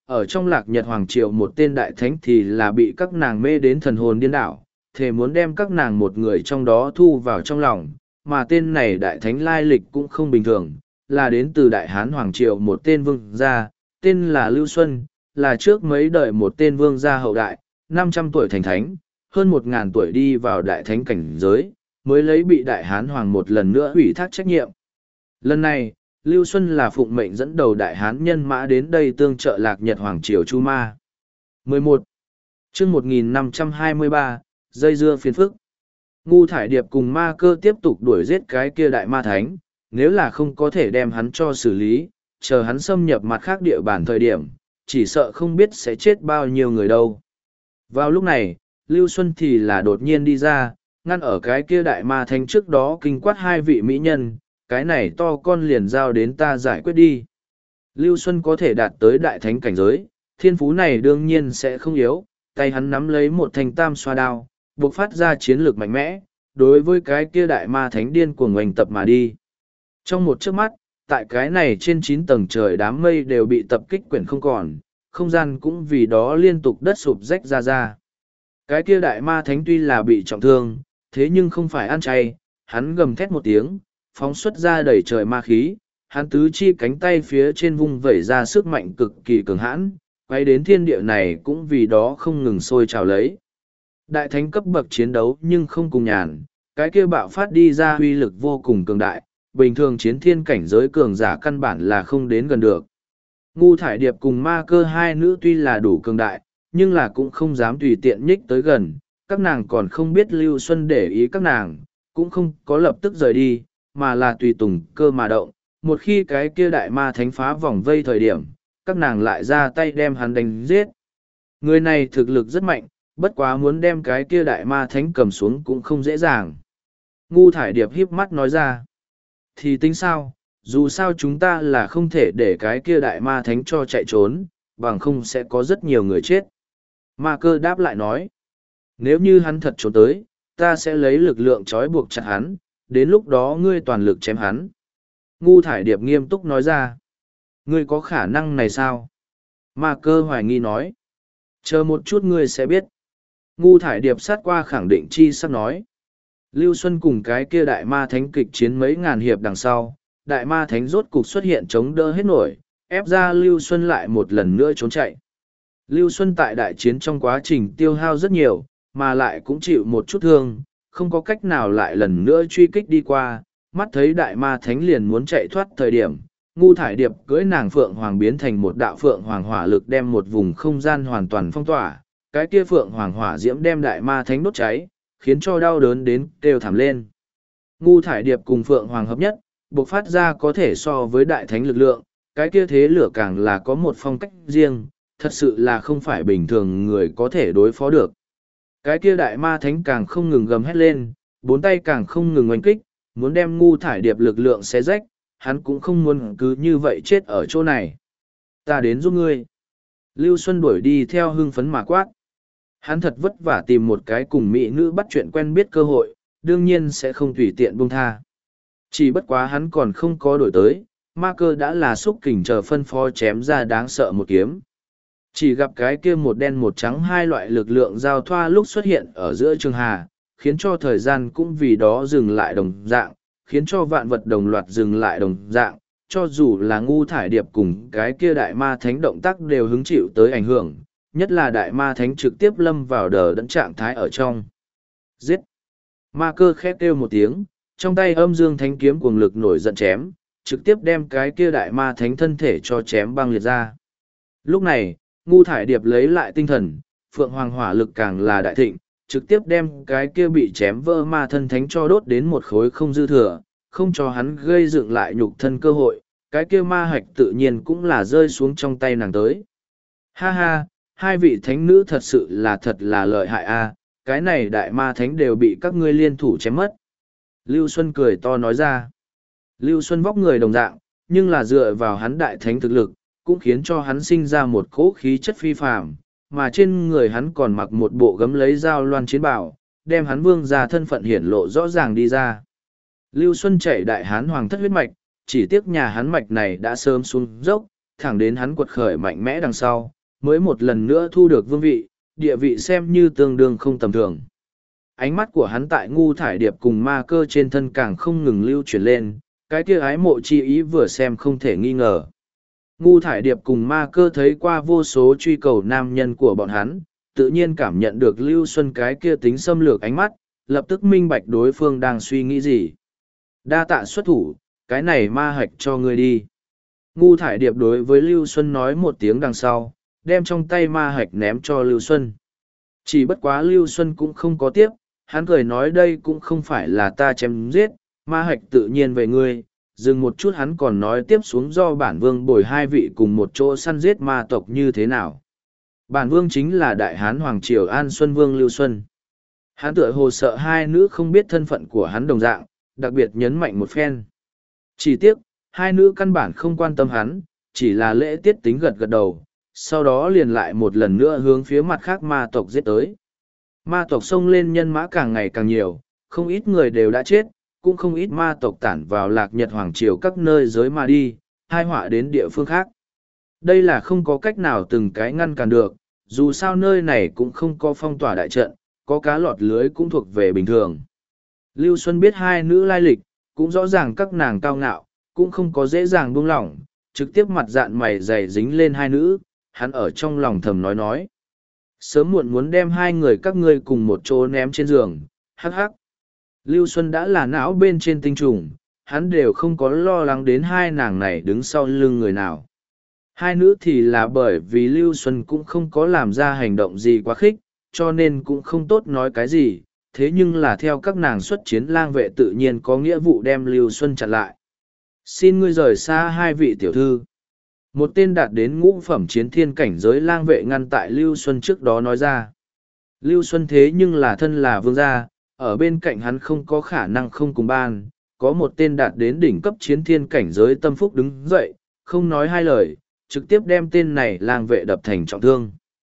ở trong Lạc Nhật Hoàng Triều một tên đại thánh thì là bị các nàng mê đến thần hồn điên đảo, thề muốn đem các nàng một người trong đó thu vào trong lòng, mà tên này đại thánh lai lịch cũng không bình thường, là đến từ Đại Hán Hoàng Triều một tên vương gia, tên là Lưu Xuân, là trước mấy đời một tên vương gia hậu đại, 500 tuổi thành thánh, hơn 1.000 tuổi đi vào đại thánh cảnh giới, mới lấy bị Đại Hán Hoàng một lần nữa ủy thác trách nhiệm. Lần này, Lưu Xuân là phụng mệnh dẫn đầu Đại Hán nhân mã đến đây tương trợ Lạc Nhật Hoàng Triều Chu Ma. 11. chương 1523, dây dưa phiền phức. Ngu Thải Điệp cùng Ma Cơ tiếp tục đuổi giết cái kia đại ma thánh, nếu là không có thể đem hắn cho xử lý, chờ hắn xâm nhập mặt khác địa bàn thời điểm, chỉ sợ không biết sẽ chết bao nhiêu người đâu. Vào lúc này, Lưu Xuân thì là đột nhiên đi ra, ngăn ở cái kia đại ma thánh trước đó kinh quát hai vị mỹ nhân, cái này to con liền giao đến ta giải quyết đi. Lưu Xuân có thể đạt tới đại thánh cảnh giới, thiên phú này đương nhiên sẽ không yếu, tay hắn nắm lấy một thanh tam xoa đao, buộc phát ra chiến lược mạnh mẽ, đối với cái kia đại ma thánh điên cuồng oanh tập mà đi. Trong một chớp mắt, tại cái này trên 9 tầng trời đám mây đều bị tập kích quyển không còn, không gian cũng vì đó liên tục đất sụp rách ra. Cái kia đại ma thánh tuy là bị trọng thương, thế nhưng không phải ăn chay, hắn gầm thét một tiếng, phóng xuất ra đầy trời ma khí, hắn tứ chi cánh tay phía trên vung vẩy ra sức mạnh cực kỳ cường hãn, quay đến thiên địa này cũng vì đó không ngừng sôi trào lấy. Đại thánh cấp bậc chiến đấu nhưng không cùng nhàn, cái kia bạo phát đi ra uy lực vô cùng cường đại, bình thường chiến thiên cảnh giới cường giả căn bản là không đến gần được. Ngu Thải Điệp cùng Ma Cơ hai nữ tuy là đủ cường đại, nhưng là cũng không dám tùy tiện nhích tới gần, các nàng còn không biết Lưu Xuân để ý các nàng, cũng không có lập tức rời đi, mà là tùy tùng cơ mà động, một khi cái kia đại ma thánh phá vòng vây thời điểm, các nàng lại ra tay đem hắn đánh giết. Người này thực lực rất mạnh, bất quá muốn đem cái kia đại ma thánh cầm xuống cũng không dễ dàng. Ngu Thải Điệp híp mắt nói ra, thì tính sao, dù sao chúng ta là không thể để cái kia đại ma thánh cho chạy trốn, bằng không sẽ có rất nhiều người chết. Ma Cơ đáp lại nói, nếu như hắn thật trốn tới, ta sẽ lấy lực lượng trói buộc chặt hắn, đến lúc đó ngươi toàn lực chém hắn. Ngu Thải Điệp nghiêm túc nói ra, ngươi có khả năng này sao? Ma Cơ hoài nghi nói, chờ một chút ngươi sẽ biết. Ngu Thải Điệp sát qua khẳng định chi sắp nói. Lưu Xuân cùng cái kia đại ma thánh kịch chiến mấy ngàn hiệp đằng sau, đại ma thánh rốt cục xuất hiện chống đỡ hết nổi, ép ra Lưu Xuân lại một lần nữa trốn chạy. Lưu Xuân tại đại chiến trong quá trình tiêu hao rất nhiều, mà lại cũng chịu một chút thương, không có cách nào lại lần nữa truy kích đi qua, mắt thấy đại ma thánh liền muốn chạy thoát thời điểm. Ngu Thải Điệp cưỡi nàng Phượng Hoàng biến thành một đạo Phượng Hoàng hỏa lực đem một vùng không gian hoàn toàn phong tỏa, cái kia Phượng Hoàng hỏa diễm đem đại ma thánh đốt cháy, khiến cho đau đớn đến kêu thảm lên. Ngu Thải Điệp cùng Phượng Hoàng hợp nhất, bộc phát ra có thể so với đại thánh lực lượng, cái kia thế lửa càng là có một phong cách riêng, thật sự là không phải bình thường người có thể đối phó được. Cái kia đại ma thánh càng không ngừng gầm hét lên, bốn tay càng không ngừng oanh kích, muốn đem Ngu Thải Điệp lực lượng xé rách, hắn cũng không muốn cứ như vậy chết ở chỗ này. Ta đến giúp ngươi. Lưu Xuân đuổi đi theo hưng phấn mà quát. Hắn thật vất vả tìm một cái cùng mỹ nữ bắt chuyện quen biết cơ hội, đương nhiên sẽ không tùy tiện buông tha. Chỉ bất quá hắn còn không có đổi tới, Ma Cơ đã là xúc kình chờ phân phó chém ra đáng sợ một kiếm. Chỉ gặp cái kia một đen một trắng hai loại lực lượng giao thoa lúc xuất hiện ở giữa trường hà, khiến cho thời gian cũng vì đó dừng lại đồng dạng, khiến cho vạn vật đồng loạt dừng lại đồng dạng, cho dù là Ngu Thải Điệp cùng cái kia đại ma thánh động tác đều hứng chịu tới ảnh hưởng, nhất là đại ma thánh trực tiếp lâm vào đờ đẫn trạng thái ở trong. Giết! Ma Cơ khét kêu một tiếng, trong tay âm dương thánh kiếm cuồng lực nổi giận chém, trực tiếp đem cái kia đại ma thánh thân thể cho chém băng liệt ra. Lúc này, Ngu Thải Điệp lấy lại tinh thần, Phượng Hoàng hỏa lực càng là đại thịnh, trực tiếp đem cái kia bị chém vỡ ma thân thánh cho đốt đến một khối không dư thừa, không cho hắn gây dựng lại nhục thân cơ hội, cái kia ma hạch tự nhiên cũng là rơi xuống trong tay nàng tới. Ha ha, hai vị thánh nữ thật sự là lợi hại a, cái này đại ma thánh đều bị các ngươi liên thủ chém mất. Lưu Xuân cười to nói ra. Lưu Xuân vóc người đồng dạng, nhưng là dựa vào hắn đại thánh thực lực, cũng khiến cho hắn sinh ra một cỗ khí chất phi phàm, mà trên người hắn còn mặc một bộ gấm lấy dao loan chiến bào, đem hắn vương ra thân phận hiển lộ rõ ràng đi ra. Lưu Xuân chảy đại hán hoàng thất huyết mạch, chỉ tiếc nhà hắn mạch này đã sớm xuống dốc, thẳng đến hắn quật khởi mạnh mẽ đằng sau, mới một lần nữa thu được vương vị, địa vị xem như tương đương không tầm thường. Ánh mắt của hắn tại ngu thải điệp cùng ma cơ trên thân càng không ngừng lưu chuyển lên, cái kia ái mộ chi ý vừa xem không thể nghi ngờ. Ngu thải điệp cùng ma cơ thấy qua vô số truy cầu nam nhân của bọn hắn, tự nhiên cảm nhận được Lưu Xuân cái kia tính xâm lược ánh mắt, lập tức minh bạch đối phương đang suy nghĩ gì. Đa tạ xuất thủ, cái này ma hạch cho ngươi đi. Ngu thải điệp đối với Lưu Xuân nói một tiếng đằng sau, đem trong tay ma hạch ném cho Lưu Xuân. Chỉ bất quá Lưu Xuân cũng không có tiếp, hắn cười nói đây cũng không phải là ta chém giết, ma hạch tự nhiên về ngươi. Dừng một chút hắn còn nói tiếp xuống do bản vương bồi hai vị cùng một chỗ săn giết ma tộc như thế nào. Bản vương chính là đại hán hoàng triều An Xuân Vương Lưu Xuân. Hắn tựa hồ sợ hai nữ không biết thân phận của hắn đồng dạng, đặc biệt nhấn mạnh một phen. Chỉ tiếc, hai nữ căn bản không quan tâm hắn, chỉ là lễ tiết tính gật gật đầu, sau đó liền lại một lần nữa hướng phía mặt khác ma tộc giết tới. Ma tộc xông lên nhân mã càng ngày càng nhiều, không ít người đều đã chết, cũng không ít ma tộc tản vào Lạc Nhật Hoàng Triều các nơi giới mà đi, hai họa đến địa phương khác. Đây là không có cách nào từng cái ngăn cản được, dù sao nơi này cũng không có phong tỏa đại trận, có cá lọt lưới cũng thuộc về bình thường. Lưu Xuân biết hai nữ lai lịch, cũng rõ ràng các nàng cao ngạo, cũng không có dễ dàng buông lỏng, trực tiếp mặt dạn mày dày dính lên hai nữ, hắn ở trong lòng thầm nói. Sớm muộn muốn đem hai người các ngươi cùng một chỗ ném trên giường, hắc hắc. Lưu Xuân đã là não bên trên tinh trùng, hắn đều không có lo lắng đến hai nàng này đứng sau lưng người nào. Hai nữ thì là bởi vì Lưu Xuân cũng không có làm ra hành động gì quá khích, cho nên cũng không tốt nói cái gì, thế nhưng là theo các nàng xuất chiến lang vệ tự nhiên có nghĩa vụ đem Lưu Xuân chặn lại. Xin ngươi rời xa hai vị tiểu thư. Một tên đạt đến ngũ phẩm chiến thiên cảnh giới lang vệ ngăn tại Lưu Xuân trước đó nói ra. Lưu Xuân thế nhưng là thân là vương gia, ở bên cạnh hắn không có khả năng không cùng ban, có một tên đạt đến đỉnh cấp chiến thiên cảnh giới tâm phúc đứng dậy, không nói hai lời, trực tiếp đem tên này lang vệ đập thành trọng thương.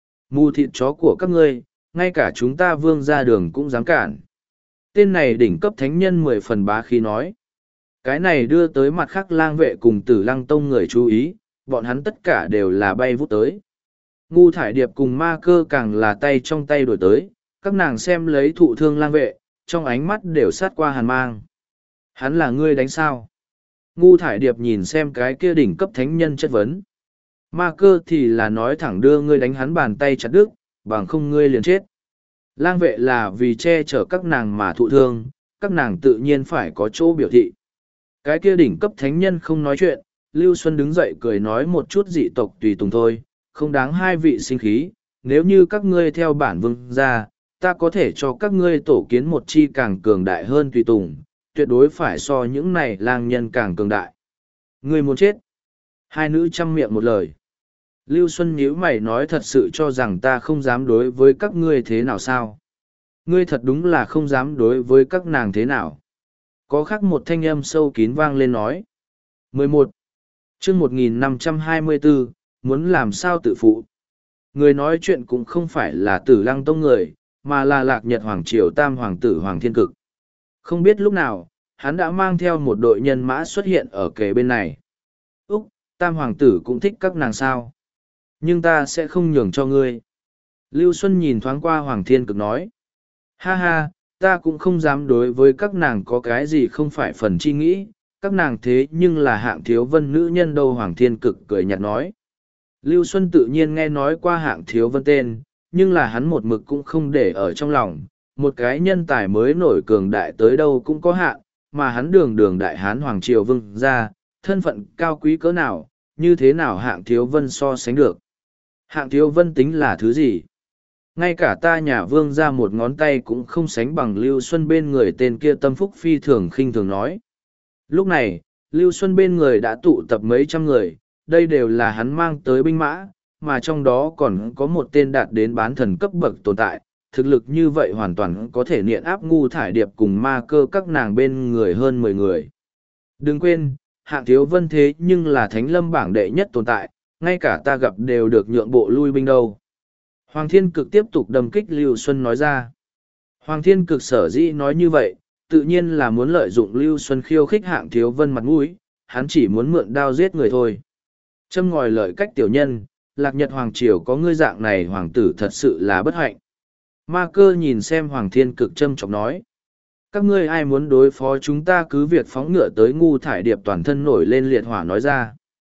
Mù thịt chó của các ngươi, ngay cả chúng ta vương ra đường cũng dám cản. Tên này đỉnh cấp thánh nhân 10 phần bá khí nói. Cái này đưa tới mặt khác lang vệ cùng tử lăng tông người chú ý, bọn hắn tất cả đều là bay vút tới. Ngu thải điệp cùng ma cơ càng là tay trong tay đổi tới, các nàng xem lấy thụ thương lang vệ, trong ánh mắt đều sát qua hàn mang. Hắn là ngươi đánh sao? Ngu thải điệp nhìn xem cái kia đỉnh cấp thánh nhân chất vấn. Ma cơ thì là nói thẳng đưa ngươi đánh hắn bàn tay chặt đứt, bằng không ngươi liền chết. Lang vệ là vì che chở các nàng mà thụ thương, các nàng tự nhiên phải có chỗ biểu thị. Cái kia đỉnh cấp thánh nhân không nói chuyện, Lưu Xuân đứng dậy cười nói một chút dị tộc tùy tùng thôi, không đáng hai vị sinh khí, nếu như các ngươi theo bản vương ra, ta có thể cho các ngươi tổ kiến một chi càng cường đại hơn tùy tùng, tuyệt đối phải so những này lang nhân càng cường đại. Ngươi muốn chết. Hai nữ chăm miệng một lời. Lưu Xuân nhíu mày nói thật sự cho rằng ta không dám đối với các ngươi thế nào sao? Ngươi thật đúng là không dám đối với các nàng thế nào. Có khác một thanh âm sâu kín vang lên nói. 11. chương 1524, muốn làm sao tự phụ. Người nói chuyện cũng không phải là Tử Lăng Tông người, mà là Lạc Nhật Hoàng Triều Tam Hoàng tử Hoàng Thiên Cực. Không biết lúc nào, hắn đã mang theo một đội nhân mã xuất hiện ở kề bên này. Úc, Tam Hoàng tử cũng thích các nàng sao. Nhưng ta sẽ không nhường cho ngươi. Lưu Xuân nhìn thoáng qua Hoàng Thiên Cực nói. Ha ha, ta cũng không dám đối với các nàng có cái gì không phải phần chi nghĩ, các nàng thế nhưng là hạng thiếu vân nữ nhân đâu. Hoàng Thiên Cực cười nhạt nói. Lưu Xuân tự nhiên nghe nói qua hạng thiếu vân tên, nhưng là hắn một mực cũng không để ở trong lòng. Một cái nhân tài mới nổi cường đại tới đâu cũng có hạn, mà hắn đường đường đại hán Hoàng Triều Vương ra, thân phận cao quý cỡ nào, như thế nào hạng thiếu vân so sánh được. Hạng thiếu vân tính là thứ gì? Ngay cả ta nhà vương ra một ngón tay cũng không sánh bằng Lưu Xuân bên người tên kia tâm phúc phi thường khinh thường nói. Lúc này, Lưu Xuân bên người đã tụ tập mấy trăm người, đây đều là hắn mang tới binh mã, mà trong đó còn có một tên đạt đến bán thần cấp bậc tồn tại, thực lực như vậy hoàn toàn có thể niện áp ngu thải điệp cùng ma cơ các nàng bên người hơn 10 người. Đừng quên, hạng thiếu vân thế nhưng là thánh lâm bảng đệ nhất tồn tại, ngay cả ta gặp đều được nhượng bộ lui binh đâu. Hoàng Thiên Cực tiếp tục đâm kích Lưu Xuân nói ra. Hoàng Thiên Cực sở dĩ nói như vậy, tự nhiên là muốn lợi dụng Lưu Xuân khiêu khích hạng thiếu vân mặt mũi, hắn chỉ muốn mượn đao giết người thôi. Châm ngòi lợi cách tiểu nhân, Lạc Nhật Hoàng Triều có ngươi dạng này hoàng tử thật sự là bất hạnh. Ma Cơ nhìn xem Hoàng Thiên Cực châm chọc nói. Các ngươi ai muốn đối phó chúng ta cứ việc phóng ngựa tới. Ngu Thải Điệp toàn thân nổi lên liệt hỏa nói ra.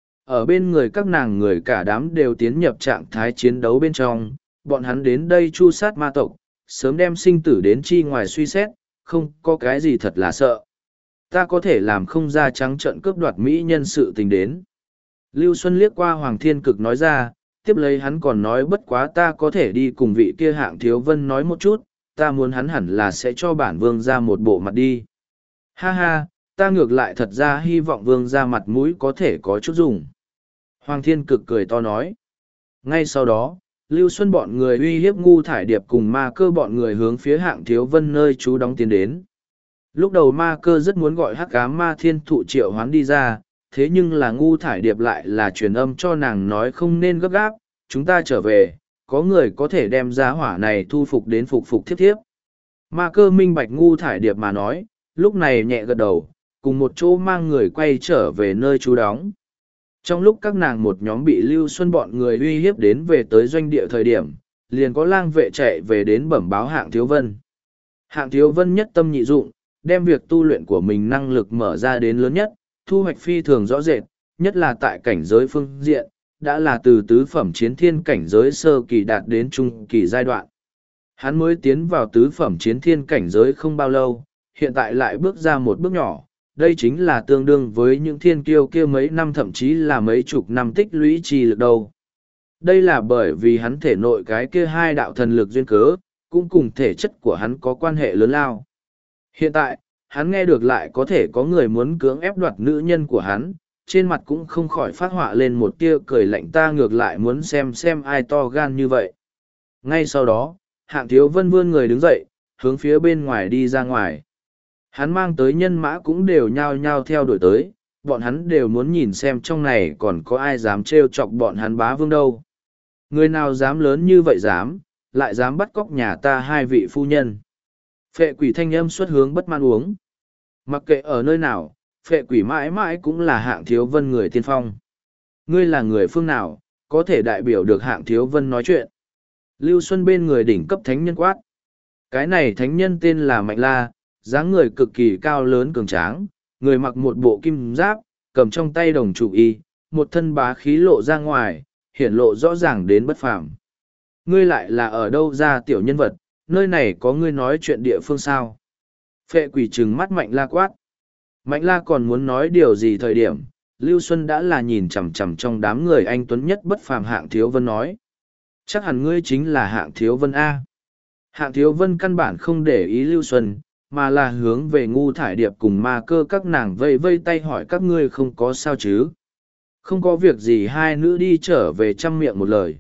Ở bên người các nàng người cả đám đều tiến nhập trạng thái chiến đấu bên trong, bọn hắn đến đây chu sát ma tộc, sớm đem sinh tử đến chi ngoài suy xét, không có cái gì thật là sợ. Ta có thể làm không ra trắng trợn cướp đoạt mỹ nhân sự tình đến. Lưu Xuân liếc qua Hoàng Thiên Cực nói ra, tiếp lấy hắn còn nói bất quá ta có thể đi cùng vị kia Hạng Thiếu Vân nói một chút, ta muốn hắn hẳn là sẽ cho bản vương ra một bộ mặt đi. Ha ha, ta ngược lại thật ra hy vọng vương ra mặt mũi có thể có chút dùng. Hoàng Thiên Cực cười to nói. Ngay sau đó, Lưu Xuân bọn người uy hiếp Ngu Thải Điệp cùng Ma Cơ bọn người hướng phía Hạng Thiếu Vân nơi trú đóng tiến đến. Lúc đầu Ma Cơ rất muốn gọi Hắc Ám Ma Thiên Thụ triệu hoán đi ra, thế nhưng là Ngu Thải Điệp lại là truyền âm cho nàng nói không nên gấp gáp, chúng ta trở về, có người có thể đem giá hỏa này thu phục đến phục thiếp thiếp. Ma Cơ minh bạch Ngu Thải Điệp mà nói, lúc này nhẹ gật đầu, cùng một chỗ mang người quay trở về nơi trú đóng. Trong lúc các nàng một nhóm bị Lưu Xuân bọn người uy hiếp đến về tới doanh địa thời điểm, liền có lang vệ chạy về đến bẩm báo Hạng Thiếu Vân. Hạng Thiếu Vân nhất tâm nhị dụng, đem việc tu luyện của mình năng lực mở ra đến lớn nhất, thu hoạch phi thường rõ rệt, nhất là tại cảnh giới phương diện, đã là từ tứ phẩm chiến thiên cảnh giới sơ kỳ đạt đến trung kỳ giai đoạn. Hắn mới tiến vào tứ phẩm chiến thiên cảnh giới không bao lâu, hiện tại lại bước ra một bước nhỏ, đây chính là tương đương với những thiên kiêu kia mấy năm thậm chí là mấy chục năm tích lũy chi lực đâu. Đây là bởi vì hắn thể nội cái kia hai đạo thần lực duyên cớ, cũng cùng thể chất của hắn có quan hệ lớn lao. Hiện tại, hắn nghe được lại có thể có người muốn cưỡng ép đoạt nữ nhân của hắn, trên mặt cũng không khỏi phát họa lên một tia cười lạnh, ta ngược lại muốn xem ai to gan như vậy. Ngay sau đó, Hạng Thiếu Vân vươn người đứng dậy, hướng phía bên ngoài đi ra ngoài. Hắn mang tới nhân mã cũng đều nhao nhao theo đuổi tới, bọn hắn đều muốn nhìn xem trong này còn có ai dám trêu chọc bọn hắn bá vương đâu. Người nào dám lớn như vậy dám, lại dám bắt cóc nhà ta hai vị phu nhân. Phệ quỷ thanh âm xuất hướng bất mãn uống. Mặc kệ ở nơi nào, phệ quỷ mãi mãi cũng là Hạng Thiếu Vân người tiên phong. Ngươi là người phương nào, có thể đại biểu được Hạng Thiếu Vân nói chuyện. Lưu Xuân bên người đỉnh cấp thánh nhân quát. Cái này thánh nhân tên là Mạnh La, dáng người cực kỳ cao lớn cường tráng, người mặc một bộ kim giáp, cầm trong tay đồng trụ y, một thân bá khí lộ ra ngoài, hiển lộ rõ ràng đến bất phàm. Ngươi lại là ở đâu ra tiểu nhân vật, nơi này có ngươi nói chuyện địa phương sao? Phệ quỷ trừng mắt Mạnh La quát. Mạnh La còn muốn nói điều gì thời điểm, Lưu Xuân đã là nhìn chằm chằm trong đám người anh tuấn nhất bất phàm Hạng Thiếu Vân nói. Chắc hẳn ngươi chính là Hạng Thiếu Vân A. Hạng Thiếu Vân căn bản không để ý Lưu Xuân, mà là hướng về Ngu Thải Điệp cùng Ma Cơ các nàng vây vây tay hỏi các ngươi không có sao chứ. Không có việc gì, hai nữ đi trở về chăm miệng một lời.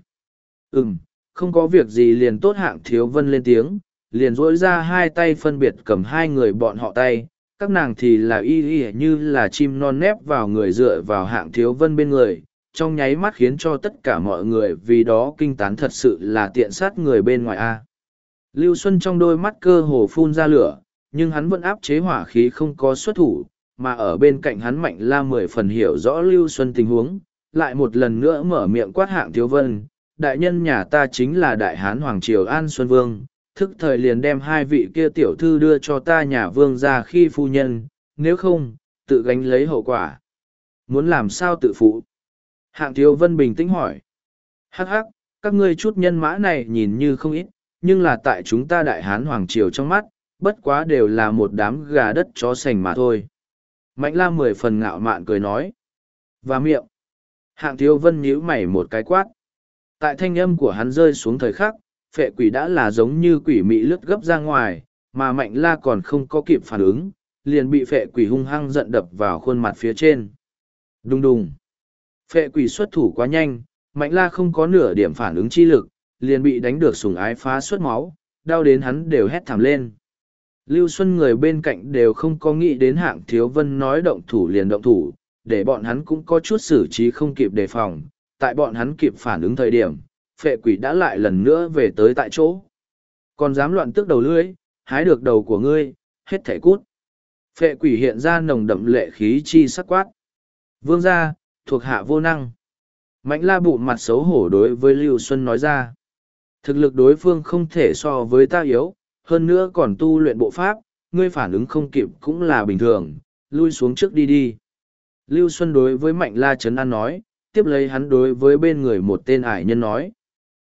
Không có việc gì liền tốt. Hạng Thiếu Vân lên tiếng, liền dỗi ra hai tay phân biệt cầm hai người bọn họ tay, các nàng thì là y như là chim non nép vào người dựa vào Hạng Thiếu Vân bên người, trong nháy mắt khiến cho tất cả mọi người vì đó kinh tán, thật sự là tiện sát người bên ngoài a. Lưu Xuân trong đôi mắt cơ hồ phun ra lửa, nhưng hắn vẫn áp chế hỏa khí không có xuất thủ, mà ở bên cạnh hắn Mạnh La 10 phần hiểu rõ Lưu Xuân tình huống, lại một lần nữa mở miệng quát Hạng Thiếu Vân, đại nhân nhà ta chính là Đại Hán Hoàng Triều An Xuân Vương, thức thời liền đem hai vị kia tiểu thư đưa cho ta nhà vương ra khi phu nhân, nếu không, tự gánh lấy hậu quả. Muốn làm sao tự phụ? Hạng Thiếu Vân bình tĩnh hỏi. Hắc hắc, các ngươi chút nhân mã này nhìn như không ít, nhưng là tại chúng ta Đại Hán Hoàng Triều trong mắt, bất quá đều là một đám gà đất chó sành mà thôi. Mạnh La 10 phần ngạo mạn cười nói. Và miệng. Hạng Thiếu Vân nhíu mày một cái quát. Tại thanh âm của hắn rơi xuống thời khắc, phệ quỷ đã là giống như quỷ mị lướt gấp ra ngoài, mà Mạnh La còn không có kịp phản ứng, liền bị phệ quỷ hung hăng giận đập vào khuôn mặt phía trên. Đùng đùng. Phệ quỷ xuất thủ quá nhanh, Mạnh La không có nửa điểm phản ứng chi lực, liền bị đánh được sủng ái phá suốt máu, đau đến hắn đều hét thảm lên. Lưu Xuân người bên cạnh đều không có nghĩ đến Hạng Thiếu Vân nói động thủ liền động thủ, để bọn hắn cũng có chút xử trí không kịp đề phòng. Tại bọn hắn kịp phản ứng thời điểm, phệ quỷ đã lại lần nữa về tới tại chỗ. Còn dám loạn tước đầu lưỡi, hái được đầu của ngươi, hết thảy cút. Phệ quỷ hiện ra nồng đậm lệ khí chi sắc quát. Vương gia, thuộc hạ vô năng. Mạnh la bụng mặt xấu hổ đối với Lưu Xuân nói ra. Thực lực đối phương không thể so với ta yếu, hơn nữa còn tu luyện bộ pháp, ngươi phản ứng không kịp cũng là bình thường, lui xuống trước đi đi. Lưu Xuân đối với Mạnh la trấn an nói, tiếp lấy hắn đối với bên người một tên ải nhân nói.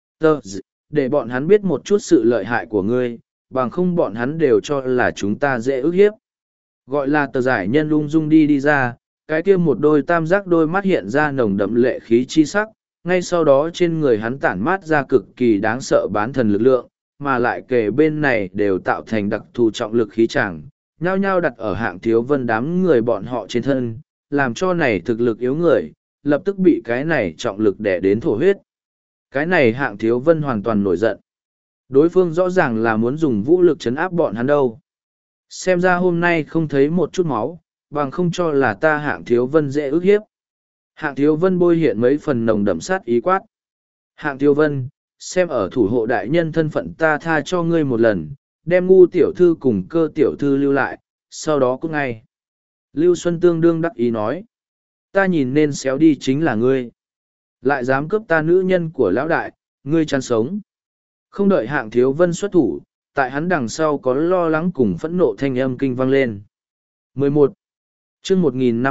Để bọn hắn biết một chút sự lợi hại của ngươi, bằng không bọn hắn đều cho là chúng ta dễ ức hiếp. Gọi là tờ giải nhân ung dung đi ra, cái kia một đôi tam giác đôi mắt hiện ra nồng đậm lệ khí chi sắc, ngay sau đó trên người hắn tản mát ra cực kỳ đáng sợ bán thần lực lượng, mà lại kề bên này đều tạo thành đặc thù trọng lực khí tràng, nhao nhao đặt ở hạng thiếu vân đám người bọn họ trên thân, làm cho này thực lực yếu người, lập tức bị cái này trọng lực đè đến thổ huyết. Cái này hạng thiếu vân hoàn toàn nổi giận. Đối phương rõ ràng là muốn dùng vũ lực chấn áp bọn hắn đâu. Xem ra hôm nay không thấy một chút máu, bằng không cho là ta hạng thiếu vân dễ ức hiếp. Hạng thiếu vân bôi hiện mấy phần nồng đậm sát ý quát. Hạng thiếu vân, xem ở thủ hộ đại nhân thân phận ta tha cho ngươi một lần, đem ngu tiểu thư cùng cơ tiểu thư lưu lại, sau đó cút ngay. Lưu Xuân tương đương đắc ý nói. Ta nhìn nên xéo đi chính là ngươi. Lại dám cướp ta nữ nhân của lão đại, ngươi chán sống. Không đợi hạng thiếu vân xuất thủ, tại hắn đằng sau có lo lắng cùng phẫn nộ thanh âm kinh vang lên. 11. chương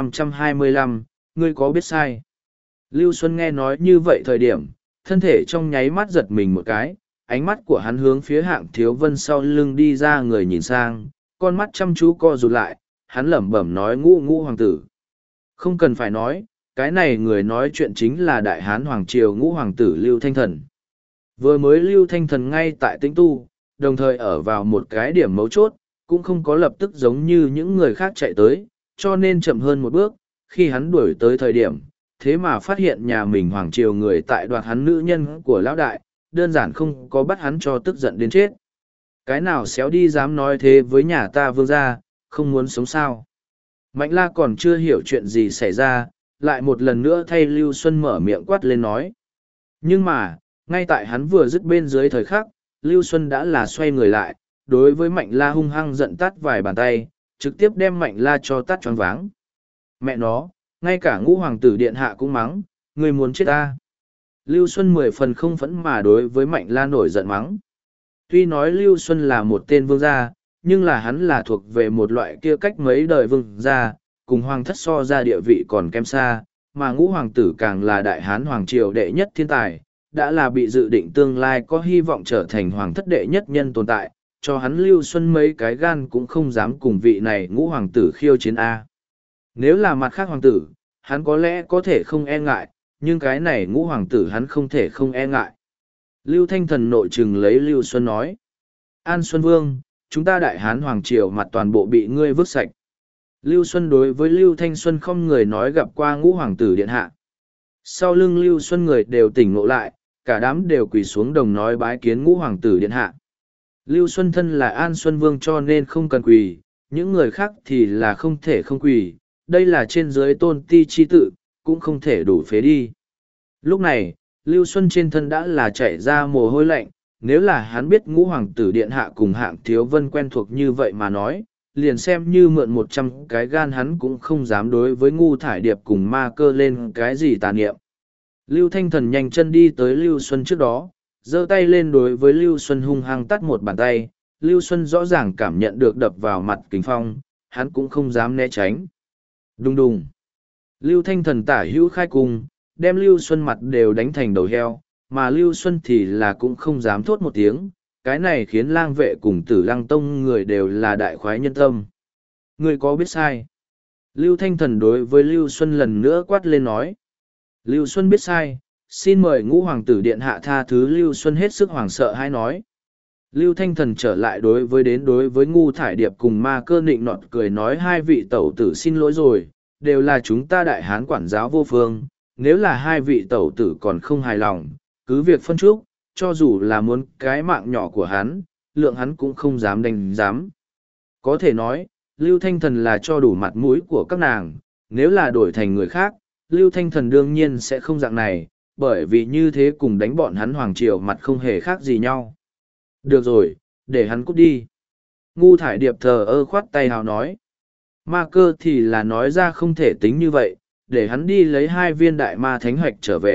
1525, ngươi có biết sai? Lưu Xuân nghe nói như vậy thời điểm, thân thể trong nháy mắt giật mình một cái, ánh mắt của hắn hướng phía hạng thiếu vân sau lưng đi ra người nhìn sang, con mắt chăm chú co rụt lại, hắn lẩm bẩm nói ngũ hoàng tử. Không cần phải nói, cái này người nói chuyện chính là đại hán hoàng triều ngũ hoàng tử Lưu Thanh Thần. Vừa mới Lưu Thanh Thần ngay tại tĩnh tu, đồng thời ở vào một cái điểm mấu chốt, cũng không có lập tức giống như những người khác chạy tới, cho nên chậm hơn một bước, khi hắn đuổi tới thời điểm, thế mà phát hiện nhà mình hoàng triều người tại đoạt hắn nữ nhân của lão đại, đơn giản không có bắt hắn cho tức giận đến chết. Cái nào xéo đi dám nói thế với nhà ta vương gia, không muốn sống sao. Mạnh la còn chưa hiểu chuyện gì xảy ra, lại một lần nữa thay Lưu Xuân mở miệng quát lên nói. Nhưng mà, ngay tại hắn vừa dứt bên dưới thời khắc, Lưu Xuân đã là xoay người lại, đối với Mạnh la hung hăng giận tát vài bàn tay, trực tiếp đem Mạnh la cho tát choáng váng. Mẹ nó, ngay cả ngũ hoàng tử điện hạ cũng mắng, người muốn chết ta. Lưu Xuân 10 phần không phẫn mà đối với Mạnh la nổi giận mắng. Tuy nói Lưu Xuân là một tên vương gia, nhưng là hắn là thuộc về một loại kia cách mấy đời vương gia, cùng hoàng thất so ra địa vị còn kém xa, mà ngũ hoàng tử càng là đại hán hoàng triều đệ nhất thiên tài, đã là bị dự định tương lai có hy vọng trở thành hoàng thất đệ nhất nhân tồn tại, cho hắn Lưu Xuân mấy cái gan cũng không dám cùng vị này ngũ hoàng tử khiêu chiến A. Nếu là mặt khác hoàng tử, hắn có lẽ có thể không e ngại, nhưng cái này ngũ hoàng tử hắn không thể không e ngại. Lưu Thanh Thần nội trừng lấy Lưu Xuân nói. An Xuân Vương, chúng ta đại hán hoàng triều mặt toàn bộ bị ngươi vứt sạch. Lưu Xuân đối với Lưu Thanh Xuân không người nói gặp qua ngũ hoàng tử điện hạ. Sau lưng Lưu Xuân người đều tỉnh ngộ lại, cả đám đều quỳ xuống đồng nói bái kiến ngũ hoàng tử điện hạ. Lưu Xuân thân là An Xuân Vương cho nên không cần quỳ, những người khác thì là không thể không quỳ, đây là trên dưới tôn ti chi tự, cũng không thể đủ phế đi. Lúc này, Lưu Xuân trên thân đã là chảy ra mồ hôi lạnh, nếu là hắn biết ngũ hoàng tử điện hạ cùng hạng thiếu vân quen thuộc như vậy mà nói, liền xem như mượn 100 cái gan hắn cũng không dám đối với ngu thải điệp cùng ma cơ lên cái gì tà niệm. Lưu Thanh Thần nhanh chân đi tới Lưu Xuân trước đó, giơ tay lên đối với Lưu Xuân hung hăng tắt một bàn tay, Lưu Xuân rõ ràng cảm nhận được đập vào mặt kình phong, hắn cũng không dám né tránh. Đùng đùng. Lưu Thanh Thần tả hữu khai cung, đem Lưu Xuân mặt đều đánh thành đầu heo, mà Lưu Xuân thì là cũng không dám thốt một tiếng, cái này khiến lang vệ cùng tử lăng tông người đều là đại khoái nhân tâm. Người có biết sai? Lưu Thanh Thần đối với Lưu Xuân lần nữa quát lên nói. Lưu Xuân biết sai, xin mời ngũ hoàng tử điện hạ tha thứ. Lưu Xuân hết sức hoảng sợ hay nói. Lưu Thanh Thần trở lại đối với ngu thải điệp cùng ma cơ nịnh nọt cười nói hai vị tẩu tử xin lỗi rồi, đều là chúng ta đại hán quản giáo vô phương, nếu là hai vị tẩu tử còn không hài lòng, cứ việc phân trúc, cho dù là muốn cái mạng nhỏ của hắn, lượng hắn cũng không dám đánh dám. Có thể nói, Lưu Thanh Thần là cho đủ mặt mũi của các nàng, nếu là đổi thành người khác, Lưu Thanh Thần đương nhiên sẽ không dạng này, bởi vì như thế cùng đánh bọn hắn hoàng triều mặt không hề khác gì nhau. Được rồi, để hắn cút đi. Ngu thải điệp thờ ơ khoát tay hào nói. Ma cơ thì là nói ra không thể tính như vậy, để hắn đi lấy 2 viên đại ma thánh hoạch trở về,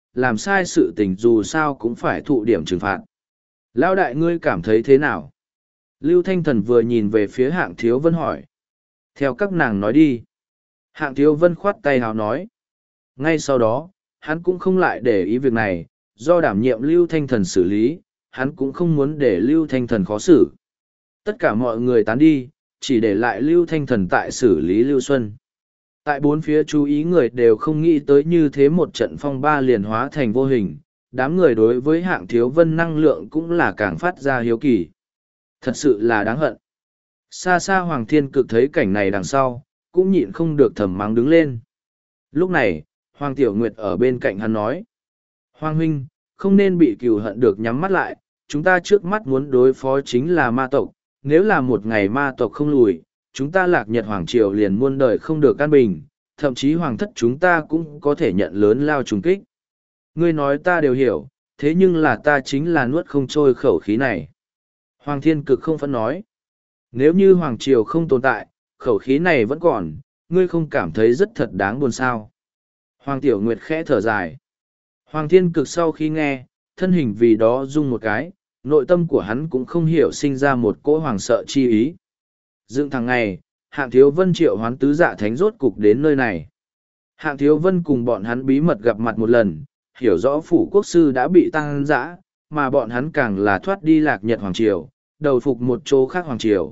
làm sai sự tình dù sao cũng phải thụ điểm trừng phạt. Lão đại ngươi cảm thấy thế nào? Lưu Thanh Thần vừa nhìn về phía Hạng Thiếu Vân hỏi. Theo các nàng nói đi. Hạng Thiếu Vân khoát tay hào nói. Ngay sau đó, hắn cũng không lại để ý việc này, do đảm nhiệm Lưu Thanh Thần xử lý, hắn cũng không muốn để Lưu Thanh Thần khó xử. Tất cả mọi người tán đi, chỉ để lại Lưu Thanh Thần tại xử lý Lưu Xuân. Tại bốn phía chú ý người đều không nghĩ tới như thế một trận phong ba liền hóa thành vô hình, đám người đối với Hạng Thiếu Vân năng lượng cũng là càng phát ra hiếu kỳ. Thật sự là đáng hận. Xa xa Hoàng Thiên Cực thấy cảnh này đằng sau, cũng nhịn không được thầm mắng đứng lên. Lúc này, Hoàng Tiểu Nguyệt ở bên cạnh hắn nói. Hoàng huynh, không nên bị cừu hận được nhắm mắt lại, chúng ta trước mắt muốn đối phó chính là ma tộc, nếu là một ngày ma tộc không lùi, chúng ta Lạc Nhật Hoàng Triều liền muôn đời không được an bình, thậm chí Hoàng thất chúng ta cũng có thể nhận lớn lao trùng kích. Ngươi nói ta đều hiểu, thế nhưng là ta chính là nuốt không trôi khẩu khí này. Hoàng Thiên Cực không phẫn nói. Nếu như Hoàng Triều không tồn tại, khẩu khí này vẫn còn, ngươi không cảm thấy rất thật đáng buồn sao. Hoàng Tiểu Nguyệt khẽ thở dài. Hoàng Thiên Cực sau khi nghe, thân hình vì đó rung một cái, nội tâm của hắn cũng không hiểu sinh ra một cỗ hoàng sợ chi ý. Dựng thằng ngày, Hạng Thiếu Vân triệu hoán tứ dạ thánh rốt cục đến nơi này. Hạng Thiếu Vân cùng bọn hắn bí mật gặp mặt một lần, hiểu rõ phủ quốc sư đã bị tăng dã, mà bọn hắn càng là thoát đi Lạc Nhật Hoàng Triều, đầu phục một chỗ khác Hoàng Triều.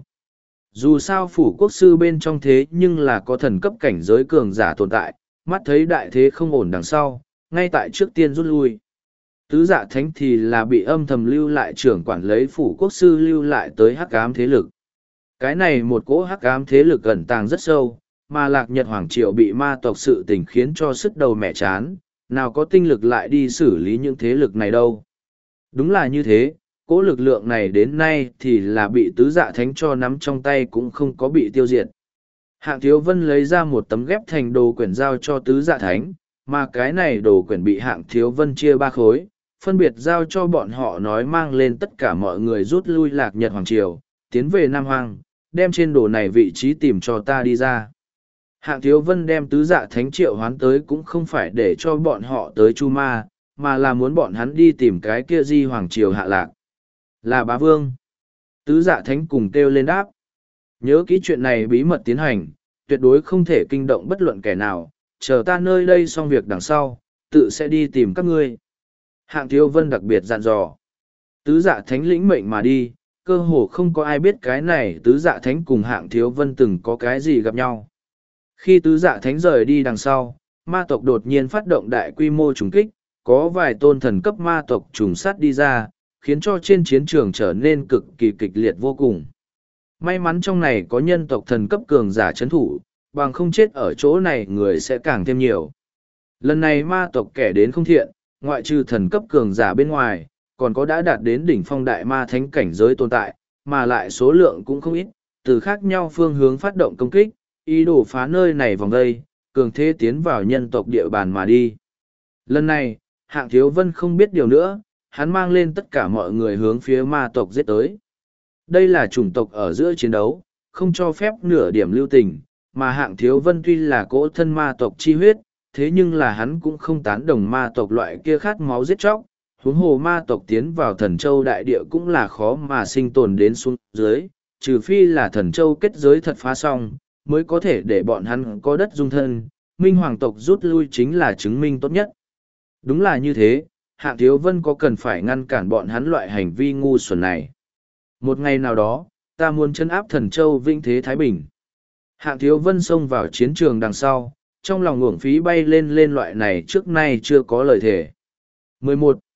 Dù sao phủ quốc sư bên trong thế nhưng là có thần cấp cảnh giới cường giả tồn tại, mắt thấy đại thế không ổn đằng sau, ngay tại trước tiên rút lui. Tứ dạ thánh thì là bị âm thầm lưu lại trưởng quản lấy phủ quốc sư lưu lại tới hắc ám thế lực. Cái này một cỗ hắc ám thế lực ẩn tàng rất sâu, mà Lạc Nhật Hoàng Triều bị ma tộc sự tình khiến cho sức đầu mẹ chán, nào có tinh lực lại đi xử lý những thế lực này đâu. Đúng là như thế, cỗ lực lượng này đến nay thì là bị tứ dạ thánh cho nắm trong tay cũng không có bị tiêu diệt. Hạng Thiếu Vân lấy ra một tấm ghép thành đồ quyển giao cho tứ dạ thánh, mà cái này đồ quyển bị Hạng Thiếu Vân chia ba khối, phân biệt giao cho bọn họ nói mang lên tất cả mọi người rút lui Lạc Nhật Hoàng Triều, tiến về Nam Hoang, đem trên đồ này vị trí tìm cho ta đi ra. Hạng Thiếu Vân đem tứ dạ thánh triệu hoán tới cũng không phải để cho bọn họ tới Chu Ma, mà là muốn bọn hắn đi tìm cái kia Di Hoàng Triều hạ lạc. Là bá vương. Tứ dạ thánh cùng kêu lên đáp. Nhớ kỹ chuyện này bí mật tiến hành, tuyệt đối không thể kinh động bất luận kẻ nào, chờ ta nơi đây xong việc đằng sau, tự sẽ đi tìm các ngươi. Hạng Thiếu Vân đặc biệt dặn dò. Tứ dạ thánh lĩnh mệnh mà đi, cơ hồ không có ai biết cái này tứ dạ thánh cùng Hạng Thiếu Vân từng có cái gì gặp nhau. Khi tứ dạ thánh rời đi đằng sau, ma tộc đột nhiên phát động đại quy mô trùng kích, có vài tôn thần cấp ma tộc trùng sát đi ra, khiến cho trên chiến trường trở nên cực kỳ kịch liệt vô cùng. May mắn trong này có nhân tộc thần cấp cường giả chấn thủ, bằng không chết ở chỗ này người sẽ càng thêm nhiều. Lần này ma tộc kẻ đến không thiện, ngoại trừ thần cấp cường giả bên ngoài, còn có đã đạt đến đỉnh phong đại ma thánh cảnh giới tồn tại, mà lại số lượng cũng không ít, từ khác nhau phương hướng phát động công kích, ý đồ phá nơi này vòng vây, cường thế tiến vào nhân tộc địa bàn mà đi. Lần này, Hạng Thiếu Vân không biết điều nữa, hắn mang lên tất cả mọi người hướng phía ma tộc giết tới. Đây là chủng tộc ở giữa chiến đấu, không cho phép nửa điểm lưu tình, mà Hạng Thiếu Vân tuy là cỗ thân ma tộc chi huyết, thế nhưng là hắn cũng không tán đồng ma tộc loại kia khát máu giết chóc, huống hồ ma tộc tiến vào thần châu đại địa cũng là khó mà sinh tồn đến xuống dưới, trừ phi là thần châu kết giới thật phá xong, mới có thể để bọn hắn có đất dung thân, minh hoàng tộc rút lui chính là chứng minh tốt nhất. Đúng là như thế, Hạng Thiếu Vân có cần phải ngăn cản bọn hắn loại hành vi ngu xuẩn này. Một ngày nào đó, ta muốn trấn áp thần châu vinh thế Thái Bình. Hạng Thiếu Vân xông vào chiến trường đằng sau, trong lòng uổng phí bay lên loại này trước nay chưa có lời thề. 11.